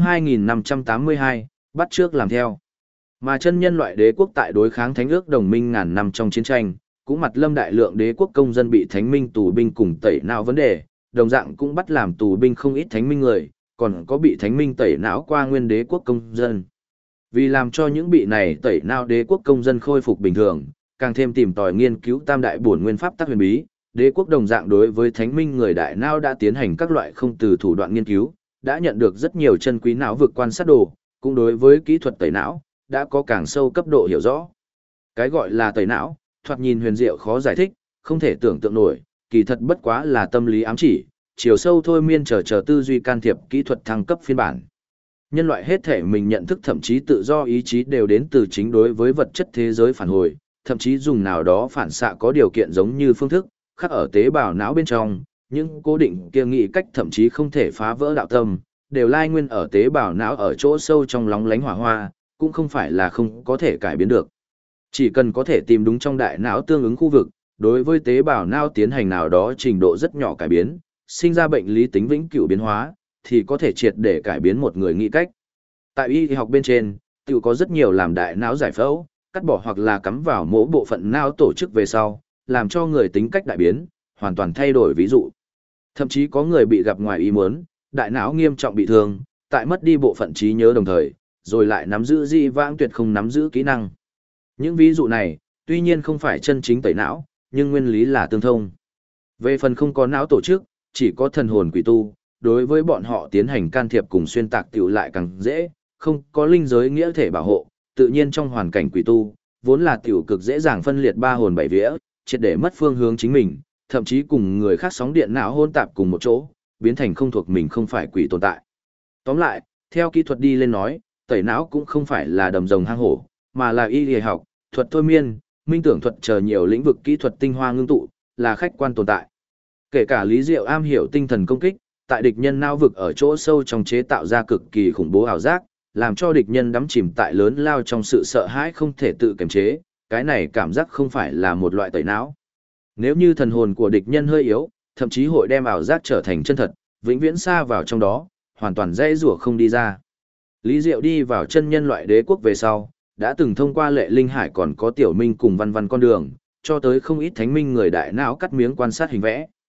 Speaker 1: 2582, bắt trước làm theo. Mà chân nhân loại đế quốc tại đối kháng thánh ước đồng minh ngàn năm trong chiến tranh, cũng mặt lâm đại lượng đế quốc công dân bị thánh minh tù binh cùng tẩy não vấn đề, đồng dạng cũng bắt làm tù binh không ít thánh minh người, còn có bị thánh minh tẩy não qua nguyên đế quốc công dân. Vì làm cho những bị này tẩy não đế quốc công dân khôi phục bình thường, càng thêm tìm tòi nghiên cứu tam đại bổn nguyên pháp tắc huyền bí, đế quốc đồng dạng đối với thánh minh người đại não đã tiến hành các loại không từ thủ đoạn nghiên cứu, đã nhận được rất nhiều chân quý não vực quan sát đồ, cũng đối với kỹ thuật tẩy não, đã có càng sâu cấp độ hiểu rõ. Cái gọi là tẩy não, thoạt nhìn huyền diệu khó giải thích, không thể tưởng tượng nổi, kỳ thật bất quá là tâm lý ám chỉ, chiều sâu thôi miên chờ tư duy can thiệp kỹ thuật thăng cấp phiên bản. Nhân loại hết thể mình nhận thức thậm chí tự do ý chí đều đến từ chính đối với vật chất thế giới phản hồi, thậm chí dùng nào đó phản xạ có điều kiện giống như phương thức, khắc ở tế bào não bên trong, những cố định kia nghĩ cách thậm chí không thể phá vỡ đạo tâm, đều lai nguyên ở tế bào não ở chỗ sâu trong lóng lánh hỏa hoa, cũng không phải là không có thể cải biến được. Chỉ cần có thể tìm đúng trong đại não tương ứng khu vực, đối với tế bào não tiến hành nào đó trình độ rất nhỏ cải biến, sinh ra bệnh lý tính vĩnh cửu biến hóa, thì có thể triệt để cải biến một người nghĩ cách. Tại y học bên trên, tự có rất nhiều làm đại não giải phẫu, cắt bỏ hoặc là cắm vào mỗi bộ phận não tổ chức về sau, làm cho người tính cách đại biến, hoàn toàn thay đổi ví dụ. Thậm chí có người bị gặp ngoài ý muốn, đại não nghiêm trọng bị thương, tại mất đi bộ phận trí nhớ đồng thời, rồi lại nắm giữ di vãng tuyệt không nắm giữ kỹ năng. Những ví dụ này, tuy nhiên không phải chân chính tẩy não, nhưng nguyên lý là tương thông. Về phần không có não tổ chức, chỉ có thần hồn quỷ tu, đối với bọn họ tiến hành can thiệp cùng xuyên tạc tiểu lại càng dễ, không có linh giới nghĩa thể bảo hộ, tự nhiên trong hoàn cảnh quỷ tu, vốn là tiểu cực dễ dàng phân liệt ba hồn bảy vía, triệt để mất phương hướng chính mình, thậm chí cùng người khác sóng điện não hôn tạp cùng một chỗ, biến thành không thuộc mình không phải quỷ tồn tại. Tóm lại, theo kỹ thuật đi lên nói, tẩy não cũng không phải là đầm rồng hang hổ, mà là y y học, thuật thôi miên, minh tưởng thuật chờ nhiều lĩnh vực kỹ thuật tinh hoa ngưng tụ, là khách quan tồn tại. Kể cả Lý Diệu am hiểu tinh thần công kích, tại địch nhân não vực ở chỗ sâu trong chế tạo ra cực kỳ khủng bố ảo giác, làm cho địch nhân đắm chìm tại lớn lao trong sự sợ hãi không thể tự kiềm chế, cái này cảm giác không phải là một loại tẩy não. Nếu như thần hồn của địch nhân hơi yếu, thậm chí hội đem ảo giác trở thành chân thật, vĩnh viễn xa vào trong đó, hoàn toàn dễ rủa không đi ra. Lý Diệu đi vào chân nhân loại đế quốc về sau, đã từng thông qua Lệ Linh Hải còn có Tiểu Minh cùng Văn Văn con đường, cho tới không ít thánh minh người đại não cắt miếng quan sát hình vẽ.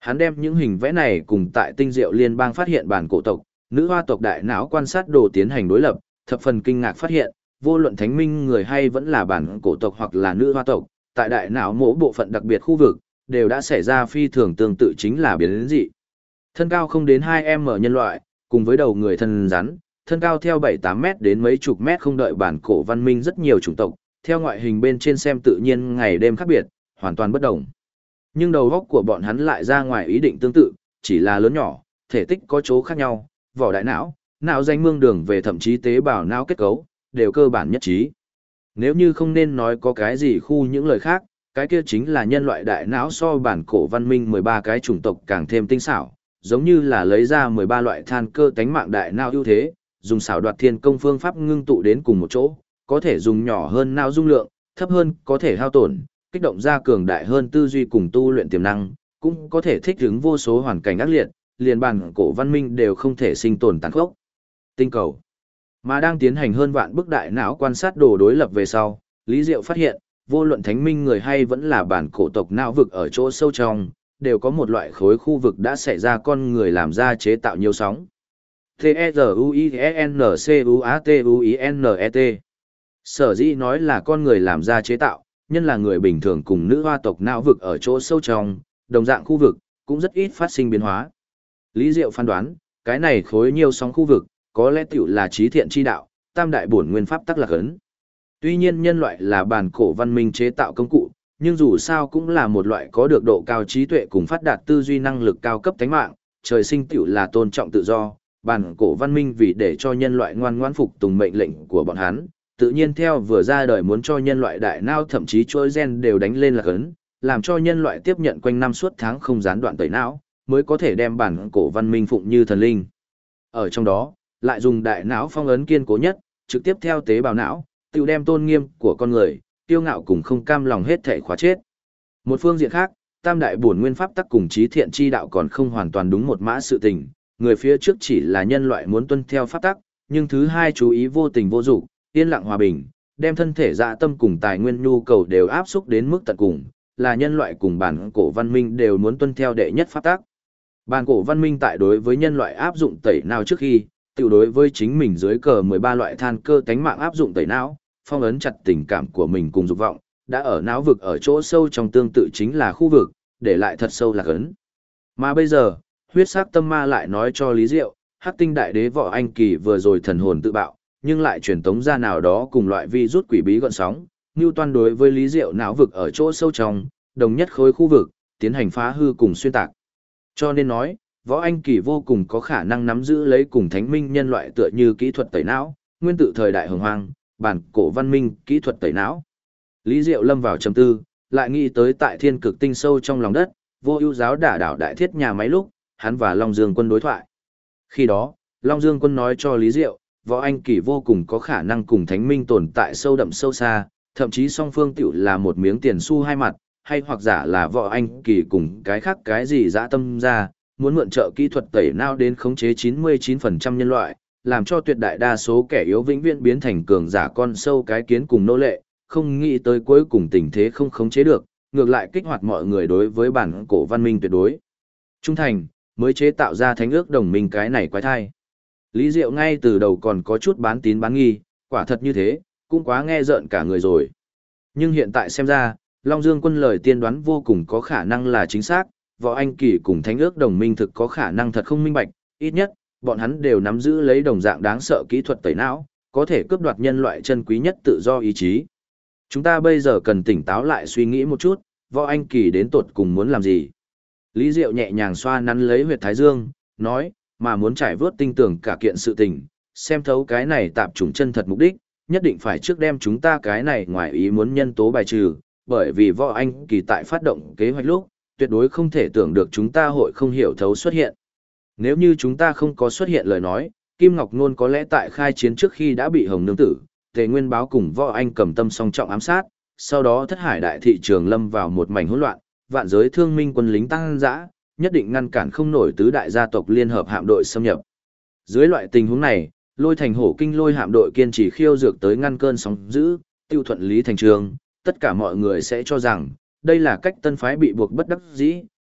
Speaker 1: Hắn đem những hình vẽ này cùng tại Tinh Diệu Liên bang phát hiện bản cổ tộc, nữ hoa tộc đại não quan sát đồ tiến hành đối lập, thập phần kinh ngạc phát hiện, vô luận thánh minh người hay vẫn là bản cổ tộc hoặc là nữ hoa tộc, tại đại não mỗi bộ phận đặc biệt khu vực, đều đã xảy ra phi thường tương tự chính là biến dị. Thân cao không đến 2m nhân loại, cùng với đầu người thân rắn, thân cao theo 7-8 mét đến mấy chục mét không đợi bản cổ văn minh rất nhiều chủng tộc, theo ngoại hình bên trên xem tự nhiên ngày đêm khác biệt, hoàn toàn bất đồng. Nhưng đầu óc của bọn hắn lại ra ngoài ý định tương tự, chỉ là lớn nhỏ, thể tích có chỗ khác nhau, vỏ đại não, não danh mương đường về thậm chí tế bào não kết cấu, đều cơ bản nhất trí. Nếu như không nên nói có cái gì khu những lời khác, cái kia chính là nhân loại đại não so bản cổ văn minh 13 cái chủng tộc càng thêm tinh xảo, giống như là lấy ra 13 loại than cơ tánh mạng đại não ưu thế, dùng xảo đoạt thiên công phương pháp ngưng tụ đến cùng một chỗ, có thể dùng nhỏ hơn não dung lượng, thấp hơn có thể hao tổn, kích động ra cường đại hơn tư duy cùng tu luyện tiềm năng, cũng có thể thích ứng vô số hoàn cảnh ác liệt, liền bản cổ văn minh đều không thể sinh tồn tàn khốc. Tinh cầu mà đang tiến hành hơn vạn bức đại não quan sát đồ đối lập về sau, Lý Diệu phát hiện, vô luận thánh minh người hay vẫn là bản cổ tộc não vực ở chỗ sâu trong, đều có một loại khối khu vực đã xảy ra con người làm ra chế tạo nhiều sóng. T-E-Z-U-I-N-C-U-A-T-U-I-N-E-T. Sở dĩ nói là con người làm ra chế tạo, nhân là người bình thường cùng nữ hoa tộc não vực ở chỗ sâu trong, đồng dạng khu vực, cũng rất ít phát sinh biến hóa. Lý Diệu phán đoán, cái này khối nhiều sóng khu vực, có lẽ tiểu là trí thiện chi đạo, tam đại bổn nguyên pháp tắc lạc ấn. Tuy nhiên nhân loại là bản cổ văn minh chế tạo công cụ, nhưng dù sao cũng là một loại có được độ cao trí tuệ cùng phát đạt tư duy năng lực cao cấp tánh mạng, trời sinh tiểu là tôn trọng tự do, bản cổ văn minh vì để cho nhân loại ngoan ngoãn phục tùng mệnh lệnh của bọn hắn, tự nhiên theo vừa ra đời muốn cho nhân loại đại não thậm chí chuỗi gen đều đánh lên lạc ấn, làm cho nhân loại tiếp nhận quanh năm suốt tháng không gián đoạn tẩy não, mới có thể đem bản cổ văn minh phụng như thần linh. Ở trong đó, lại dùng đại não phong ấn kiên cố nhất, trực tiếp theo tế bào não, tự đem tôn nghiêm của con người, tiêu ngạo cùng không cam lòng hết thể khóa chết. Một phương diện khác, tam đại bổn nguyên pháp tắc cùng trí thiện chi đạo còn không hoàn toàn đúng một mã sự tình, người phía trước chỉ là nhân loại muốn tuân theo pháp tắc, nhưng thứ hai chú ý vô tình vô dụng, yên lặng hòa bình, đem thân thể dạ tâm cùng tài nguyên nhu cầu đều áp xúc đến mức tận cùng, là nhân loại cùng bản cổ văn minh đều muốn tuân theo đệ nhất pháp tắc. Bản cổ văn minh tại đối với nhân loại áp dụng tẩy não trước khi, tự đối với chính mình dưới cờ 13 loại than cơ tánh mạng áp dụng tẩy não, phong ấn chặt tình cảm của mình cùng dục vọng, đã ở não vực ở chỗ sâu trong tương tự chính là khu vực, để lại thật sâu lạc ấn. Mà bây giờ, huyết sắc tâm ma lại nói cho Lý Diệu, Hắc Tinh Đại Đế Võ Anh Kỳ vừa rồi thần hồn tự bạo, nhưng lại truyền tống ra nào đó cùng loại vi rút quỷ bí gợn sóng, Newton đối với Lý Diệu não vực ở chỗ sâu trong, đồng nhất khối khu vực, tiến hành phá hư cùng xuyên tạc. Cho nên nói, Võ Anh Kỳ vô cùng có khả năng nắm giữ lấy cùng thánh minh nhân loại tựa như kỹ thuật tẩy não, nguyên tự thời đại hồng hoang, bản cổ văn minh, kỹ thuật tẩy não. Lý Diệu lâm vào trầm tư, lại nghĩ tới tại thiên cực tinh sâu trong lòng đất, Vô Ưu giáo đả đảo đại thiết nhà máy lúc, hắn và Long Dương Quân đối thoại. Khi đó, Long Dương Quân nói cho Lý Diệu, Võ Anh Kỳ vô cùng có khả năng cùng thánh minh tồn tại sâu đậm sâu xa, thậm chí song phương tiểu là một miếng tiền xu hai mặt, hay hoặc giả là Võ Anh Kỳ cùng cái khác cái gì dã tâm ra, muốn mượn trợ kỹ thuật tẩy não đến khống chế 99% nhân loại, làm cho tuyệt đại đa số kẻ yếu vĩnh viễn biến thành cường giả con sâu cái kiến cùng nô lệ, không nghĩ tới cuối cùng tình thế không khống chế được, ngược lại kích hoạt mọi người đối với bản cổ văn minh tuyệt đối trung thành, mới chế tạo ra thánh ước đồng minh cái này quái thai. Lý Diệu ngay từ đầu còn có chút bán tín bán nghi, quả thật như thế, cũng quá nghe rợn cả người rồi. Nhưng hiện tại xem ra, Long Dương Quân lời tiên đoán vô cùng có khả năng là chính xác, Võ Anh Kỳ cùng thánh ước đồng minh thực có khả năng thật không minh bạch, ít nhất, bọn hắn đều nắm giữ lấy đồng dạng đáng sợ kỹ thuật tẩy não, có thể cướp đoạt nhân loại chân quý nhất tự do ý chí. Chúng ta bây giờ cần tỉnh táo lại suy nghĩ một chút, Võ Anh Kỳ đến tột cùng muốn làm gì. Lý Diệu nhẹ nhàng xoa nắn lấy huyệt thái dương, nói, mà muốn trải vớt tinh tưởng cả kiện sự tình, xem thấu cái này tạp chủng chân thật mục đích, nhất định phải trước đem chúng ta cái này ngoài ý muốn nhân tố bài trừ, bởi vì Võ Anh Kỳ tại phát động kế hoạch lúc, tuyệt đối không thể tưởng được chúng ta hội không hiểu thấu xuất hiện. Nếu như chúng ta không có xuất hiện lời nói, Kim Ngọc Nôn có lẽ tại khai chiến trước khi đã bị Hồng Nương Tử, Tề Nguyên Báo cùng Võ Anh Cầm Tâm song trọng ám sát, sau đó Thất Hải đại thị trường lâm vào một mảnh hỗn loạn, vạn giới thương minh quân lính tăng dã, nhất định ngăn cản không nổi tứ đại gia tộc liên hợp hạm đội xâm nhập. Dưới loại tình huống này, Lôi Thành Hổ Kinh Lôi hạm đội kiên trì khiêu dược tới ngăn cơn sóng dữ, tiêu thuận lý thành trường, tất cả mọi người sẽ cho rằng đây là cách tân phái bị buộc bất đắc dĩ,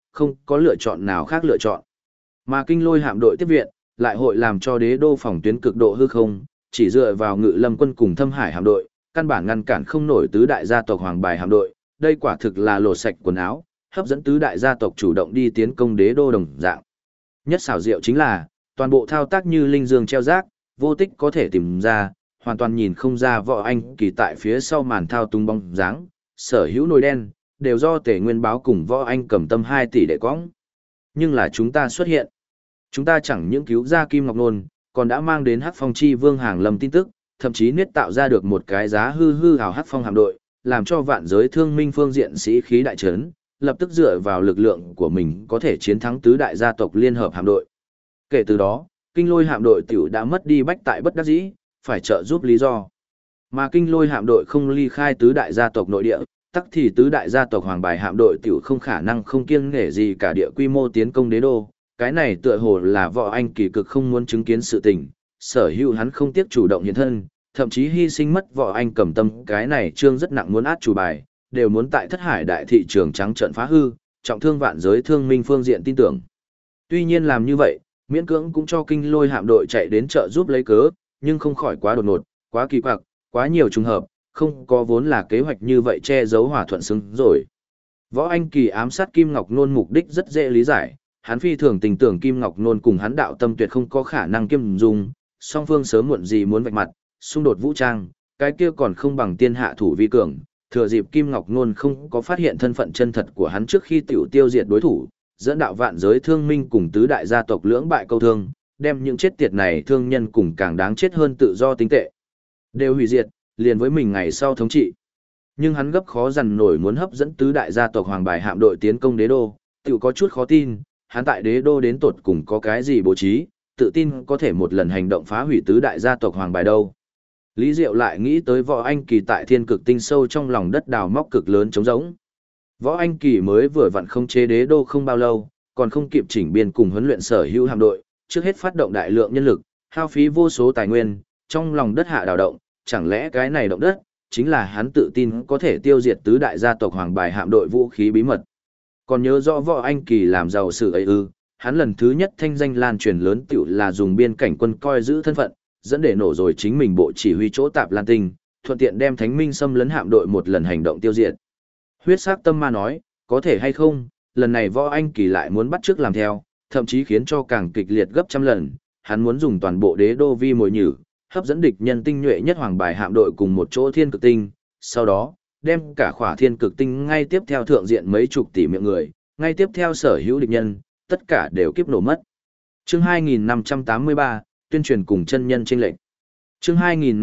Speaker 1: không có lựa chọn nào khác lựa chọn. Mà kinh lôi hạm đội tiếp viện, lại hội làm cho đế đô phòng tuyến cực độ hư không, chỉ dựa vào Ngự Lâm quân cùng Thâm Hải hạm đội, căn bản ngăn cản không nổi tứ đại gia tộc Hoàng Bài hạm đội, đây quả thực là lột sạch quần áo, hấp dẫn tứ đại gia tộc chủ động đi tiến công đế đô đồng dạng. Nhất xảo diệu chính là, toàn bộ thao tác như linh dương treo rác, vô tích có thể tìm ra, hoàn toàn nhìn không ra Võ Anh Kỳ tại phía sau màn thao tung bóng dáng, sở hữu nồi đen, đều do Tề Nguyên báo cùng Võ Anh Cầm Tâm 2 tỷ đệ cõng. Nhưng là chúng ta xuất hiện. Chúng ta chẳng những cứu ra Kim Ngọc Nôn, còn đã mang đến Hắc Phong Chi Vương Hàng Lâm tin tức, thậm chí niết tạo ra được một cái giá hư hào Hắc Phong hạm đội, làm cho vạn giới thương minh phương diện sĩ khí đại trấn, lập tức dựa vào lực lượng của mình có thể chiến thắng tứ đại gia tộc liên hợp hạm đội. Kể từ đó, kinh lôi hạm đội tiểu đã mất đi bách tại bất đắc dĩ, phải trợ giúp lý do. Mà kinh lôi hạm đội không ly khai tứ đại gia tộc nội địa, tắc thì tứ đại gia tộc Hoàng Bài hạm đội tiểu không khả năng không kiêng nể gì cả địa quy mô tiến công đế đô. Cái này tựa hồ là Võ Anh Kỳ cực không muốn chứng kiến sự tình, sở hữu hắn không tiếc chủ động hiện thân, thậm chí hy sinh mất Võ Anh Cầm Tâm, cái này trương rất nặng muốn át chủ bài, đều muốn tại Thất Hải đại thị trường trắng trợn phá hư, trọng thương vạn giới thương minh phương diện tin tưởng. Tuy nhiên làm như vậy, miễn cưỡng cũng cho kinh lôi hạm đội chạy đến trợ giúp lấy cớ, nhưng không khỏi quá đột ngột, quá kỳ quặc, quá nhiều trùng hợp, không có vốn là kế hoạch như vậy che giấu hòa thuận xứng rồi. Võ Anh Kỳ ám sát Kim Ngọc Nôn mục đích rất dễ lý giải, hắn phi thường tình tưởng Kim Ngọc Nôn cùng hắn đạo tâm tuyệt không có khả năng kiêm dung, song phương sớm muộn gì muốn vạch mặt, xung đột vũ trang, cái kia còn không bằng tiên hạ thủ vi cường, thừa dịp Kim Ngọc Nôn không có phát hiện thân phận chân thật của hắn trước khi tiểu tiêu diệt đối thủ, dẫn đạo vạn giới thương minh cùng tứ đại gia tộc lưỡng bại câu thương, đem những chết tiệt này thương nhân cùng càng đáng chết hơn tự do tính tệ đều hủy diệt, liền với mình ngày sau thống trị. Nhưng hắn gấp khó dằn nổi muốn hấp dẫn tứ đại gia tộc Hoàng Bài hạm đội tiến công đế đô, tiểu có chút khó tin, hắn tại đế đô đến tột cùng có cái gì bố trí, tự tin có thể một lần hành động phá hủy tứ đại gia tộc Hoàng Bài đâu. Lý Diệu lại nghĩ tới Võ Anh Kỳ tại thiên cực tinh sâu trong lòng đất đào móc cực lớn trống rỗng. Võ Anh Kỳ mới vừa vặn không chế đế đô không bao lâu, còn không kịp chỉnh biên cùng huấn luyện sở hữu hạm đội, trước hết phát động đại lượng nhân lực, hao phí vô số tài nguyên, trong lòng đất hạ đào động, chẳng lẽ cái này động đất, chính là hắn tự tin có thể tiêu diệt tứ đại gia tộc Hoàng Bài hạm đội vũ khí bí mật. Còn nhớ rõ Võ Anh Kỳ làm giàu sự ấy ư, hắn lần thứ nhất thanh danh lan truyền lớn tiểu là dùng biên cảnh quân coi giữ thân phận, dẫn để nổ rồi chính mình bộ chỉ huy chỗ Tạp Lan Tinh, thuận tiện đem Thánh Minh xâm lấn hạm đội một lần hành động tiêu diệt. Huyết sắc tâm ma nói, có thể hay không, lần này Võ Anh Kỳ lại muốn bắt chước làm theo, thậm chí khiến cho càng kịch liệt gấp trăm lần, hắn muốn dùng toàn bộ đế đô vi mồi nhử, hấp dẫn địch nhân tinh nhuệ nhất Hoàng Bài hạm đội cùng một chỗ thiên cực tinh, sau đó, đem cả khỏa thiên cực tinh ngay tiếp theo thượng diện mấy chục tỷ miệng người, ngay tiếp theo sở hữu địch nhân, tất cả đều kiếp nổ mất. Chương 2583, tuyên truyền cùng chân nhân chênh lệnh. Chương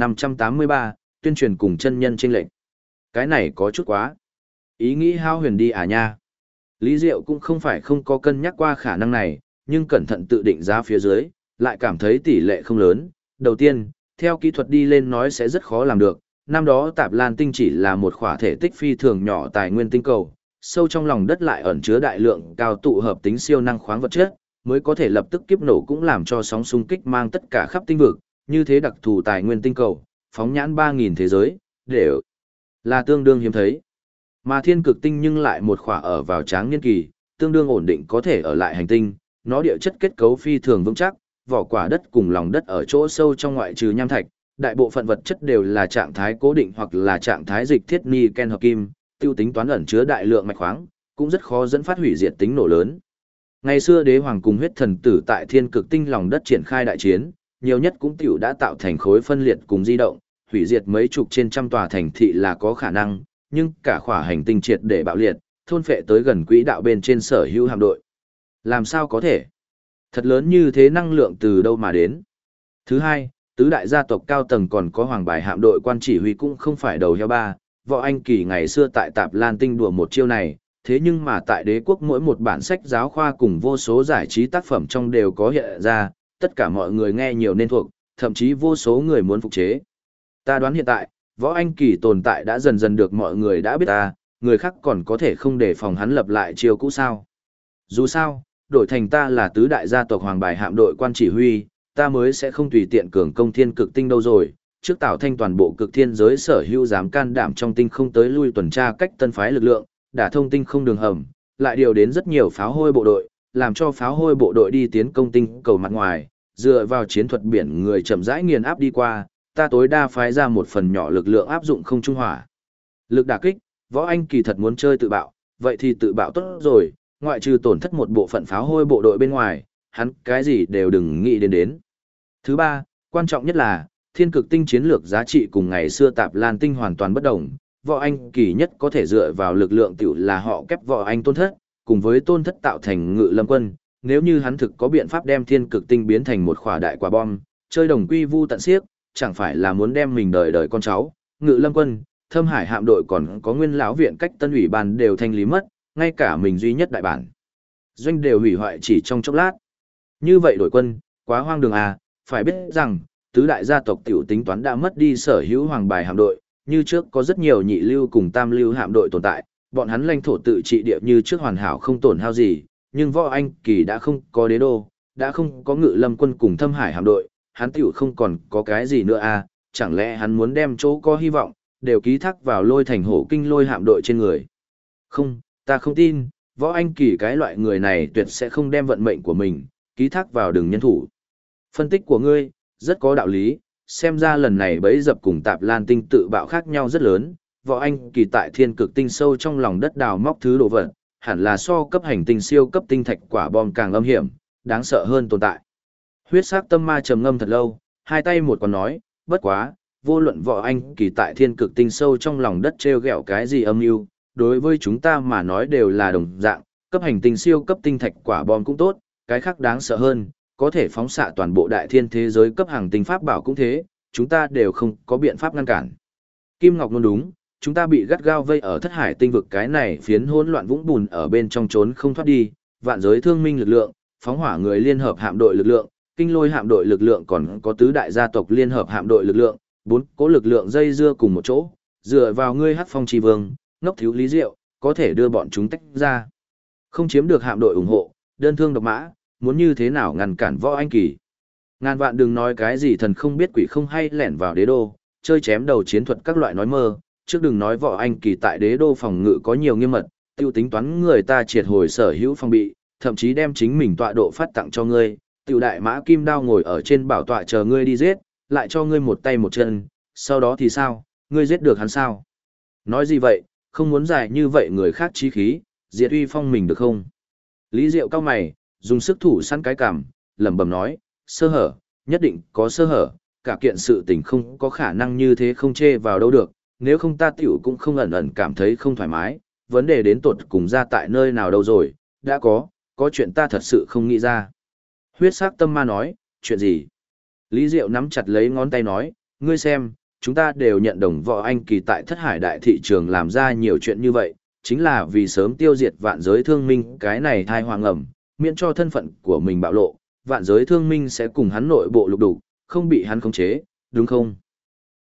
Speaker 1: 2583, tuyên truyền cùng chân nhân chênh lệnh. Cái này có chút quá. Ý nghĩ hao huyền đi à nha. Lý Diệu cũng không phải không có cân nhắc qua khả năng này, nhưng cẩn thận tự định giá phía dưới, lại cảm thấy tỷ lệ không lớn. Đầu tiên, theo kỹ thuật đi lên nói sẽ rất khó làm được. Năm đó Tạp Lan Tinh chỉ là một khỏa thể tích phi thường nhỏ tài nguyên tinh cầu, sâu trong lòng đất lại ẩn chứa đại lượng cao tụ hợp tính siêu năng khoáng vật chất, mới có thể lập tức kiếp nổ cũng làm cho sóng xung kích mang tất cả khắp tinh vực, như thế đặc thù tài nguyên tinh cầu, phóng nhãn 3.000 thế giới, đều là tương đương hiếm thấy. Mà thiên cực tinh nhưng lại một khỏa ở vào tráng niên kỳ, tương đương ổn định có thể ở lại hành tinh, nó địa chất kết cấu phi thường vững chắc, vỏ quả đất cùng lòng đất ở chỗ sâu trong ngoại trừ nham thạch, đại bộ phận vật chất đều là trạng thái cố định hoặc là trạng thái dịch thiết niken hợp kim, tiêu tính toán ẩn chứa đại lượng mạch khoáng, cũng rất khó dẫn phát hủy diệt tính nổ lớn. Ngày xưa đế hoàng cùng huyết thần tử tại thiên cực tinh lòng đất triển khai đại chiến, nhiều nhất cũng tiểu đã tạo thành khối phân liệt cùng di động, hủy diệt mấy chục trên trăm tòa thành thị là có khả năng, nhưng cả khỏa hành tinh triệt để bạo liệt, thôn phệ tới gần quỹ đạo bên trên sở hữu hạm đội. Làm sao có thể? Thật lớn như thế năng lượng từ đâu mà đến? Thứ hai, tứ đại gia tộc cao tầng còn có Hoàng Bài hạm đội quan chỉ huy cũng không phải đầu heo ba, Võ Anh Kỳ ngày xưa tại Tạp Lan Tinh đùa một chiêu này, thế nhưng mà tại đế quốc mỗi một bản sách giáo khoa cùng vô số giải trí tác phẩm trong đều có hiện ra, tất cả mọi người nghe nhiều nên thuộc, thậm chí vô số người muốn phục chế. Ta đoán hiện tại, Võ Anh Kỳ tồn tại đã dần dần được mọi người đã biết ta, người khác còn có thể không đề phòng hắn lập lại chiêu cũ sao. Dù sao, đổi thành ta là tứ đại gia tộc Hoàng Bài hạm đội quan chỉ huy, ta mới sẽ không tùy tiện cường công thiên cực tinh đâu rồi. Trước Tào Thanh toàn bộ cực thiên giới sở hữu dám can đảm trong tinh không tới lui tuần tra cách tân phái lực lượng, đả thông tinh không đường hầm, lại điều đến rất nhiều pháo hôi bộ đội, làm cho pháo hôi bộ đội đi tiến công tinh cầu mặt ngoài, dựa vào chiến thuật biển người chậm rãi nghiền áp đi qua, ta tối đa phái ra một phần nhỏ lực lượng áp dụng không trung hỏa. Lực đả kích, Võ Anh Kỳ thật muốn chơi tự bạo, vậy thì tự bạo tốt rồi, ngoại trừ tổn thất một bộ phận pháo hôi bộ đội bên ngoài, hắn cái gì đều đừng nghĩ đến. Thứ ba, quan trọng nhất là, thiên cực tinh chiến lược giá trị cùng ngày xưa Tạp Lan tinh hoàn toàn bất đồng, Võ Anh Kỳ nhất có thể dựa vào lực lượng tiểu là họ kép Võ Anh tôn thất, cùng với tôn thất tạo thành Ngự Lâm quân, nếu như hắn thực có biện pháp đem thiên cực tinh biến thành một khỏa đại quả bom, chơi đồng quy vu tận xiếc, chẳng phải là muốn đem mình đời đời con cháu, Ngự Lâm quân, Thâm Hải hạm đội còn có Nguyên lão viện cách Tân ủy ban đều thanh lý mất, ngay cả mình duy nhất đại bản doanh đều hủy hoại chỉ trong chốc lát. Như vậy đổi quân, quá hoang đường à, phải biết rằng, tứ đại gia tộc tiểu tính toán đã mất đi sở hữu hoàng bài hạm đội, như trước có rất nhiều nhị lưu cùng tam lưu hạm đội tồn tại, bọn hắn lãnh thổ tự trị địa như trước hoàn hảo không tổn hao gì, nhưng Võ Anh Kỳ đã không có đế đô, đã không có Ngự Lâm quân cùng Thâm Hải hạm đội, hắn tiểu không còn có cái gì nữa à, chẳng lẽ hắn muốn đem chỗ có hy vọng, đều ký thác vào Lôi Thành Hổ Kinh Lôi hạm đội trên người. Không, ta không tin, Võ Anh Kỳ cái loại người này tuyệt sẽ không đem vận mệnh của mình, ký thác vào đường nhân thủ. Phân tích của ngươi, rất có đạo lý, xem ra lần này bấy dập cùng Tạp Lan tinh tự bạo khác nhau rất lớn, Võ Anh Kỳ tại thiên cực tinh sâu trong lòng đất đào móc thứ đồ vật, hẳn là so cấp hành tinh siêu cấp tinh thạch quả bom càng âm hiểm, đáng sợ hơn tồn tại. Huyết sắc tâm ma trầm ngâm thật lâu, hai tay một còn nói, bất quá, vô luận Võ Anh Kỳ tại thiên cực tinh sâu trong lòng đất treo gẹo cái gì âm mưu, đối với chúng ta mà nói đều là đồng dạng, cấp hành tinh siêu cấp tinh thạch quả bom cũng tốt, cái khác đáng sợ hơn, có thể phóng xạ toàn bộ đại thiên thế giới cấp hàng tinh pháp bảo cũng thế, chúng ta đều không có biện pháp ngăn cản. Kim Ngọc luôn đúng, chúng ta bị gắt gao vây ở thất hải tinh vực cái này phiến hỗn loạn vũng bùn ở bên trong trốn không thoát đi, vạn giới thương minh lực lượng, phóng hỏa người liên hợp hạm đội lực lượng, kinh lôi hạm đội lực lượng còn có tứ đại gia tộc liên hợp hạm đội lực lượng, bốn cố lực lượng dây dưa cùng một chỗ, dựa vào ngươi Hắc Phong Chi Vương, ngốc thiếu lý diệu, có thể đưa bọn chúng tách ra. Không chiếm được hạm đội ủng hộ, đơn thương độc mã, muốn như thế nào ngăn cản Võ Anh Kỳ. Ngàn vạn đừng nói cái gì thần không biết quỷ không hay lẻn vào đế đô, chơi chém đầu chiến thuật các loại nói mơ, trước đừng nói Võ Anh Kỳ tại đế đô phòng ngự có nhiều nghiêm mật, tiêu tính toán người ta triệt hồi sở hữu phòng bị, thậm chí đem chính mình tọa độ phát tặng cho ngươi, tiểu đại mã kim đao ngồi ở trên bảo tọa chờ ngươi đi giết, lại cho ngươi một tay một chân, sau đó thì sao, ngươi giết được hắn sao? Nói gì vậy, không muốn giải như vậy người khác chí khí, diệt uy phong mình được không? Lý Diệu cao mày, dùng sức thủ săn cái cằm, lẩm bẩm nói, sơ hở, nhất định có sơ hở, cả kiện sự tình không có khả năng như thế không chê vào đâu được, nếu không ta tiểu cũng không ẩn ẩn cảm thấy không thoải mái, vấn đề đến tột cùng ra tại nơi nào đâu rồi, đã có chuyện ta thật sự không nghĩ ra. Huyết sắc tâm ma nói, chuyện gì? Lý Diệu nắm chặt lấy ngón tay nói, ngươi xem, chúng ta đều nhận đồng Võ Anh Kỳ tại thất hải đại thị trường làm ra nhiều chuyện như vậy, chính là vì sớm tiêu diệt vạn giới thương minh cái này thai hoàng ẩm, miễn cho thân phận của mình bạo lộ, vạn giới thương minh sẽ cùng hắn nội bộ lục đục, không bị hắn khống chế, đúng không?